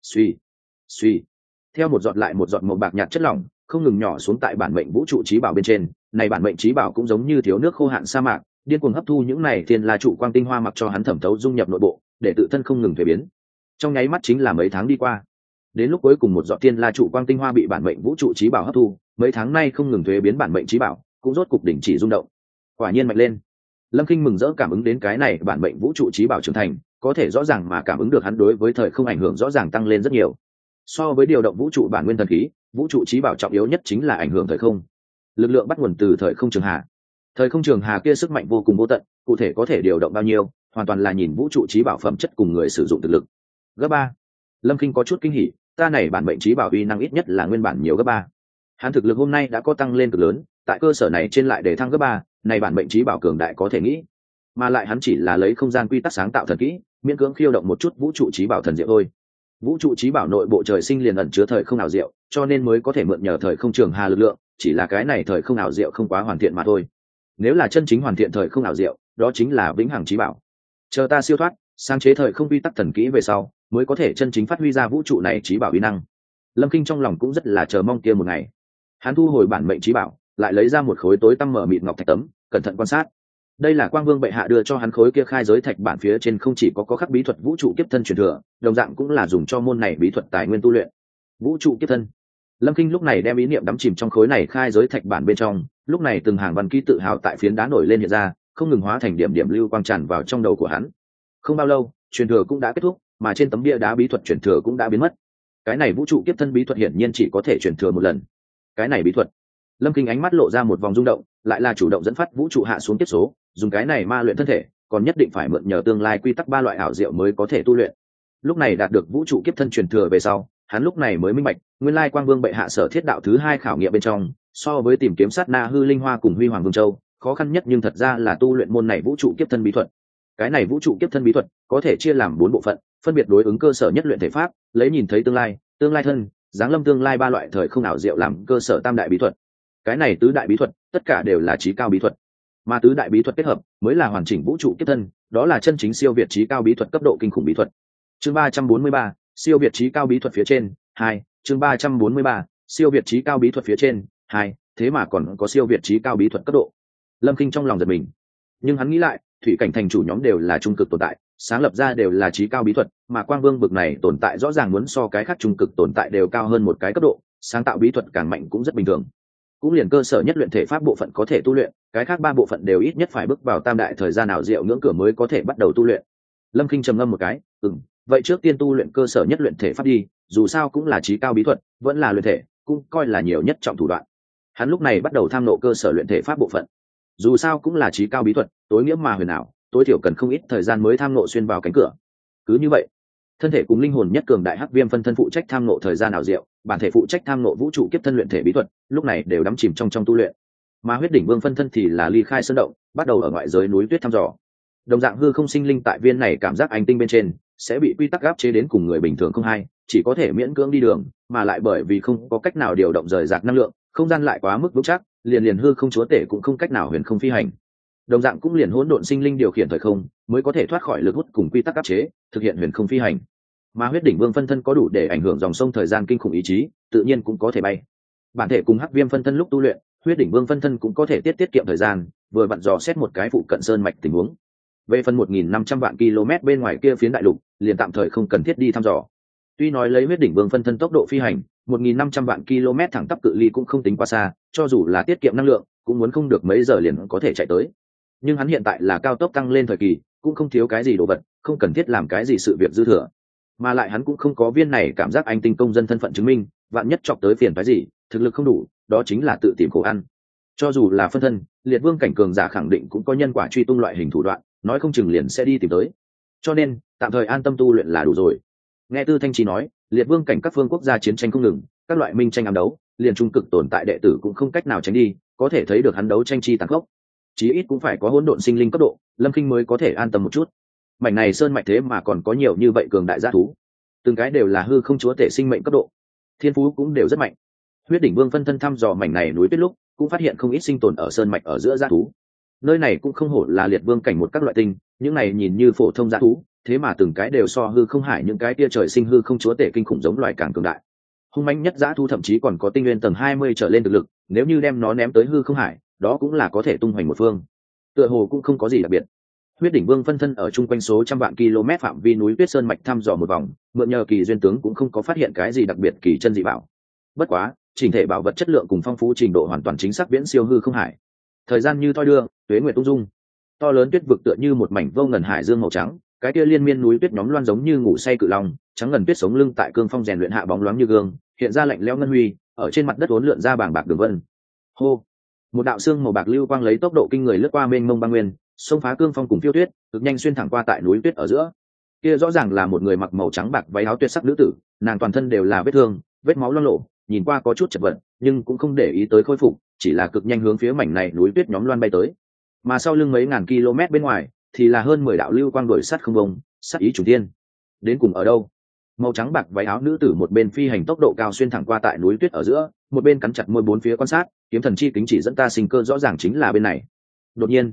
Suy, theo một giọt lại một giọt màu bạc nhạt chất lỏng không ngừng nhỏ xuống tại bản mệnh vũ trụ chí bảo bên trên, này bản mệnh chí bảo cũng giống như thiếu nước khô hạn sa mạc, điên cuồng hấp thu những này thiên la trụ quang tinh hoa, mặc cho hắn thẩm thấu dung nhập nội bộ, để tự thân không ngừng thay biến. Trong nháy mắt chính là mấy tháng đi qua, đến lúc cuối cùng một giọt thiên la trụ quang tinh hoa bị bản mệnh vũ trụ chí bảo hấp thu, mấy tháng nay không ngừng thuế biến bản mệnh chí bảo cũng rốt cục đỉnh chỉ rung động, quả nhiên mạnh lên. Lâm Kinh mừng rỡ cảm ứng đến cái này bản mệnh vũ trụ chí bảo trưởng thành, có thể rõ ràng mà cảm ứng được hắn đối với thời không ảnh hưởng rõ ràng tăng lên rất nhiều. So với điều động vũ trụ bản nguyên thần khí, vũ trụ chí bảo trọng yếu nhất chính là ảnh hưởng thời không. Lực lượng bắt nguồn từ thời không trường hà. Thời không trường hà kia sức mạnh vô cùng vô tận, cụ thể có thể điều động bao nhiêu, hoàn toàn là nhìn vũ trụ chí bảo phẩm chất cùng người sử dụng thực lực. Gấp 3. Lâm Kinh có chút kinh hỉ, ta này bản mệnh chí bảo uy năng ít nhất là nguyên bản nhiều gấp 3. Hắn thực lực hôm nay đã có tăng lên cực lớn, tại cơ sở này trên lại để thăng gấp 3, này bản mệnh chí bảo cường đại có thể nghĩ. Mà lại hắn chỉ là lấy không gian quy tắc sáng tạo thần kỹ, miễn cưỡng khiêu động một chút vũ trụ chí bảo thần diệu thôi. Vũ trụ chí bảo nội bộ trời sinh liền ẩn chứa thời không ảo diệu, cho nên mới có thể mượn nhờ thời không trường hà lực lượng, chỉ là cái này thời không ảo diệu không quá hoàn thiện mà thôi. Nếu là chân chính hoàn thiện thời không ảo diệu, đó chính là vĩnh hằng chí bảo. Chờ ta siêu thoát, sáng chế thời không quy tắc thần kỹ về sau, mới có thể chân chính phát huy ra vũ trụ này chí bảo uy năng. Lâm Kinh trong lòng cũng rất là chờ mong kia một ngày. Hắn thu hồi bản mệnh chí bảo, lại lấy ra một khối tối tăm mở mịt ngọc thạch tấm, cẩn thận quan sát. Đây là Quang Vương bệ hạ đưa cho hắn khối kia khai giới thạch bản, phía trên không chỉ có khắc bí thuật vũ trụ kiếp thân truyền thừa, đồng dạng cũng là dùng cho môn này bí thuật tài nguyên tu luyện. Vũ trụ kiếp thân. Lâm Kinh lúc này đem ý niệm đắm chìm trong khối này khai giới thạch bản bên trong, lúc này từng hàng văn ký tự hào tại phiến đá nổi lên hiện ra, không ngừng hóa thành điểm điểm lưu quang tràn vào trong đầu của hắn. Không bao lâu, truyền thừa cũng đã kết thúc, mà trên tấm bia đá bí thuật truyền thừa cũng đã biến mất. Cái này vũ trụ kiếp thân bí thuật hiển nhiên chỉ có thể truyền thừa một lần. Cái này bí thuật, Lâm Kinh ánh mắt lộ ra một vòng rung động, lại là chủ động dẫn phát vũ trụ hạ xuống kiếp số, dùng cái này ma luyện thân thể còn nhất định phải mượn nhờ tương lai quy tắc 3 loại ảo diệu mới có thể tu luyện. Lúc này đạt được vũ trụ kiếp thân truyền thừa về sau, hắn lúc này mới minh bạch nguyên lai quang vương bệ hạ sở thiết đạo thứ 2 khảo nghiệm bên trong, so với tìm kiếm sát na hư linh hoa cùng huy hoàng vương châu khó khăn nhất, nhưng thật ra là tu luyện môn này vũ trụ kiếp thân bí thuật. Cái này vũ trụ kiếp thân bí thuật có thể chia làm 4 bộ phận, phân biệt đối ứng cơ sở nhất luyện thể pháp, lấy nhìn thấy tương lai, tương lai thân, giáng lâm tương lai 3 loại thời không ảo diệu làm cơ sở tam đại bí thuật. Cái này tứ đại bí thuật tất cả đều là chí cao bí thuật, mà tứ đại bí thuật kết hợp mới là hoàn chỉnh vũ trụ kiếp thân, đó là chân chính siêu việt chí cao bí thuật cấp độ kinh khủng bí thuật. Chương 343, siêu việt chí cao bí thuật phía trên 2, chương 343, siêu việt chí cao bí thuật phía trên 2, thế mà còn có siêu việt chí cao bí thuật cấp độ. Lâm Kinh trong lòng giật mình, nhưng hắn nghĩ lại, thủy cảnh thành chủ nhóm đều là trung cực tồn tại, sáng lập ra đều là chí cao bí thuật, mà quang vương bực này tồn tại rõ ràng muốn so cái khác trung cực tồn tại đều cao hơn một cái cấp độ, sáng tạo bí thuật càng mạnh cũng rất bình thường. Cũng liền cơ sở nhất luyện thể pháp bộ phận có thể tu luyện, cái khác 3 bộ phận đều ít nhất phải bước vào tam đại thời gian ảo diệu ngưỡng cửa mới có thể bắt đầu tu luyện. Lâm Kinh trầm ngâm một cái, vậy trước tiên tu luyện cơ sở nhất luyện thể pháp đi, dù sao cũng là chí cao bí thuật, vẫn là luyện thể, cũng coi là nhiều nhất trọng thủ đoạn. Hắn lúc này bắt đầu tham nộ cơ sở luyện thể pháp bộ phận. Dù sao cũng là chí cao bí thuật, tối nghĩa mà huyền ảo, tối thiểu cần không ít thời gian mới tham nộ xuyên vào cánh cửa. Cứ như vậy, thân thể cùng linh hồn nhất cường đại hắc viêm phân thân phụ trách tham nộ thời gian ảo diệu, bản thể phụ trách tham nộ vũ trụ kiếp thân luyện thể bí thuật, lúc này đều đắm chìm trong tu luyện. Mà huyết đỉnh vương phân thân thì là ly khai sơn động, bắt đầu ở ngoại giới núi tuyết thăm dò. Đồng dạng hư không sinh linh tại viên này cảm giác ánh tinh bên trên sẽ bị quy tắc áp chế đến cùng người bình thường không hay, chỉ có thể miễn cưỡng đi đường, mà lại bởi vì không có cách nào điều động rời rạc năng lượng, không gian lại quá mức vững chắc, liền hư không chúa tể cũng không cách nào huyền không phi hành. Đồng dạng cũng liền hỗn độn sinh linh điều khiển thời không mới có thể thoát khỏi lực hút cùng quy tắc áp chế, thực hiện huyền không phi hành. Mà huyết đỉnh vương phân thân có đủ để ảnh hưởng dòng sông thời gian kinh khủng ý chí, tự nhiên cũng có thể bay. Bản thể cùng hắc viêm phân thân lúc tu luyện, huyết đỉnh vương phân thân cũng có thể tiết kiệm thời gian, vừa vặn dò xét một cái phụ cận sơn mạch tình huống. Về phần 1.500 vạn km bên ngoài kia phiến đại lục, liền tạm thời không cần thiết đi thăm dò. Tuy nói lấy huyết đỉnh vương phân thân tốc độ phi hành, 1.500 vạn km thẳng tắp cự ly cũng không tính quá xa, cho dù là tiết kiệm năng lượng, cũng muốn không được mấy giờ liền có thể chạy tới. Nhưng hắn hiện tại là cao tốc tăng lên thời kỳ, cũng không thiếu cái gì đồ vật, không cần thiết làm cái gì sự việc dư thừa. Mà lại hắn cũng không có viên này cảm giác anh tinh công dân thân phận chứng minh, vạn nhất chọc tới phiền phái gì, thực lực không đủ, đó chính là tự tìm khổ ăn. Cho dù là phân thân, liệt vương cảnh cường giả khẳng định cũng có nhân quả truy tung loại hình thủ đoạn, nói không chừng liền sẽ đi tìm tới. Cho nên tạm thời an tâm tu luyện là đủ rồi. Nghe Tư Thanh Chi nói, liệt vương cảnh các phương quốc gia chiến tranh không ngừng, các loại minh tranh ám đấu, liền trung cực tồn tại đệ tử cũng không cách nào tránh đi, có thể thấy được hắn đấu tranh chi tàn khốc. Chí ít cũng phải có hỗn độn sinh linh cấp độ, Lâm Kinh mới có thể an tâm một chút. Mảnh này sơn mạch thế mà còn có nhiều như vậy cường đại dã thú, từng cái đều là hư không chúa tể sinh mệnh cấp độ, thiên phú cũng đều rất mạnh. Huyết đỉnh vương phân thân thăm dò mảnh này núi tuyết lúc, cũng phát hiện không ít sinh tồn ở sơn mạch ở giữa dã thú. Nơi này cũng không hổ là liệt vương cảnh một các loại tinh, những này nhìn như phổ thông dã thú, thế mà từng cái đều so hư không hải những cái tia trời sinh hư không chúa tể kinh khủng giống loài càng cường đại. Hung mãnh nhất dã thú thậm chí còn có tinh nguyên tầng 20 trở lên thực lực, nếu như đem nó ném tới hư không hải, đó cũng là có thể tung hoành một phương. Tựa hồ cũng không có gì đặc biệt. Huyết đỉnh vương phân thân ở chung quanh số trăm vạn km phạm vi núi tuyết sơn mạch thăm dò một vòng, mượn nhờ kỳ duyên tướng cũng không có phát hiện cái gì đặc biệt kỳ chân dị bảo. Bất quá, chỉnh thể bảo vật chất lượng cùng phong phú trình độ hoàn toàn chính xác viễn siêu hư không hải. Thời gian như thoi đưa, tuế nguyệt tung dung, to lớn tuyết vực tựa như một mảnh vô ngần hải dương màu trắng, cái kia liên miên núi tuyết nhóm loan giống như ngủ say cự long, trắng ngần tuyết sống lưng tại cương phong rèn luyện hạ bóng loáng như gương, hiện ra lạnh lẽo ngân huy, ở trên mặt đất uốn lượn ra bảng bạc đường vân. Hô, một đạo xương màu bạc lưu quang lấy tốc độ kinh người lướt qua mênh mông băng nguyên, xông phá cương phong cùng phiêu tuyết, cực nhanh xuyên thẳng qua tại núi tuyết ở giữa. Kia rõ ràng là một người mặc màu trắng bạc váy áo tuyệt sắc nữ tử, nàng toàn thân đều là vết thương, vết máu loang lổ, nhìn qua có chút chật vật, nhưng cũng không để ý tới khôi phục, chỉ là cực nhanh hướng phía mảnh này núi tuyết nhóm loan bay tới. Mà sau lưng mấy ngàn km bên ngoài, thì là hơn 10 đạo lưu quang đuổi sát không bông, sát ý trùng thiên. Đến cùng ở đâu? Màu trắng bạc váy áo nữ tử một bên phi hành tốc độ cao xuyên thẳng qua tại núi tuyết ở giữa, một bên cắn chặt môi bốn phía quan sát, kiếm thần chi kính chỉ dẫn ta sinh cơ rõ ràng chính là bên này. Đột nhiên,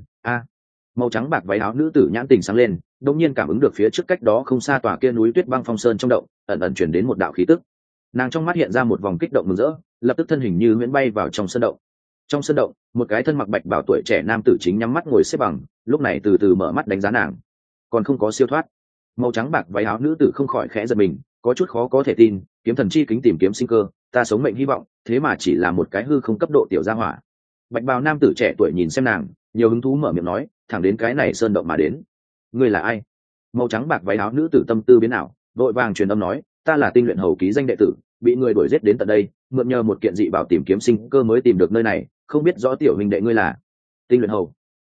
màu trắng bạc váy áo nữ tử nhãn tình sáng lên, đột nhiên cảm ứng được phía trước cách đó không xa tòa kia núi tuyết băng phong sơn trong động, ẩn ẩn truyền đến một đạo khí tức. Nàng trong mắt hiện ra một vòng kích động mừng rỡ, lập tức thân hình như huyễn bay vào trong sơn động. Trong sơn động, một cái thân mặc bạch bào tuổi trẻ nam tử chính nhắm mắt ngồi xếp bằng, lúc này từ từ mở mắt đánh giá nàng. Còn không có siêu thoát. Màu trắng bạc váy áo nữ tử không khỏi khẽ giật mình, có chút khó có thể tin, kiếm thần chi kính tìm kiếm sinh cơ, ta sống mệnh hy vọng, thế mà chỉ là một cái hư không cấp độ tiểu gia hỏa. Bạch bào nam tử trẻ tuổi nhìn xem nàng, nhiều hứng thú mở miệng nói, thẳng đến cái này sơn động mà đến. Ngươi là ai? Màu trắng bạc váy áo nữ tử tâm tư biến ảo, vội vàng truyền âm nói, ta là tinh luyện hầu ký danh đệ tử, bị người đuổi giết đến tận đây, mượn nhờ một kiện dị bảo tìm kiếm sinh cơ mới tìm được nơi này, không biết rõ tiểu huynh đệ ngươi là. Tinh luyện hầu?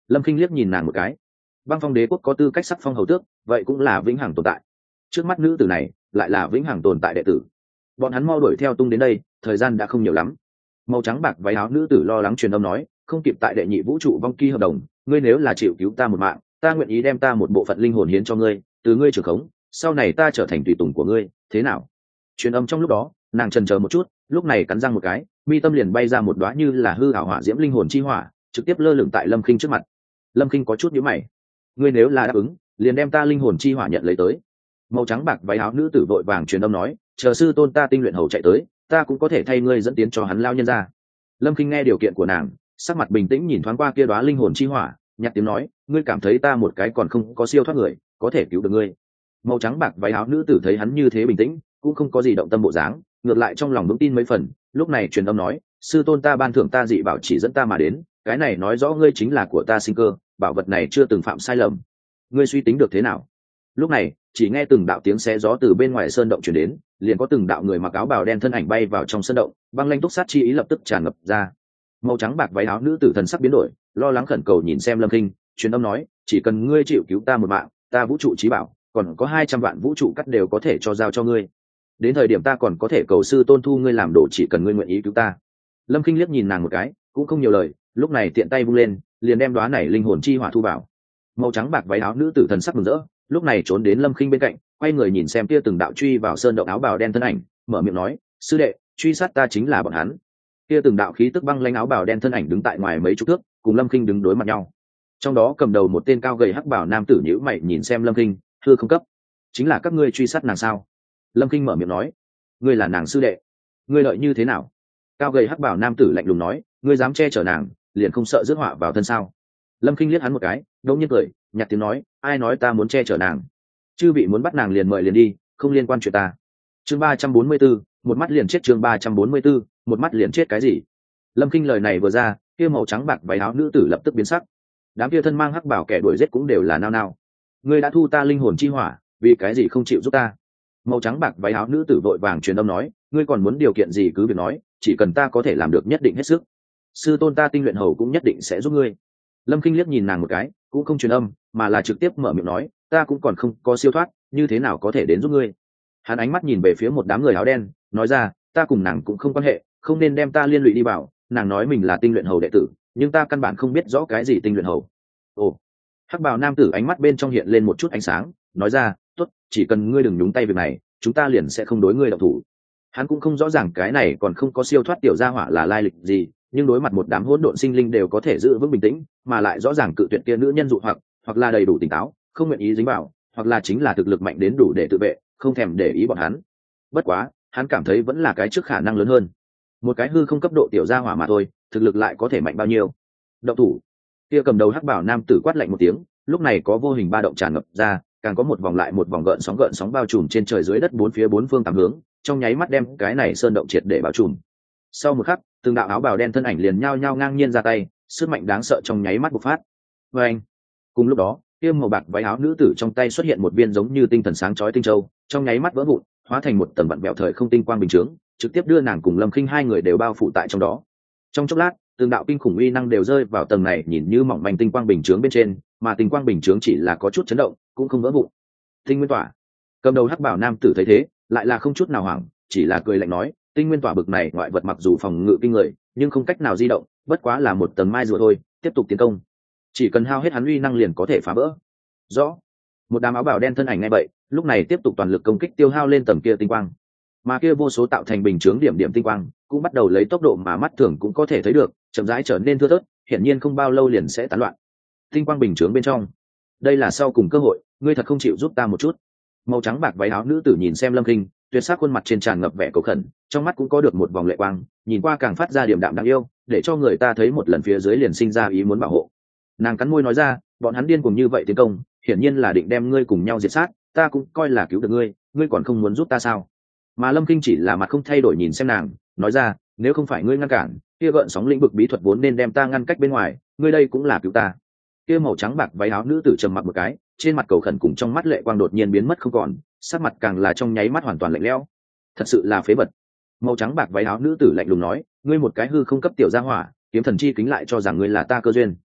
Lâm Kinh liếc nhìn nàng một cái. Băng Phong đế quốc có tư cách sắc phong hầu tước, vậy cũng là vĩnh hằng tồn tại. Trước mắt nữ tử này lại là vĩnh hằng tồn tại đệ tử. Bọn hắn mau đuổi theo tung đến đây, thời gian đã không nhiều lắm. Màu trắng bạc váy áo nữ tử lo lắng truyền âm nói, không kịp tại đệ nhị vũ trụ vong kỳ hợp đồng, ngươi nếu là chịu cứu ta một mạng, ta nguyện ý đem ta một bộ phận linh hồn hiến cho ngươi, từ ngươi trưởng khống, sau này ta trở thành tùy tùng của ngươi, thế nào? Truyền âm trong lúc đó, nàng chần chờ một chút, lúc này cắn răng một cái, mi tâm liền bay ra một đóa như là hư ảo hỏa diễm linh hồn chi hỏa, trực tiếp lơ lửng tại Lâm Kinh trước mặt. Lâm Kinh có chút nhíu mày, ngươi nếu là đáp ứng, liền đem ta linh hồn chi hỏa nhận lấy tới. Màu trắng bạc váy áo nữ tử vội vàng truyền âm nói, chờ sư tôn ta tinh luyện hầu chạy tới, ta cũng có thể thay ngươi dẫn tiến cho hắn lao nhân ra. Lâm Kinh nghe điều kiện của nàng, sắc mặt bình tĩnh nhìn thoáng qua kia đóa linh hồn chi hỏa, nhặt tiếng nói, ngươi cảm thấy ta một cái còn không có siêu thoát người, có thể cứu được ngươi? Màu trắng bạc váy áo nữ tử thấy hắn như thế bình tĩnh, cũng không có gì động tâm bộ dáng, ngược lại trong lòng vững tin mấy phần, lúc này truyền âm nói, sư tôn ta ban thưởng ta dị bảo chỉ dẫn ta mà đến, cái này nói rõ ngươi chính là của ta sinh cơ, bảo vật này chưa từng phạm sai lầm, ngươi suy tính được thế nào? Lúc này chỉ nghe từng đạo tiếng xé gió từ bên ngoài sơn động truyền đến, liền có từng đạo người mặc áo bào đen thân ảnh bay vào trong sơn động, băng lãnh túc sát chi ý lập tức tràn ngập ra. Màu trắng bạc váy áo nữ tử thần sắc biến đổi, lo lắng khẩn cầu nhìn xem Lâm Kinh, truyền âm nói, chỉ cần ngươi chịu cứu ta một mạng, ta vũ trụ chí bảo, còn có 200 vạn vũ trụ cắt đều có thể cho giao cho ngươi. Đến thời điểm ta còn có thể cầu sư tôn thu ngươi làm đồ, chỉ cần ngươi nguyện ý cứu ta. Lâm Kinh liếc nhìn nàng một cái, cũng không nhiều lời, lúc này tiện tay vung lên, liền đem đóa này linh hồn chi hỏa thu vào. Màu trắng bạc váy áo nữ tử thần sắc mừng rỡ, lúc này trốn đến Lâm Kinh bên cạnh, quay người nhìn xem kia từng đạo truy vào sơn động áo bào đen thân ảnh, mở miệng nói, sư đệ, truy sát ta chính là bọn hắn. Kia từng đạo khí tức băng lãnh áo bào đen thân ảnh đứng tại ngoài mấy chục thước, cùng Lâm Kinh đứng đối mặt nhau. Trong đó cầm đầu một tên cao gầy hắc bảo nam tử nhíu mày nhìn xem Lâm Kinh, thưa không cấp, chính là các ngươi truy sát nàng sao? Lâm Kinh mở miệng nói, ngươi là nàng sư đệ, ngươi lợi như thế nào? Cao gầy hắc bảo nam tử lạnh lùng nói, ngươi dám che chở nàng, liền không sợ rước họa vào thân sao? Lâm Kinh liếc hắn một cái, đống nhiên cười, nhạt tiếng nói, ai nói ta muốn che chở nàng? Chư vị muốn bắt nàng liền mời liền đi, không liên quan chuyện ta. Chương 344, một mắt liền chết. Chương 344, một mắt liền chết cái gì? Lâm Kinh lời này vừa ra, kia màu trắng bạc váy áo nữ tử lập tức biến sắc. Đám kia thân mang hắc bảo kẻ đuổi giết cũng đều là nao nao. Ngươi đã thu ta linh hồn chi hỏa, vì cái gì không chịu giúp ta? Màu trắng bạc váy áo nữ tử vội vàng truyền âm nói, ngươi còn muốn điều kiện gì cứ việc nói, chỉ cần ta có thể làm được nhất định hết sức. Sư tôn ta tinh luyện hầu cũng nhất định sẽ giúp ngươi. Lâm Kinh liếc nhìn nàng một cái, cũng không truyền âm, mà là trực tiếp mở miệng nói, ta cũng còn không có siêu thoát, như thế nào có thể đến giúp ngươi? Hắn ánh mắt nhìn về phía một đám người áo đen, nói ra, ta cùng nàng cũng không quan hệ, không nên đem ta liên lụy đi vào. Nàng nói mình là tinh luyện hầu đệ tử, nhưng ta căn bản không biết rõ cái gì tinh luyện hầu. Ồ. Hắc bào nam tử ánh mắt bên trong hiện lên một chút ánh sáng, nói ra, tốt, chỉ cần ngươi đừng nhúng tay việc này, chúng ta liền sẽ không đối ngươi động thủ. Hắn cũng không rõ ràng cái này còn không có siêu thoát tiểu gia hỏa là lai lịch gì, nhưng đối mặt một đám hỗn độn sinh linh đều có thể giữ vững bình tĩnh, mà lại rõ ràng cự tuyệt kia nữ nhân dụ hoặc là đầy đủ tỉnh táo, không nguyện ý dính vào, hoặc là chính là thực lực mạnh đến đủ để tự vệ, không thèm để ý bọn hắn. Bất quá, hắn cảm thấy vẫn là cái trước khả năng lớn hơn. Một cái hư không cấp độ tiểu gia hỏa mà thôi, thực lực lại có thể mạnh bao nhiêu? Động thủ. Kia cầm đầu hắc bảo nam tử quát lạnh một tiếng, lúc này có vô hình ba động tràn ngập ra, càng có một vòng lại một vòng gợn sóng bao trùm trên trời dưới đất bốn phía bốn phương tám hướng, trong nháy mắt đem cái này sơn động triệt để bao trùm. Sau một khắc, từng đạo áo bào đen thân ảnh liền nhao nhao ngang nhiên ra tay, sức mạnh đáng sợ trong nháy mắt bộc phát. Oeng! Cùng lúc đó, kia màu bạc váy áo nữ tử trong tay xuất hiện một viên giống như tinh thần sáng chói tinh châu, trong nháy mắt vỡ vụn, hóa thành một tầng vặn vẹo thời không tinh quang bình chướng, trực tiếp đưa nàng cùng Lâm Kinh hai người đều bao phủ tại trong đó. Trong chốc lát, từng đạo kinh khủng uy năng đều rơi vào tầng này nhìn như mỏng manh tinh quang bình chướng bên trên, mà tinh quang bình chướng chỉ là có chút chấn động, cũng không vỡ vụn. Tinh nguyên tỏa. Cầm đầu hắc bảo nam tử thấy thế, lại là không chút nào hoảng, chỉ là cười lạnh nói, tinh nguyên tỏa bực này ngoại vật mặc dù phòng ngự kinh người, nhưng không cách nào di động, bất quá là một tầng mai rùa thôi, tiếp tục tiến công. Chỉ cần hao hết hắn uy năng liền có thể phá vỡ. Rõ. Một đám áo bào đen thân ảnh ngay vậy, lúc này tiếp tục toàn lực công kích tiêu hao lên tầng kia tinh quang. Mà kia vô số tạo thành bình chướng điểm điểm tinh quang, cũng bắt đầu lấy tốc độ mà mắt thường cũng có thể thấy được, chậm rãi trở nên thưa thớt, hiển nhiên không bao lâu liền sẽ tán loạn. Tinh quang bình chướng bên trong, đây là sau cùng cơ hội, ngươi thật không chịu giúp ta một chút? Màu trắng bạc váy áo nữ tử nhìn xem Lâm Kinh, tuyệt sắc khuôn mặt trên tràn ngập vẻ cầu khẩn, trong mắt cũng có được một vòng lệ quang, nhìn qua càng phát ra điềm đạm đáng yêu, để cho người ta thấy một lần phía dưới liền sinh ra ý muốn bảo hộ. Nàng cắn môi nói ra, bọn hắn điên cuồng như vậy tiến công, hiển nhiên là định đem ngươi cùng nhau diệt sát, ta cũng coi là cứu được ngươi, ngươi còn không muốn giúp ta sao? Mà Lâm Kinh chỉ là mặt không thay đổi nhìn xem nàng, nói ra, nếu không phải ngươi ngăn cản, kia gợn sóng lĩnh vực bí thuật vốn nên đem ta ngăn cách bên ngoài, ngươi đây cũng là cứu ta. Kia màu trắng bạc váy áo nữ tử trầm mặc một cái, trên mặt cầu khẩn cùng trong mắt lệ quang đột nhiên biến mất không còn, sắc mặt càng là trong nháy mắt hoàn toàn lạnh lẽo. Thật sự là phế vật. Màu trắng bạc váy áo nữ tử lạnh lùng nói, ngươi một cái hư không cấp tiểu gia hỏa, kiếm thần chi kính lại cho rằng ngươi là ta cơ duyên.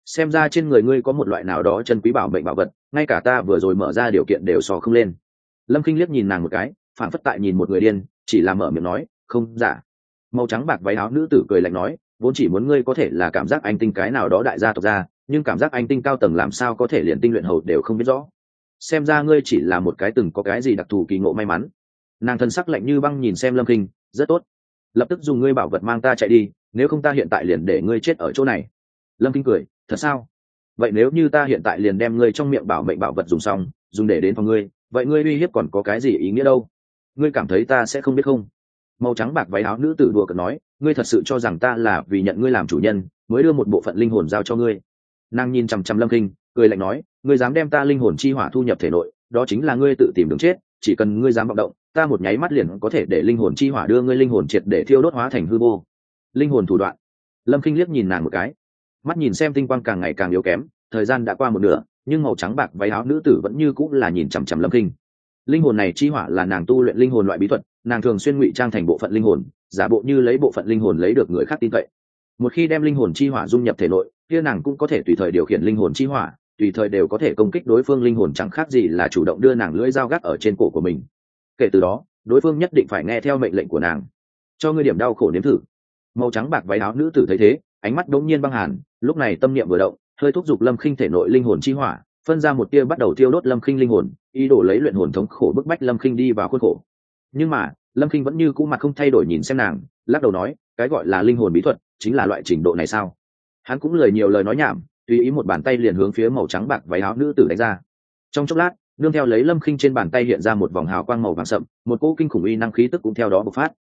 xem ra trên người ngươi có một loại nào đó chân quý bảo mệnh bảo vật, ngay cả ta vừa rồi mở ra điều kiện đều so không lên. Lâm Kinh liếc nhìn nàng một cái, phản phất tại nhìn một người điên, chỉ là mở miệng nói, không giả. Màu trắng bạc váy áo nữ tử cười lạnh nói, vốn chỉ muốn ngươi có thể là cảm giác anh tinh cái nào đó đại gia tộc ra, nhưng cảm giác anh tinh cao tầng làm sao có thể liền tinh luyện hầu đều không biết rõ. Xem ra ngươi chỉ là một cái từng có cái gì đặc thù kỳ ngộ may mắn. Nàng thân sắc lạnh như băng nhìn xem Lâm Kinh, rất tốt, lập tức dùng ngươi bảo vật mang ta chạy đi, nếu không ta hiện tại liền để ngươi chết ở chỗ này. Lâm Kinh cười, thật sao? Vậy nếu như ta hiện tại liền đem ngươi trong miệng bảo mệnh bảo vật dùng xong, dùng để đến phòng ngươi, vậy ngươi uy hiếp còn có cái gì ý nghĩa đâu? Ngươi cảm thấy ta sẽ không biết không? Màu trắng bạc váy áo nữ tử đùa cợt nói, ngươi thật sự cho rằng ta là vì nhận ngươi làm chủ nhân mới đưa một bộ phận linh hồn giao cho ngươi? Nàng nhìn chằm chằm Lâm Kinh, cười lạnh nói, ngươi dám đem ta linh hồn chi hỏa thu nhập thể nội, đó chính là ngươi tự tìm đường chết. Chỉ cần ngươi dám vọng động, ta một nháy mắt liền có thể để linh hồn chi hỏa đưa ngươi linh hồn triệt để thiêu đốt hóa thành hư vô. Linh hồn thủ đoạn. Lâm Kinh liếc nhìn nàng một cái, mắt nhìn xem tinh quang càng ngày càng yếu kém, thời gian đã qua một nửa, nhưng màu trắng bạc váy áo nữ tử vẫn như cũng là nhìn chằm chằm Lâm Kinh. Linh hồn này chi hỏa là nàng tu luyện linh hồn loại bí thuật, nàng thường xuyên ngụy trang thành bộ phận linh hồn, giả bộ như lấy bộ phận linh hồn lấy được người khác tin cậy. Một khi đem linh hồn chi hỏa dung nhập thể nội, kia nàng cũng có thể tùy thời điều khiển linh hồn chi hỏa, tùy thời đều có thể công kích đối phương linh hồn, chẳng khác gì là chủ động đưa nàng lưỡi dao gác ở trên cổ của mình. Kể từ đó, đối phương nhất định phải nghe theo mệnh lệnh của nàng. Cho ngươi điểm đau khổ nếm thử. Màu trắng bạc váy áo nữ tử thấy thế, ánh mắt đống nhiên băng hàn, lúc này tâm niệm vừa động, hơi thúc giục Lâm Khinh thể nội linh hồn chi hỏa, phân ra một tia bắt đầu thiêu đốt Lâm Khinh linh hồn, ý đồ lấy luyện hồn thống khổ bức bách Lâm Khinh đi vào khuôn khổ. Nhưng mà, Lâm Khinh vẫn như cũ mặt không thay đổi nhìn xem nàng, lắc đầu nói, cái gọi là linh hồn bí thuật, chính là loại trình độ này sao? Hắn cũng lười nhiều lời nói nhảm, tùy ý một bàn tay liền hướng phía màu trắng bạc váy áo nữ tử đánh ra. Trong chốc lát, nương theo lấy Lâm Khinh trên bàn tay hiện ra một vòng hào quang màu vàng sậm, một cỗ kinh khủng uy năng khí tức cũng theo đó bộc phát.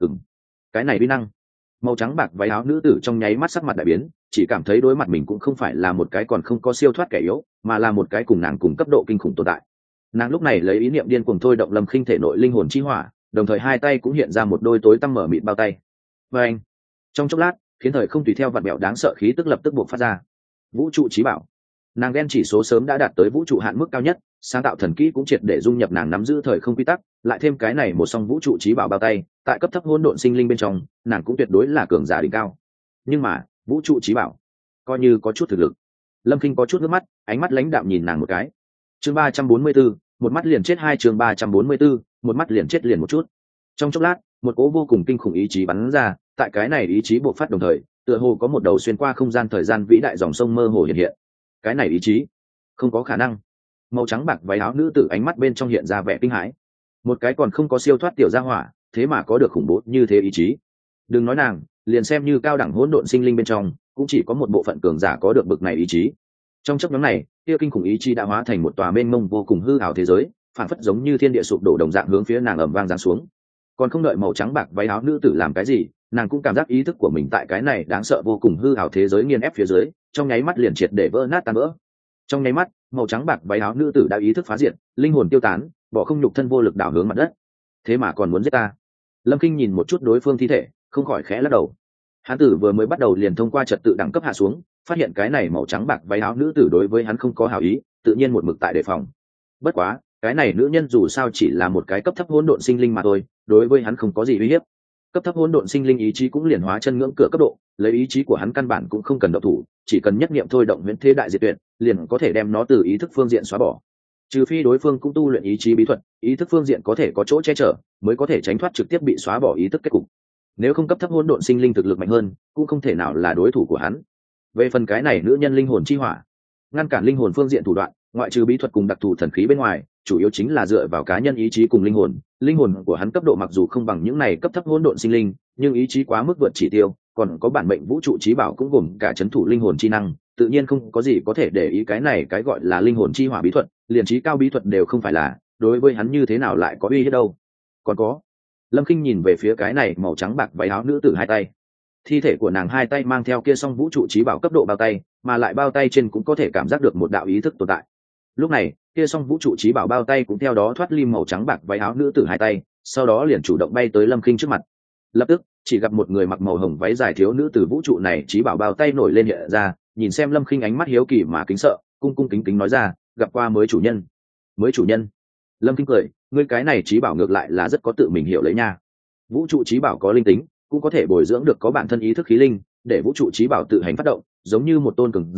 Cái này uy năng. Màu trắng bạc váy áo nữ tử trong nháy mắt sắc mặt đại biến, chỉ cảm thấy đối mặt mình cũng không phải là một cái còn không có siêu thoát kẻ yếu, mà là một cái cùng nàng cùng cấp độ kinh khủng tồn tại. Nàng lúc này lấy ý niệm điên cuồng thôi động Lâm Khinh thể nội linh hồn chi hỏa, đồng thời hai tay cũng hiện ra một đôi tối tăm mở mịt bao tay. Và anh, trong chốc lát, khiến thời không tùy theo vặn bẹo đáng sợ khí tức lập tức buộc phát ra. Vũ trụ chí bảo. Nàng đen chỉ số sớm đã đạt tới vũ trụ hạn mức cao nhất, sáng tạo thần kỹ cũng triệt để dung nhập nàng nắm giữ thời không quy tắc, lại thêm cái này một song vũ trụ chí bảo bao tay, tại cấp thấp hỗn độn sinh linh bên trong, nàng cũng tuyệt đối là cường giả đỉnh cao. Nhưng mà, vũ trụ chí bảo, coi như có chút thực lực. Lâm Kinh có chút nước mắt, ánh mắt lãnh đạm nhìn nàng một cái. Chương 344, một mắt liền chết, hai chương 344, một mắt liền chết liền một chút. Trong chốc lát, một cỗ vô cùng kinh khủng ý chí bắn ra, tại cái này ý chí bộc phát đồng thời, tựa hồ có một đầu xuyên qua không gian thời gian vĩ đại dòng sông mơ hồ hiện hiện. Cái này ý chí, không có khả năng. Màu trắng bạc váy áo nữ tử ánh mắt bên trong hiện ra vẻ kinh hãi. Một cái còn không có siêu thoát tiểu gia hỏa, thế mà có được khủng bố như thế ý chí. Đừng nói nàng, liền xem như cao đẳng hỗn độn sinh linh bên trong, cũng chỉ có một bộ phận cường giả có được bực này ý chí. Trong chốc ngắn này, kia kinh khủng ý chí đã hóa thành một tòa mênh mông vô cùng hư ảo thế giới, phản phất giống như thiên địa sụp đổ đồng dạng hướng phía nàng ầm vang giáng xuống. Còn không đợi màu trắng bạc váy áo nữ tử làm cái gì, nàng cũng cảm giác ý thức của mình tại cái này đáng sợ vô cùng hư ảo thế giới nghiền ép phía dưới, trong nháy mắt liền triệt để vỡ nát tan vỡ. Trong nháy mắt, màu trắng bạc váy áo nữ tử đã ý thức phá diệt, linh hồn tiêu tán, bỏ không nhục thân vô lực đảo hướng mặt đất. Thế mà còn muốn giết ta? Lâm Kinh nhìn một chút đối phương thi thể, không khỏi khẽ lắc đầu. Hắn tử vừa mới bắt đầu liền thông qua trật tự đẳng cấp hạ xuống, phát hiện cái này màu trắng bạc váy áo nữ tử đối với hắn không có hảo ý, tự nhiên một mực tại đề phòng. Bất quá, cái này nữ nhân dù sao chỉ là một cái cấp thấp hỗn độn sinh linh mà thôi, đối với hắn không có gì uy hiếp. Cấp thấp hỗn độn sinh linh ý chí cũng liền hóa chân ngưỡng cửa cấp độ, lấy ý chí của hắn căn bản cũng không cần động thủ, chỉ cần nhất niệm thôi động huyễn thế đại diệt tuyệt, liền có thể đem nó từ ý thức phương diện xóa bỏ. Trừ phi đối phương cũng tu luyện ý chí bí thuật, ý thức phương diện có thể có chỗ che chở, mới có thể tránh thoát trực tiếp bị xóa bỏ ý thức kết cục. Nếu không cấp thấp hỗn độn sinh linh thực lực mạnh hơn, cũng không thể nào là đối thủ của hắn. Về phần cái này nữ nhân linh hồn chi hỏa, ngăn cản linh hồn phương diện thủ đoạn, ngoại trừ bí thuật cùng đặc thù thần khí bên ngoài, chủ yếu chính là dựa vào cá nhân ý chí cùng linh hồn. Linh hồn của hắn cấp độ mặc dù không bằng những này cấp thấp hỗn độn sinh linh, nhưng ý chí quá mức vượt chỉ tiêu, còn có bản mệnh vũ trụ chí bảo cũng gồm cả chấn thủ linh hồn chi năng, tự nhiên không có gì có thể để ý cái này cái gọi là linh hồn chi hỏa bí thuật, liền trí cao bí thuật đều không phải là, đối với hắn như thế nào lại có uy hiếp đâu. Còn có, Lâm Kinh nhìn về phía cái này màu trắng bạc váy áo nữ tử hai tay. Thi thể của nàng hai tay mang theo kia song vũ trụ chí bảo cấp độ bao tay, mà lại bao tay trên cũng có thể cảm giác được một đạo ý thức tồn tại. Lúc này, kia song vũ trụ chí bảo bao tay cũng theo đó thoát ly màu trắng bạc váy áo nữ tử hai tay, sau đó liền chủ động bay tới Lâm Kinh trước mặt. Lập tức, chỉ gặp một người mặc màu hồng váy dài thiếu nữ từ vũ trụ này chí bảo bao tay nổi lên hiện ra, nhìn xem Lâm Kinh ánh mắt hiếu kỳ mà kính sợ, cung cung kính kính nói ra, gặp qua mới chủ nhân. Mới chủ nhân? Lâm Kinh cười, ngươi cái này chí bảo ngược lại là rất có tự mình hiểu lấy nha. Vũ trụ chí bảo có linh tính, cũng có thể bồi dưỡng được có bản thân ý thức khí linh, để vũ trụ chí bảo tự hành phát động, giống như một tôn cường giả,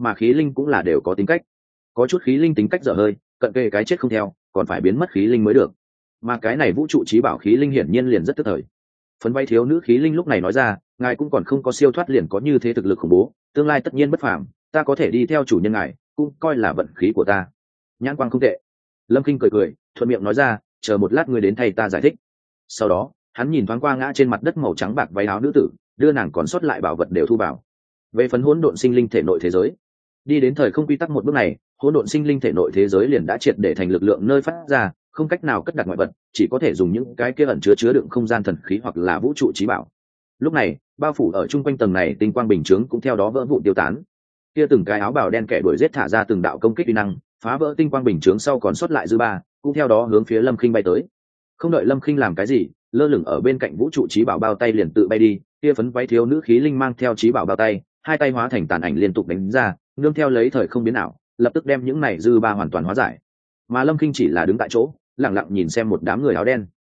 mà khí linh cũng là đều có tính cách, có chút khí linh tính cách dở hơi, cận kề cái chết không theo, còn phải biến mất khí linh mới được. Mà cái này vũ trụ trí bảo khí linh hiển nhiên liền rất tức thời. Phấn bay thiếu nữ khí linh lúc này nói ra, ngài cũng còn không có siêu thoát liền có như thế thực lực khủng bố, tương lai tất nhiên bất phàm, ta có thể đi theo chủ nhân ngài, cũng coi là vận khí của ta. Nhãn quang không tệ. Lâm Kinh cười cười, thuận miệng nói ra, chờ một lát ngươi đến thay ta giải thích. Sau đó hắn nhìn thoáng qua ngã trên mặt đất màu trắng bạc váy áo nữ tử, đưa nàng còn sót lại bảo vật đều thu vào. Về phần hỗn độn sinh linh thể nội thế giới, đi đến thời không quy tắc một bước này, hỗn độn sinh linh thể nội thế giới liền đã triệt để thành lực lượng nơi phát ra, không cách nào cất đặt ngoại vật, chỉ có thể dùng những cái kia ẩn chứa đựng không gian thần khí hoặc là vũ trụ trí bảo. Lúc này bao phủ ở chung quanh tầng này tinh quang bình chướng cũng theo đó vỡ vụn tiêu tán. Kia từng cái áo bào đen kẻ đuổi giết thả ra từng đạo công kích uy năng, phá vỡ tinh quang bình chướng sau còn sót lại dư ba, cũng theo đó hướng phía Lâm Khinh bay tới. Không đợi Lâm Khinh làm cái gì, lơ lửng ở bên cạnh vũ trụ trí bảo bao tay liền tự bay đi. Kia phấn váy thiếu nữ khí linh mang theo trí bảo bao tay, hai tay hóa thành tàn ảnh liên tục đánh ra, nương theo lấy thời không biến ảo, lập tức đem những này dư ba hoàn toàn hóa giải. Mà Lâm Khinh chỉ là đứng tại chỗ, lặng lặng nhìn xem một đám người áo đen.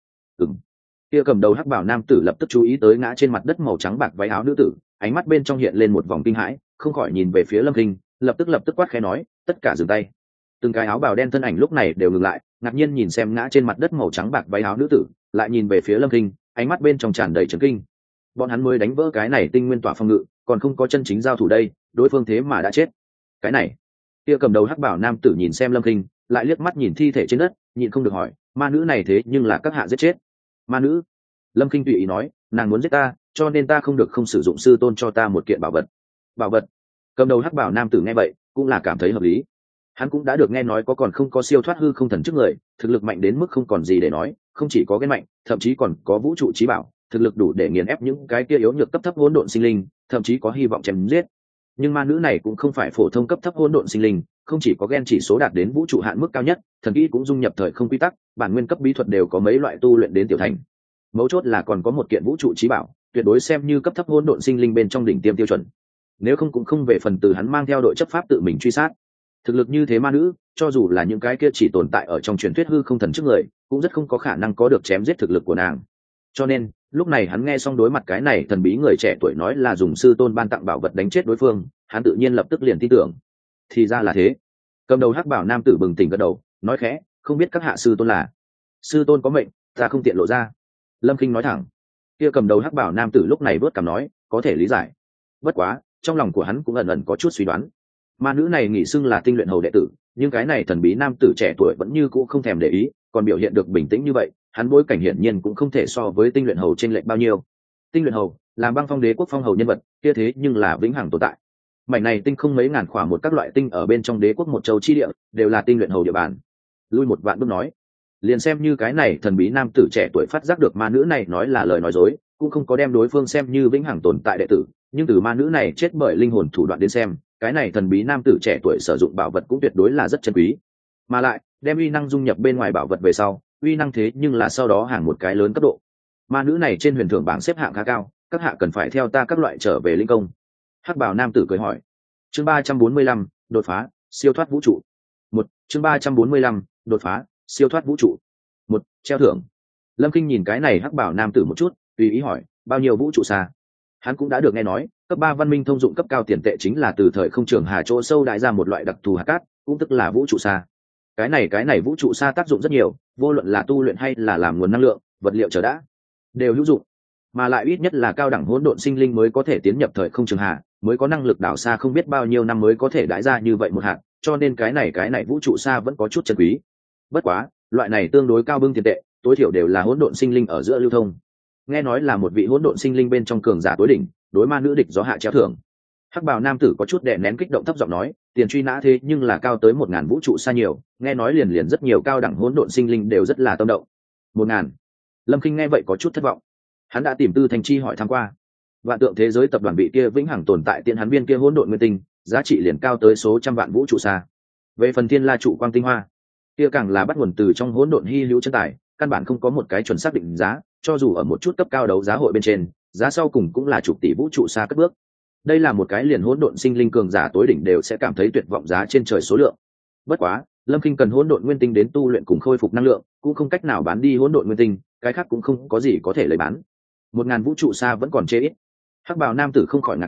Kia cầm đầu hắc bảo nam tử lập tức chú ý tới ngã trên mặt đất màu trắng bạc váy áo nữ tử, ánh mắt bên trong hiện lên một vòng kinh hãi, không khỏi nhìn về phía Lâm Khinh, lập tức quát khẽ nói, tất cả dừng tay. Từng cái áo bào đen thân ảnh lúc này đều ngừng lại, ngạc nhiên nhìn xem ngã trên mặt đất màu trắng bạc váy áo nữ tử, lại nhìn về phía Lâm Khinh, ánh mắt bên trong tràn đầy chấn kinh. Bọn hắn mới đánh vỡ cái này tinh nguyên tỏa phong ngự, còn không có chân chính giao thủ đây, đối phương thế mà đã chết. Cái này, kia cầm đầu hắc bảo nam tử nhìn xem Lâm Khinh, lại liếc mắt nhìn thi thể trên đất, nhịn không được hỏi, ma nữ này thế nhưng là các hạ giết chết? Ma nữ? Lâm Khinh tùy ý nói, nàng muốn giết ta, cho nên ta không được không sử dụng sư tôn cho ta một kiện bảo vật. Bảo vật? Cầm đầu hắc bảo nam tử nghe vậy cũng là cảm thấy hợp lý. Hắn cũng đã được nghe nói có còn không có siêu thoát hư không thần trước người, thực lực mạnh đến mức không còn gì để nói, không chỉ có ghen mạnh, thậm chí còn có vũ trụ trí bảo, thực lực đủ để nghiền ép những cái kia yếu nhược cấp thấp hỗn độn sinh linh, thậm chí có hy vọng chém giết. Nhưng ma nữ này cũng không phải phổ thông cấp thấp hỗn độn sinh linh, không chỉ có gen chỉ số đạt đến vũ trụ hạn mức cao nhất, thần kỹ cũng dung nhập thời không quy tắc, bản nguyên cấp bí thuật đều có mấy loại tu luyện đến tiểu thành. Mấu chốt là còn có một kiện vũ trụ trí bảo, tuyệt đối xem như cấp thấp hỗn độn sinh linh bên trong đỉnh tiêm tiêu chuẩn. Nếu không cũng không về phần từ hắn mang theo đội chấp pháp tự mình truy sát. Thực lực như thế ma nữ, cho dù là những cái kia chỉ tồn tại ở trong truyền thuyết hư không thần trước người, cũng rất không có khả năng có được chém giết thực lực của nàng. Cho nên lúc này hắn nghe xong đối mặt cái này thần bí người trẻ tuổi nói là dùng sư tôn ban tặng bảo vật đánh chết đối phương, hắn tự nhiên lập tức liền tin tưởng. Thì ra là thế. Cầm đầu hắc bảo nam tử bừng tỉnh gật đầu, nói khẽ, không biết các hạ sư tôn là? Sư tôn có mệnh, ta không tiện lộ ra. Lâm Kinh nói thẳng. Kia cầm đầu hắc bảo nam tử lúc này vớt cằm nói, có thể lý giải. Bất quá trong lòng của hắn cũng ẩn ẩn có chút suy đoán. Ma nữ này nghỉ xưng là tinh luyện hầu đệ tử, nhưng cái này thần bí nam tử trẻ tuổi vẫn như cũ không thèm để ý, còn biểu hiện được bình tĩnh như vậy, hắn bối cảnh hiển nhiên cũng không thể so với tinh luyện hầu trên lệch bao nhiêu. Tinh luyện hầu làm băng phong đế quốc phong hầu nhân vật kia, thế nhưng là vĩnh hằng tồn tại. Mảnh này tinh không mấy ngàn khỏa một các loại tinh ở bên trong đế quốc một châu chi địa, đều là tinh luyện hầu địa bàn. Lui một vạn bước nói, liền xem như cái này thần bí nam tử trẻ tuổi phát giác được ma nữ này nói là lời nói dối, cũng không có đem đối phương xem như vĩnh hằng tồn tại đệ tử, nhưng từ ma nữ này chết bởi linh hồn thủ đoạn đến xem, cái này thần bí nam tử trẻ tuổi sử dụng bảo vật cũng tuyệt đối là rất chân quý. Mà lại đem uy năng dung nhập bên ngoài bảo vật về sau, uy năng thế nhưng là sau đó hàng một cái lớn cấp độ. Ma nữ này trên huyền thưởng bảng xếp hạng khá cao, các hạ cần phải theo ta các loại trở về linh công. Hắc bảo nam tử cười hỏi. Chương 345, đột phá siêu thoát vũ trụ. Chương 345, đột phá siêu thoát vũ trụ. Treo thưởng. Lâm Kinh nhìn cái này hắc bảo nam tử một chút, tùy ý hỏi, bao nhiêu vũ trụ xa? Hắn cũng đã được nghe nói, cấp 3 văn minh thông dụng cấp cao tiền tệ chính là từ thời không trường hà chỗ sâu đại ra một loại đặc thù hạt cát, cũng tức là vũ trụ xa. Cái này vũ trụ xa tác dụng rất nhiều, vô luận là tu luyện hay là làm nguồn năng lượng, vật liệu chờ đã, đều hữu dụng. Mà lại ít nhất là cao đẳng hỗn độn sinh linh mới có thể tiến nhập thời không trường hà, mới có năng lực đảo xa không biết bao nhiêu năm mới có thể đãi ra như vậy một hạt, cho nên cái này vũ trụ xa vẫn có chút chân quý. Bất quá, loại này tương đối cao bưng tiền tệ, tối thiểu đều là hỗn độn sinh linh ở giữa lưu thông. Nghe nói là một vị hỗn độn sinh linh bên trong cường giả tối đỉnh, đối ma nữ địch gió hạ treo thưởng. Hắc bào nam tử có chút đè nén kích động thấp giọng nói, tiền truy nã thế nhưng là cao tới 1000 vũ trụ xa nhiều, nghe nói liền rất nhiều cao đẳng hỗn độn sinh linh đều rất là tâm động. 1000. Lâm Kinh nghe vậy có chút thất vọng. Hắn đã tìm Tư Thành Chi hỏi tham qua, vạn tượng thế giới tập đoàn bị kia vĩnh hằng tồn tại tiện hắn viên kia hỗn độn nguyên tinh, giá trị liền cao tới số trăm vạn vũ trụ xa. Về phần thiên la trụ quang tinh hoa, kia càng là bắt nguồn từ trong hỗn độn hy hữu chân tài, căn bản không có một cái chuẩn xác định giá, cho dù ở một chút cấp cao đấu giá hội bên trên, giá sau cùng cũng là chục tỷ vũ trụ xa cất bước. Đây là một cái liền hỗn độn sinh linh cường giả tối đỉnh đều sẽ cảm thấy tuyệt vọng giá trên trời số lượng. Bất quá, Lâm Kinh cần hỗn độn nguyên tinh đến tu luyện cùng khôi phục năng lượng, cũng không cách nào bán đi hỗn độn nguyên tinh, cái khác cũng không có gì có thể lấy bán. 1000 vũ trụ xa vẫn còn chê ít. Hắc bào nam tử không khỏi ngạc nhiên,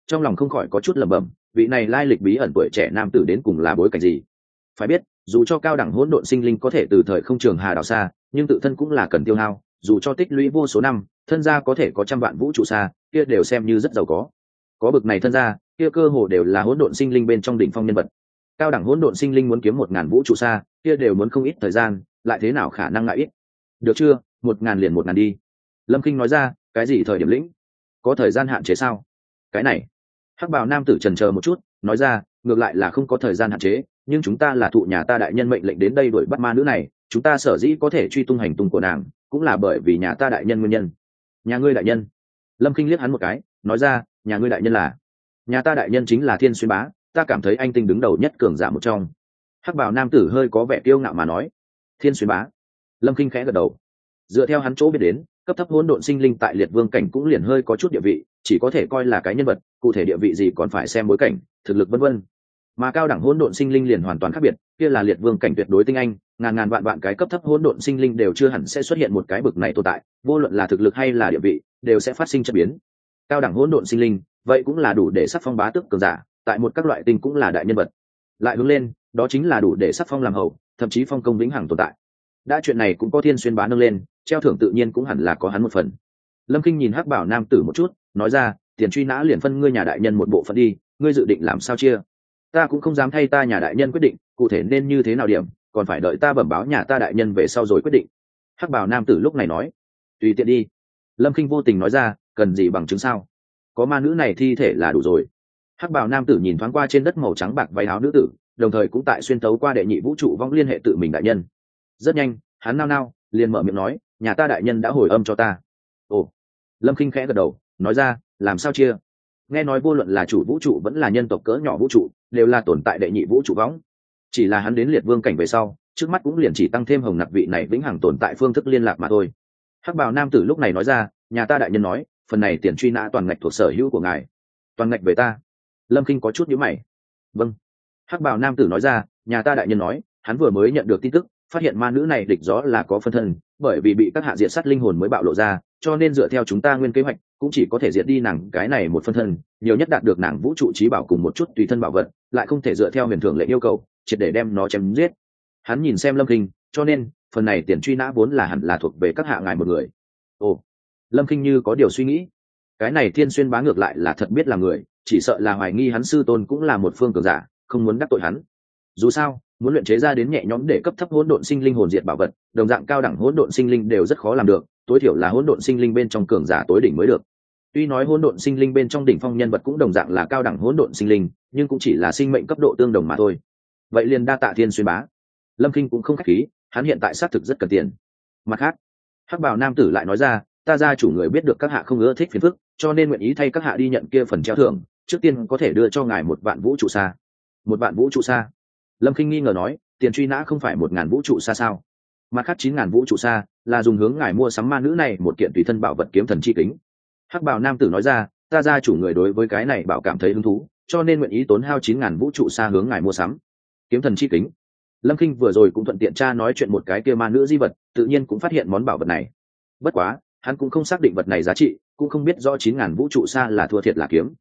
trong lòng không khỏi có chút lẩm bẩm, vị này lai lịch bí ẩn tuổi trẻ nam tử đến cùng là bối cảnh gì. Phải biết, dù cho cao đẳng hỗn độn sinh linh có thể từ thời không trường hà đào xa, nhưng tự thân cũng là cần tiêu hao, dù cho tích lũy vô số năm, thân gia có thể có trăm vạn vũ trụ xa, kia đều xem như rất giàu có bực này thân gia, kia cơ hồ đều là hỗn độn sinh linh bên trong đỉnh phong nhân vật. Cao đẳng hỗn độn sinh linh muốn kiếm 1000 vũ trụ xa, kia đều muốn không ít thời gian, lại thế nào khả năng ngại ít. Được chưa, 1000 liền 1000 đi. Lâm Kinh nói ra, cái gì thời điểm lĩnh? Có thời gian hạn chế sao? Cái này. Hắc bào nam tử chần chờ một chút, nói ra, ngược lại là không có thời gian hạn chế, nhưng chúng ta là thụ nhà ta đại nhân mệnh lệnh đến đây đuổi bắt ma nữ này, chúng ta sở dĩ có thể truy tung hành tung của nàng, cũng là bởi vì nhà ta đại nhân nguyên nhân. Nhà ngươi đại nhân? Lâm Kinh liếc hắn một cái, nói ra, nhà ngươi đại nhân là? Nhà ta đại nhân chính là Thiên Xuyên Bá, ta cảm thấy anh tinh đứng đầu nhất cường giả một trong. Hắc bào nam tử hơi có vẻ kiêu ngạo mà nói. Thiên Xuyên Bá? Lâm Kinh khẽ gật đầu. Dựa theo hắn chỗ biết đến, cấp thấp hỗn độn sinh linh tại liệt vương cảnh cũng liền hơi có chút địa vị, chỉ có thể coi là cái nhân vật, cụ thể địa vị gì còn phải xem bối cảnh, thực lực vân vân. Mà cao đẳng hỗn độn sinh linh liền hoàn toàn khác biệt, kia là liệt vương cảnh tuyệt đối tinh anh, ngàn vạn cái cấp thấp hỗn độn sinh linh đều chưa hẳn sẽ xuất hiện một cái bực này tồn tại, vô luận là thực lực hay là địa vị, đều sẽ phát sinh chất biến. Cao đẳng hỗn độn sinh linh, vậy cũng là đủ để sắc phong bá tước cường giả, tại một các loại tinh cũng là đại nhân vật. Lại hướng lên, đó chính là đủ để sắc phong làm hầu, thậm chí phong công vĩnh hằng tồn tại. Đã chuyện này cũng có Thiên Xuyên Bá nâng lên, treo thưởng tự nhiên cũng hẳn là có hắn một phần. Lâm Kinh nhìn Hắc bảo nam tử một chút, nói ra, tiền truy nã liền phân ngươi nhà đại nhân một bộ phận đi, ngươi dự định làm sao chia? Ta cũng không dám thay ta nhà đại nhân quyết định, cụ thể nên như thế nào điểm, còn phải đợi ta bẩm báo nhà ta đại nhân về sau rồi quyết định. Hắc bảo nam tử lúc này nói, tùy tiện đi. Lâm Kinh vô tình nói ra, cần gì bằng chứng sao? Có ma nữ này thi thể là đủ rồi. Hắc bảo nam tử nhìn thoáng qua trên đất màu trắng bạc váy áo nữ tử, đồng thời cũng tại xuyên tấu qua đệ nhị vũ trụ vong liên hệ tự mình đại nhân. Rất nhanh, hắn nao liền mở miệng nói, nhà ta đại nhân đã hồi âm cho ta. Ồ. Lâm Kinh khẽ gật đầu, nói ra, làm sao chia? Nghe nói vô luận là chủ vũ trụ vẫn là nhân tộc cỡ nhỏ vũ trụ, đều là tồn tại đệ nhị vũ trụ võng. Chỉ là hắn đến liệt vương cảnh về sau, trước mắt cũng liền chỉ tăng thêm hồng nặc vị này vĩnh hằng tồn tại phương thức liên lạc mà thôi. Hắc bào nam tử lúc này nói ra, nhà ta đại nhân nói, phần này tiền truy nã toàn ngạch thuộc sở hữu của ngài. Toàn ngạch về ta. Lâm Kinh có chút nhíu mày. Vâng. Hắc bào nam tử nói ra, nhà ta đại nhân nói, hắn vừa mới nhận được tin tức, phát hiện ma nữ này địch gió là có phân thân, bởi vì bị các hạ diệt sát linh hồn mới bạo lộ ra, cho nên dựa theo chúng ta nguyên kế hoạch, cũng chỉ có thể diệt đi nàng cái này một phân thân, nhiều nhất đạt được nàng vũ trụ trí bảo cùng một chút tùy thân bảo vật, lại không thể dựa theo huyền thường lệnh yêu cầu, triệt để đem nó chém giết. Hắn nhìn xem Lâm Kinh, cho nên phần này tiền truy nã vốn là hẳn là thuộc về các hạ ngài một người. Ồ. Lâm Kinh như có điều suy nghĩ, cái này Thiên Xuyên Bá ngược lại là thật biết là người, chỉ sợ là hoài nghi hắn sư tôn cũng là một phương cường giả, không muốn đắc tội hắn. Dù sao, muốn luyện chế ra đến nhẹ nhõm để cấp thấp hỗn độn sinh linh hồn diệt bảo vật, đồng dạng cao đẳng hỗn độn sinh linh đều rất khó làm được, tối thiểu là hỗn độn sinh linh bên trong cường giả tối đỉnh mới được. Tuy nói hỗn độn sinh linh bên trong đỉnh phong nhân vật cũng đồng dạng là cao đẳng hỗn độn sinh linh, nhưng cũng chỉ là sinh mệnh cấp độ tương đồng mà thôi. Vậy liền đa tạ Thiên Xuyên Bá. Lâm Kinh cũng không khách khí, hắn hiện tại xác thực rất cần tiền. Mặt khác, Hắc bào nam tử lại nói ra, ta gia chủ người biết được các hạ không ưa thích phiền phức, cho nên nguyện ý thay các hạ đi nhận kia phần treo thưởng, trước tiên có thể đưa cho ngài 1 vạn vũ trụ xa. 1 vạn vũ trụ xa? Lâm Kinh nghi ngờ nói, tiền truy nã không phải 1000 vũ trụ xa sao? Mặt khác 9000 vũ trụ xa là dùng hướng ngài mua sắm ma nữ này một kiện tùy thân bảo vật kiếm thần chi kính. Hắc bào nam tử nói ra, ta gia chủ người đối với cái này bảo cảm thấy hứng thú, cho nên nguyện ý tốn hao 9000 vũ trụ xa hướng ngài mua sắm. Kiếm thần chi kính? Lâm Kinh vừa rồi cũng thuận tiện tra nói chuyện một cái kia ma nữ di vật, tự nhiên cũng phát hiện món bảo vật này. Bất quá, hắn cũng không xác định vật này giá trị, cũng không biết rõ 9000 vũ trụ xa là thua thiệt là kiếm.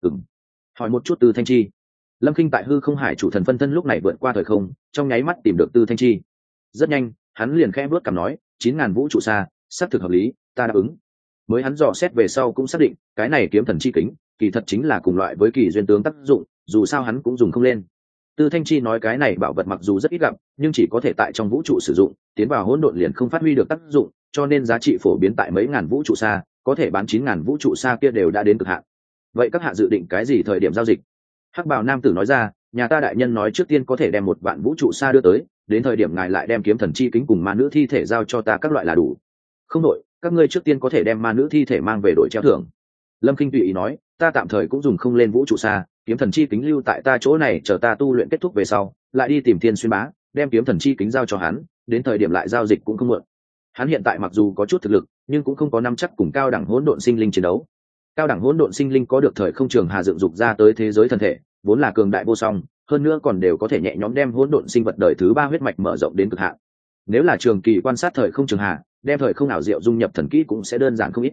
Hỏi một chút Tư Thanh Chi. Lâm Kinh tại hư không hải chủ thần phân thân lúc này vượt qua thời không, trong nháy mắt tìm được Tư Thanh Chi. Rất nhanh, hắn liền khẽ bước cằm nói, 9000 vũ trụ xa, xác thực hợp lý, ta đáp ứng. Mới hắn dò xét về sau cũng xác định, cái này kiếm thần chi kính, kỳ thật chính là cùng loại với kỳ duyên tướng tác dụng, dù sao hắn cũng dùng không lên. Tư Thanh Chi nói cái này bảo vật mặc dù rất ít gặp, nhưng chỉ có thể tại trong vũ trụ sử dụng, tiến vào hỗn độn liền không phát huy được tác dụng, cho nên giá trị phổ biến tại mấy ngàn vũ trụ xa, có thể bán 9000 vũ trụ xa kia đều đã đến cực hạn. Vậy các hạ dự định cái gì thời điểm giao dịch? Hắc bào nam tử nói ra, nhà ta đại nhân nói trước tiên có thể đem 1 vạn vũ trụ xa đưa tới, đến thời điểm ngài lại đem kiếm thần chi kính cùng ma nữ thi thể giao cho ta các loại là đủ. Không đổi, các ngươi trước tiên có thể đem ma nữ thi thể mang về đổi treo thưởng. Lâm Kinh tùy ý nói, ta tạm thời cũng dùng không lên vũ trụ xa, kiếm thần chi kính lưu tại ta chỗ này chờ ta tu luyện kết thúc về sau, lại đi tìm Thiên Xuyên Bá, đem kiếm thần chi kính giao cho hắn, đến thời điểm lại giao dịch cũng không muộn. Hắn hiện tại mặc dù có chút thực lực, nhưng cũng không có nắm chắc cùng cao đẳng hỗn độn sinh linh chiến đấu. Cao đẳng hỗn độn sinh linh có được thời không trường hà dựng dục ra tới thế giới thân thể, vốn là cường đại vô song, hơn nữa còn đều có thể nhẹ nhõm đem hỗn độn sinh vật đời thứ 3 huyết mạch mở rộng đến cực hạn. Nếu là trường kỳ quan sát thời không trường hà, đem thời không ảo diệu dung nhập thần kỹ cũng sẽ đơn giản không ít.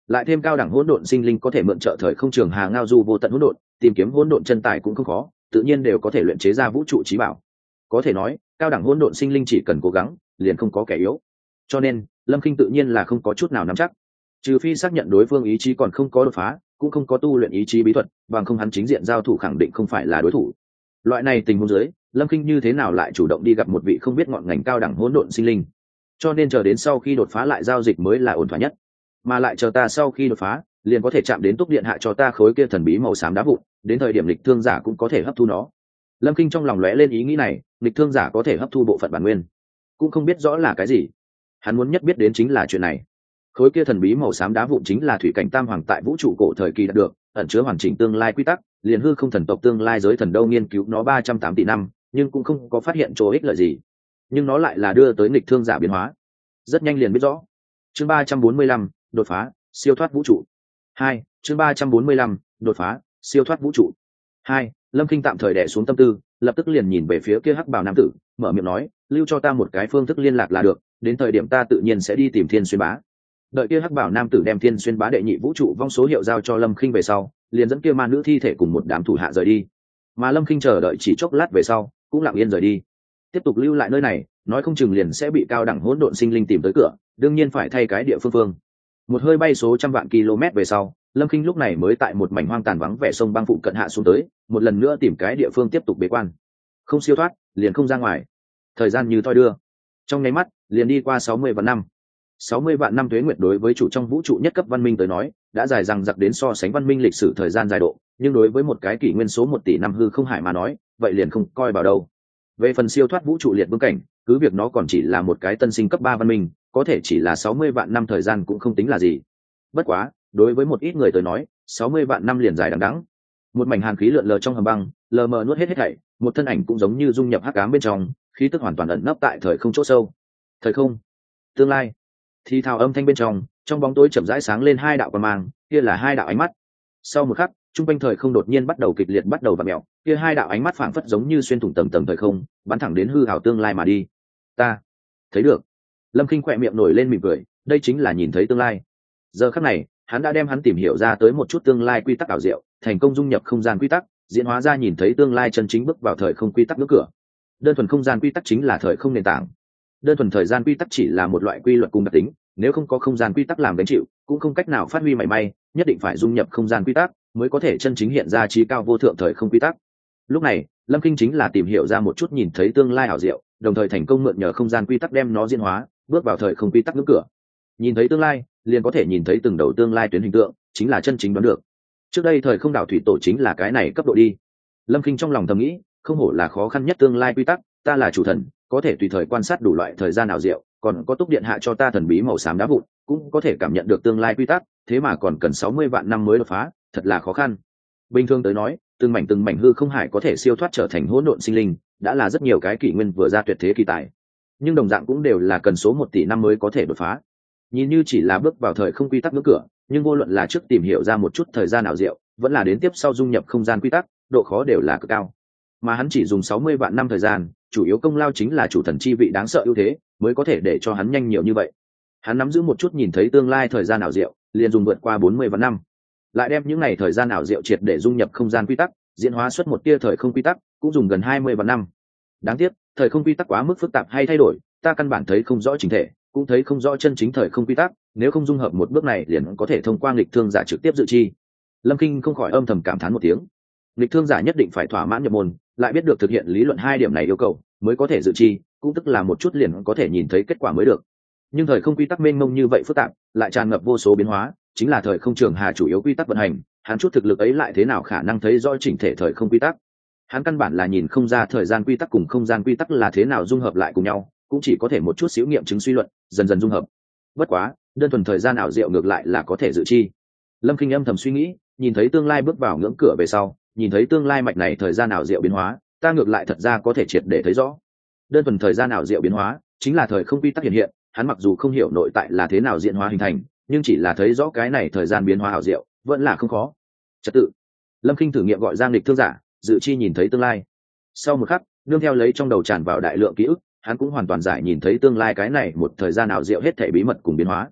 lại thêm cao đẳng hỗn độn sinh linh có thể mượn trợ thời không trường hà ngao du vô tận hỗn độn, tìm kiếm hỗn độn chân tài cũng không khó, tự nhiên đều có thể luyện chế ra vũ trụ chí bảo. Có thể nói cao đẳng hỗn độn sinh linh chỉ cần cố gắng liền không có kẻ yếu, cho nên Lâm Khinh tự nhiên là không có chút nào nắm chắc, trừ phi xác nhận đối phương ý chí còn không có đột phá, cũng không có tu luyện ý chí bí thuật, bằng không hắn chính diện giao thủ khẳng định không phải là đối thủ. Loại này tình huống dưới, Lâm Khinh như thế nào lại chủ động đi gặp một vị không biết ngọn ngành cao đẳng hỗn độn sinh linh, cho nên chờ đến sau khi đột phá lại giao dịch mới là ổn thỏa nhất. Mà lại chờ ta sau khi đột phá liền có thể chạm đến túc điện hạ cho ta khối kia thần bí màu xám đá vụn, đến thời điểm lịch thương giả cũng có thể hấp thu nó. Lâm Kinh trong lòng lóe lên ý nghĩ này, lịch thương giả có thể hấp thu bộ phận bản nguyên, cũng không biết rõ là cái gì. Hắn muốn nhất biết đến chính là chuyện này. Khối kia thần bí màu xám đá vụn chính là thủy cảnh tam hoàng tại vũ trụ cổ thời kỳ đạt được, ẩn chứa hoàn chỉnh tương lai quy tắc, liền hư không thần tộc tương lai giới thần đâu nghiên cứu nó 308 tỷ năm, nhưng cũng không có phát hiện chỗ ích lợi gì. Nhưng nó lại là đưa tới nghịch thương giả biến hóa. Rất nhanh liền biết rõ. Chương 345, đột phá, siêu thoát vũ trụ. 2, chương 345, đột phá, siêu thoát vũ trụ. 2, Lâm Kinh tạm thời đè xuống tâm tư, lập tức liền nhìn về phía kia hắc bào nam tử, mở miệng nói, lưu cho ta một cái phương thức liên lạc là được, đến thời điểm ta tự nhiên sẽ đi tìm Thiên Xuyên Bá. Đợi kia hắc bảo nam tử đem Thiên Xuyên Bá đệ nhị vũ trụ vong số hiệu giao cho Lâm Khinh về sau, liền dẫn kia ma nữ thi thể cùng một đám thủ hạ rời đi. Mà Lâm Khinh chờ đợi chỉ chốc lát về sau, cũng lặng yên rời đi. Tiếp tục lưu lại nơi này, nói không chừng liền sẽ bị cao đẳng hỗn độn sinh linh tìm tới cửa, đương nhiên phải thay cái địa phương. Một hơi bay số trăm vạn km về sau, Lâm Khinh lúc này mới tại một mảnh hoang tàn vắng vẻ sông băng phụ cận hạ xuống tới, một lần nữa tìm cái địa phương tiếp tục bế quan. Không siêu thoát, liền không ra ngoài. Thời gian như thoi đưa, trong nháy mắt liền đi qua 60 vạn năm. 60 vạn năm tuế nguyệt đối với chủ trong vũ trụ nhất cấp văn minh tới nói đã dài dằng dặc đến so sánh văn minh lịch sử thời gian dài độ, nhưng đối với một cái kỷ nguyên số 1 tỷ năm hư không hải mà nói vậy liền không coi vào đâu. Về phần siêu thoát vũ trụ liệt vương cảnh, cứ việc nó còn chỉ là một cái tân sinh cấp 3 văn minh, có thể chỉ là 60 vạn năm thời gian cũng không tính là gì. Bất quá đối với một ít người tới nói 60 vạn năm liền dài đằng đẵng. Một mảnh hàn khí lượn lờ trong hầm băng, lờ mờ nuốt hết thảy, một thân ảnh cũng giống như dung nhập hắc ám bên trong, khí tức hoàn toàn ẩn nấp tại thời không chỗ sâu. Thời không, tương lai. Thì thào âm thanh bên trong bóng tối chậm rãi sáng lên hai đạo quang mang, kia là hai đạo ánh mắt. Sau một khắc, trung quanh thời không đột nhiên bắt đầu kịch liệt bắt đầu vặn mèo, kia hai đạo ánh mắt phảng phất giống như xuyên thủng tầng tầng thời không, bắn thẳng đến hư ảo tương lai mà đi. Ta thấy được. Lâm Kinh khỏe miệng nổi lên mỉm cười, đây chính là nhìn thấy tương lai. Giờ khắc này, hắn đã đem hắn tìm hiểu ra tới một chút tương lai quy tắc ảo diệu, thành công dung nhập không gian quy tắc, diễn hóa ra nhìn thấy tương lai chân chính bước vào thời không quy tắc ngưỡng cửa. Đơn thuần không gian quy tắc chính là thời không nền tảng. Đơn thuần thời gian quy tắc chỉ là một loại quy luật cùng đặc tính, nếu không có không gian quy tắc làm gánh chịu cũng không cách nào phát huy mảy may, nhất định phải dung nhập không gian quy tắc mới có thể chân chính hiện ra trí cao vô thượng thời không quy tắc. Lúc này Lâm Kinh chính là tìm hiểu ra một chút nhìn thấy tương lai ảo diệu, đồng thời thành công mượn nhờ không gian quy tắc đem nó diễn hóa, bước vào thời không quy tắc ngưỡng cửa. Nhìn thấy tương lai liền có thể nhìn thấy từng đầu tương lai tuyến hình tượng, chính là chân chính đoán được. Trước đây thời không đảo thủy tổ chính là cái này cấp độ đi. Lâm Kinh trong lòng thầm nghĩ, không hổ là khó khăn nhất tương lai quy tắc, ta là chủ thần, có thể tùy thời quan sát đủ loại thời gian ảo diệu, còn có túc điện hạ cho ta thần bí màu xám đá vụn, cũng có thể cảm nhận được tương lai quy tắc, thế mà còn cần 60 vạn năm mới đột phá, thật là khó khăn. Bình thường tới nói, từng mảnh hư không hải có thể siêu thoát trở thành hỗn độn sinh linh, đã là rất nhiều cái kỷ nguyên vừa ra tuyệt thế kỳ tài. Nhưng đồng dạng cũng đều là cần số 1 tỷ năm mới có thể đột phá. Nhìn như chỉ là bước vào thời không quy tắc ngưỡng cửa, nhưng vô luận là trước tìm hiểu ra một chút thời gian ảo diệu, vẫn là đến tiếp sau dung nhập không gian quy tắc, độ khó đều là cực cao. Mà hắn chỉ dùng 60 vạn năm thời gian, chủ yếu công lao chính là chủ thần chi vị đáng sợ ưu thế, mới có thể để cho hắn nhanh nhiều như vậy. Hắn nắm giữ một chút nhìn thấy tương lai thời gian ảo diệu, liền dùng vượt qua 40 vạn năm, lại đem những ngày thời gian ảo diệu triệt để dung nhập không gian quy tắc, diễn hóa xuất một tia thời không quy tắc, cũng dùng gần 20 vạn năm. Đáng tiếc, thời không quy tắc quá mức phức tạp hay thay đổi, ta căn bản thấy không rõ chính thể, cũng thấy không rõ chân chính thời không quy tắc, nếu không dung hợp một bước này liền có thể thông qua nghịch thương giả trực tiếp dự chi. Lâm Kinh không khỏi âm thầm cảm thán một tiếng. Nghịch thương giả nhất định phải thỏa mãn nhập môn, lại biết được thực hiện lý luận hai điểm này yêu cầu, mới có thể dự chi, cũng tức là một chút liền có thể nhìn thấy kết quả mới được. Nhưng thời không quy tắc mênh mông như vậy phức tạp, lại tràn ngập vô số biến hóa, chính là thời không trường hà chủ yếu quy tắc vận hành, hắn chút thực lực ấy lại thế nào khả năng thấy rõ chỉnh thể thời không quy tắc. Hắn căn bản là nhìn không ra thời gian quy tắc cùng không gian quy tắc là thế nào dung hợp lại cùng nhau, cũng chỉ có thể một chút xíu nghiệm chứng suy luận, dần dần dung hợp. Bất quá, đơn thuần thời gian ảo diệu ngược lại là có thể dự chi. Lâm Kinh âm thầm suy nghĩ, nhìn thấy tương lai bước vào ngưỡng cửa về sau, nhìn thấy tương lai mạch này thời gian ảo diệu biến hóa, ta ngược lại thật ra có thể triệt để thấy rõ. Đơn thuần thời gian ảo diệu biến hóa, chính là thời không quy tắc hiện hiện, hắn mặc dù không hiểu nội tại là thế nào diễn hóa hình thành, nhưng chỉ là thấy rõ cái này thời gian biến hóa ảo diệu, vẫn là không khó. Trật tự. Lâm Kinh thử nghiệm gọi Giang Lịch thương giả, dự chi nhìn thấy tương lai. Sau một khắc, nương theo lấy trong đầu tràn vào đại lượng ký ức, hắn cũng hoàn toàn giải nhìn thấy tương lai cái này một thời gian ảo diệu hết thảy bí mật cùng biến hóa.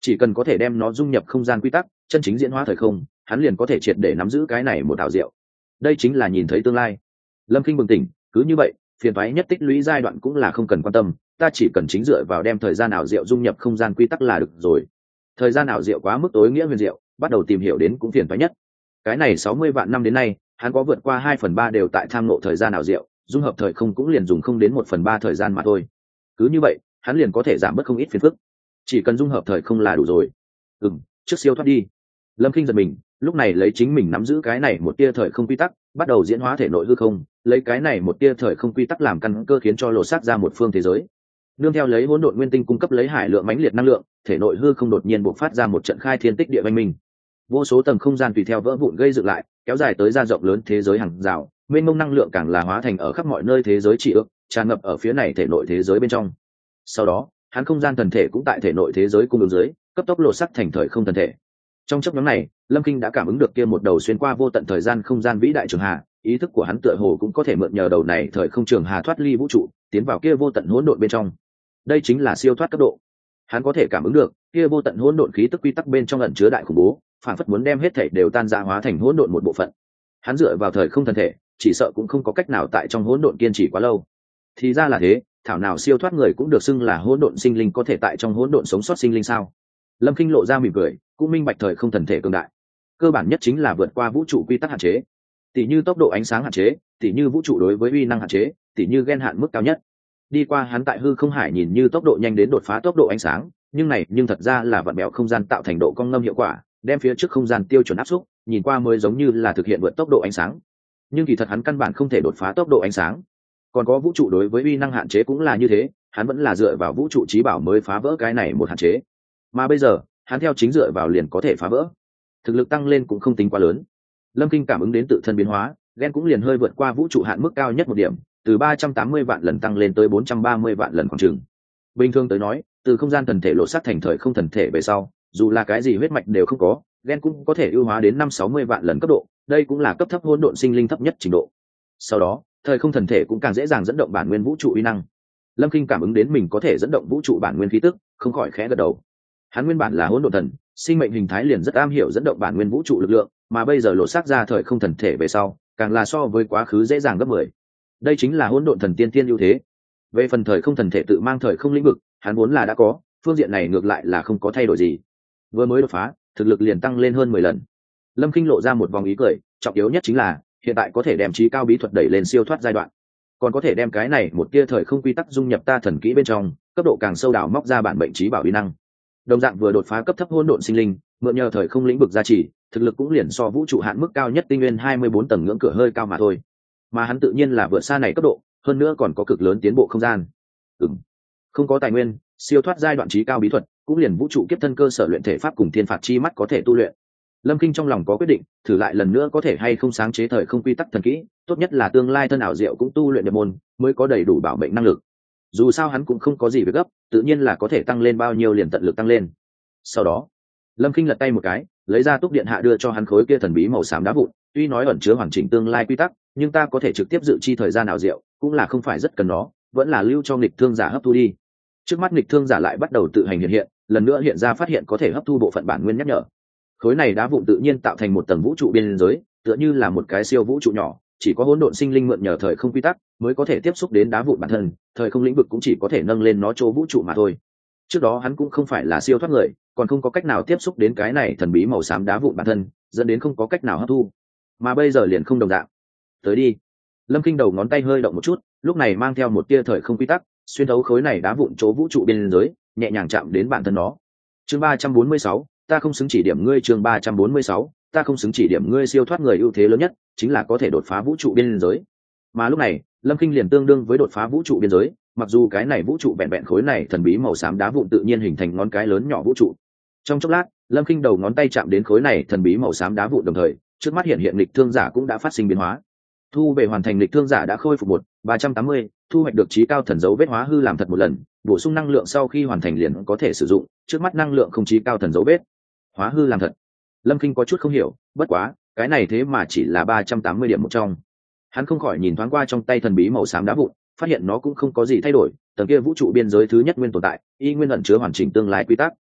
chỉ cần có thể đem nó dung nhập không gian quy tắc, chân chính diễn hóa thời không, hắn liền có thể triệt để nắm giữ cái này một ảo diệu. Đây chính là nhìn thấy tương lai. Lâm Kinh bừng tỉnh, cứ như vậy, phiền toái nhất tích lũy giai đoạn cũng là không cần quan tâm, ta chỉ cần chính dựa vào đem thời gian ảo diệu dung nhập không gian quy tắc là được rồi. Thời gian ảo diệu quá mức tối nghĩa huyền diệu, bắt đầu tìm hiểu đến cũng phiền toái nhất. Cái này 60 vạn năm đến nay, hắn có vượt qua 2/3 đều tại tham ngộ thời gian ảo diệu, dung hợp thời không cũng liền dùng không đến 1/3 thời gian mà thôi. Cứ như vậy, hắn liền có thể giảm bớt không ít phiền phức. Chỉ cần dung hợp thời không là đủ rồi. Trước siêu thoát đi. Lâm Kinh giật mình, lúc này lấy chính mình nắm giữ cái này một tia thời không quy tắc, bắt đầu diễn hóa thể nội hư không, lấy cái này một tia thời không quy tắc làm căn cơ khiến cho lột xác ra một phương thế giới. Nương theo lấy hỗn độn nguyên tinh cung cấp lấy hải lượng mãnh liệt năng lượng, thể nội hư không đột nhiên bộc phát ra một trận khai thiên tích địa văn minh. Vô số tầng không gian tùy theo vỡ vụn gây dựng lại, kéo dài tới ra rộng lớn thế giới hàng rào, mênh mông năng lượng càng là hóa thành ở khắp mọi nơi thế giới trị ước, tràn ngập ở phía này thể nội thế giới bên trong. Sau đó, hắn không gian thần thể cũng tại thể nội thế giới cung ứng dưới, cấp tốc lột sắc thành thời không thần thể. Trong chốc ngắn này, Lâm Kinh đã cảm ứng được kia một đầu xuyên qua vô tận thời gian không gian vĩ đại trường hà, ý thức của hắn tựa hồ cũng có thể mượn nhờ đầu này thời không trường hà thoát ly vũ trụ, tiến vào kia vô tận hỗn độn bên trong. Đây chính là siêu thoát cấp độ. Hắn có thể cảm ứng được kia vô tận hỗn độn khí tức quy tắc bên trong ẩn chứa đại khủng bố, phản phất muốn đem hết thảy đều tan rã hóa thành hỗn độn một bộ phận. Hắn dựa vào thời không thần thể, chỉ sợ cũng không có cách nào tại trong hỗn độn kiên trì quá lâu. Thì ra là thế, thảo nào siêu thoát người cũng được xưng là hỗn độn sinh linh, có thể tại trong hỗn độn sống sót sinh linh sao? Lâm Kinh lộ ra mỉm cười, cũng minh bạch thời không thần thể cường đại. Cơ bản nhất chính là vượt qua vũ trụ quy tắc hạn chế, tỷ như tốc độ ánh sáng hạn chế, tỷ như vũ trụ đối với uy năng hạn chế, tỷ như gen hạn mức cao nhất. Đi qua hắn tại hư không hải nhìn như tốc độ nhanh đến đột phá tốc độ ánh sáng, nhưng thật ra là vặn bẹo không gian tạo thành độ cong ngâm hiệu quả, đem phía trước không gian tiêu chuẩn áp xúc, nhìn qua mới giống như là thực hiện vượt tốc độ ánh sáng. Nhưng kỳ thật hắn căn bản không thể đột phá tốc độ ánh sáng. Còn có vũ trụ đối với uy năng hạn chế cũng là như thế, hắn vẫn là dựa vào vũ trụ trí bảo mới phá vỡ cái này một hạn chế. Mà bây giờ, hắn theo chính dựa vào liền có thể phá vỡ. Thực lực tăng lên cũng không tính quá lớn. Lâm Kinh cảm ứng đến tự thân biến hóa, gen cũng liền hơi vượt qua vũ trụ hạn mức cao nhất một điểm, từ 380 vạn lần tăng lên tới 430 vạn lần khoảng chừng. Bình thường tới nói, từ không gian thần thể lộ sát thành thời không thần thể về sau, dù là cái gì huyết mạch đều không có, gen cũng có thể ưu hóa đến 560 vạn lần cấp độ, đây cũng là cấp thấp hỗn độn sinh linh thấp nhất trình độ. Sau đó, thời không thần thể cũng càng dễ dàng dẫn động bản nguyên vũ trụ uy năng. Lâm Kinh cảm ứng đến mình có thể dẫn động vũ trụ bản nguyên khí tức, không khỏi khẽ gật đầu. Hắn nguyên bản là hỗn độn thần, sinh mệnh hình thái liền rất am hiểu dẫn động bản nguyên vũ trụ lực lượng, mà bây giờ lộ xác ra thời không thần thể về sau, càng là so với quá khứ dễ dàng gấp 10. Đây chính là hỗn độn thần tiên tiên ưu thế. Về phần thời không thần thể tự mang thời không lĩnh vực, hắn vốn là đã có, phương diện này ngược lại là không có thay đổi gì. Vừa mới đột phá, thực lực liền tăng lên hơn 10 lần. Lâm Kinh lộ ra một vòng ý cười, trọng yếu nhất chính là hiện tại có thể đem trí cao bí thuật đẩy lên siêu thoát giai đoạn, còn có thể đem cái này một tia thời không quy tắc dung nhập ta thần kỹ bên trong, cấp độ càng sâu đào móc ra bản mệnh trí bảo uy năng. Đồng dạng vừa đột phá cấp thấp hỗn độn sinh linh, mượn nhờ thời không lĩnh vực gia trì, thực lực cũng liền so vũ trụ hạn mức cao nhất tinh nguyên 24 tầng ngưỡng cửa hơi cao mà thôi. Mà hắn tự nhiên là vượt xa này cấp độ, hơn nữa còn có cực lớn tiến bộ không gian. Không có tài nguyên, siêu thoát giai đoạn trí cao bí thuật, cũng liền vũ trụ kiếp thân cơ sở luyện thể pháp cùng thiên phạt chi mắt có thể tu luyện. Lâm Kinh trong lòng có quyết định, thử lại lần nữa có thể hay không sáng chế thời không quy tắc thần kỹ, tốt nhất là tương lai thân ảo diệu cũng tu luyện nhập môn, mới có đầy đủ bảo mệnh năng lực. Dù sao hắn cũng không có gì việc gấp, tự nhiên là có thể tăng lên bao nhiêu liền tận lực tăng lên. Sau đó, Lâm Kinh lật tay một cái, lấy ra túc điện hạ đưa cho hắn khối kia thần bí màu xám đá vụn, tuy nói ẩn chứa hoàn chỉnh tương lai quy tắc, nhưng ta có thể trực tiếp dự chi thời gian ảo diệu, cũng là không phải rất cần nó, vẫn là lưu cho nghịch thương giả hấp thu đi. Trước mắt nghịch thương giả lại bắt đầu tự hành hiện, lần nữa hiện ra phát hiện có thể hấp thu bộ phận bản nguyên nhắc nhở. Khối này đá vụn tự nhiên tạo thành một tầng vũ trụ biên giới, tựa như là một cái siêu vũ trụ nhỏ, chỉ có hỗn độn sinh linh mượn nhờ thời không quy tắc mới có thể tiếp xúc đến đá vụn bản thân, thời không lĩnh vực cũng chỉ có thể nâng lên nó chỗ vũ trụ mà thôi. Trước đó hắn cũng không phải là siêu thoát người, còn không có cách nào tiếp xúc đến cái này thần bí màu xám đá vụn bản thân, dẫn đến không có cách nào hấp thu. Mà bây giờ liền không đồng dạng. Tới đi. Lâm Kinh đầu ngón tay hơi động một chút, lúc này mang theo một tia thời không quy tắc, xuyên thấu khối này đá vụn chỗ vũ trụ biên giới, nhẹ nhàng chạm đến bản thân nó. Chương 346, ta không xứng chỉ điểm ngươi. Chương 346, ta không xứng chỉ điểm ngươi. Siêu thoát người ưu thế lớn nhất chính là có thể đột phá vũ trụ biên giới. Mà lúc này, Lâm Kinh liền tương đương với đột phá vũ trụ biên giới, mặc dù cái này vũ trụ vẹn vẹn khối này thần bí màu xám đá vụn tự nhiên hình thành ngón cái lớn nhỏ vũ trụ. Trong chốc lát, Lâm Kinh đầu ngón tay chạm đến khối này thần bí màu xám đá vụn, đồng thời, trước mắt hiện hiện lịch thương giả cũng đã phát sinh biến hóa. Thu về hoàn thành lịch thương giả đã khôi phục 380, thu hoạch được trí cao thần dấu vết hóa hư làm thật một lần, bổ sung năng lượng sau khi hoàn thành liền có thể sử dụng, trước mắt năng lượng không trí cao thần dấu vết hóa hư làm thật. Lâm Kinh có chút không hiểu, bất quá cái này thế mà chỉ là 380 điểm một trong. Hắn không khỏi nhìn thoáng qua trong tay thần bí màu xám đá vụn, phát hiện nó cũng không có gì thay đổi, tầng kia vũ trụ biên giới thứ nhất nguyên tồn tại, y nguyên ẩn chứa hoàn chỉnh tương lai quy tắc.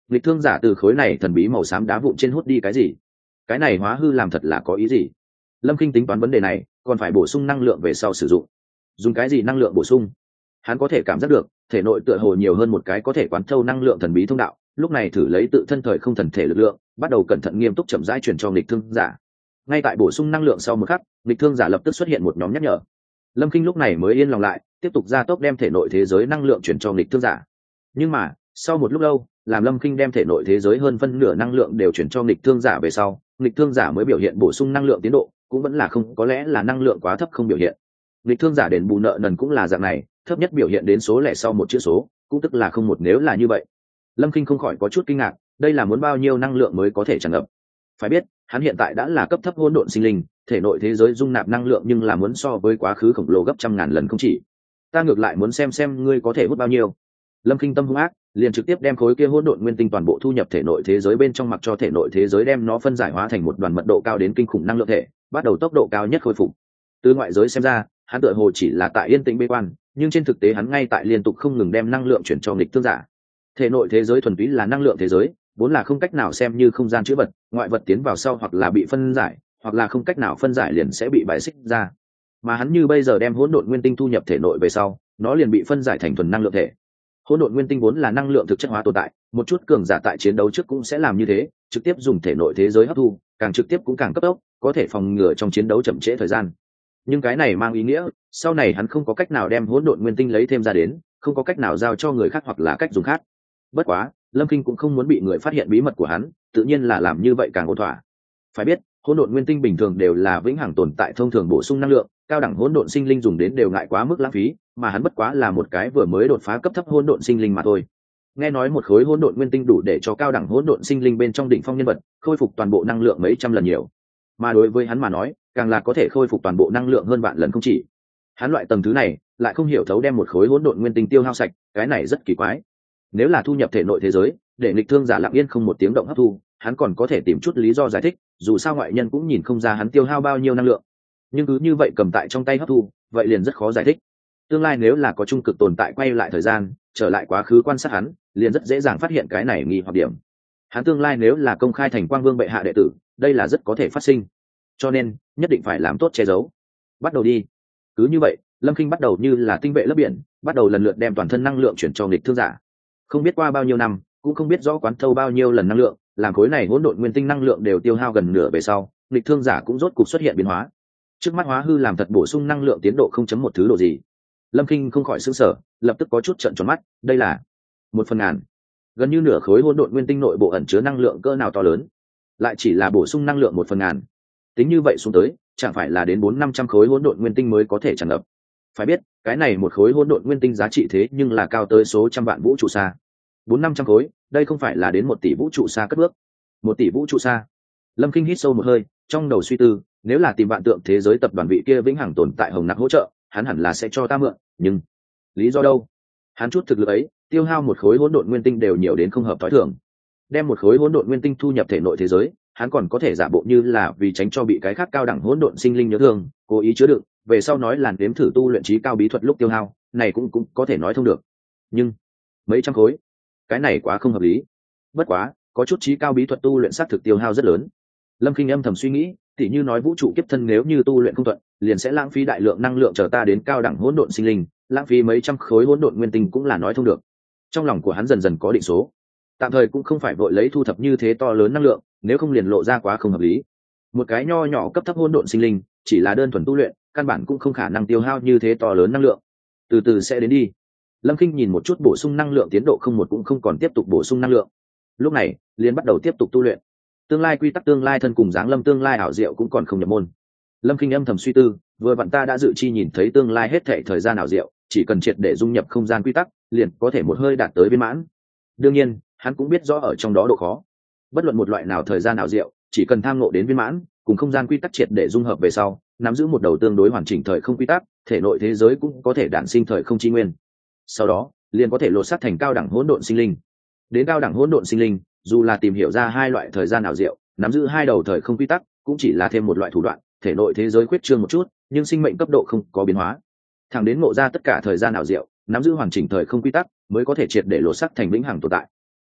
Nghịch thương giả từ khối này thần bí màu xám đá vụn trên hút đi cái gì? Cái này hóa hư làm thật là có ý gì? Lâm Kinh tính toán vấn đề này, còn phải bổ sung năng lượng về sau sử dụng. Dùng cái gì năng lượng bổ sung? Hắn có thể cảm giác được thể nội tựa hồ nhiều hơn một cái có thể quán thâu năng lượng thần bí thông đạo. Lúc này thử lấy tự thân thời không thần thể lực lượng, bắt đầu cẩn thận nghiêm túc chậm rãi truyền cho nghịch thương giả. Ngay tại bổ sung năng lượng sau một khắc, nghịch thương giả lập tức xuất hiện một nhóm nhắc nhở. Lâm Kinh lúc này mới yên lòng lại, tiếp tục gia tốc đem thể nội thế giới năng lượng chuyển cho nghịch thương giả. Nhưng mà sau một lúc lâu, làm Lâm Kinh đem thể nội thế giới hơn phân nửa năng lượng đều chuyển cho nghịch thương giả về sau, nghịch thương giả mới biểu hiện bổ sung năng lượng tiến độ, cũng vẫn là không, có lẽ là năng lượng quá thấp không biểu hiện. Nghịch thương giả đền bù nợ nần cũng là dạng này, thấp nhất biểu hiện đến số lẻ sau một chữ số, cũng tức là không một. Nếu là như vậy, Lâm Kinh không khỏi có chút kinh ngạc, đây là muốn bao nhiêu năng lượng mới có thể tràn ngập? Phải biết, hắn hiện tại đã là cấp thấp hỗn độn sinh linh, thể nội thế giới dung nạp năng lượng nhưng là muốn so với quá khứ khổng lồ gấp trăm ngàn lần không chỉ. Ta ngược lại muốn xem ngươi có thể hút bao nhiêu. Lâm Kinh tâm hung ác, liền trực tiếp đem khối kia hỗn độn nguyên tinh toàn bộ thu nhập thể nội thế giới bên trong, mặc cho thể nội thế giới đem nó phân giải hóa thành một đoàn mật độ cao đến kinh khủng năng lượng thể, bắt đầu tốc độ cao nhất khôi phục. Từ ngoại giới xem ra, hắn tựa hồ chỉ là tại yên tĩnh bế quan, nhưng trên thực tế hắn ngay tại liên tục không ngừng đem năng lượng chuyển cho nghịch thương giả. Thể nội thế giới thuần túy là năng lượng thế giới, vốn là không cách nào xem như không gian chứa vật, ngoại vật tiến vào sau hoặc là bị phân giải, hoặc là không cách nào phân giải liền sẽ bị bài xích ra. Mà hắn như bây giờ đem hỗn độn nguyên tinh thu nhập thể nội về sau, nó liền bị phân giải thành thuần năng lượng thể. Hỗn độn nguyên tinh vốn là năng lượng thực chất hóa tồn tại, một chút cường giả tại chiến đấu trước cũng sẽ làm như thế, trực tiếp dùng thể nội thế giới hấp thu, càng trực tiếp cũng càng cấp tốc, có thể phòng ngừa trong chiến đấu chậm trễ thời gian. Nhưng cái này mang ý nghĩa, sau này hắn không có cách nào đem hỗn độn nguyên tinh lấy thêm ra đến, không có cách nào giao cho người khác hoặc là cách dùng khác. Bất quá, Lâm Kinh cũng không muốn bị người phát hiện bí mật của hắn, tự nhiên là làm như vậy càng ổn thỏa. Phải biết, hỗn độn nguyên tinh bình thường đều là vĩnh hằng tồn tại, thông thường bổ sung năng lượng, cao đẳng hỗn độn sinh linh dùng đến đều ngại quá mức lãng phí, mà hắn bất quá là một cái vừa mới đột phá cấp thấp hỗn độn sinh linh mà thôi. Nghe nói một khối hỗn độn nguyên tinh đủ để cho cao đẳng hỗn độn sinh linh bên trong đỉnh phong nhân vật khôi phục toàn bộ năng lượng mấy trăm lần nhiều, mà đối với hắn mà nói, càng là có thể khôi phục toàn bộ năng lượng hơn vạn lần không chỉ. Hắn loại tầng thứ này lại không hiểu thấu đem một khối hỗn độn nguyên tinh tiêu hao sạch, cái này rất kỳ quái. Nếu là thu nhập thể nội thế giới, để nghịch thương giả lặng yên không một tiếng động hấp thu, hắn còn có thể tìm chút lý do giải thích, dù sao ngoại nhân cũng nhìn không ra hắn tiêu hao bao nhiêu năng lượng. Nhưng cứ như vậy cầm tại trong tay hấp thu, vậy liền rất khó giải thích. Tương lai nếu là có trung cực tồn tại quay lại thời gian, trở lại quá khứ quan sát hắn, liền rất dễ dàng phát hiện cái này nghi hoặc điểm. Hắn tương lai nếu là công khai thành Quang Vương bệ hạ đệ tử, đây là rất có thể phát sinh. Cho nên, nhất định phải làm tốt che giấu. Bắt đầu đi. Cứ như vậy, Lâm Kinh bắt đầu như là tinh vệ lấp biển, bắt đầu lần lượt đem toàn thân năng lượng chuyển cho nghịch thương giả. Không biết qua bao nhiêu năm, cũng không biết rõ quán thâu bao nhiêu lần năng lượng, làm khối này hỗn độn nguyên tinh năng lượng đều tiêu hao gần nửa về sau, nghịch thương giả cũng rốt cục xuất hiện biến hóa. Trước mắt hóa hư làm thật bổ sung năng lượng tiến độ 0.1 thứ độ gì. Lâm Kinh không khỏi sửng sở, lập tức có chút trợn tròn mắt, đây là 1/1000. Gần như nửa khối hỗn độn nguyên tinh nội bộ ẩn chứa năng lượng cỡ nào to lớn, lại chỉ là bổ sung năng lượng 1/1000. Tính như vậy xuống tới, chẳng phải là đến 400-500 khối hỗn độn nguyên tinh mới có thể tràn ngập. Phải biết, cái này một khối hỗn độn nguyên tinh giá trị thế nhưng là cao tới số trăm vạn vũ trụ xa. 400-500 khối, đây không phải là đến 1 tỷ vũ trụ xa cất bước. 1 tỷ vũ trụ xa. Lâm Kinh hít sâu một hơi, trong đầu suy tư, nếu là tìm vạn tượng thế giới tập đoàn vị kia vĩnh hằng tồn tại hồng nặc hỗ trợ, hắn hẳn là sẽ cho ta mượn, nhưng lý do đâu? Hắn chút thực lực ấy, tiêu hao một khối hỗn độn nguyên tinh đều nhiều đến không hợp thói thường. Đem một khối hỗn độn nguyên tinh thu nhập thể nội thế giới, hắn còn có thể giả bộ như là vì tránh cho bị cái khác cao đẳng hỗn độn sinh linh nhớ thương, cố ý chứa đựng, về sau nói làn đếm thử tu luyện trí cao bí thuật lúc tiêu hao, này cũng có thể nói thông được. Nhưng mấy trăm khối, cái này quá không hợp lý. Bất quá, có chút trí cao bí thuật tu luyện xác thực tiêu hao rất lớn. Lâm Kinh âm thầm suy nghĩ, tỉ như nói vũ trụ kiếp thân nếu như tu luyện không thuận, liền sẽ lãng phí đại lượng năng lượng chờ ta đến cao đẳng hỗn độn sinh linh, lãng phí mấy trăm khối hỗn độn nguyên tinh cũng là nói thông được. Trong lòng của hắn dần dần có định số, tạm thời cũng không phải vội lấy thu thập như thế to lớn năng lượng, nếu không liền lộ ra quá không hợp lý. Một cái nho nhỏ cấp thấp hỗn độn sinh linh, chỉ là đơn thuần tu luyện, căn bản cũng không khả năng tiêu hao như thế to lớn năng lượng. Từ từ sẽ đến đi. Lâm Kinh nhìn một chút bổ sung năng lượng tiến độ 0.1 cũng không còn tiếp tục bổ sung năng lượng. Lúc này, liền bắt đầu tiếp tục tu luyện. Tương lai quy tắc, tương lai thân cùng dáng lâm, tương lai ảo diệu cũng còn không nhập môn. Lâm Kinh âm thầm suy tư, vừa vặn ta đã dự chi nhìn thấy tương lai hết thảy thời gian ảo diệu, chỉ cần triệt để dung nhập không gian quy tắc, liền có thể một hơi đạt tới viên mãn. Đương nhiên, hắn cũng biết rõ ở trong đó độ khó. Bất luận một loại nào thời gian ảo diệu, chỉ cần tham ngộ đến viên mãn, cùng không gian quy tắc triệt để dung hợp về sau, nắm giữ một đầu tương đối hoàn chỉnh thời không quy tắc, thể nội thế giới cũng có thể đản sinh thời không chi nguyên. Sau đó, liền có thể lột xác thành cao đẳng hỗn độn sinh linh. Đến cao đẳng hỗn độn sinh linh, dù là tìm hiểu ra hai loại thời gian ảo diệu, nắm giữ hai đầu thời không quy tắc, cũng chỉ là thêm một loại thủ đoạn, thể nội thế giới khuyết trương một chút, nhưng sinh mệnh cấp độ không có biến hóa. Thẳng đến ngộ ra tất cả thời gian ảo diệu, nắm giữ hoàn chỉnh thời không quy tắc, mới có thể triệt để lột xác thành vĩnh hằng tồn tại.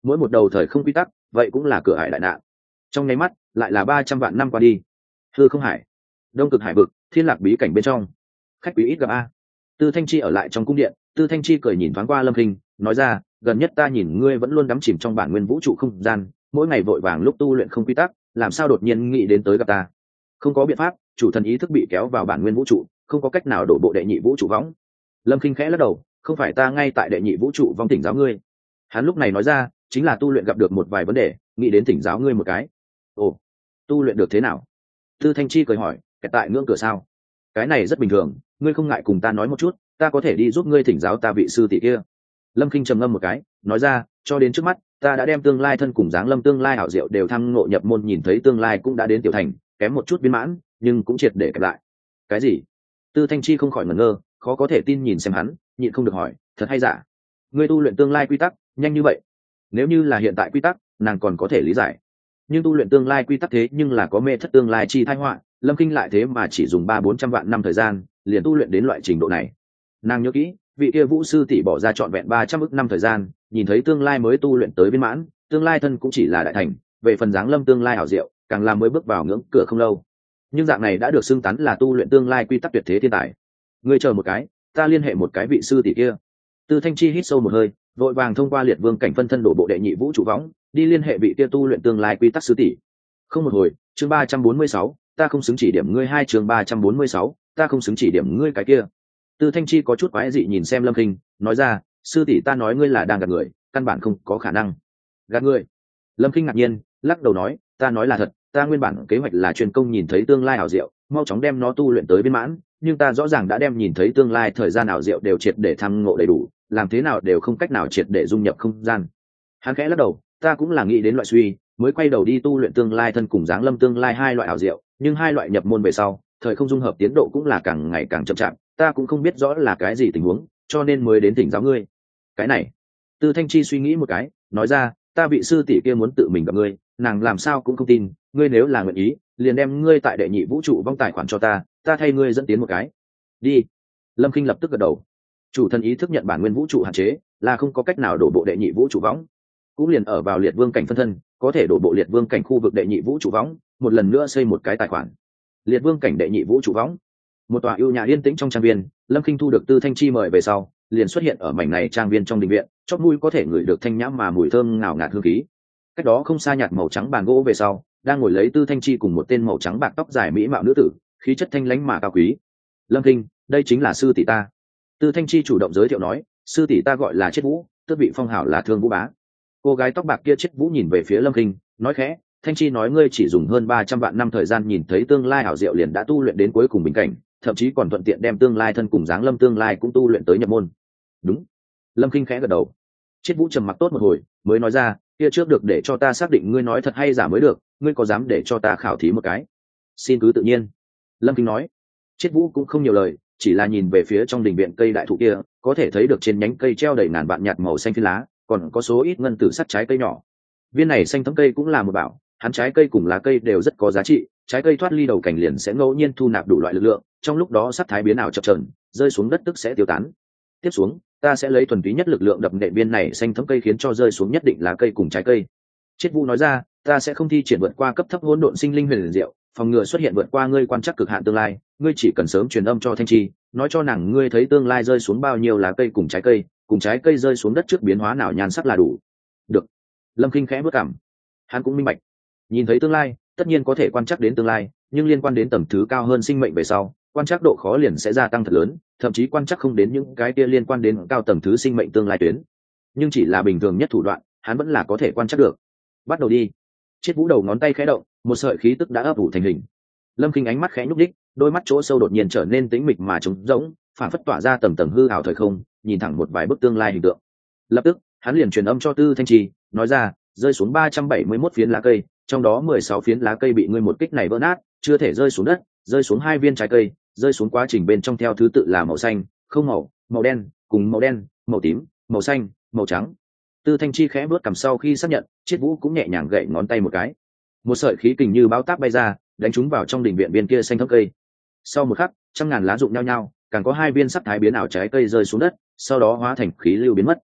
mỗi một đầu thời không quy tắc vậy cũng là cửa hải đại nạn. Trong nháy mắt lại là 300 vạn năm qua đi. Hư không hải, đông cực hải vực, thiên lạc bí cảnh bên trong. Khách quý ít gặp a. Tư Thanh Chi ở lại trong cung điện. Tư Thanh Chi cười nhìn thoáng qua Lâm Kinh, nói ra, gần nhất ta nhìn ngươi vẫn luôn đắm chìm trong bản nguyên vũ trụ không gian, mỗi ngày vội vàng lúc tu luyện không quy tắc, làm sao đột nhiên nghĩ đến tới gặp ta? Không có biện pháp, chủ thần ý thức bị kéo vào bản nguyên vũ trụ, không có cách nào đổ bộ đệ nhị vũ trụ võng. Lâm Kinh khẽ lắc đầu, không phải ta ngay tại đệ nhị vũ trụ vong thỉnh giáo ngươi. Hắn lúc này nói ra, chính là tu luyện gặp được một vài vấn đề, nghĩ đến thỉnh giáo ngươi một cái. Ồ, tu luyện được thế nào? Tư Thanh Chi cười hỏi, kẹt tại ngưỡng cửa sao? Cái này rất bình thường, ngươi không ngại cùng ta nói một chút, ta có thể đi giúp ngươi thỉnh giáo ta vị sư tỷ kia. Lâm Kinh trầm ngâm một cái, nói ra, cho đến trước mắt, ta đã đem tương lai thân cùng dáng lâm tương lai hảo diệu đều thăng ngộ nhập môn, nhìn thấy tương lai cũng đã đến tiểu thành, kém một chút viên mãn, nhưng cũng triệt để kẹp lại. Cái gì? Tư Thanh Chi không khỏi ngẩn ngơ, khó có thể tin nhìn xem hắn, nhịn không được hỏi, thật hay giả? Ngươi tu luyện tương lai quy tắc nhanh như vậy? Nếu như là hiện tại quy tắc, nàng còn có thể lý giải, nhưng tu luyện tương lai quy tắc thế nhưng là có mê thất tương lai chi tai họa. Lâm Kinh lại thế mà chỉ dùng 300-400 vạn năm thời gian liền tu luyện đến loại trình độ này. Nàng nhớ kỹ, vị kia vũ sư tỷ bỏ ra trọn vẹn 300 ức năm thời gian, nhìn thấy tương lai mới tu luyện tới viên mãn, tương lai thân cũng chỉ là đại thành, về phần dáng lâm tương lai hảo diệu, càng làm mới bước vào ngưỡng cửa không lâu. Nhưng dạng này đã được xưng tán là tu luyện tương lai quy tắc tuyệt thế thiên tài. Ngươi chờ một cái, ta liên hệ một cái vị sư tỷ kia. Tư Thanh Chi hít sâu một hơi, vội vàng thông qua liệt vương cảnh phân thân đổ bộ đệ nhị vũ trụ võng, đi liên hệ vị kia tu luyện tương lai quy tắc sư tỷ. Không một hồi, chương 346, ta không xứng chỉ điểm ngươi, hai chương 346, ta không xứng chỉ điểm ngươi cái kia. Tư Thanh Chi có chút quái dị nhìn xem Lâm Kinh, nói ra, sư tỷ ta nói ngươi là đang gạt người, căn bản không có khả năng. Gạt người? Lâm Kinh ngạc nhiên, lắc đầu nói, ta nói là thật, ta nguyên bản kế hoạch là truyền công nhìn thấy tương lai ảo diệu, mau chóng đem nó tu luyện tới viên mãn, nhưng ta rõ ràng đã đem nhìn thấy tương lai thời gian ảo diệu đều triệt để tham ngộ đầy đủ, làm thế nào đều không cách nào triệt để dung nhập không gian. Hắn khẽ lắc đầu, ta cũng là nghĩ đến loại suy, mới quay đầu đi tu luyện tương lai thân cùng dáng lâm tương lai hai loại ảo diệu, nhưng hai loại nhập môn về sau, thời không dung hợp tiến độ cũng là càng ngày càng chậm chạp, ta cũng không biết rõ là cái gì tình huống, cho nên mới đến thỉnh giáo ngươi. Cái này, Tư Thanh Chi suy nghĩ một cái, nói ra, ta vị sư tỷ kia muốn tự mình gặp ngươi, nàng làm sao cũng không tin, ngươi nếu là nguyện ý, liền đem ngươi tại đệ nhị vũ trụ vong tài khoản cho ta, ta thay ngươi dẫn tiến một cái. Đi. Lâm Kinh lập tức gật đầu. Chủ thần ý thức nhận bản nguyên vũ trụ hạn chế, là không có cách nào đổ bộ đệ nhị vũ trụ võng. Cũng liền ở vào liệt vương cảnh phân thân, có thể đổ bộ liệt vương cảnh khu vực đệ nhị vũ trụ võng, một lần nữa xây một cái tài khoản. Liệt vương cảnh đệ nhị vũ trụ võng, một tòa ưu nhã yên tĩnh trong trang viên. Lâm Kinh thu được Tư Thanh Chi mời về sau, liền xuất hiện ở mảnh này trang viên trong đình viện, chóp mũi có thể ngửi được thanh nhã mà mùi thơm ngào ngạt hương khí. Cách đó không xa nhạt màu trắng bàn gỗ về sau, đang ngồi lấy Tư Thanh Chi cùng một tên màu trắng bạc tóc dài mỹ mạo nữ tử, khí chất thanh lãnh mà cao quý. Lâm Kinh, đây chính là sư tỷ ta. Tư Thanh Chi chủ động giới thiệu nói, sư tỷ ta gọi là Triết Vũ, tước vị phong hảo là Thương Vũ Bá. Cô gái tóc bạc kia Triết Vũ nhìn về phía Lâm Kinh, nói khẽ, Thanh Chi nói ngươi chỉ dùng hơn 300 vạn năm thời gian nhìn thấy tương lai hảo diệu liền đã tu luyện đến cuối cùng bình cảnh, thậm chí còn thuận tiện đem tương lai thân cùng dáng lâm tương lai cũng tu luyện tới nhập môn. Đúng. Lâm Kinh khẽ gật đầu. Triết Vũ trầm mặc tốt một hồi, mới nói ra, kia trước được để cho ta xác định ngươi nói thật hay giả mới được, ngươi có dám để cho ta khảo thí một cái? Xin cứ tự nhiên. Lâm Kinh nói. Triết Vũ cũng không nhiều lời, chỉ là nhìn về phía trong đình viện cây đại thụ kia, có thể thấy được trên nhánh cây treo đầy ngàn vạn nhạt màu xanh phiến lá, còn có số ít ngân tử sắt trái cây nhỏ. Viên này xanh thấm cây cũng là một bảo, hắn trái cây cùng lá cây đều rất có giá trị, trái cây thoát ly đầu cảnh liền sẽ ngẫu nhiên thu nạp đủ loại lực lượng, trong lúc đó sắc thái biến ảo chập chờn, rơi xuống đất tức sẽ tiêu tán. Tiếp xuống, ta sẽ lấy thuần túy nhất lực lượng đập nện viên này xanh thấm cây khiến cho rơi xuống nhất định lá cây cùng trái cây. Triết Vũ nói ra, ta sẽ không thi triển vượt qua cấp thấp hỗn độn sinh linh huyền diệu, phòng ngừa xuất hiện vượt qua ngươi quan trắc cực hạn tương lai, ngươi chỉ cần sớm truyền âm cho Thanh Chi, nói cho nàng ngươi thấy tương lai rơi xuống bao nhiêu lá cây cùng trái cây rơi xuống đất trước biến hóa nào nhan sắc là đủ. Được. Lâm Kinh khẽ bước cảm. Hắn cũng minh bạch, nhìn thấy tương lai, tất nhiên có thể quan trắc đến tương lai, nhưng liên quan đến tầng thứ cao hơn sinh mệnh về sau, quan trắc độ khó liền sẽ gia tăng thật lớn, thậm chí quan trắc không đến những cái kia liên quan đến cao tầng thứ sinh mệnh tương lai tuyến. Nhưng chỉ là bình thường nhất thủ đoạn, hắn vẫn là có thể quan trắc được. Bắt đầu đi. Triết Vũ đầu ngón tay khẽ động, một sợi khí tức đã ấp ủ thành hình. Lâm Kinh ánh mắt khẽ nhúc đích, đôi mắt chỗ sâu đột nhiên trở nên tĩnh mịch mà trống rỗng, phản phất tỏa ra tầng tầng hư ảo thời không, nhìn thẳng một vài bức tương lai hình tượng. Lập tức, hắn liền truyền âm cho Tư Thanh Chi, nói ra, rơi xuống 371 phiến lá cây, trong đó 16 phiến lá cây bị ngươi một kích này vỡ nát, chưa thể rơi xuống đất, rơi xuống 2 viên trái cây, rơi xuống quá trình bên trong theo thứ tự là màu xanh, không màu, màu đen, cùng màu đen, màu tím, màu xanh, màu trắng. Tư Thanh Chi khẽ bước cầm sau khi xác nhận, Triết Vũ cũng nhẹ nhàng gậy ngón tay một cái. Một sợi khí kình như bão táp bay ra, đánh trúng vào trong đình viện viên kia xanh thẫm cây. Sau một khắc, trăm ngàn lá rụng nhau nhau, càng có 2 viên sắc thái biến ảo trái cây rơi xuống đất, sau đó hóa thành khí lưu biến mất.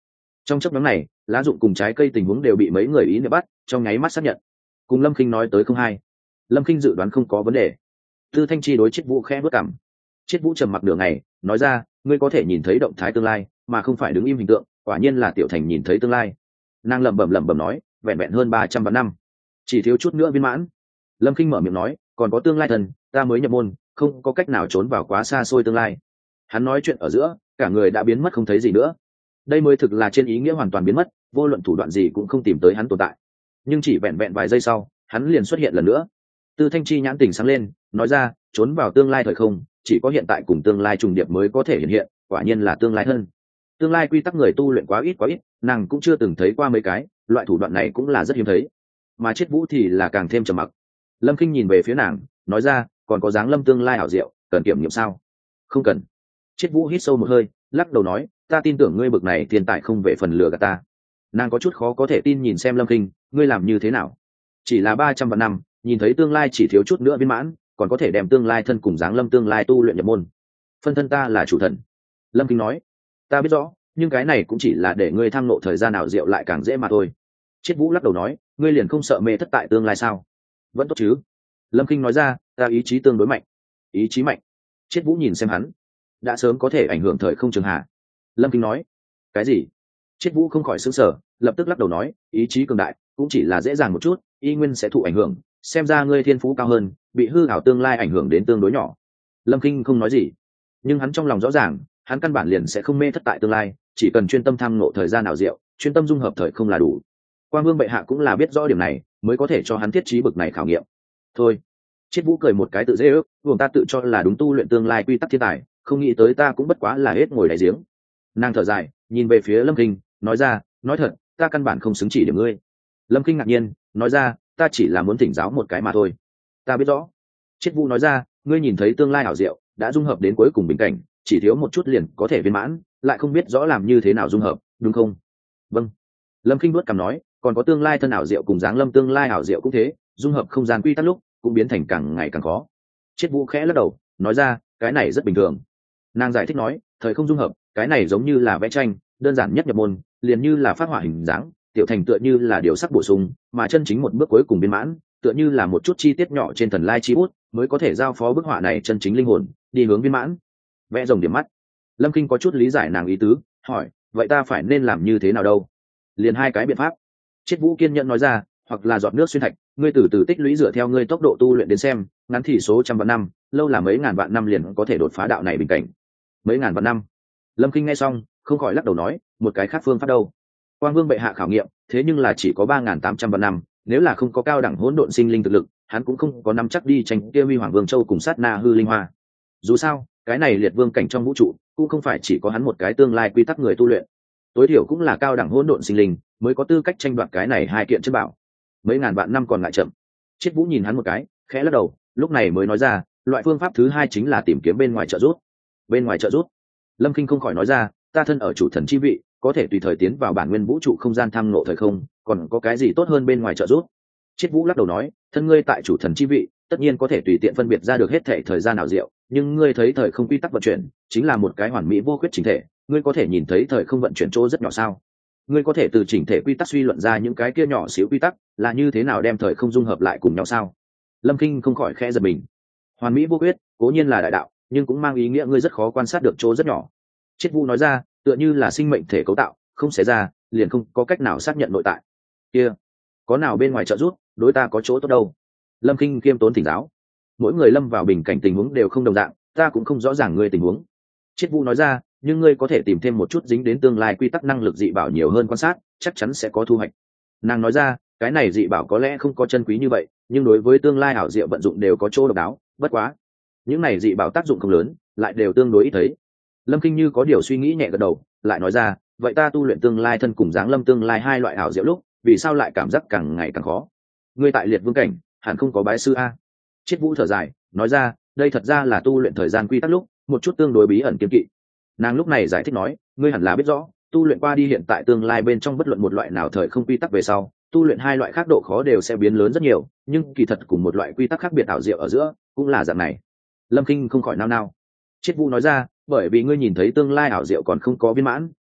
Trong chấp nhóm này, lá dụng cùng trái cây tình huống đều bị mấy người ý niệm bắt, trong nháy mắt xác nhận. Cùng Lâm Khinh nói tới không hai. Lâm Khinh dự đoán không có vấn đề. Tư Thanh Chi đối Triết Vũ khẽ bước cằm. Triết Vũ trầm mặc nửa ngày, nói ra, ngươi có thể nhìn thấy động thái tương lai, mà không phải đứng im hình tượng, quả nhiên là Tiểu Thành nhìn thấy tương lai. Nàng lẩm bẩm nói, vẹn vẹn hơn 300 vạn năm, chỉ thiếu chút nữa viên mãn. Lâm Khinh mở miệng nói, còn có tương lai thần, ta mới nhập môn, không có cách nào trốn vào quá xa xôi tương lai. Hắn nói chuyện ở giữa, cả người đã biến mất không thấy gì nữa. Đây mới thực là trên ý nghĩa hoàn toàn biến mất, vô luận thủ đoạn gì cũng không tìm tới hắn tồn tại. Nhưng chỉ vẹn vẹn vài giây sau, hắn liền xuất hiện lần nữa. Tư Thanh Chi nhãn tỉnh sáng lên, nói ra, trốn vào tương lai thời không, chỉ có hiện tại cùng tương lai trùng điệp mới có thể hiện hiện, quả nhiên là tương lai hơn. Tương lai quy tắc người tu luyện quá ít, nàng cũng chưa từng thấy qua mấy cái, loại thủ đoạn này cũng là rất hiếm thấy. Mà Triết Vũ thì là càng thêm trầm mặc. Lâm Khinh nhìn về phía nàng, nói ra, còn có dáng lâm tương lai ảo diệu, cần kiểm nghiệm sao? Không cần. Triết Vũ hít sâu một hơi, lắc đầu nói, ta tin tưởng ngươi bực này tiền tài không về phần lừa gạt ta. Nàng có chút khó có thể tin nhìn xem Lâm Khinh, ngươi làm như thế nào? Chỉ là 300 vạn năm, nhìn thấy tương lai chỉ thiếu chút nữa viên mãn, còn có thể đem tương lai thân cùng dáng lâm tương lai tu luyện nhập môn. Phân thân ta là chủ thần. Lâm Khinh nói, ta biết rõ, nhưng cái này cũng chỉ là để ngươi tham nộ thời gian nào diệu lại càng dễ mà thôi. Triết Vũ lắc đầu nói, ngươi liền không sợ mê thất tại tương lai sao? Vẫn tốt chứ. Lâm Khinh nói ra, ta ý chí tương đối mạnh. Ý chí mạnh? Triết Vũ nhìn xem hắn, đã sớm có thể ảnh hưởng thời không trường hạ. Lâm Khinh nói, cái gì? Triết Vũ không khỏi sững sờ, lập tức lắc đầu nói, ý chí cường đại cũng chỉ là dễ dàng một chút, y nguyên sẽ thụ ảnh hưởng, xem ra ngươi thiên phú cao hơn, bị hư ảo tương lai ảnh hưởng đến tương đối nhỏ. Lâm Khinh không nói gì, nhưng hắn trong lòng rõ ràng, hắn căn bản liền sẽ không mê thất tại tương lai, chỉ cần chuyên tâm tham ngộ thời gian nào diệu, chuyên tâm dung hợp thời không là đủ. Quang Vương bệ hạ cũng là biết rõ điểm này, mới có thể cho hắn thiết trí bực này khảo nghiệm. Thôi. Triết Vũ cười một cái tự dễ ước, buồng ta tự cho là đúng tu luyện tương lai quy tắc thiên tài, không nghĩ tới ta cũng bất quá là hết ngồi đáy giếng. Nàng thở dài, nhìn về phía Lâm Khinh, nói ra, nói thật, ta căn bản không xứng chỉ điểm ngươi. Lâm Khinh ngạc nhiên, nói ra, ta chỉ là muốn thỉnh giáo một cái mà thôi. Ta biết rõ. Triết Vũ nói ra, ngươi nhìn thấy tương lai ảo diệu, đã dung hợp đến cuối cùng bình cảnh, chỉ thiếu một chút liền có thể viên mãn, lại không biết rõ làm như thế nào dung hợp, đúng không? Vâng. Lâm Khinh vuốt cằm nói, còn có tương lai thân ảo diệu cùng dáng lâm tương lai ảo diệu cũng thế, dung hợp không gian quy tắc lúc cũng biến thành càng ngày càng khó. Triết Vũ khẽ lắc đầu, nói ra, cái này rất bình thường. Nàng giải thích nói, thời không dung hợp, cái này giống như là vẽ tranh, đơn giản nhất nhập môn, liền như là phát họa hình dáng, tiểu thành tựa như là điều sắc bổ sung, mà chân chính một bước cuối cùng viên mãn, tựa như là một chút chi tiết nhỏ trên thần lai chi bút, mới có thể giao phó bức họa này chân chính linh hồn, đi hướng viên mãn. Vẽ rồng điểm mắt. Lâm Khinh có chút lý giải nàng ý tứ, hỏi, vậy ta phải nên làm như thế nào đâu? Liền hai cái biện pháp. Triết Vũ kiên nhẫn nói ra, hoặc là giọt nước xuyên thạch, ngươi từ từ tích lũy dựa theo ngươi tốc độ tu luyện đến xem, ngắn thì số trăm vạn năm, lâu là mấy ngàn vạn năm liền có thể đột phá đạo này bình cảnh. Mấy ngàn vạn năm. Lâm Khinh nghe xong, không khỏi lắc đầu nói, một cái khác phương pháp đâu? Quang Vương bệ hạ khảo nghiệm, thế nhưng là chỉ có 3.800 vạn năm, nếu là không có cao đẳng hỗn độn sinh linh thực lực, hắn cũng không có nắm chắc đi tranh kia Huy Hoàng Vương Châu cùng sát na hư linh hoa. Dù sao, cái này liệt vương cảnh trong vũ trụ, cũng không phải chỉ có hắn một cái tương lai quy tắc người tu luyện, tối thiểu cũng là cao đẳng hỗn độn sinh linh mới có tư cách tranh đoạt cái này hai kiện chất bảo. Mấy ngàn vạn năm còn ngại chậm. Triết Vũ nhìn hắn một cái, khẽ lắc đầu, lúc này mới nói ra, loại phương pháp thứ hai chính là tìm kiếm bên ngoài trợ giúp. Bên ngoài trợ giúp? Lâm Khinh không khỏi nói ra, ta thân ở chủ thần chi vị, có thể tùy thời tiến vào bản nguyên vũ trụ không gian tham ngộ thời không, còn có cái gì tốt hơn bên ngoài trợ giúp? Triết Vũ lắc đầu nói, thân ngươi tại chủ thần chi vị, tất nhiên có thể tùy tiện phân biệt ra được hết thể thời gian nào diệu, nhưng ngươi thấy thời không quy tắc vận chuyển, chính là một cái hoàn mỹ vô khuyết chỉnh thể, ngươi có thể nhìn thấy thời không vận chuyển chỗ rất nhỏ sao? Ngươi có thể từ chỉnh thể quy tắc suy luận ra những cái kia nhỏ xíu quy tắc là như thế nào đem thời không dung hợp lại cùng nhau sao? Lâm Khinh không khỏi khẽ giật mình. Hoàn mỹ vô khuyết, cố nhiên là đại đạo, nhưng cũng mang ý nghĩa ngươi rất khó quan sát được chỗ rất nhỏ. Triết Vũ nói ra, tựa như là sinh mệnh thể cấu tạo, không xé ra, liền không có cách nào xác nhận nội tại. Kia, có nào bên ngoài trợ giúp, đối ta có chỗ tốt đâu? Lâm Khinh kiêm tốn thỉnh giáo. Mỗi người lâm vào bình cảnh tình huống đều không đồng dạng, ta cũng không rõ ràng ngươi tình huống. Triết Vũ nói ra, nhưng ngươi có thể tìm thêm một chút dính đến tương lai quy tắc năng lực dị bảo nhiều hơn quan sát, chắc chắn sẽ có thu hoạch. Nàng nói ra, cái này dị bảo có lẽ không có chân quý như vậy, nhưng đối với tương lai ảo diệu vận dụng đều có chỗ độc đáo, bất quá, những này dị bảo tác dụng không lớn, lại đều tương đối ít thấy. Lâm Khinh như có điều suy nghĩ nhẹ gật đầu, lại nói ra, vậy ta tu luyện tương lai thân cùng dáng lâm tương lai hai loại ảo diệu lúc, vì sao lại cảm giác càng ngày càng khó? Ngươi tại liệt vương cảnh, hẳn không có bái sư a? Triết Vũ thở dài, nói ra, đây thật ra là tu luyện thời gian quy tắc lúc, một chút tương đối bí ẩn kiêng kỵ. Nàng lúc này giải thích nói, ngươi hẳn là biết rõ, tu luyện qua đi hiện tại tương lai bên trong bất luận một loại nào thời không quy tắc về sau, tu luyện hai loại khác độ khó đều sẽ biến lớn rất nhiều, nhưng kỳ thật cùng một loại quy tắc khác biệt ảo diệu ở giữa, cũng là dạng này. Lâm Khinh không khỏi nao nao. Triết Vũ nói ra, bởi vì ngươi nhìn thấy tương lai ảo diệu còn không có viên mãn,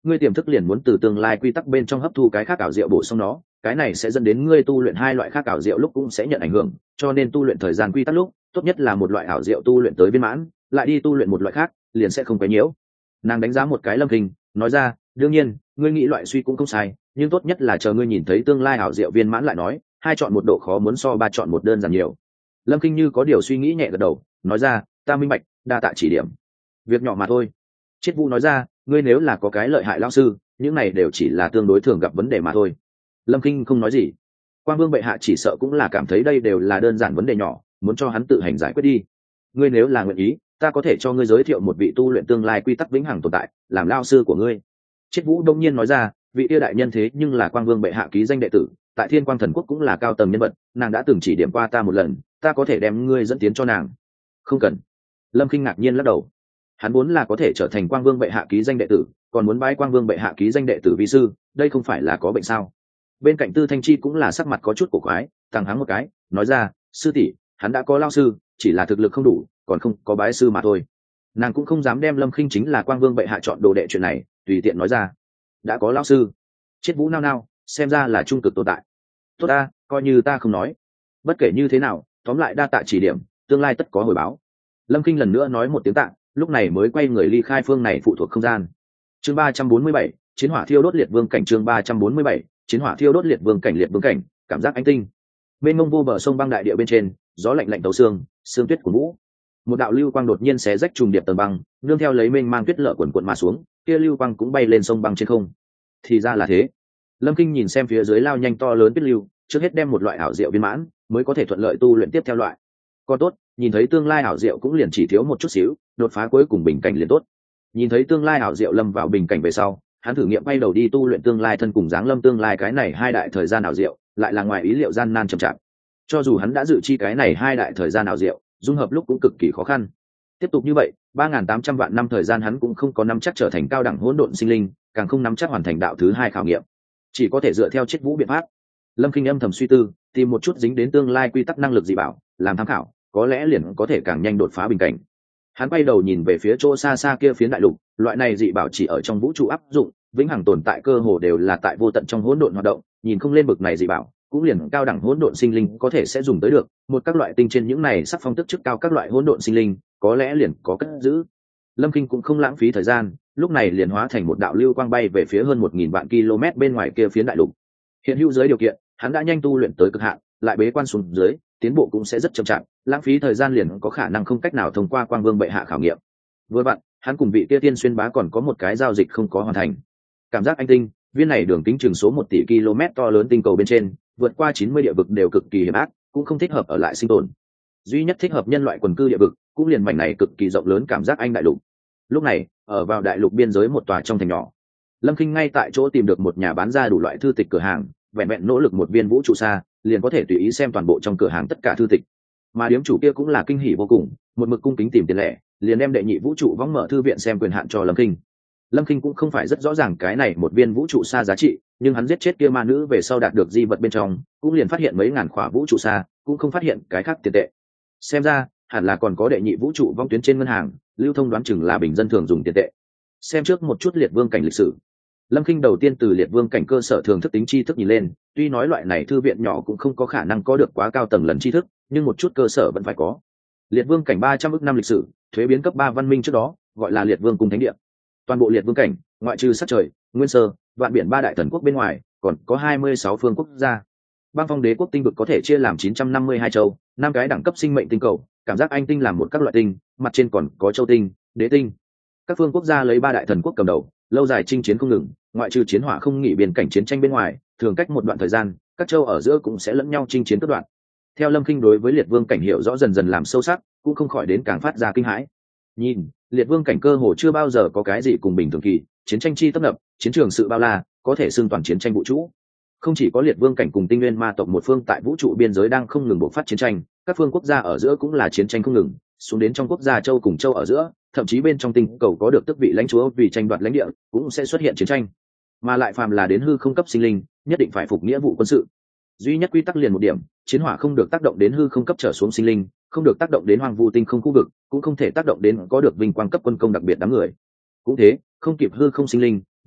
ngươi tiềm thức liền muốn từ tương lai quy tắc bên trong hấp thu cái khác ảo diệu bổ sung nó, cái này sẽ dẫn đến ngươi tu luyện hai loại khác ảo diệu lúc cũng sẽ nhận ảnh hưởng, cho nên tu luyện thời gian quy tắc lúc tốt nhất là một loại ảo diệu tu luyện tới viên mãn, lại đi tu luyện một loại khác liền sẽ không quấy nhiễu. Nàng đánh giá một cái Lâm Kinh, nói ra, đương nhiên ngươi nghĩ loại suy cũng không sai, nhưng tốt nhất là chờ ngươi nhìn thấy tương lai ảo diệu viên mãn lại nói, hai chọn một độ khó muốn so ba chọn một đơn giản nhiều. Lâm Kinh như có điều suy nghĩ nhẹ gật đầu, nói ra, ta minh bạch, đa tạ chỉ điểm. Việc nhỏ mà thôi. Triết Vũ nói ra, ngươi nếu là có cái lợi hại lão sư, những này đều chỉ là tương đối thường gặp vấn đề mà thôi. Lâm Kinh không nói gì. Quang Vương bệ hạ chỉ sợ cũng là cảm thấy đây đều là đơn giản vấn đề nhỏ, muốn cho hắn tự hành giải quyết đi. Ngươi nếu là nguyện ý, ta có thể cho ngươi giới thiệu một vị tu luyện tương lai quy tắc vĩnh hằng tồn tại, làm lao sư của ngươi. Triết Vũ đông nhiên nói ra, vị yêu đại nhân thế nhưng là Quang Vương bệ hạ ký danh đệ tử, tại Thiên Quang Thần Quốc cũng là cao tầng nhân vật, nàng đã từng chỉ điểm qua ta một lần, ta có thể đem ngươi dẫn tiến cho nàng. Không cần. Lâm Kinh ngạc nhiên lắc đầu. Hắn muốn là có thể trở thành Quang Vương bệ hạ ký danh đệ tử, còn muốn bái Quang Vương bệ hạ ký danh đệ tử vi sư, đây không phải là có bệnh sao? Bên cạnh Tư Thanh Chi cũng là sắc mặt có chút cổ quái, tăng hắng một cái, nói ra, sư tỷ, hắn đã có lao sư, chỉ là thực lực không đủ, còn không có bái sư mà thôi. Nàng cũng không dám đem Lâm Kinh chính là Quang Vương bệ hạ chọn đồ đệ chuyện này tùy tiện nói ra. Đã có lao sư. Triết Vũ nao nao, xem ra là trung cực tồn tại. Tốt ta, coi như ta không nói. Bất kể như thế nào, tóm lại đa tạ chỉ điểm, tương lai tất có hồi báo. Lâm Kinh lần nữa nói một tiếng tạ, lúc này mới quay người ly khai phương này phụ thuộc không gian. Chương 347, chiến hỏa thiêu đốt liệt vương cảnh. Chương 347, chiến hỏa thiêu đốt liệt vương cảnh. Liệt vương cảnh, cảm giác ánh tinh. Bên mông vô bờ sông băng đại địa bên trên, gió lạnh lạnh tấu xương, sương tuyết của vũ. Một đạo lưu quang đột nhiên xé rách trùng điệp tầng băng, nương theo lấy mênh mang tuyết lở quần quần mà xuống, kia lưu quang cũng bay lên sông băng trên không. Thì ra là thế. Lâm Kinh nhìn xem phía dưới lao nhanh to lớn tuyết lưu, trước hết đem một loại ảo diệu viên mãn, mới có thể thuận lợi tu luyện tiếp theo loại. Còn tốt, nhìn thấy tương lai ảo diệu cũng liền chỉ thiếu một chút xíu, đột phá cuối cùng bình cảnh liền tốt. Nhìn thấy tương lai ảo diệu lâm vào bình cảnh về sau, hắn thử nghiệm bay đầu đi tu luyện tương lai thân cùng dáng lâm tương lai cái này hai đại thời gian ảo diệu, lại là ngoài ý liệu gian nan chậm chạp. Cho dù hắn đã dự chi cái này hai đại thời gian ảo diệu, dung hợp lúc cũng cực kỳ khó khăn. Tiếp tục như vậy, 3.800 vạn năm thời gian hắn cũng không có nắm chắc trở thành cao đẳng hỗn độn sinh linh, càng không nắm chắc hoàn thành đạo thứ hai khảo nghiệm, chỉ có thể dựa theo Triết Vũ biện pháp. Lâm Kinh âm thầm suy tư, tìm một chút dính đến tương lai quy tắc năng lực dị bảo làm tham khảo, có lẽ liền có thể càng nhanh đột phá bình cảnh. Hắn quay đầu nhìn về phía chỗ xa xa kia phiến đại lục, loại này dị bảo chỉ ở trong vũ trụ áp dụng, vĩnh hằng tồn tại cơ hồ đều là tại vô tận trong hỗn độn hoạt động, nhìn không lên bực này dị bảo, cũng liền cao đẳng hỗn độn sinh linh có thể sẽ dùng tới được, một các loại tinh trên những này sắc phong tức chức cao các loại hỗn độn sinh linh, có lẽ liền có cất giữ. Lâm Kinh cũng không lãng phí thời gian, lúc này liền hóa thành một đạo lưu quang bay về phía hơn 1.000 vạn km bên ngoài kia phiến đại lục. Hiện hữu dưới điều kiện, hắn đã nhanh tu luyện tới cực hạn, lại bế quan xuống dưới, tiến bộ cũng sẽ rất chậm chạp, lãng phí thời gian liền có khả năng không cách nào thông qua Quang Vương bệ hạ khảo nghiệm. Vừa vặn, hắn cùng vị kia tiên xuyên bá còn có một cái giao dịch không có hoàn thành. Cảm giác anh tinh, viên này đường kính chừng số 1 tỷ km to lớn tinh cầu bên trên, vượt qua 90 địa vực đều cực kỳ hiểm ác, cũng không thích hợp ở lại sinh tồn. Duy nhất thích hợp nhân loại quần cư địa vực, cũng liền mảnh này cực kỳ rộng lớn cảm giác anh đại lục. Lúc này, ở vào đại lục biên giới một tòa trong thành nhỏ, Lâm Kinh ngay tại chỗ tìm được một nhà bán ra đủ loại thư tịch cửa hàng, vẹn vẹn nỗ lực một viên vũ trụ xa, liền có thể tùy ý xem toàn bộ trong cửa hàng tất cả thư tịch. Mà điếm chủ kia cũng là kinh hỉ vô cùng, một mực cung kính tìm tiền lẻ, liền đem đệ nhị vũ trụ võng mở thư viện xem quyền hạn cho Lâm Kinh. Lâm Kinh cũng không phải rất rõ ràng cái này một viên vũ trụ xa giá trị, nhưng hắn giết chết kia ma nữ về sau đạt được di vật bên trong, cũng liền phát hiện mấy ngàn khỏa vũ trụ xa, cũng không phát hiện cái khác tiền tệ. Xem ra, hẳn là còn có đệ nhị vũ trụ vong tuyến trên ngân hàng, lưu thông đoán chừng là bình dân thường dùng tiền tệ. Xem trước một chút liệt vương cảnh lịch sử. Lâm Kinh đầu tiên từ liệt vương cảnh cơ sở thường thức tính tri thức nhìn lên, tuy nói loại này thư viện nhỏ cũng không có khả năng có được quá cao tầng lần tri thức, nhưng một chút cơ sở vẫn phải có. Liệt vương cảnh 300 ức năm lịch sử, thuế biến cấp 3 văn minh trước đó, gọi là liệt vương cung thánh địa. Toàn bộ liệt vương cảnh, ngoại trừ sát trời, nguyên sơ, vạn biển ba đại thần quốc bên ngoài, còn có 26 phương quốc gia. Băng phong đế quốc tinh vực có thể chia làm 952 châu, 5 cái đẳng cấp sinh mệnh tinh cầu, cảm giác anh tinh làm một các loại tinh, mặt trên còn có châu tinh, đế tinh. Các phương quốc gia lấy ba đại thần quốc cầm đầu, lâu dài chinh chiến không ngừng, ngoại trừ chiến hỏa không nghỉ biên cảnh chiến tranh bên ngoài, thường cách một đoạn thời gian, các châu ở giữa cũng sẽ lẫn nhau chinh chiến các đoạn. Theo Lâm Kinh đối với liệt vương cảnh hiểu rõ dần dần làm sâu sắc, cũng không khỏi đến càng phát ra kinh hãi. Nhìn, liệt vương cảnh cơ hồ chưa bao giờ có cái gì cùng bình thường kỳ, chiến tranh chi tấp nập, chiến trường sự bao la, có thể xưng toàn chiến tranh vũ trụ. Không chỉ có liệt vương cảnh cùng tinh nguyên ma tộc một phương tại vũ trụ biên giới đang không ngừng bộc phát chiến tranh, các phương quốc gia ở giữa cũng là chiến tranh không ngừng, xuống đến trong quốc gia châu cùng châu ở giữa, thậm chí bên trong tinh cầu có được tước vị lãnh chúa vì tranh đoạt lãnh địa, cũng sẽ xuất hiện chiến tranh. Mà lại phàm là đến hư không cấp sinh linh, nhất định phải phục nghĩa vụ quân sự. Duy nhất quy tắc liền một điểm, chiến hỏa không được tác động đến hư không cấp trở xuống sinh linh, không được tác động đến hoang vu tinh không khu vực, cũng không thể tác động đến có được vinh quang cấp quân công đặc biệt đám người. Cũng thế, không kịp hư không sinh linh,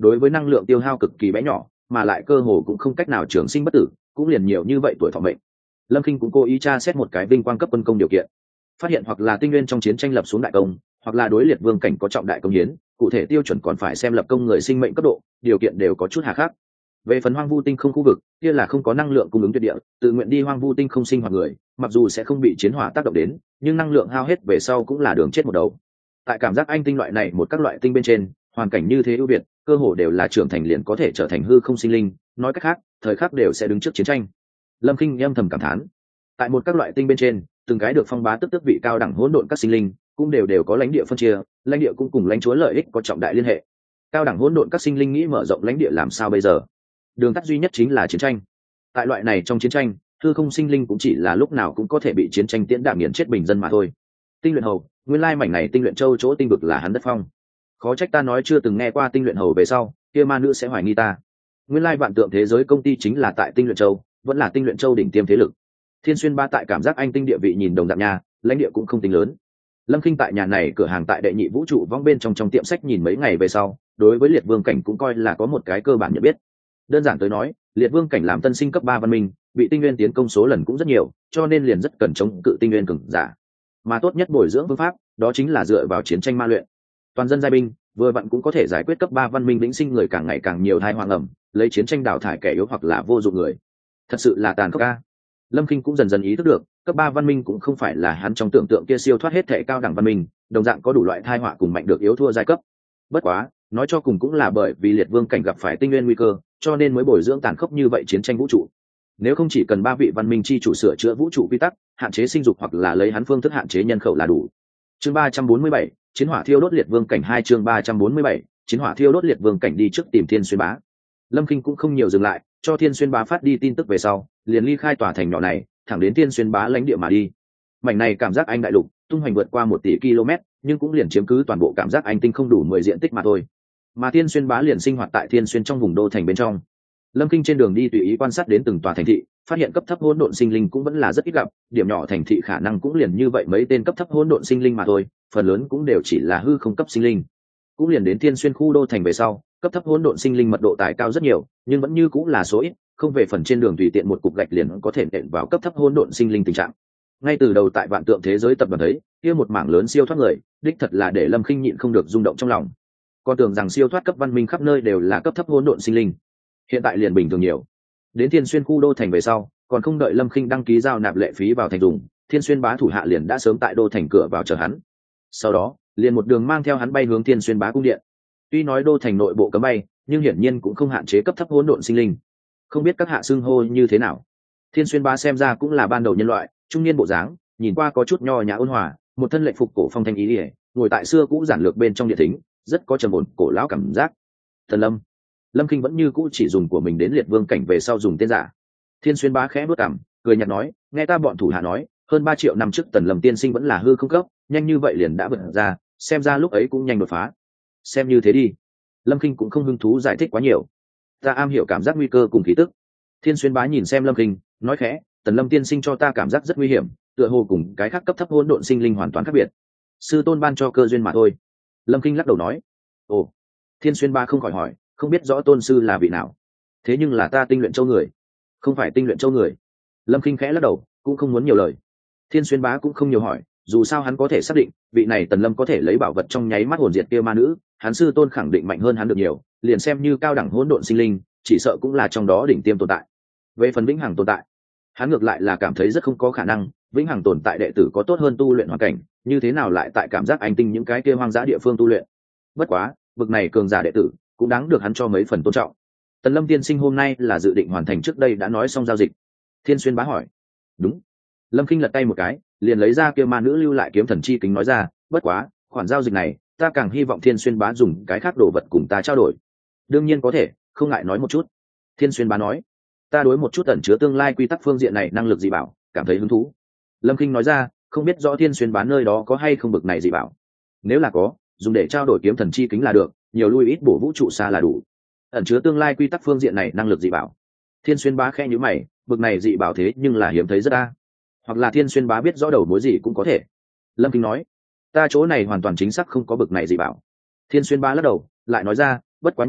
đối với năng lượng tiêu hao cực kỳ bé nhỏ, mà lại cơ hồ cũng không cách nào trường sinh bất tử, cũng liền nhiều như vậy tuổi thọ mệnh. Lâm Kinh cũng cố ý tra xét một cái vinh quang cấp quân công điều kiện, phát hiện hoặc là tinh nguyên trong chiến tranh lập xuống đại công, hoặc là đối liệt vương cảnh có trọng đại công hiến, cụ thể tiêu chuẩn còn phải xem lập công người sinh mệnh cấp độ, điều kiện đều có chút hà khắc. Về phần hoang vu tinh không khu vực, kia là không có năng lượng cung ứng tuyệt địa, tự nguyện đi hoang vu tinh không sinh hoạt người, mặc dù sẽ không bị chiến hỏa tác động đến, nhưng năng lượng hao hết về sau cũng là đường chết một đầu. Tại cảm giác anh tinh loại này một các loại tinh bên trên, hoàn cảnh như thế ưu việt, cơ hồ đều là trưởng thành liền có thể trở thành hư không sinh linh, nói cách khác, thời khắc đều sẽ đứng trước chiến tranh. Lâm Kinh âm thầm cảm thán, tại một các loại tinh bên trên, từng cái được phong bá tức vị cao đẳng hỗn độn các sinh linh, cũng đều có lãnh địa phân chia, lãnh địa cũng cùng lãnh chúa lợi ích có trọng đại liên hệ. Cao đẳng hỗn độn các sinh linh nghĩ mở rộng lãnh địa làm sao bây giờ? Đường tắt duy nhất chính là chiến tranh. Tại loại này trong chiến tranh, hư không sinh linh cũng chỉ là lúc nào cũng có thể bị chiến tranh tiễn đạm nghiền chết bình dân mà thôi. Tinh luyện hầu, nguyên lai mảnh này tinh luyện châu chỗ tinh vực là hắn đất phong. Khó trách ta nói chưa từng nghe qua tinh luyện hầu về sau, kia ma nữ sẽ hoài nghi ta. Nguyên lai vạn tượng thế giới công ty chính là tại tinh luyện châu, vẫn là tinh luyện châu đỉnh tiêm thế lực. Thiên Xuyên Ba tại cảm giác anh tinh địa vị nhìn đồng dạng nhà, lãnh địa cũng không tính lớn. Lâm Kinh tại nhà này cửa hàng tại đệ nhị vũ trụ vong bên trong tiệm sách nhìn mấy ngày về sau, đối với liệt vương cảnh cũng coi là có một cái cơ bản nhận biết. Đơn giản tới nói, liệt vương cảnh làm tân sinh cấp 3 văn minh, bị tinh nguyên tiến công số lần cũng rất nhiều, cho nên liền rất cần chống cự tinh nguyên cường giả. Mà tốt nhất bồi dưỡng phương pháp, đó chính là dựa vào chiến tranh ma luyện. Toàn dân giai binh, vừa vặn cũng có thể giải quyết cấp 3 văn minh vĩnh sinh người càng ngày càng nhiều thai hoàng ẩm, lấy chiến tranh đào thải kẻ yếu hoặc là vô dụng người. Thật sự là tàn khốc a. Lâm Kinh cũng dần dần ý thức được, cấp 3 văn minh cũng không phải là hắn trong tưởng tượng kia siêu thoát hết thể cao đẳng văn minh, đồng dạng có đủ loại thai họa cùng mạnh được yếu thua giai cấp. Bất quá, nói cho cùng cũng là bởi vì liệt vương cảnh gặp phải tinh nguyên nguy cơ, cho nên mới bồi dưỡng tàn khốc như vậy chiến tranh vũ trụ. Nếu không chỉ cần 3 vị văn minh chi chủ sửa chữa vũ trụ quy tắc, hạn chế sinh dục hoặc là lấy hắn phương thức hạn chế nhân khẩu là đủ. Chương 347, chiến hỏa thiêu đốt liệt vương cảnh 2 chương 347, chiến hỏa thiêu đốt liệt vương cảnh đi trước tìm Thiên Xuyên Bá. Lâm Kinh cũng không nhiều dừng lại, cho Thiên Xuyên Bá phát đi tin tức về sau, liền ly khai tòa thành nhỏ này, thẳng đến Thiên Xuyên Bá lãnh địa mà đi. Mảnh này cảm giác anh đại lục, tung hoành vượt qua 1 tỷ km, nhưng cũng liền chiếm cứ toàn bộ cảm giác anh tinh không đủ 10 diện tích mà thôi. Mà Thiên Xuyên Bá liền sinh hoạt tại Thiên Xuyên trong vùng đô thành bên trong. Lâm Kinh trên đường đi tùy ý quan sát đến từng tòa thành thị, phát hiện cấp thấp hỗn độn sinh linh cũng vẫn là rất ít gặp, điểm nhỏ thành thị khả năng cũng liền như vậy mấy tên cấp thấp hỗn độn sinh linh mà thôi, phần lớn cũng đều chỉ là hư không cấp sinh linh. Cũng liền đến Thiên Xuyên khu đô thành về sau, cấp thấp hỗn độn sinh linh mật độ tài cao rất nhiều, nhưng vẫn như cũng là số ít, không về phần trên đường tùy tiện một cục gạch liền có thể nện vào cấp thấp hỗn độn sinh linh tình trạng. Ngay từ đầu tại vạn tượng thế giới tập đoàn thấy, kia một mảng lớn siêu thoát người, đích thật là để Lâm Kinh nhịn không được rung động trong lòng. Con tưởng rằng siêu thoát cấp văn minh khắp nơi đều là cấp thấp hỗn độn sinh linh, hiện tại liền bình thường nhiều. Đến Thiên Xuyên khu đô thành về sau, còn không đợi Lâm Kinh đăng ký giao nạp lệ phí vào thành dùng, Thiên Xuyên Bá thủ hạ liền đã sớm tại đô thành cửa vào chờ hắn. Sau đó, liền một đường mang theo hắn bay hướng Thiên Xuyên Bá cung điện. Tuy nói đô thành nội bộ cấm bay, nhưng hiển nhiên cũng không hạn chế cấp thấp hỗn độn sinh linh. Không biết các hạ xưng hô như thế nào. Thiên Xuyên Bá xem ra cũng là ban đầu nhân loại, trung niên bộ dáng, nhìn qua có chút nho nhã ôn hòa, một thân lệnh phục cổ phong thanh ý liễu, ngồi tại xưa cũ giản lược bên trong điện thính, rất có trầm ổn cổ lão cảm giác. Thần Lâm. Lâm Kinh vẫn như cũ chỉ dùng của mình đến liệt vương cảnh về sau dùng tên giả. Thiên Xuyên Bá khẽ bước cằm, cười nhạt nói, nghe ta bọn thủ hạ nói, hơn 3 triệu năm trước Tần Lâm tiên sinh vẫn là hư không cấp, nhanh như vậy liền đã vượt ra, xem ra lúc ấy cũng nhanh đột phá. Xem như thế đi. Lâm Kinh cũng không hứng thú giải thích quá nhiều. Ta am hiểu cảm giác nguy cơ cùng khí tức. Thiên Xuyên Bá nhìn xem Lâm Kinh, nói khẽ, Tần Lâm tiên sinh cho ta cảm giác rất nguy hiểm, tựa hồ cùng cái khác cấp thấp hỗn độn sinh linh hoàn toàn khác biệt. Sư tôn ban cho cơ duyên mà thôi. Lâm Kinh lắc đầu nói. Ồ. Thiên Xuyên Bá không khỏi hỏi, không biết rõ tôn sư là vị nào. Thế nhưng là ta tinh luyện châu người. Không phải tinh luyện châu người. Lâm Kinh khẽ lắc đầu, cũng không muốn nhiều lời. Thiên Xuyên Bá cũng không nhiều hỏi, dù sao hắn có thể xác định, vị này Tần Lâm có thể lấy bảo vật trong nháy mắt hồn diệt kia ma nữ, hắn sư tôn khẳng định mạnh hơn hắn được nhiều, liền xem như cao đẳng hỗn độn sinh linh, chỉ sợ cũng là trong đó đỉnh tiêm tồn tại. Về phần vĩnh hằng tồn tại, hắn ngược lại là cảm thấy rất không có khả năng, vĩnh hằng tồn tại đệ tử có tốt hơn tu luyện hoàn cảnh, như thế nào lại tại cảm giác anh tinh những cái kia hoang dã địa phương tu luyện. Bất quá, bực này cường giả đệ tử cũng đáng được hắn cho mấy phần tôn trọng. Tần Lâm tiên sinh hôm nay là dự định hoàn thành trước đây đã nói xong giao dịch. Thiên Xuyên Bá hỏi. Đúng. Lâm Kinh lật tay một cái, liền lấy ra kia ma nữ lưu lại kiếm thần chi kính nói ra, bất quá, khoản giao dịch này, ta càng hy vọng Thiên Xuyên Bá dùng cái khác đồ vật cùng ta trao đổi. Đương nhiên có thể, không ngại nói một chút. Thiên Xuyên Bá nói, ta đối một chút ẩn chứa tương lai quy tắc phương diện này năng lực dị bảo, cảm thấy hứng thú. Lâm Kinh nói ra, không biết rõ Thiên Xuyên Bá nơi đó có hay không bực này dị bảo. Nếu là có, dùng để trao đổi kiếm thần chi kính là được, nhiều lui ít bổ vũ trụ xa là đủ. Ẩn chứa tương lai quy tắc phương diện này năng lực dị bảo. Thiên Xuyên Bá khẽ nhíu mày, bực này dị bảo thế nhưng là hiếm thấy rất a. Hoặc là Thiên Xuyên Bá biết rõ đầu mối gì cũng có thể. Lâm Kinh nói, ta chỗ này hoàn toàn chính xác không có bực này dị bảo. Thiên Xuyên Bá lắc đầu, lại nói ra, bất quá nha,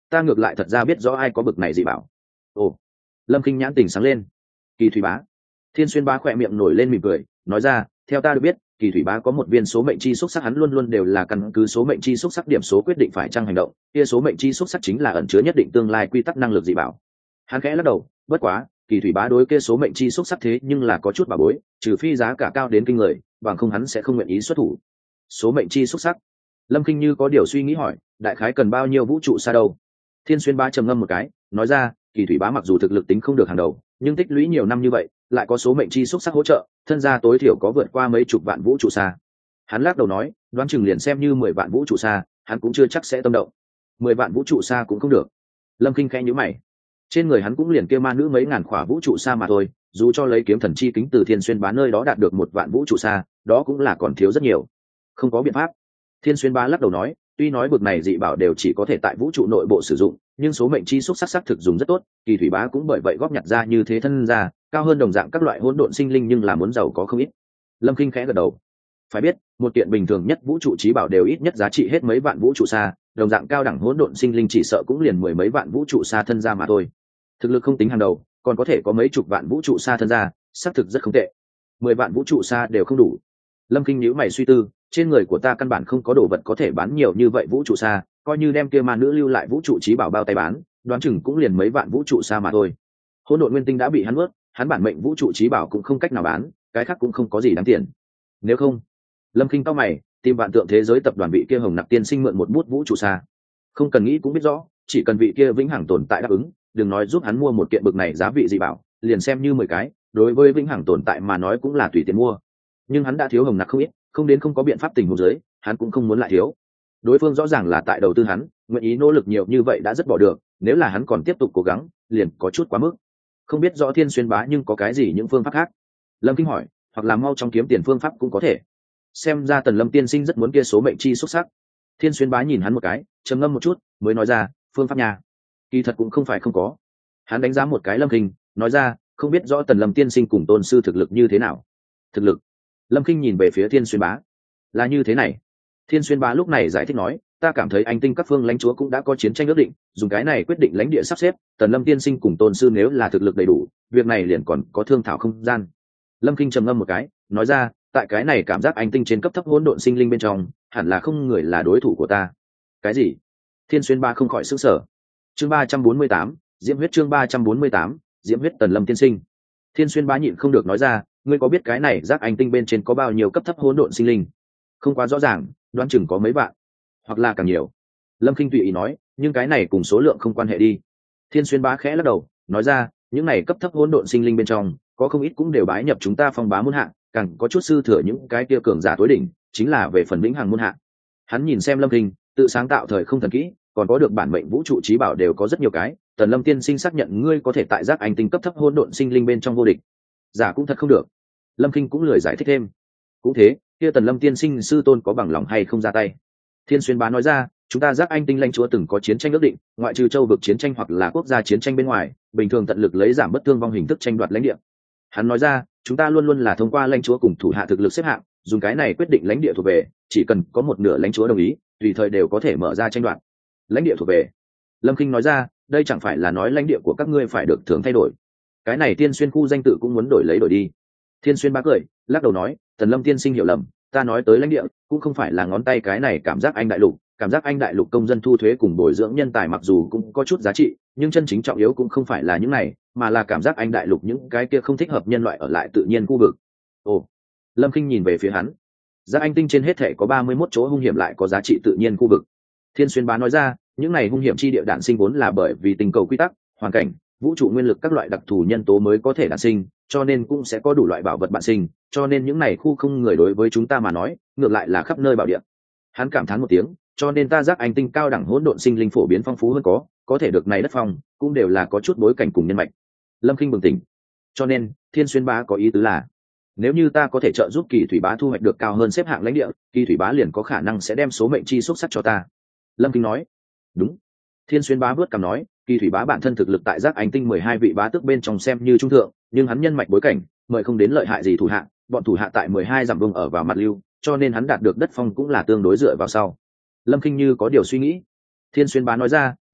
ta ngược lại thật ra biết rõ ai có bực này dị bảo. Ồ. Lâm Kinh nhãn tình sáng lên. Kỳ thủy bá. Thiên Xuyên Bá khỏe miệng nổi lên mỉm cười, nói ra, theo ta được biết, Kỳ thủy bá có một viên số mệnh chi xúc sắc, hắn luôn luôn đều là căn cứ số mệnh chi xúc sắc điểm số quyết định phải chăng hành động, kia số mệnh chi xúc sắc chính là ẩn chứa nhất định tương lai quy tắc năng lực dị bảo. Hắn khẽ lắc đầu, bất quá, Kỳ thủy bá đối kia số mệnh chi xúc sắc thế nhưng là có chút bảo bối, trừ phi giá cả cao đến kinh người, bằng không hắn sẽ không nguyện ý xuất thủ. Số mệnh chi xúc sắc. Lâm Kinh như có điều suy nghĩ hỏi, đại khái cần bao nhiêu vũ trụ xa đâu? Thiên Xuyên Bá trầm ngâm một cái, nói ra, Kỳ thủy bá mặc dù thực lực tính không được hàng đầu, nhưng tích lũy nhiều năm như vậy, lại có số mệnh chi xúc sắc hỗ trợ, thân gia tối thiểu có vượt qua mấy chục vạn vũ trụ xa. Hắn lắc đầu nói, đoán chừng liền xem như 10 vạn vũ trụ xa, hắn cũng chưa chắc sẽ tâm động. 10 vạn vũ trụ xa cũng không được. Lâm Kinh khẽ nhíu mày. Trên người hắn cũng liền kia ma nữ mấy ngàn khỏa vũ trụ xa mà thôi, dù cho lấy kiếm thần chi kính từ Thiên Xuyên Bá nơi đó đạt được 1 vạn vũ trụ xa, đó cũng là còn thiếu rất nhiều. Không có biện pháp. Thiên Xuyên Bá lắc đầu nói, tuy nói bực này dị bảo đều chỉ có thể tại vũ trụ nội bộ sử dụng, nhưng số mệnh chi xúc sắc thực dùng rất tốt, Kỳ thủy bá cũng bởi vậy góp nhặt ra như thế thân ra, cao hơn đồng dạng các loại hỗn độn sinh linh, nhưng là muốn giàu có không ít. Lâm Kinh khẽ gật đầu. Phải biết, một kiện bình thường nhất vũ trụ chí bảo đều ít nhất giá trị hết mấy vạn vũ trụ xa, đồng dạng cao đẳng hỗn độn sinh linh chỉ sợ cũng liền 10 mấy vạn vũ trụ xa thân ra mà thôi. Thực lực không tính hàng đầu, còn có thể có mấy chục vạn vũ trụ xa thân ra, xác thực rất không tệ. 10 vạn vũ trụ xa đều không đủ. Lâm Kinh nhíu mày suy tư, trên người của ta căn bản không có đồ vật có thể bán nhiều như vậy vũ trụ xa, coi như đem kia ma nữ lưu lại vũ trụ chí bảo bao tay bán, đoán chừng cũng liền mấy vạn vũ trụ xa mà thôi. Hỗn độn nguyên tinh đã bị hắn nuốt, hắn bản mệnh vũ trụ chí bảo cũng không cách nào bán, cái khác cũng không có gì đáng tiền. Nếu không, Lâm Kinh cau mày, tìm vạn tượng thế giới tập đoàn vị kia Hồng Nặc tiên sinh mượn một bút vũ trụ xa. Không cần nghĩ cũng biết rõ, chỉ cần vị kia vĩnh hằng tồn tại đáp ứng, đừng nói giúp hắn mua một kiện bực này giá vị dị bảo, liền xem như 10 cái, đối với vĩnh hằng tồn tại mà nói cũng là tùy tiền mua. Nhưng hắn đã thiếu Hồng Nặc không ít, không đến không có biện pháp tình huống dưới, hắn cũng không muốn lại thiếu. Đối phương rõ ràng là tại đầu tư hắn, nguyện ý nỗ lực nhiều như vậy đã rất bỏ được, nếu là hắn còn tiếp tục cố gắng, liền có chút quá mức. Không biết rõ Thiên Xuyên Bá nhưng có cái gì những phương pháp khác? Lâm Kinh hỏi, hoặc là mau trong kiếm tiền phương pháp cũng có thể. Xem ra Tần Lâm tiên sinh rất muốn kia số mệnh chi xuất sắc. Thiên Xuyên Bá nhìn hắn một cái, trầm ngâm một chút, mới nói ra, phương pháp nhà, kỳ thật cũng không phải không có. Hắn đánh giá một cái Lâm Kinh, nói ra, không biết rõ Tần Lâm tiên sinh cùng tôn sư thực lực như thế nào. Thực lực? Lâm Kinh nhìn về phía Thiên Xuyên Bá, là như thế này. Thiên Xuyên Bá lúc này giải thích nói, ta cảm thấy anh tinh các phương lãnh chúa cũng đã có chiến tranh ước định, dùng cái này quyết định lãnh địa sắp xếp, Tần Lâm tiên sinh cùng tôn sư nếu là thực lực đầy đủ, việc này liền còn có thương thảo không gian. Lâm Kinh trầm ngâm một cái, nói ra, tại cái này cảm giác anh tinh trên cấp thấp hỗn độn sinh linh bên trong, hẳn là không người là đối thủ của ta. Cái gì? Thiên Xuyên Bá không khỏi sửng sở. Chương 348, Diễm huyết, chương 348, Diễm huyết Tần Lâm tiên sinh. Thiên Xuyên Bá nhịn không được nói ra, ngươi có biết cái này giác anh tinh bên trên có bao nhiêu cấp thấp hỗn độn sinh linh? Không quá rõ ràng, đoán chừng có mấy vạn, hoặc là càng nhiều. Lâm Kinh tùy ý nói, nhưng cái này cùng số lượng không quan hệ đi. Thiên Xuyên Bá khẽ lắc đầu, nói ra, những này cấp thấp hỗn độn sinh linh bên trong, có không ít cũng đều bái nhập chúng ta Phong Bá môn hạ, càng có chút sư thừa những cái kia cường giả tối đỉnh, chính là về phần vĩnh hằng môn hạ. Hắn nhìn xem Lâm Kinh, tự sáng tạo thời không thần kỹ, còn có được bản mệnh vũ trụ trí bảo đều có rất nhiều cái. Tần Lâm tiên sinh xác nhận ngươi có thể tại giác anh tinh cấp thấp hỗn độn sinh linh bên trong vô địch. Giả cũng thật không được. Lâm Kinh cũng lười giải thích thêm. Cũng thế, kia Tần Lâm tiên sinh sư tôn có bằng lòng hay không ra tay? Thiên Xuyên Bá nói ra, chúng ta giác anh tinh lãnh chúa từng có chiến tranh ước định, ngoại trừ châu vực chiến tranh hoặc là quốc gia chiến tranh bên ngoài, bình thường tận lực lấy giảm bất thương vong hình thức tranh đoạt lãnh địa. Hắn nói ra, chúng ta luôn luôn là thông qua lãnh chúa cùng thủ hạ thực lực xếp hạng, dùng cái này quyết định lãnh địa thuộc về, chỉ cần có một nửa lãnh chúa đồng ý, tùy thời đều có thể mở ra tranh đoạt. Lãnh địa thuộc về. Lâm Kinh nói ra, đây chẳng phải là nói lãnh địa của các ngươi phải được thường thay đổi. Cái này Tiên Xuyên khu danh tự cũng muốn đổi lấy đổi đi. Thiên Xuyên Bá cười, lắc đầu nói, Tần Lâm tiên sinh hiểu lầm, ta nói tới lãnh địa cũng không phải là ngón tay cái này cảm giác anh đại lục, cảm giác anh đại lục công dân thu thuế cùng bồi dưỡng nhân tài mặc dù cũng có chút giá trị, nhưng chân chính trọng yếu cũng không phải là những này, mà là cảm giác anh đại lục những cái kia không thích hợp nhân loại ở lại tự nhiên khu vực. Ồ. Lâm Kinh nhìn về phía hắn. Giác anh tinh trên hết thể có 31 chỗ hung hiểm lại có giá trị tự nhiên khu vực. Thiên Xuyên Bá nói ra, những này hung hiểm chi địa đản sinh vốn là bởi vì tình cầu quy tắc, hoàn cảnh, vũ trụ nguyên lực các loại đặc thù nhân tố mới có thể đản sinh, cho nên cũng sẽ có đủ loại bảo vật bạn sinh, cho nên những này khu không người đối với chúng ta mà nói, ngược lại là khắp nơi bảo địa. Hắn cảm thán một tiếng, cho nên ta giác anh tinh cao đẳng hỗn độn sinh linh phổ biến phong phú hơn có thể được này đất phong, cũng đều là có chút bối cảnh cùng nhân mạch. Lâm Kinh bừng tỉnh. Cho nên, Thiên Xuyên Bá có ý tứ là, nếu như ta có thể trợ giúp Kỳ Thủy Bá thu hoạch được cao hơn xếp hạng lãnh địa, Kỳ Thủy Bá liền có khả năng sẽ đem số mệnh chi xúc sắc cho ta. Lâm Kinh nói. Đúng. Thiên Xuyên Bá vớt cằm nói, Kỳ Thủy Bá bản thân thực lực tại giác anh tinh 12 vị bá tước bên trong xem như trung thượng, nhưng hắn nhân mạch bối cảnh, mời không đến lợi hại gì thủ hạ, bọn thủ hạ tại 12 dặm vùng ở vào mặt lưu, cho nên hắn đạt được đất phong cũng là tương đối dựa vào sau. Lâm Kinh như có điều suy nghĩ. Thiên Xuyên Bá nói ra,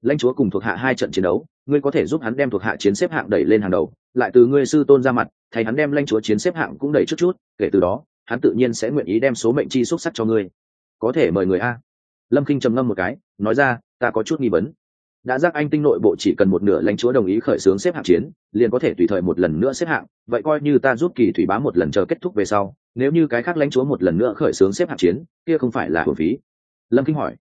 lãnh chúa cùng thuộc hạ hai trận chiến đấu, ngươi có thể giúp hắn đem thuộc hạ chiến xếp hạng đẩy lên hàng đầu, lại từ ngươi sư tôn ra mặt thay hắn đem lãnh chúa chiến xếp hạng cũng đẩy chút chút, kể từ đó hắn tự nhiên sẽ nguyện ý đem số mệnh chi xúc sắc cho ngươi. Có thể mời người a. Lâm Kinh trầm ngâm một cái, nói ra, ta có chút nghi vấn. Đã giác anh tinh nội bộ chỉ cần một nửa lãnh chúa đồng ý khởi xướng xếp hạng chiến, liền có thể tùy thời một lần nữa xếp hạng, vậy coi như ta giúp Kỳ Thủy Bá một lần chờ kết thúc về sau, nếu như cái khác lãnh chúa một lần nữa khởi xướng xếp hạng chiến, kia không phải là hưởng phí? Lâm Kinh hỏi.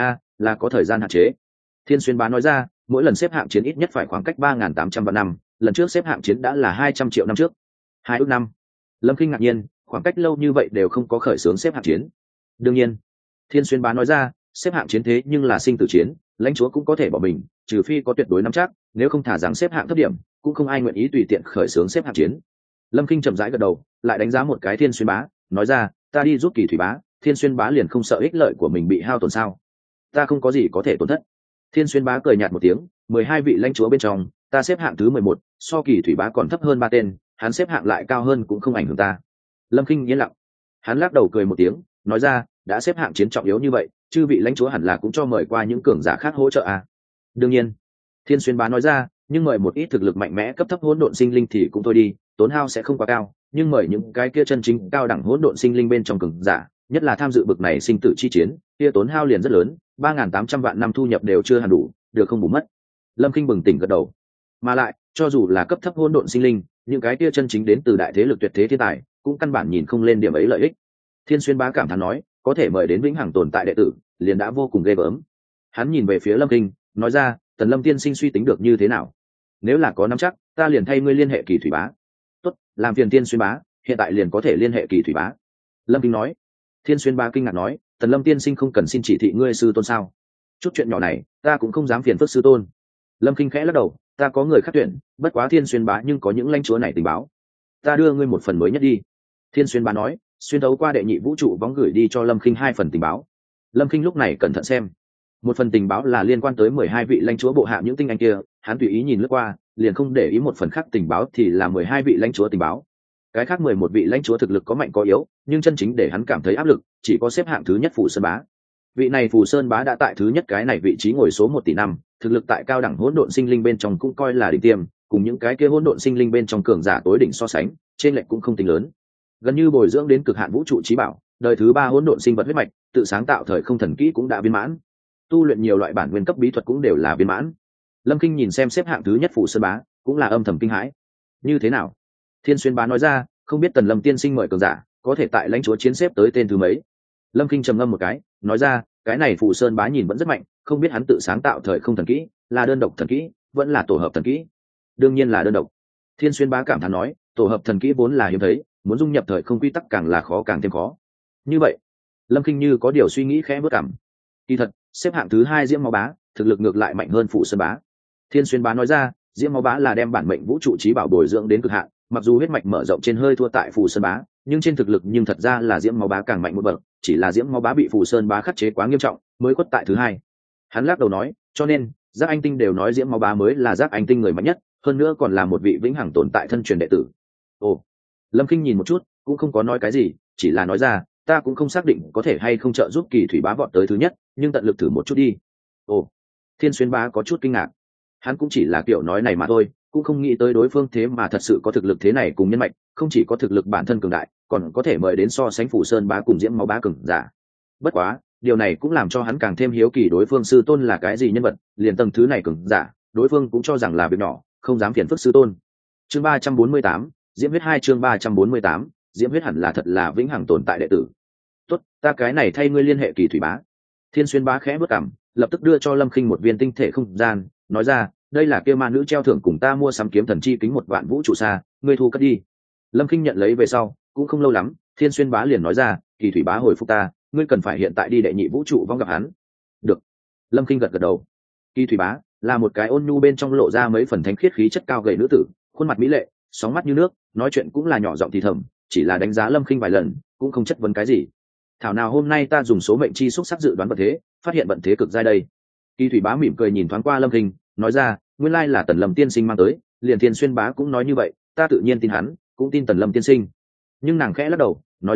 Là có thời gian hạn chế. Thiên Xuyên Bá nói ra, mỗi lần xếp hạng chiến ít nhất phải khoảng cách 3.800 vạn năm, lần trước xếp hạng chiến đã là 200 triệu năm trước. 2 ước năm. Lâm Kinh ngạc nhiên, khoảng cách lâu như vậy đều không có khởi xướng xếp hạng chiến. Đương nhiên. Thiên Xuyên Bá nói ra, xếp hạng chiến thế nhưng là sinh tử chiến, lãnh chúa cũng có thể bỏ mình, trừ phi có tuyệt đối nắm chắc, nếu không thả rằng xếp hạng thấp điểm, cũng không ai nguyện ý tùy tiện khởi xướng xếp hạng chiến. Lâm Kinh chậm rãi gật đầu, lại đánh giá một cái Thiên Xuyên Bá, nói ra, ta đi giúp Kỳ Thủy Bá, Thiên Xuyên Bá liền không sợ ích lợi của mình bị hao tổn sao? Ta không có gì có thể tổn thất. Thiên Xuyên Bá cười nhạt một tiếng, 12 vị lãnh chúa bên trong, ta xếp hạng thứ 11, so Kỳ Thủy Bá còn thấp hơn 3 tên, hắn xếp hạng lại cao hơn cũng không ảnh hưởng ta. Lâm Kinh yên lặng, hắn lắc đầu cười một tiếng, nói ra, đã xếp hạng chiến trọng yếu như vậy, chư vị lãnh chúa hẳn là cũng cho mời qua những cường giả khác hỗ trợ à? Đương nhiên. Thiên Xuyên Bá nói ra, nhưng mời một ít thực lực mạnh mẽ cấp thấp hỗn độn sinh linh thì cũng thôi đi, tốn hao sẽ không quá cao, nhưng mời những cái kia chân chính cao đẳng hỗn độn sinh linh bên trong cường giả, nhất là tham dự bực này sinh tử chi chiến, kia tốn hao liền rất lớn, 3.800 vạn năm thu nhập đều chưa hẳn đủ, được không bù mất. Lâm Kinh bừng tỉnh gật đầu. Mà lại, cho dù là cấp thấp hỗn độn sinh linh, những cái kia chân chính đến từ đại thế lực tuyệt thế thiên tài, cũng căn bản nhìn không lên điểm ấy lợi ích. Thiên Xuyên Bá cảm thán nói, có thể mời đến vĩnh hằng tồn tại đệ tử, liền đã vô cùng ghê gớm. Hắn nhìn về phía Lâm Kinh, nói ra, Tần Lâm tiên sinh suy tính được như thế nào? Nếu là có nắm chắc, ta liền thay ngươi liên hệ Kỳ Thủy Bá. Tốt, làm phiền Thiên Xuyên Bá, hiện tại liền có thể liên hệ Kỳ Thủy Bá. Lâm Kinh nói. Thiên Xuyên Bá kinh ngạc nói, Tần Lâm tiên sinh không cần xin chỉ thị ngươi sư tôn sao? Chút chuyện nhỏ này, ta cũng không dám phiền phức sư tôn. Lâm Kinh khẽ lắc đầu, ta có người khác tuyển, bất quá Thiên Xuyên Bá nhưng có những lãnh chúa này tình báo, ta đưa ngươi một phần mới nhất đi. Thiên Xuyên Bá nói, xuyên thấu qua đệ nhị vũ trụ bóng gửi đi cho Lâm Kinh 2 phần tình báo. Lâm Kinh lúc này cẩn thận xem, một phần tình báo là liên quan tới 12 vị lãnh chúa bộ hạ những tinh anh kia, hắn tùy ý nhìn lướt qua, liền không để ý một phần khác tình báo thì là 12 vị lãnh chúa tình báo. Cái khác 11 vị lãnh chúa thực lực có mạnh có yếu, nhưng chân chính để hắn cảm thấy áp lực, chỉ có xếp hạng thứ nhất Phù Sơn Bá. Vị này Phù Sơn Bá đã tại thứ nhất cái này vị trí ngồi số 1 tỷ năm, thực lực tại cao đẳng hỗn độn sinh linh bên trong cũng coi là đỉnh tiêm, cùng những cái kia hỗn độn sinh linh bên trong cường giả tối đỉnh so sánh, trên lệch cũng không tính lớn. Gần như bồi dưỡng đến cực hạn vũ trụ chí bảo, đời thứ 3 hỗn độn sinh vật huyết mạch, tự sáng tạo thời không thần kỹ cũng đã viên mãn. Tu luyện nhiều loại bản nguyên cấp bí thuật cũng đều là viên mãn. Lâm Kinh nhìn xem xếp hạng thứ nhất Phù Sơn Bá, cũng là âm thầm kinh hãi. Như thế nào? Thiên Xuyên Bá nói ra, không biết Tần Lâm tiên sinh mời cường giả, có thể tại lãnh chúa chiến xếp tới tên thứ mấy? Lâm Kinh trầm ngâm một cái, nói ra, cái này Phù Sơn Bá nhìn vẫn rất mạnh, không biết hắn tự sáng tạo thời không thần kỹ, là đơn độc thần kỹ, vẫn là tổ hợp thần kỹ? Đương nhiên là đơn độc. Thiên Xuyên Bá cảm thán nói, tổ hợp thần kỹ vốn là hiếm thấy, muốn dung nhập thời không quy tắc càng là khó càng thêm khó. Như vậy, Lâm Kinh như có điều suy nghĩ khẽ bước cảm. Kỳ thật, xếp hạng thứ 2 Diễm Máu Bá, thực lực ngược lại mạnh hơn Phù Sơn Bá. Thiên Xuyên Bá nói ra, Diễm Máu Bá là đem bản mệnh vũ trụ chí bảo bồi dưỡng đến cực hạn, mặc dù huyết mạch mở rộng trên hơi thua tại Phù Sơn Bá, nhưng trên thực lực nhưng thật ra là Diễm Máu Bá càng mạnh một bậc, chỉ là Diễm Máu Bá bị Phù Sơn Bá khắc chế quá nghiêm trọng, mới quất tại thứ 2. Hắn lắc đầu nói, cho nên, Giác Anh Tinh đều nói Diễm Máu Bá mới là Giác Anh Tinh người mạnh nhất, hơn nữa còn là một vị vĩnh hằng tồn tại thân truyền đệ tử. Ồ. Lâm Kinh nhìn một chút, cũng không có nói cái gì, chỉ là nói ra, ta cũng không xác định có thể hay không trợ giúp Kỳ Thủy Bá vọt tới thứ nhất, nhưng tận lực thử một chút đi. Ồ. Thiên Xuyên Bá có chút kinh ngạc. Hắn cũng chỉ là kiểu nói này mà thôi, cũng không nghĩ tới đối phương thế mà thật sự có thực lực thế này cùng nhân mạch, không chỉ có thực lực bản thân cường đại, còn có thể mời đến so sánh Phù Sơn Bá cùng Diễm Máu Bá cường giả. Bất quá, điều này cũng làm cho hắn càng thêm hiếu kỳ đối phương sư tôn là cái gì nhân vật, liền tầng thứ này cường giả, đối phương cũng cho rằng là việc nhỏ, không dám phiền phức sư tôn. Chương 348, Diễm huyết 2 chương 348, Diễm huyết hẳn là thật là vĩnh hằng tồn tại đệ tử. Tốt, ta cái này thay ngươi liên hệ Kỳ Thủy Bá. Thiên Xuyên Bá khẽ bước cằm, lập tức đưa cho Lâm Kinh một viên tinh thể không gian, nói ra, đây là kia ma nữ treo thưởng cùng ta mua sắm kiếm thần chi kính 1 vạn vũ trụ xa, ngươi thu cất đi. Lâm Kinh nhận lấy về sau, cũng không lâu lắm, Thiên Xuyên Bá liền nói ra, Kỳ Thủy Bá hồi phục ta, ngươi cần phải hiện tại đi đệ nhị vũ trụ vong gặp hắn. Được. Lâm Kinh gật gật đầu. Kỳ Thủy Bá là một cái ôn nhu bên trong lộ ra mấy phần thánh khiết khí chất cao gầy nữ tử, khuôn mặt mỹ lệ, sóng mắt như nước, nói chuyện cũng là nhỏ giọng thì thầm, chỉ là đánh giá Lâm Kinh vài lần, cũng không chất vấn cái gì. Thảo nào hôm nay ta dùng số mệnh chi xúc sắc dự đoán vận thế, phát hiện vận thế cực giai đây. Kỳ Thủy Bá mỉm cười nhìn thoáng qua Lâm Kinh, nói ra, nguyên lai là Tần Lâm tiên sinh mang tới, liền Thiên Xuyên Bá cũng nói như vậy, ta tự nhiên tin hắn, cũng tin Tần Lâm tiên sinh. Nhưng nàng khẽ lắc đầu, nói ra,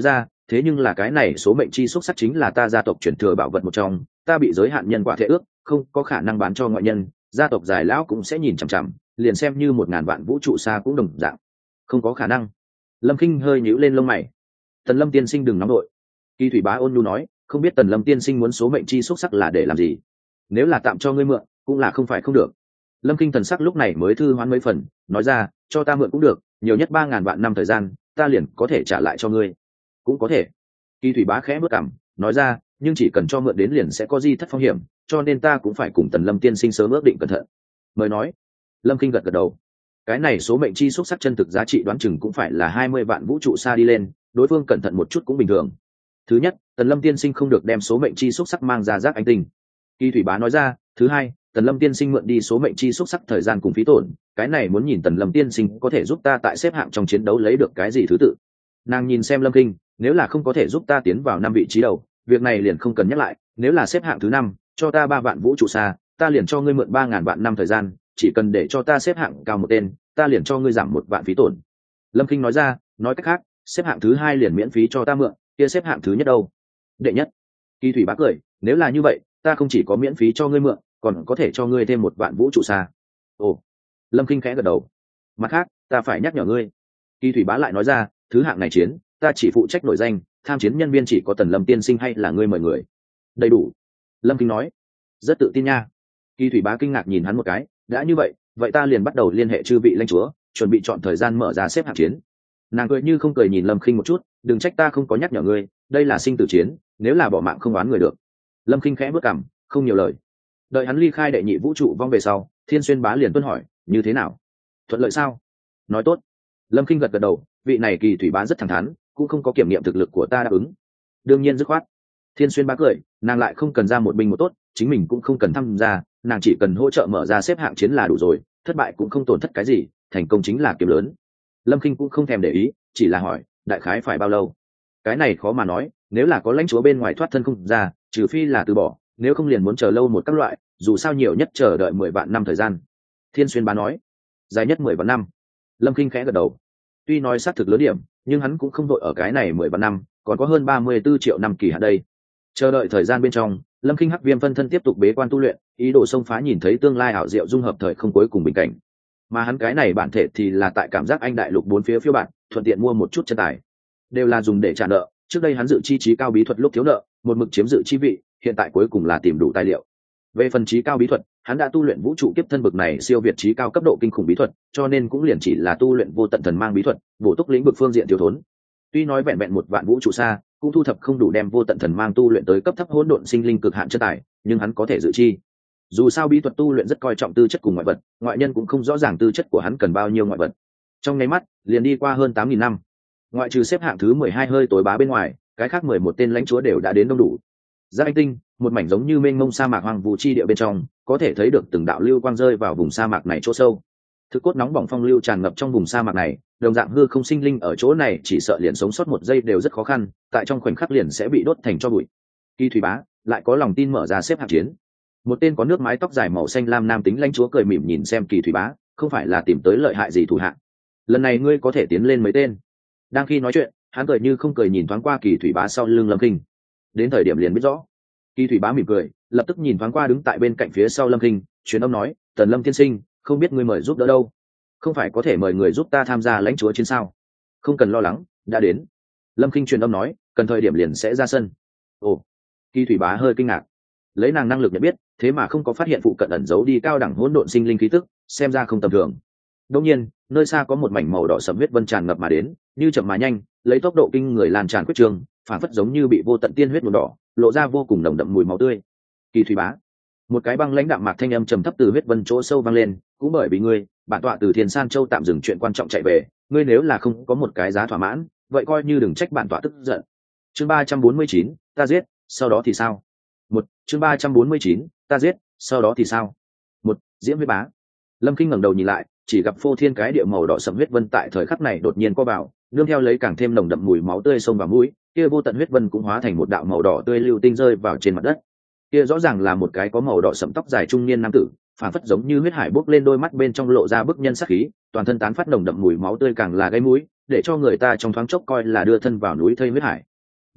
thế nhưng là cái này số mệnh chi xúc sắc chính là ta gia tộc truyền thừa bảo vật một trong, ta bị giới hạn nhân quả thể ước, không có khả năng bán cho ngoại nhân, gia tộc giải lão cũng sẽ nhìn chằm chằm, liền xem như 1000 vạn vũ trụ xa cũng đồng dạng không có khả năng. Lâm Kinh hơi nhíu lên lông mày. Tần Lâm tiên sinh đừng nóng đội. Kỳ thủy bá ôn nhu nói, không biết Tần Lâm tiên sinh muốn số mệnh chi xúc sắc là để làm gì, nếu là tạm cho ngươi mượn cũng là không phải không được. Lâm Kinh thần sắc lúc này mới thư hoán mấy phần, nói ra, cho ta mượn cũng được, nhiều nhất 3000 vạn năm thời gian, ta liền có thể trả lại cho ngươi. Cũng có thể. Kỳ thủy bá khẽ bước cằm, nói ra, nhưng chỉ cần cho mượn đến liền sẽ có di thất phong hiểm, cho nên ta cũng phải cùng Tần Lâm tiên sinh sớm ước định cẩn thận. Mới nói. Lâm Kinh gật gật đầu. Cái này số mệnh chi xúc sắc chân thực giá trị đoán chừng cũng phải là 20 vạn vũ trụ xa đi lên, đối phương cẩn thận một chút cũng bình thường. Thứ nhất, Tần Lâm tiên sinh không được đem số mệnh chi xúc sắc mang ra giác anh tinh. Kỳ thủy bá nói ra, thứ hai, Tần Lâm tiên sinh mượn đi số mệnh chi xúc sắc thời gian cùng phí tổn, cái này muốn nhìn Tần Lâm tiên sinh có thể giúp ta tại xếp hạng trong chiến đấu lấy được cái gì thứ tự. Nàng nhìn xem Lâm Kinh, nếu là không có thể giúp ta tiến vào 5 vị trí đầu, việc này liền không cần nhắc lại, nếu là xếp hạng thứ 5, cho ta 3 vạn vũ trụ xa, ta liền cho ngươi mượn 3000 vạn năm thời gian, chỉ cần để cho ta xếp hạng cao một tên, ta liền cho ngươi giảm 1 vạn phí tổn. Lâm Kinh nói ra, nói cách khác, xếp hạng thứ 2 liền miễn phí cho ta mượn, kia xếp hạng thứ nhất đâu? Đệ nhất. Kỳ thủy bá cười, nếu là như vậy, ta không chỉ có miễn phí cho ngươi mượn, còn có thể cho ngươi thêm 1 vạn vũ trụ xa. Ồ. Lâm Kinh khẽ gật đầu. Mặt khác, ta phải nhắc nhở ngươi. Kỳ thủy bá lại nói ra, thứ hạng này chiến, ta chỉ phụ trách nổi danh, tham chiến nhân viên chỉ có Tần Lâm tiên sinh hay là ngươi mời người. Đầy đủ. Lâm Kinh nói. Rất tự tin nha. Kỳ thủy bá kinh ngạc nhìn hắn một cái, đã như vậy, vậy ta liền bắt đầu liên hệ chư vị lãnh chúa, chuẩn bị chọn thời gian mở ra xếp hạng chiến. Nàng cười như không cười nhìn Lâm Kinh một chút, đừng trách ta không có nhắc nhở ngươi, đây là sinh tử chiến, nếu là bỏ mạng không oán người được. Lâm Kinh khẽ bước cằm, không nhiều lời. Đợi hắn ly khai đệ nhị vũ trụ vong về sau, Thiên Xuyên bá liền tuân hỏi, như thế nào, thuận lợi sao? Nói tốt. Lâm Kinh gật gật đầu, vị này kỳ thủy bá rất thẳng thắn, cũng không có kiểm nghiệm thực lực của ta đáp ứng. Đương nhiên dứt khoát. Thiên Xuyên bá cười, nàng lại không cần ra một binh một tốt, chính mình cũng không cần tham gia, nàng chỉ cần hỗ trợ mở ra xếp hạng chiến là đủ rồi, thất bại cũng không tổn thất cái gì, thành công chính là kiếm lớn. Lâm Kinh cũng không thèm để ý, chỉ là hỏi, đại khái phải bao lâu? Cái này khó mà nói, nếu là có lãnh chúa bên ngoài thoát thân không ra, trừ phi là từ bỏ, nếu không liền muốn chờ lâu một các loại, dù sao nhiều nhất chờ đợi 10 vạn năm thời gian. Thiên Xuyên bá nói, dài nhất 10 vạn năm. Lâm Kinh khẽ gật đầu. Tuy nói xác thực lớn điểm, nhưng hắn cũng không đội ở cái này 10 vạn năm, còn có hơn 34 triệu năm kỳ hạn đây. Chờ đợi thời gian bên trong, Lâm Kinh hắc viêm phân thân tiếp tục bế quan tu luyện, ý đồ xông phá nhìn thấy tương lai ảo diệu dung hợp thời không cuối cùng bình cảnh. Mà hắn cái này bản thể thì là tại cảm giác anh đại lục 4 phía phiêu bản, thuận tiện mua một chút chân tài, đều là dùng để trả nợ. Trước đây hắn dự chi trí cao bí thuật lúc thiếu nợ, một mực chiếm dự chi vị, hiện tại cuối cùng là tìm đủ tài liệu. Về phần trí cao bí thuật, hắn đã tu luyện vũ trụ kiếp thân bực này siêu việt trí cao cấp độ kinh khủng bí thuật, cho nên cũng liền chỉ là tu luyện vô tận thần mang bí thuật, bổ túc lĩnh vực phương diện thiếu thốn. Tuy nói vẹn vẹn 1 vạn vũ trụ xa, cũng thu thập không đủ đem vô tận thần mang tu luyện tới cấp thấp hỗn độn sinh linh cực hạn chân tài, nhưng hắn có thể dự chi. Dù sao bí thuật tu luyện rất coi trọng tư chất cùng ngoại vật, ngoại nhân cũng không rõ ràng tư chất của hắn cần bao nhiêu ngoại vật. Trong nháy mắt, liền đi qua hơn 8000 năm. Ngoại trừ xếp hạng thứ 12 hơi tối bá bên ngoài, cái khác 11 tên lãnh chúa đều đã đến đông đủ. Giác Anh Tinh, một mảnh giống như mênh mông sa mạc hoang vu chi địa bên trong, có thể thấy được từng đạo lưu quang rơi vào vùng sa mạc này chỗ sâu. Thực cốt nóng bỏng phong lưu tràn ngập trong vùng sa mạc này, đồng dạng hư không sinh linh ở chỗ này chỉ sợ liền sống sót một giây đều rất khó khăn, tại trong khoảnh khắc liền sẽ bị đốt thành tro bụi. Kỳ thủy bá lại có lòng tin mở ra xếp hạng chiến. Một tên có nước mái tóc dài màu xanh lam nam tính lãnh chúa cười mỉm nhìn xem Kỳ thủy bá, không phải là tìm tới lợi hại gì thủ hạng. Lần này ngươi có thể tiến lên mấy tên. Đang khi nói chuyện, hắn cười như không cười nhìn thoáng qua Kỳ thủy bá sau lưng Lâm Kinh. Đến thời điểm liền biết rõ. Kỳ thủy bá mỉm cười, lập tức nhìn thoáng qua đứng tại bên cạnh phía sau Lâm Kinh, truyền âm nói, Tần Lâm tiên sinh, không biết ngươi mời giúp đỡ đâu? Không phải có thể mời người giúp ta tham gia lãnh chúa chiến sao? Không cần lo lắng, đã đến. Lâm Kinh truyền âm nói, cần thời điểm liền sẽ ra sân. Ồ. Kỳ thủy bá hơi kinh ngạc. Lấy nàng năng lực nhận biết, thế mà không có phát hiện phụ cận ẩn giấu đi cao đẳng hỗn độn sinh linh khí tức, xem ra không tầm thường. Đương nhiên, nơi xa có một mảnh màu đỏ sẫm huyết vân tràn ngập mà đến, như chậm mà nhanh, lấy tốc độ kinh người lan tràn quyết trường, phản phất giống như bị vô tận tiên huyết nhuộm đỏ, lộ ra vô cùng nồng đậm mùi máu tươi. Kỳ thủy bá, một cái băng lãnh đạm mạc thanh âm trầm thấp từ huyết vân chỗ sâu vang lên, cũng bởi vì ngươi, bản tọa từ Thiên San Châu tạm dừng chuyện quan trọng chạy về, ngươi nếu là không có một cái giá thỏa mãn, vậy coi như đừng trách bản tọa tức giận. Chương 349, ta giết, sau đó thì sao? Chương 349, ta giết, sau đó thì sao? Diễm huyết bá. Lâm Kinh ngẩng đầu nhìn lại, chỉ gặp phô thiên cái địa màu đỏ sẫm huyết vân tại thời khắc này đột nhiên co vào, nương theo lấy càng thêm nồng đậm mùi máu tươi xông vào mũi, kia vô tận huyết vân cũng hóa thành một đạo màu đỏ tươi lưu tinh rơi vào trên mặt đất. Kia rõ ràng là một cái có màu đỏ sẫm tóc dài trung niên nam tử, phản phất giống như huyết hải bốc lên, đôi mắt bên trong lộ ra bức nhân sát khí, toàn thân tán phát nồng đậm mùi máu tươi càng là gây mũi, để cho người ta trong thoáng chốc coi là đưa thân vào núi thây huyết hải.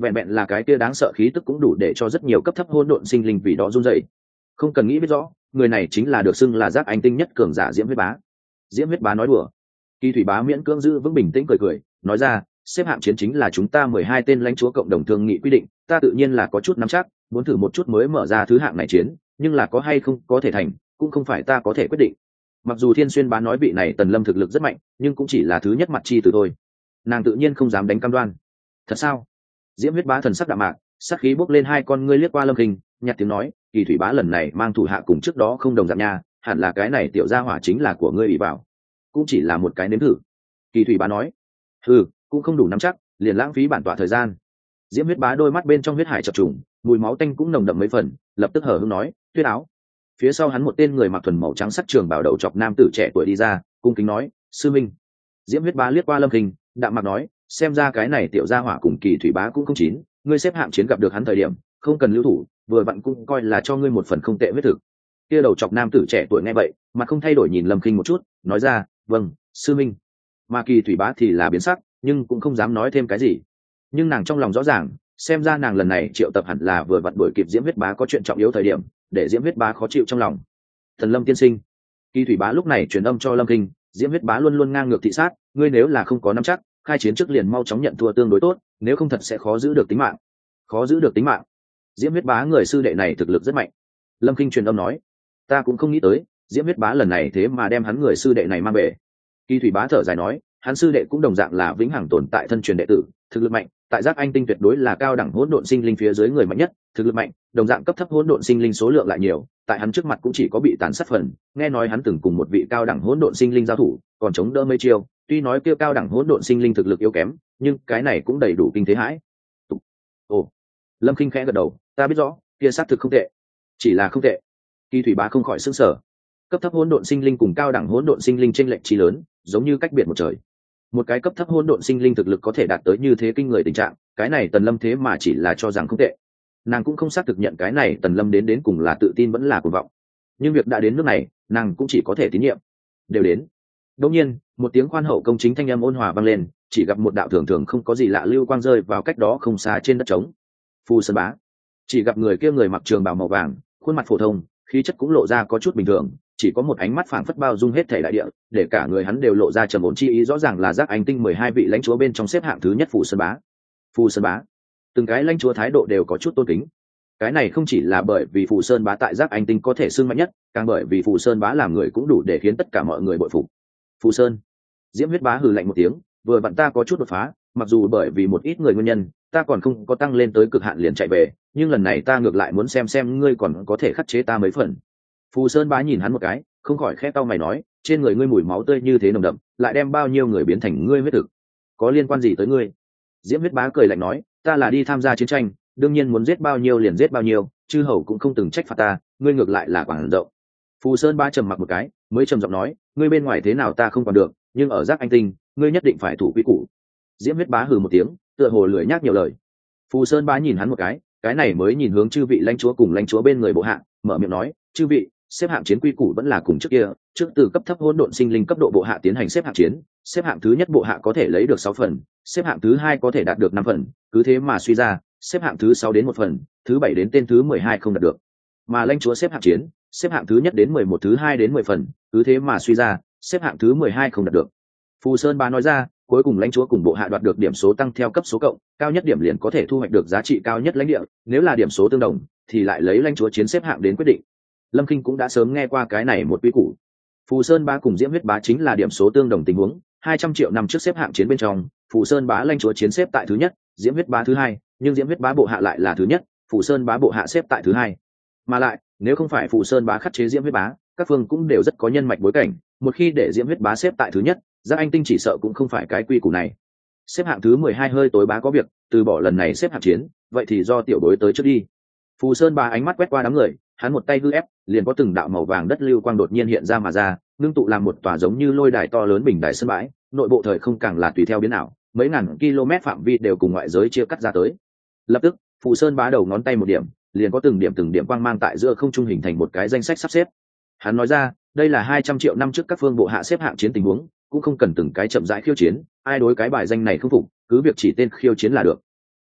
vẹn vẹn là cái kia đáng sợ khí tức cũng đủ để cho rất nhiều cấp thấp hỗn độn sinh linh vì đó run rẩy. Không cần nghĩ biết rõ, người này chính là được xưng là giác anh tinh nhất cường giả Diễm Huyết Bá. Diễm Huyết Bá nói đùa. Kỳ Thủy Bá miễn cưỡng giữ vững bình tĩnh cười cười, nói ra, xếp hạng chiến chính là chúng ta 12 tên lãnh chúa cộng đồng thương nghị quy định, ta tự nhiên là có chút nắm chắc, muốn thử một chút mới mở ra thứ hạng này chiến, nhưng là có hay không có thể thành, cũng không phải ta có thể quyết định. Mặc dù Thiên Xuyên Bá nói vị này Tần Lâm thực lực rất mạnh, nhưng cũng chỉ là thứ nhất mặt chi từ thôi. Nàng tự nhiên không dám đánh cam đoan. Thật sao? Diễm Huyết Bá thần sắc đạm mạc, sát khí bốc lên, hai con ngươi liếc qua Lâm Kình, nhạt tiếng nói, Kỳ Thủy Bá lần này mang thủ hạ cùng trước đó không đồng dạng nha, hẳn là cái này tiểu gia hỏa chính là của ngươi ủy bảo, cũng chỉ là một cái nếm thử. Kỳ Thủy Bá nói, cũng không đủ nắm chắc, liền lãng phí bản tọa thời gian. Diễm Huyết Bá đôi mắt bên trong huyết hải chập trùng, mùi máu tanh cũng nồng đậm mấy phần, lập tức hở hững nói, Tuyết Áo. Phía sau hắn một tên người mặc thuần màu trắng sắc trường bảo đầu chọc nam tử trẻ tuổi đi ra, cung kính nói, sư minh. Diễm Huyết Bá liếc qua Lâm Kình, đạm mặt nói, xem ra cái này tiểu gia hỏa cùng Kỳ Thủy Bá cũng không chín, ngươi xếp hạng chiến gặp được hắn thời điểm, không cần lưu thủ, vừa vặn cũng coi là cho ngươi một phần không tệ huyết thực. Kia đầu chọc nam tử trẻ tuổi nghe vậy, mặt không thay đổi nhìn Lâm Kình một chút, nói ra, vâng, sư minh. Mà Kỳ Thủy Bá thì là biến sắc, nhưng cũng không dám nói thêm cái gì. Nhưng nàng trong lòng rõ ràng, xem ra nàng lần này triệu tập hẳn là vừa vặn đuổi kịp Diễm Huyết Bá có chuyện trọng yếu thời điểm, để Diễm Huyết Bá khó chịu trong lòng. Thần Lâm tiên sinh. Kỳ Thủy Bá lúc này truyền âm cho Lâm Kình, Diễm Huyết Bá luôn luôn ngang ngược thị sát, ngươi nếu là không có nắm chắc, khai chiến trước liền mau chóng nhận thua tương đối tốt, nếu không thật sẽ khó giữ được tính mạng. Khó giữ được tính mạng? Diễm Huyết Bá người sư đệ này thực lực rất mạnh. Lâm Kình truyền âm nói, ta cũng không nghĩ tới, Diễm Huyết Bá lần này thế mà đem hắn người sư đệ này mang về. Kỳ Thủy Bá thở dài nói, hắn sư đệ cũng đồng dạng là vĩnh hằng tồn tại thân truyền đệ tử, thực lực mạnh, tại giác anh tinh tuyệt đối là cao đẳng hỗn độn sinh linh phía dưới người mạnh nhất, thực lực mạnh, đồng dạng cấp thấp hỗn độn sinh linh số lượng lại nhiều, tại hắn trước mặt cũng chỉ có bị tàn sát phần, nghe nói hắn từng cùng một vị cao đẳng hỗn độn sinh linh giao thủ, còn chống đỡ mấy chiêu, tuy nói kêu cao đẳng hỗn độn sinh linh thực lực yếu kém, nhưng cái này cũng đầy đủ kinh thế hãi. Ồ. Lâm Kình khẽ gật đầu, ta biết rõ, kia xác thực không tệ. Chỉ là không tệ. Kỳ Thủy Bá không khỏi sửng sở. Cấp thấp hỗn độn sinh linh cùng cao đẳng hỗn độn sinh linh chênh lệch chí lớn, giống như cách biệt một trời. Một cái cấp thấp hỗn độn sinh linh thực lực có thể đạt tới như thế kinh người tình trạng, cái này Tần Lâm thế mà chỉ là cho rằng không tệ. Nàng cũng không xác thực nhận cái này Tần Lâm đến cùng là tự tin vẫn là cuồng vọng. Nhưng việc đã đến nước này, nàng cũng chỉ có thể tín nhiệm. Đều đến. Đột nhiên, một tiếng khoan hậu công chính thanh âm ôn hòa vang lên, chỉ gặp một đạo thường thường không có gì lạ lưu quang rơi vào cách đó không xa trên đất trống. Phù Sơn Bá. Chỉ gặp người kia người mặc trường bào màu vàng, khuôn mặt phổ thông, khí chất cũng lộ ra có chút bình thường, chỉ có một ánh mắt phảng phất bao dung hết thể đại địa, để cả người hắn đều lộ ra trầm ổn chi ý, rõ ràng là giác anh tinh 12 vị lãnh chúa bên trong xếp hạng thứ nhất Phù Sơn Bá. Phù Sơn Bá. Từng cái lãnh chúa thái độ đều có chút tôn kính. Cái này không chỉ là bởi vì Phù Sơn Bá tại giác anh tinh có thể xưng mạnh nhất, càng bởi vì Phù Sơn Bá làm người cũng đủ để khiến tất cả mọi người bội phục. Phù Sơn. Diễm Huyết Bá hừ lạnh một tiếng, vừa vặn ta có chút đột phá, mặc dù bởi vì một ít người nguyên nhân, ta còn không có tăng lên tới cực hạn liền chạy về, nhưng lần này ta ngược lại muốn xem ngươi còn có thể khắc chế ta mấy phần. Phù Sơn Bá nhìn hắn một cái, không khỏi khẽ cau mày nói, trên người ngươi mùi máu tươi như thế nồng đậm, lại đem bao nhiêu người biến thành ngươi huyết thực, có liên quan gì tới ngươi? Diễm Huyết Bá cười lạnh nói, ta là đi tham gia chiến tranh, đương nhiên muốn giết bao nhiêu liền giết bao nhiêu, chư hầu cũng không từng trách phạt ta, ngươi ngược lại là quảng rộng. Phù Sơn Bá trầm mặc một cái, mới trầm giọng nói, ngươi bên ngoài thế nào ta không còn được, nhưng ở giác anh tinh, ngươi nhất định phải thủ quy củ. Diễm Huyết Bá hừ một tiếng, tựa hồ lười nhác nhiều lời. Phù Sơn Bá nhìn hắn một cái này mới nhìn hướng chư vị lãnh chúa cùng lãnh chúa bên người bộ hạ, mở miệng nói, chư vị, xếp hạng chiến quy củ vẫn là cùng trước kia, trước từ cấp thấp hỗn độn sinh linh cấp độ bộ hạ tiến hành xếp hạng chiến, xếp hạng thứ nhất bộ hạ có thể lấy được 6 phần, xếp hạng thứ hai có thể đạt được 5 phần, cứ thế mà suy ra, xếp hạng thứ 6 đến 1 phần, thứ 7 đến tên thứ 12 không đạt được. Mà lãnh chúa xếp hạng chiến, xếp hạng thứ nhất đến 11, thứ hai đến 10 phần, cứ thế mà suy ra, xếp hạng thứ 12 không đạt được. Phù Sơn Bá nói ra, cuối cùng lãnh chúa cùng bộ hạ đoạt được điểm số tăng theo cấp số cộng, cao nhất điểm liền có thể thu hoạch được giá trị cao nhất lãnh địa, nếu là điểm số tương đồng thì lại lấy lãnh chúa chiến xếp hạng đến quyết định. Lâm Kình cũng đã sớm nghe qua cái này một quy củ. Phù Sơn Bá cùng Diễm Huyết Bá chính là điểm số tương đồng tình huống, 200 triệu năm trước xếp hạng chiến bên trong, Phù Sơn Bá lãnh chúa chiến xếp tại thứ nhất, Diễm Huyết Bá thứ hai, nhưng Diễm Huyết Bá bộ hạ lại là thứ nhất, Phù Sơn Bá bộ hạ xếp tại thứ hai. Mà lại, nếu không phải Phù Sơn Bá khắc chế Diễm Huyết Bá, các phương cũng đều rất có nhân mạch bối cảnh, một khi để Diễm Huyết Bá xếp tại thứ nhất, giác anh tinh chỉ sợ cũng không phải cái quy củ này. Xếp hạng thứ 12 hơi tối bá có việc, từ bỏ lần này xếp hạng chiến, vậy thì do tiểu bối tới trước đi. Phù Sơn Bá ánh mắt quét qua đám người, hắn một tay hư ép, liền có từng đạo màu vàng đất lưu quang đột nhiên hiện ra mà ra, ngưng tụ làm một tòa giống như lôi đài to lớn bình đài sân bãi, nội bộ thời không càng là tùy theo biến ảo, mấy ngàn km phạm vi đều cùng ngoại giới chia cắt ra tới. Lập tức, Phù Sơn Bá đầu ngón tay một điểm, liền có từng điểm quang mang tại giữa không trung hình thành một cái danh sách sắp xếp. Hắn nói ra, đây là 200 triệu năm trước các phương bộ hạ xếp hạng chiến tình huống, cũng không cần từng cái chậm rãi khiêu chiến, ai đối cái bài danh này không phục, cứ việc chỉ tên khiêu chiến là được.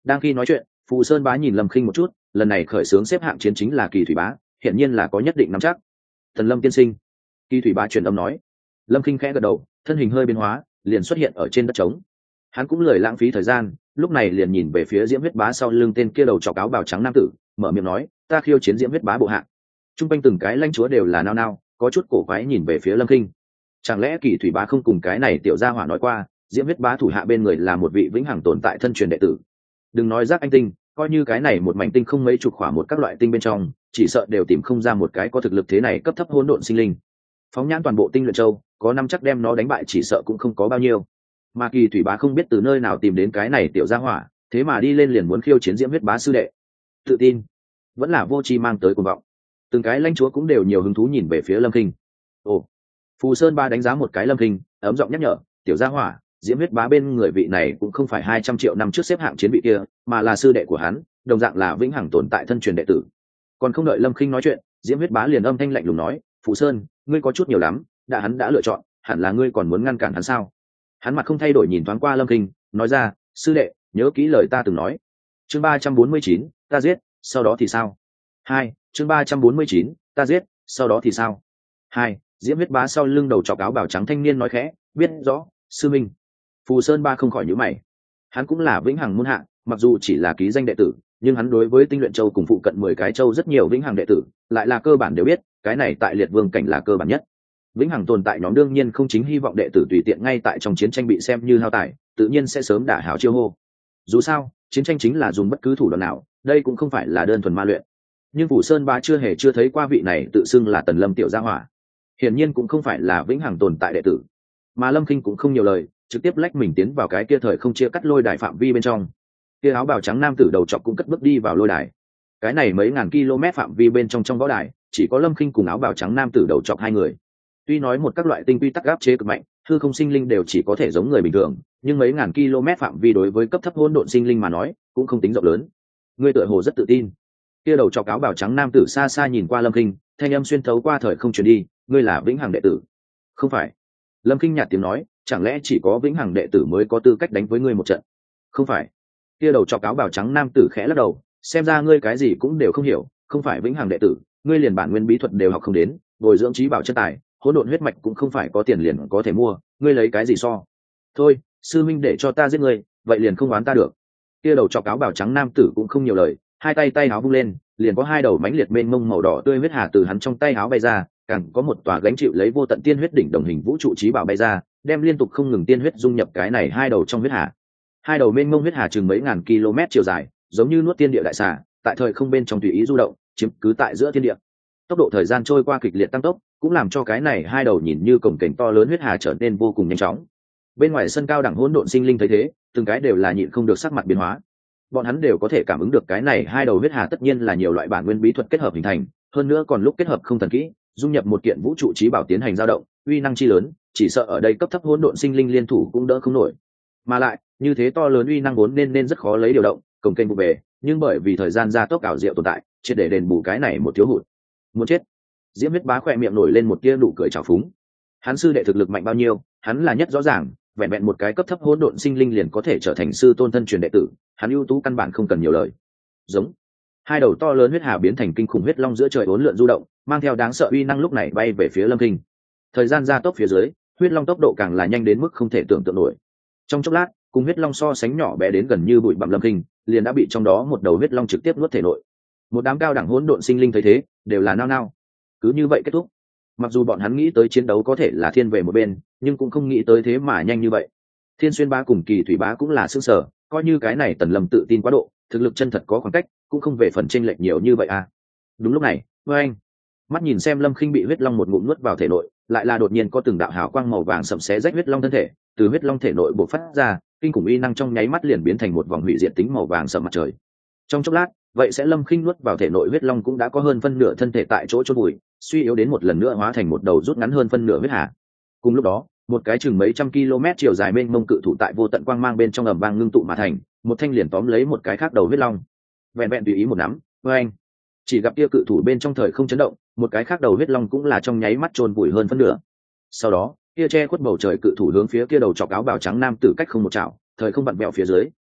Đang khi nói chuyện, Phù Sơn Bá nhìn Lâm Khinh một chút, lần này khởi xướng xếp hạng chiến chính là Kỳ Thủy Bá, hiển nhiên là có nhất định nắm chắc. Thần Lâm tiên sinh, Kỳ Thủy Bá truyền âm nói. Lâm Khinh khẽ gật đầu, thân hình hơi biến hóa, liền xuất hiện ở trên đất trống. Hắn cũng lười lãng phí thời gian, lúc này liền nhìn về phía Diễm Huyết Bá sau lưng tên kia đầu trọc áo bào trắng nam tử, mở miệng nói, ta khiêu chiến Diễm Huyết Bá bộ hạ. Trung quanh từng cái lãnh chúa đều là nao nao, có chút cổ quái nhìn về phía Lâm Khinh. Chẳng lẽ Kỳ Thủy Bá không cùng cái này tiểu gia hỏa nói qua, Diễm Huyết Bá thủ hạ bên người là một vị vĩnh hằng tồn tại thân truyền đệ tử? Đừng nói giác anh tinh, coi như cái này một mảnh tinh không mấy chục khỏa một các loại tinh bên trong, chỉ sợ đều tìm không ra một cái có thực lực thế này cấp thấp hỗn độn sinh linh. Phóng nhãn toàn bộ tinh luyện châu, có năm chắc đem nó đánh bại chỉ sợ cũng không có bao nhiêu. Mà Kỳ Thủy Bá không biết từ nơi nào tìm đến cái này tiểu gia hỏa, thế mà đi lên liền muốn khiêu chiến Diễm Huyết Bá sư đệ. Tự tin, vẫn là vô tri mang tới cuồng vọng. Từng cái lãnh chúa cũng đều nhiều hứng thú nhìn về phía Lâm Khinh. Ồ, Phù Sơn Ba đánh giá một cái Lâm Khinh, ấm giọng nhắc nhở, tiểu gia hỏa, Diễm Huyết Bá bên người vị này cũng không phải 200 triệu năm trước xếp hạng chiến vị kia, mà là sư đệ của hắn, đồng dạng là vĩnh hằng tồn tại thân truyền đệ tử. Còn không đợi Lâm Khinh nói chuyện, Diễm Huyết Bá liền âm thanh lạnh lùng nói, Phù Sơn, ngươi có chút nhiều lắm, hắn đã lựa chọn, hẳn là ngươi còn muốn ngăn cản hắn sao? Hắn mặt không thay đổi nhìn thoáng qua Lâm Khinh, nói ra, sư đệ, nhớ kỹ lời ta từng nói. Chương 349, ta giết, sau đó thì sao? 2, chương 349, ta giết, sau đó thì sao? 2, Diễm Huyết Bá sau lưng đầu trọc áo bào trắng thanh niên nói khẽ, biết rõ, sư minh. Phù Sơn Ba không khỏi nhíu mày. Hắn cũng là vĩnh hằng môn hạ, mặc dù chỉ là ký danh đệ tử, nhưng hắn đối với tinh luyện châu cùng phụ cận 10 cái châu rất nhiều vĩnh hằng đệ tử, lại là cơ bản đều biết, cái này tại liệt vương cảnh là cơ bản nhất. Vĩnh hằng tồn tại nhóm đương nhiên không chính hy vọng đệ tử tùy tiện ngay tại trong chiến tranh bị xem như hao tài, tự nhiên sẽ sớm đả hảo chiêu hô. Dù sao, chiến tranh chính là dùng bất cứ thủ đoạn nào, đây cũng không phải là đơn thuần ma luyện. Nhưng Phủ Sơn Ba chưa thấy qua vị này tự xưng là Tần Lâm tiểu gia hỏa, hiển nhiên cũng không phải là vĩnh hằng tồn tại đệ tử. Mà Lâm Khinh cũng không nhiều lời, trực tiếp lách mình tiến vào cái kia thời không chia cắt lôi đài phạm vi bên trong. Kia áo bào trắng nam tử đầu trọc cũng cất bước đi vào lôi đài. Cái này mấy ngàn km phạm vi bên trong võ đài, chỉ có Lâm Khinh cùng áo bào trắng nam tử đầu trọc hai người. Tuy nói một các loại tinh quy tắc áp chế cực mạnh, hư không sinh linh đều chỉ có thể giống người bình thường, nhưng mấy ngàn km phạm vi đối với cấp thấp hỗn độn sinh linh mà nói, cũng không tính rộng lớn. Ngươi tựa hồ rất tự tin. Kia đầu trọc áo bào trắng nam tử xa xa nhìn qua Lâm Khinh, thanh âm xuyên thấu qua thời không truyền đi, ngươi là vĩnh hằng đệ tử? Không phải. Lâm Khinh nhạt tiếng nói, chẳng lẽ chỉ có vĩnh hằng đệ tử mới có tư cách đánh với ngươi một trận? Không phải. Kia đầu trọc áo bào trắng nam tử khẽ lắc đầu, xem ra ngươi cái gì cũng đều không hiểu, không phải vĩnh hằng đệ tử, ngươi liền bản nguyên bí thuật đều học không đến, bồi dưỡng trí bảo chân tài, hỗn độn huyết mạch cũng không phải có tiền liền có thể mua, ngươi lấy cái gì so? Thôi, sư minh để cho ta giết ngươi, vậy liền không oán ta được. Kia đầu trọc áo bào trắng nam tử cũng không nhiều lời, hai tay áo vung lên, liền có hai đầu mãnh liệt mênh mông màu đỏ tươi huyết hà từ hắn trong tay áo bay ra, càng có một tòa gánh chịu lấy vô tận tiên huyết đỉnh đồng hình vũ trụ trí bảo bay ra, đem liên tục không ngừng tiên huyết dung nhập cái này hai đầu trong huyết hà. Hai đầu mênh mông huyết hà chừng mấy ngàn km chiều dài, giống như nuốt tiên địa đại xà, tại thời không bên trong tùy ý du động, chiếm cứ tại giữa thiên địa. Tốc độ thời gian trôi qua kịch liệt tăng tốc, cũng làm cho cái này hai đầu nhìn như cổng cảnh to lớn huyết hà trở nên vô cùng nhanh chóng. Bên ngoài sân cao đẳng hỗn độn sinh linh thấy thế, từng cái đều là nhịn không được sắc mặt biến hóa. Bọn hắn đều có thể cảm ứng được cái này hai đầu huyết hà tất nhiên là nhiều loại bản nguyên bí thuật kết hợp hình thành, hơn nữa còn lúc kết hợp không thần kỹ, dung nhập một kiện vũ trụ trí bảo tiến hành dao động, uy năng chi lớn, chỉ sợ ở đây cấp thấp hỗn độn sinh linh liên thủ cũng đỡ không nổi. Mà lại, như thế to lớn uy năng vốn nên rất khó lấy điều động, cổng kênh vụ về, nhưng bởi vì thời gian gia tốc ảo diệu tồn tại, triệt để đền bù cái này một thiếu hụt. Muốn chết. Diễm Huyết Bá khỏe miệng nổi lên một tia nụ cười trào phúng. Hắn sư đệ thực lực mạnh bao nhiêu, hắn là nhất rõ ràng, vẹn vẹn một cái cấp thấp hỗn độn sinh linh liền có thể trở thành sư tôn thân truyền đệ tử, hắn ưu tú căn bản không cần nhiều lời. Giống. Hai đầu to lớn huyết hà biến thành kinh khủng huyết long giữa trời uốn lượn du động, mang theo đáng sợ uy năng lúc này bay về phía Lâm Khinh. Thời gian gia tốc phía dưới, huyết long tốc độ càng là nhanh đến mức không thể tưởng tượng nổi. Trong chốc lát, cùng huyết long so sánh nhỏ bé đến gần như bụi bặm Lâm Khinh, liền đã bị trong đó một đầu huyết long trực tiếp nuốt thể nội. Một đám cao đẳng hỗn độn sinh linh thấy thế, đều là nao nao. Cứ như vậy kết thúc. Mặc dù bọn hắn nghĩ tới chiến đấu có thể là thiên về một bên, nhưng cũng không nghĩ tới thế mà nhanh như vậy. Thiên Xuyên Bá cùng Kỳ Thủy Bá cũng là sửng sở, coi như cái này Tần Lâm tự tin quá độ, thực lực chân thật có khoảng cách, cũng không về phần chênh lệch nhiều như vậy à. Đúng lúc này, anh mắt nhìn xem Lâm Khinh bị huyết long một ngụm nuốt vào thể nội, lại là đột nhiên có từng đạo hào quang màu vàng sẫm xé rách huyết long thân thể, từ huyết long thể nội bộc phát ra, kinh khủng uy năng trong nháy mắt liền biến thành một vòng hủy diệt tính màu vàng sẫm mặt trời. Trong chốc lát, vậy sẽ Lâm Khinh nuốt vào thể nội huyết long cũng đã có hơn phân nửa thân thể tại chỗ chôn vùi, suy yếu đến một lần nữa hóa thành một đầu rút ngắn hơn phân nửa huyết hà. Cùng lúc đó, một cái chừng mấy trăm km chiều dài mênh mông cự thủ tại vô tận quang mang bên trong ầm vang ngưng tụ mà thành, một thanh liền tóm lấy một cái khác đầu huyết long. Vẹn vẹn tùy ý một nắm, anh chỉ gặp kia cự thủ bên trong thời không chấn động, một cái khác đầu huyết long cũng là trong nháy mắt chôn vùi hơn phân nửa. Sau đó, kia che khuất bầu trời cự thủ hướng phía kia đầu chọc áo bào trắng nam tử cách không một chảo, thời không vặn vẹo phía dưới,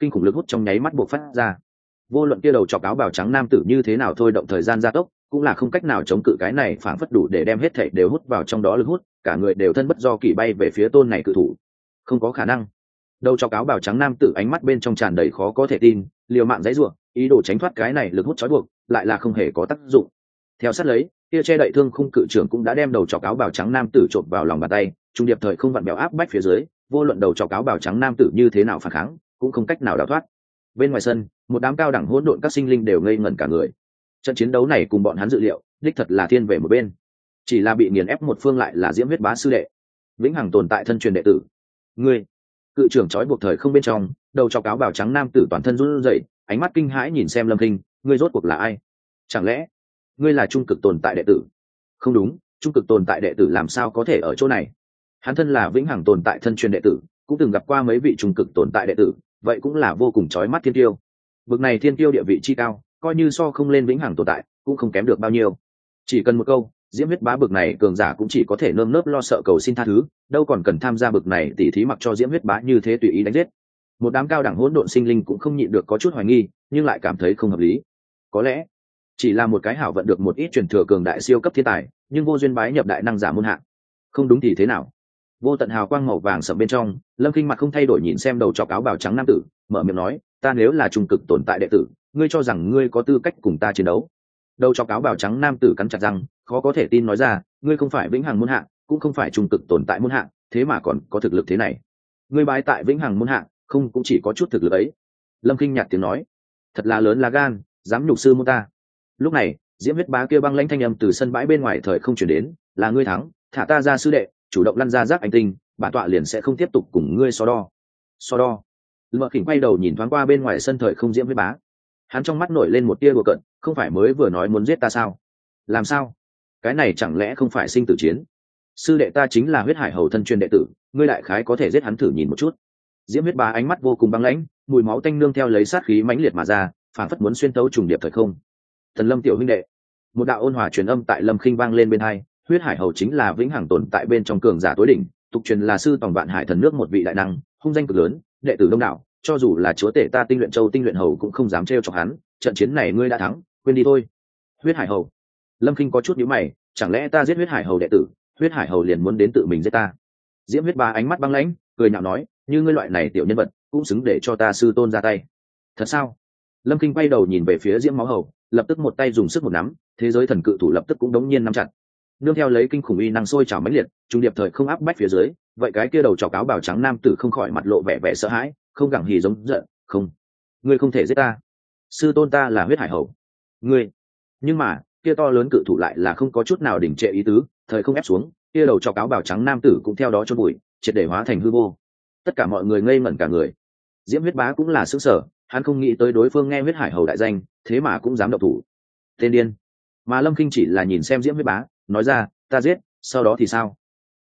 kinh khủng lực hút trong nháy mắt buộc phát ra. Vô luận kia đầu chọc áo bào trắng nam tử như thế nào thôi động thời gian gia tốc, cũng là không cách nào chống cự cái này phảng phất đủ để đem hết thảy đều hút vào trong đó lực hút, cả người đều thân bất do kỳ bay về phía tôn này cự thủ. Không có khả năng. Đầu chọc áo bào trắng nam tử ánh mắt bên trong tràn đầy khó có thể tin, liều mạng giãy giụa, ý đồ tránh thoát cái này lực hút trói buộc, lại là không hề có tác dụng. Theo sát lấy, kia che đậy thương khung cự trưởng cũng đã đem đầu chọc áo bào trắng nam tử trộn vào lòng bàn tay, trung điệp thời không vặn bèo áp bách phía dưới, vô luận đầu chọc áo bào trắng nam tử như thế nào phản kháng, cũng không cách nào đào thoát. Bên ngoài sân, một đám cao đẳng hỗn độn các sinh linh đều ngây ngẩn cả người. Trận chiến đấu này cùng bọn hắn dự liệu, đích thật là thiên về một bên. Chỉ là bị nghiền ép một phương lại là Diễm Huyết Bá sư đệ, vĩnh hằng tồn tại thân truyền đệ tử. Ngươi, cự trưởng trói buộc thời không bên trong, đầu chọc áo bào trắng nam tử toàn thân run rẩy, ánh mắt kinh hãi nhìn xem Lâm Kinh, ngươi rốt cuộc là ai? Chẳng lẽ ngươi là trung cực tồn tại đệ tử? Không đúng, trung cực tồn tại đệ tử làm sao có thể ở chỗ này? Hắn thân là vĩnh hằng tồn tại thân truyền đệ tử, cũng từng gặp qua mấy vị trung cực tồn tại đệ tử, vậy cũng là vô cùng chói mắt thiên tiêu. Bực này thiên tiêu địa vị chi cao, coi như so không lên vĩnh hằng tồn tại, cũng không kém được bao nhiêu. Chỉ cần một câu, Diễm Huyết Bá bực này cường giả cũng chỉ có thể nơm nớp lo sợ cầu xin tha thứ, đâu còn cần tham gia bực này tỉ thí mặc cho Diễm Huyết Bá như thế tùy ý đánh giết. Một đám cao đẳng hỗn độn sinh linh cũng không nhịn được có chút hoài nghi, nhưng lại cảm thấy không hợp lý. Có lẽ chỉ là một cái hảo vận được một ít truyền thừa cường đại siêu cấp thiên tài, nhưng vô duyên bái nhập đại năng giả môn hạng. Không đúng thì thế nào? Vô tận hào quang màu vàng sẫm bên trong, Lâm Kinh mặt không thay đổi nhìn xem đầu chọc áo bào trắng nam tử, mở miệng nói, ta nếu là trung cực tồn tại đệ tử, ngươi cho rằng ngươi có tư cách cùng ta chiến đấu? Đầu chọc áo bào trắng nam tử cắn chặt răng, khó có thể tin nói ra, ngươi không phải vĩnh hằng môn hạng, cũng không phải trung cực tồn tại môn hạng, thế mà còn có thực lực thế này. Ngươi bái tại vĩnh hằng môn hạng, không cũng chỉ có chút thực lực ấy. Lâm Kinh nhạt tiếng nói, thật là lớn lá gan, dám nhục sư môn ta. Lúc này, Diễm Huyết Bá kia băng lãnh thanh âm từ sân bãi bên ngoài thời không chuyển đến, là ngươi thắng, thả ta ra sư đệ, chủ động lăn ra rác anh tinh, bản tọa liền sẽ không tiếp tục cùng ngươi so đo. So đo? Lệ Khỉnh quay đầu nhìn thoáng qua bên ngoài sân thời không Diễm Huyết Bá, hắn trong mắt nổi lên một tia đùa cợt, không phải mới vừa nói muốn giết ta sao? Làm sao? Cái này chẳng lẽ không phải sinh tử chiến? Sư đệ ta chính là Huyết Hải Hầu thân truyền đệ tử, ngươi đại khái có thể giết hắn thử nhìn một chút. Diễm Huyết Bá ánh mắt vô cùng băng lãnh, mùi máu tanh nương theo lấy sát khí mãnh liệt mà ra, phảng phất muốn xuyên tấu trùng điệp thời không. Thần Lâm tiểu huynh đệ, một đạo ôn hòa truyền âm tại Lâm Khinh vang lên bên hai. Huyết Hải Hầu chính là vĩnh hằng tồn tại bên trong cường giả tối đỉnh, tục truyền là sư tòng vạn hải thần nước một vị đại năng, hung danh cực lớn, đệ tử đông đảo, cho dù là chúa tể ta Tinh Luyện Châu Tinh Luyện Hầu cũng không dám trêu chọc hắn. Trận chiến này ngươi đã thắng, quên đi thôi. Huyết Hải Hầu. Lâm Khinh có chút nhíu mày, chẳng lẽ ta giết Huyết Hải Hầu đệ tử, Huyết Hải Hầu liền muốn đến tự mình giết ta? Diễm Huyết Bá ánh mắt băng lãnh, cười nhạo nói, như ngươi loại này tiểu nhân vật, cũng xứng để cho ta sư tôn ra tay. Thật sao? Lâm Kinh quay đầu nhìn về phía Diễm Máu Hầu, lập tức một tay dùng sức một nắm, thế giới thần cự thủ lập tức cũng đống nhiên nắm chặt. Nương theo lấy kinh khủng uy năng sôi trào mãnh liệt, trung điệp thời không áp bách phía dưới, vậy cái kia đầu chọc áo bào trắng nam tử không khỏi mặt lộ vẻ vẻ sợ hãi, không gặng hì giống giận, không, ngươi không thể giết ta, sư tôn ta là Huyết Hải Hầu, ngươi. Nhưng mà kia to lớn cự thủ lại là không có chút nào đỉnh trệ ý tứ, thời không ép xuống, kia đầu chọc áo bào trắng nam tử cũng theo đó chôn bụi, triệt để hóa thành hư vô. Tất cả mọi người ngây ngẩn cả người. Diễm Huyết Bá cũng là sửng sở, hắn không nghĩ tới đối phương nghe Huyết Hải Hầu đại danh, thế mà cũng dám động thủ. Tên điên. Mà Lâm Kinh chỉ là nhìn xem Diễm Huyết Bá, nói ra, ta giết, sau đó thì sao?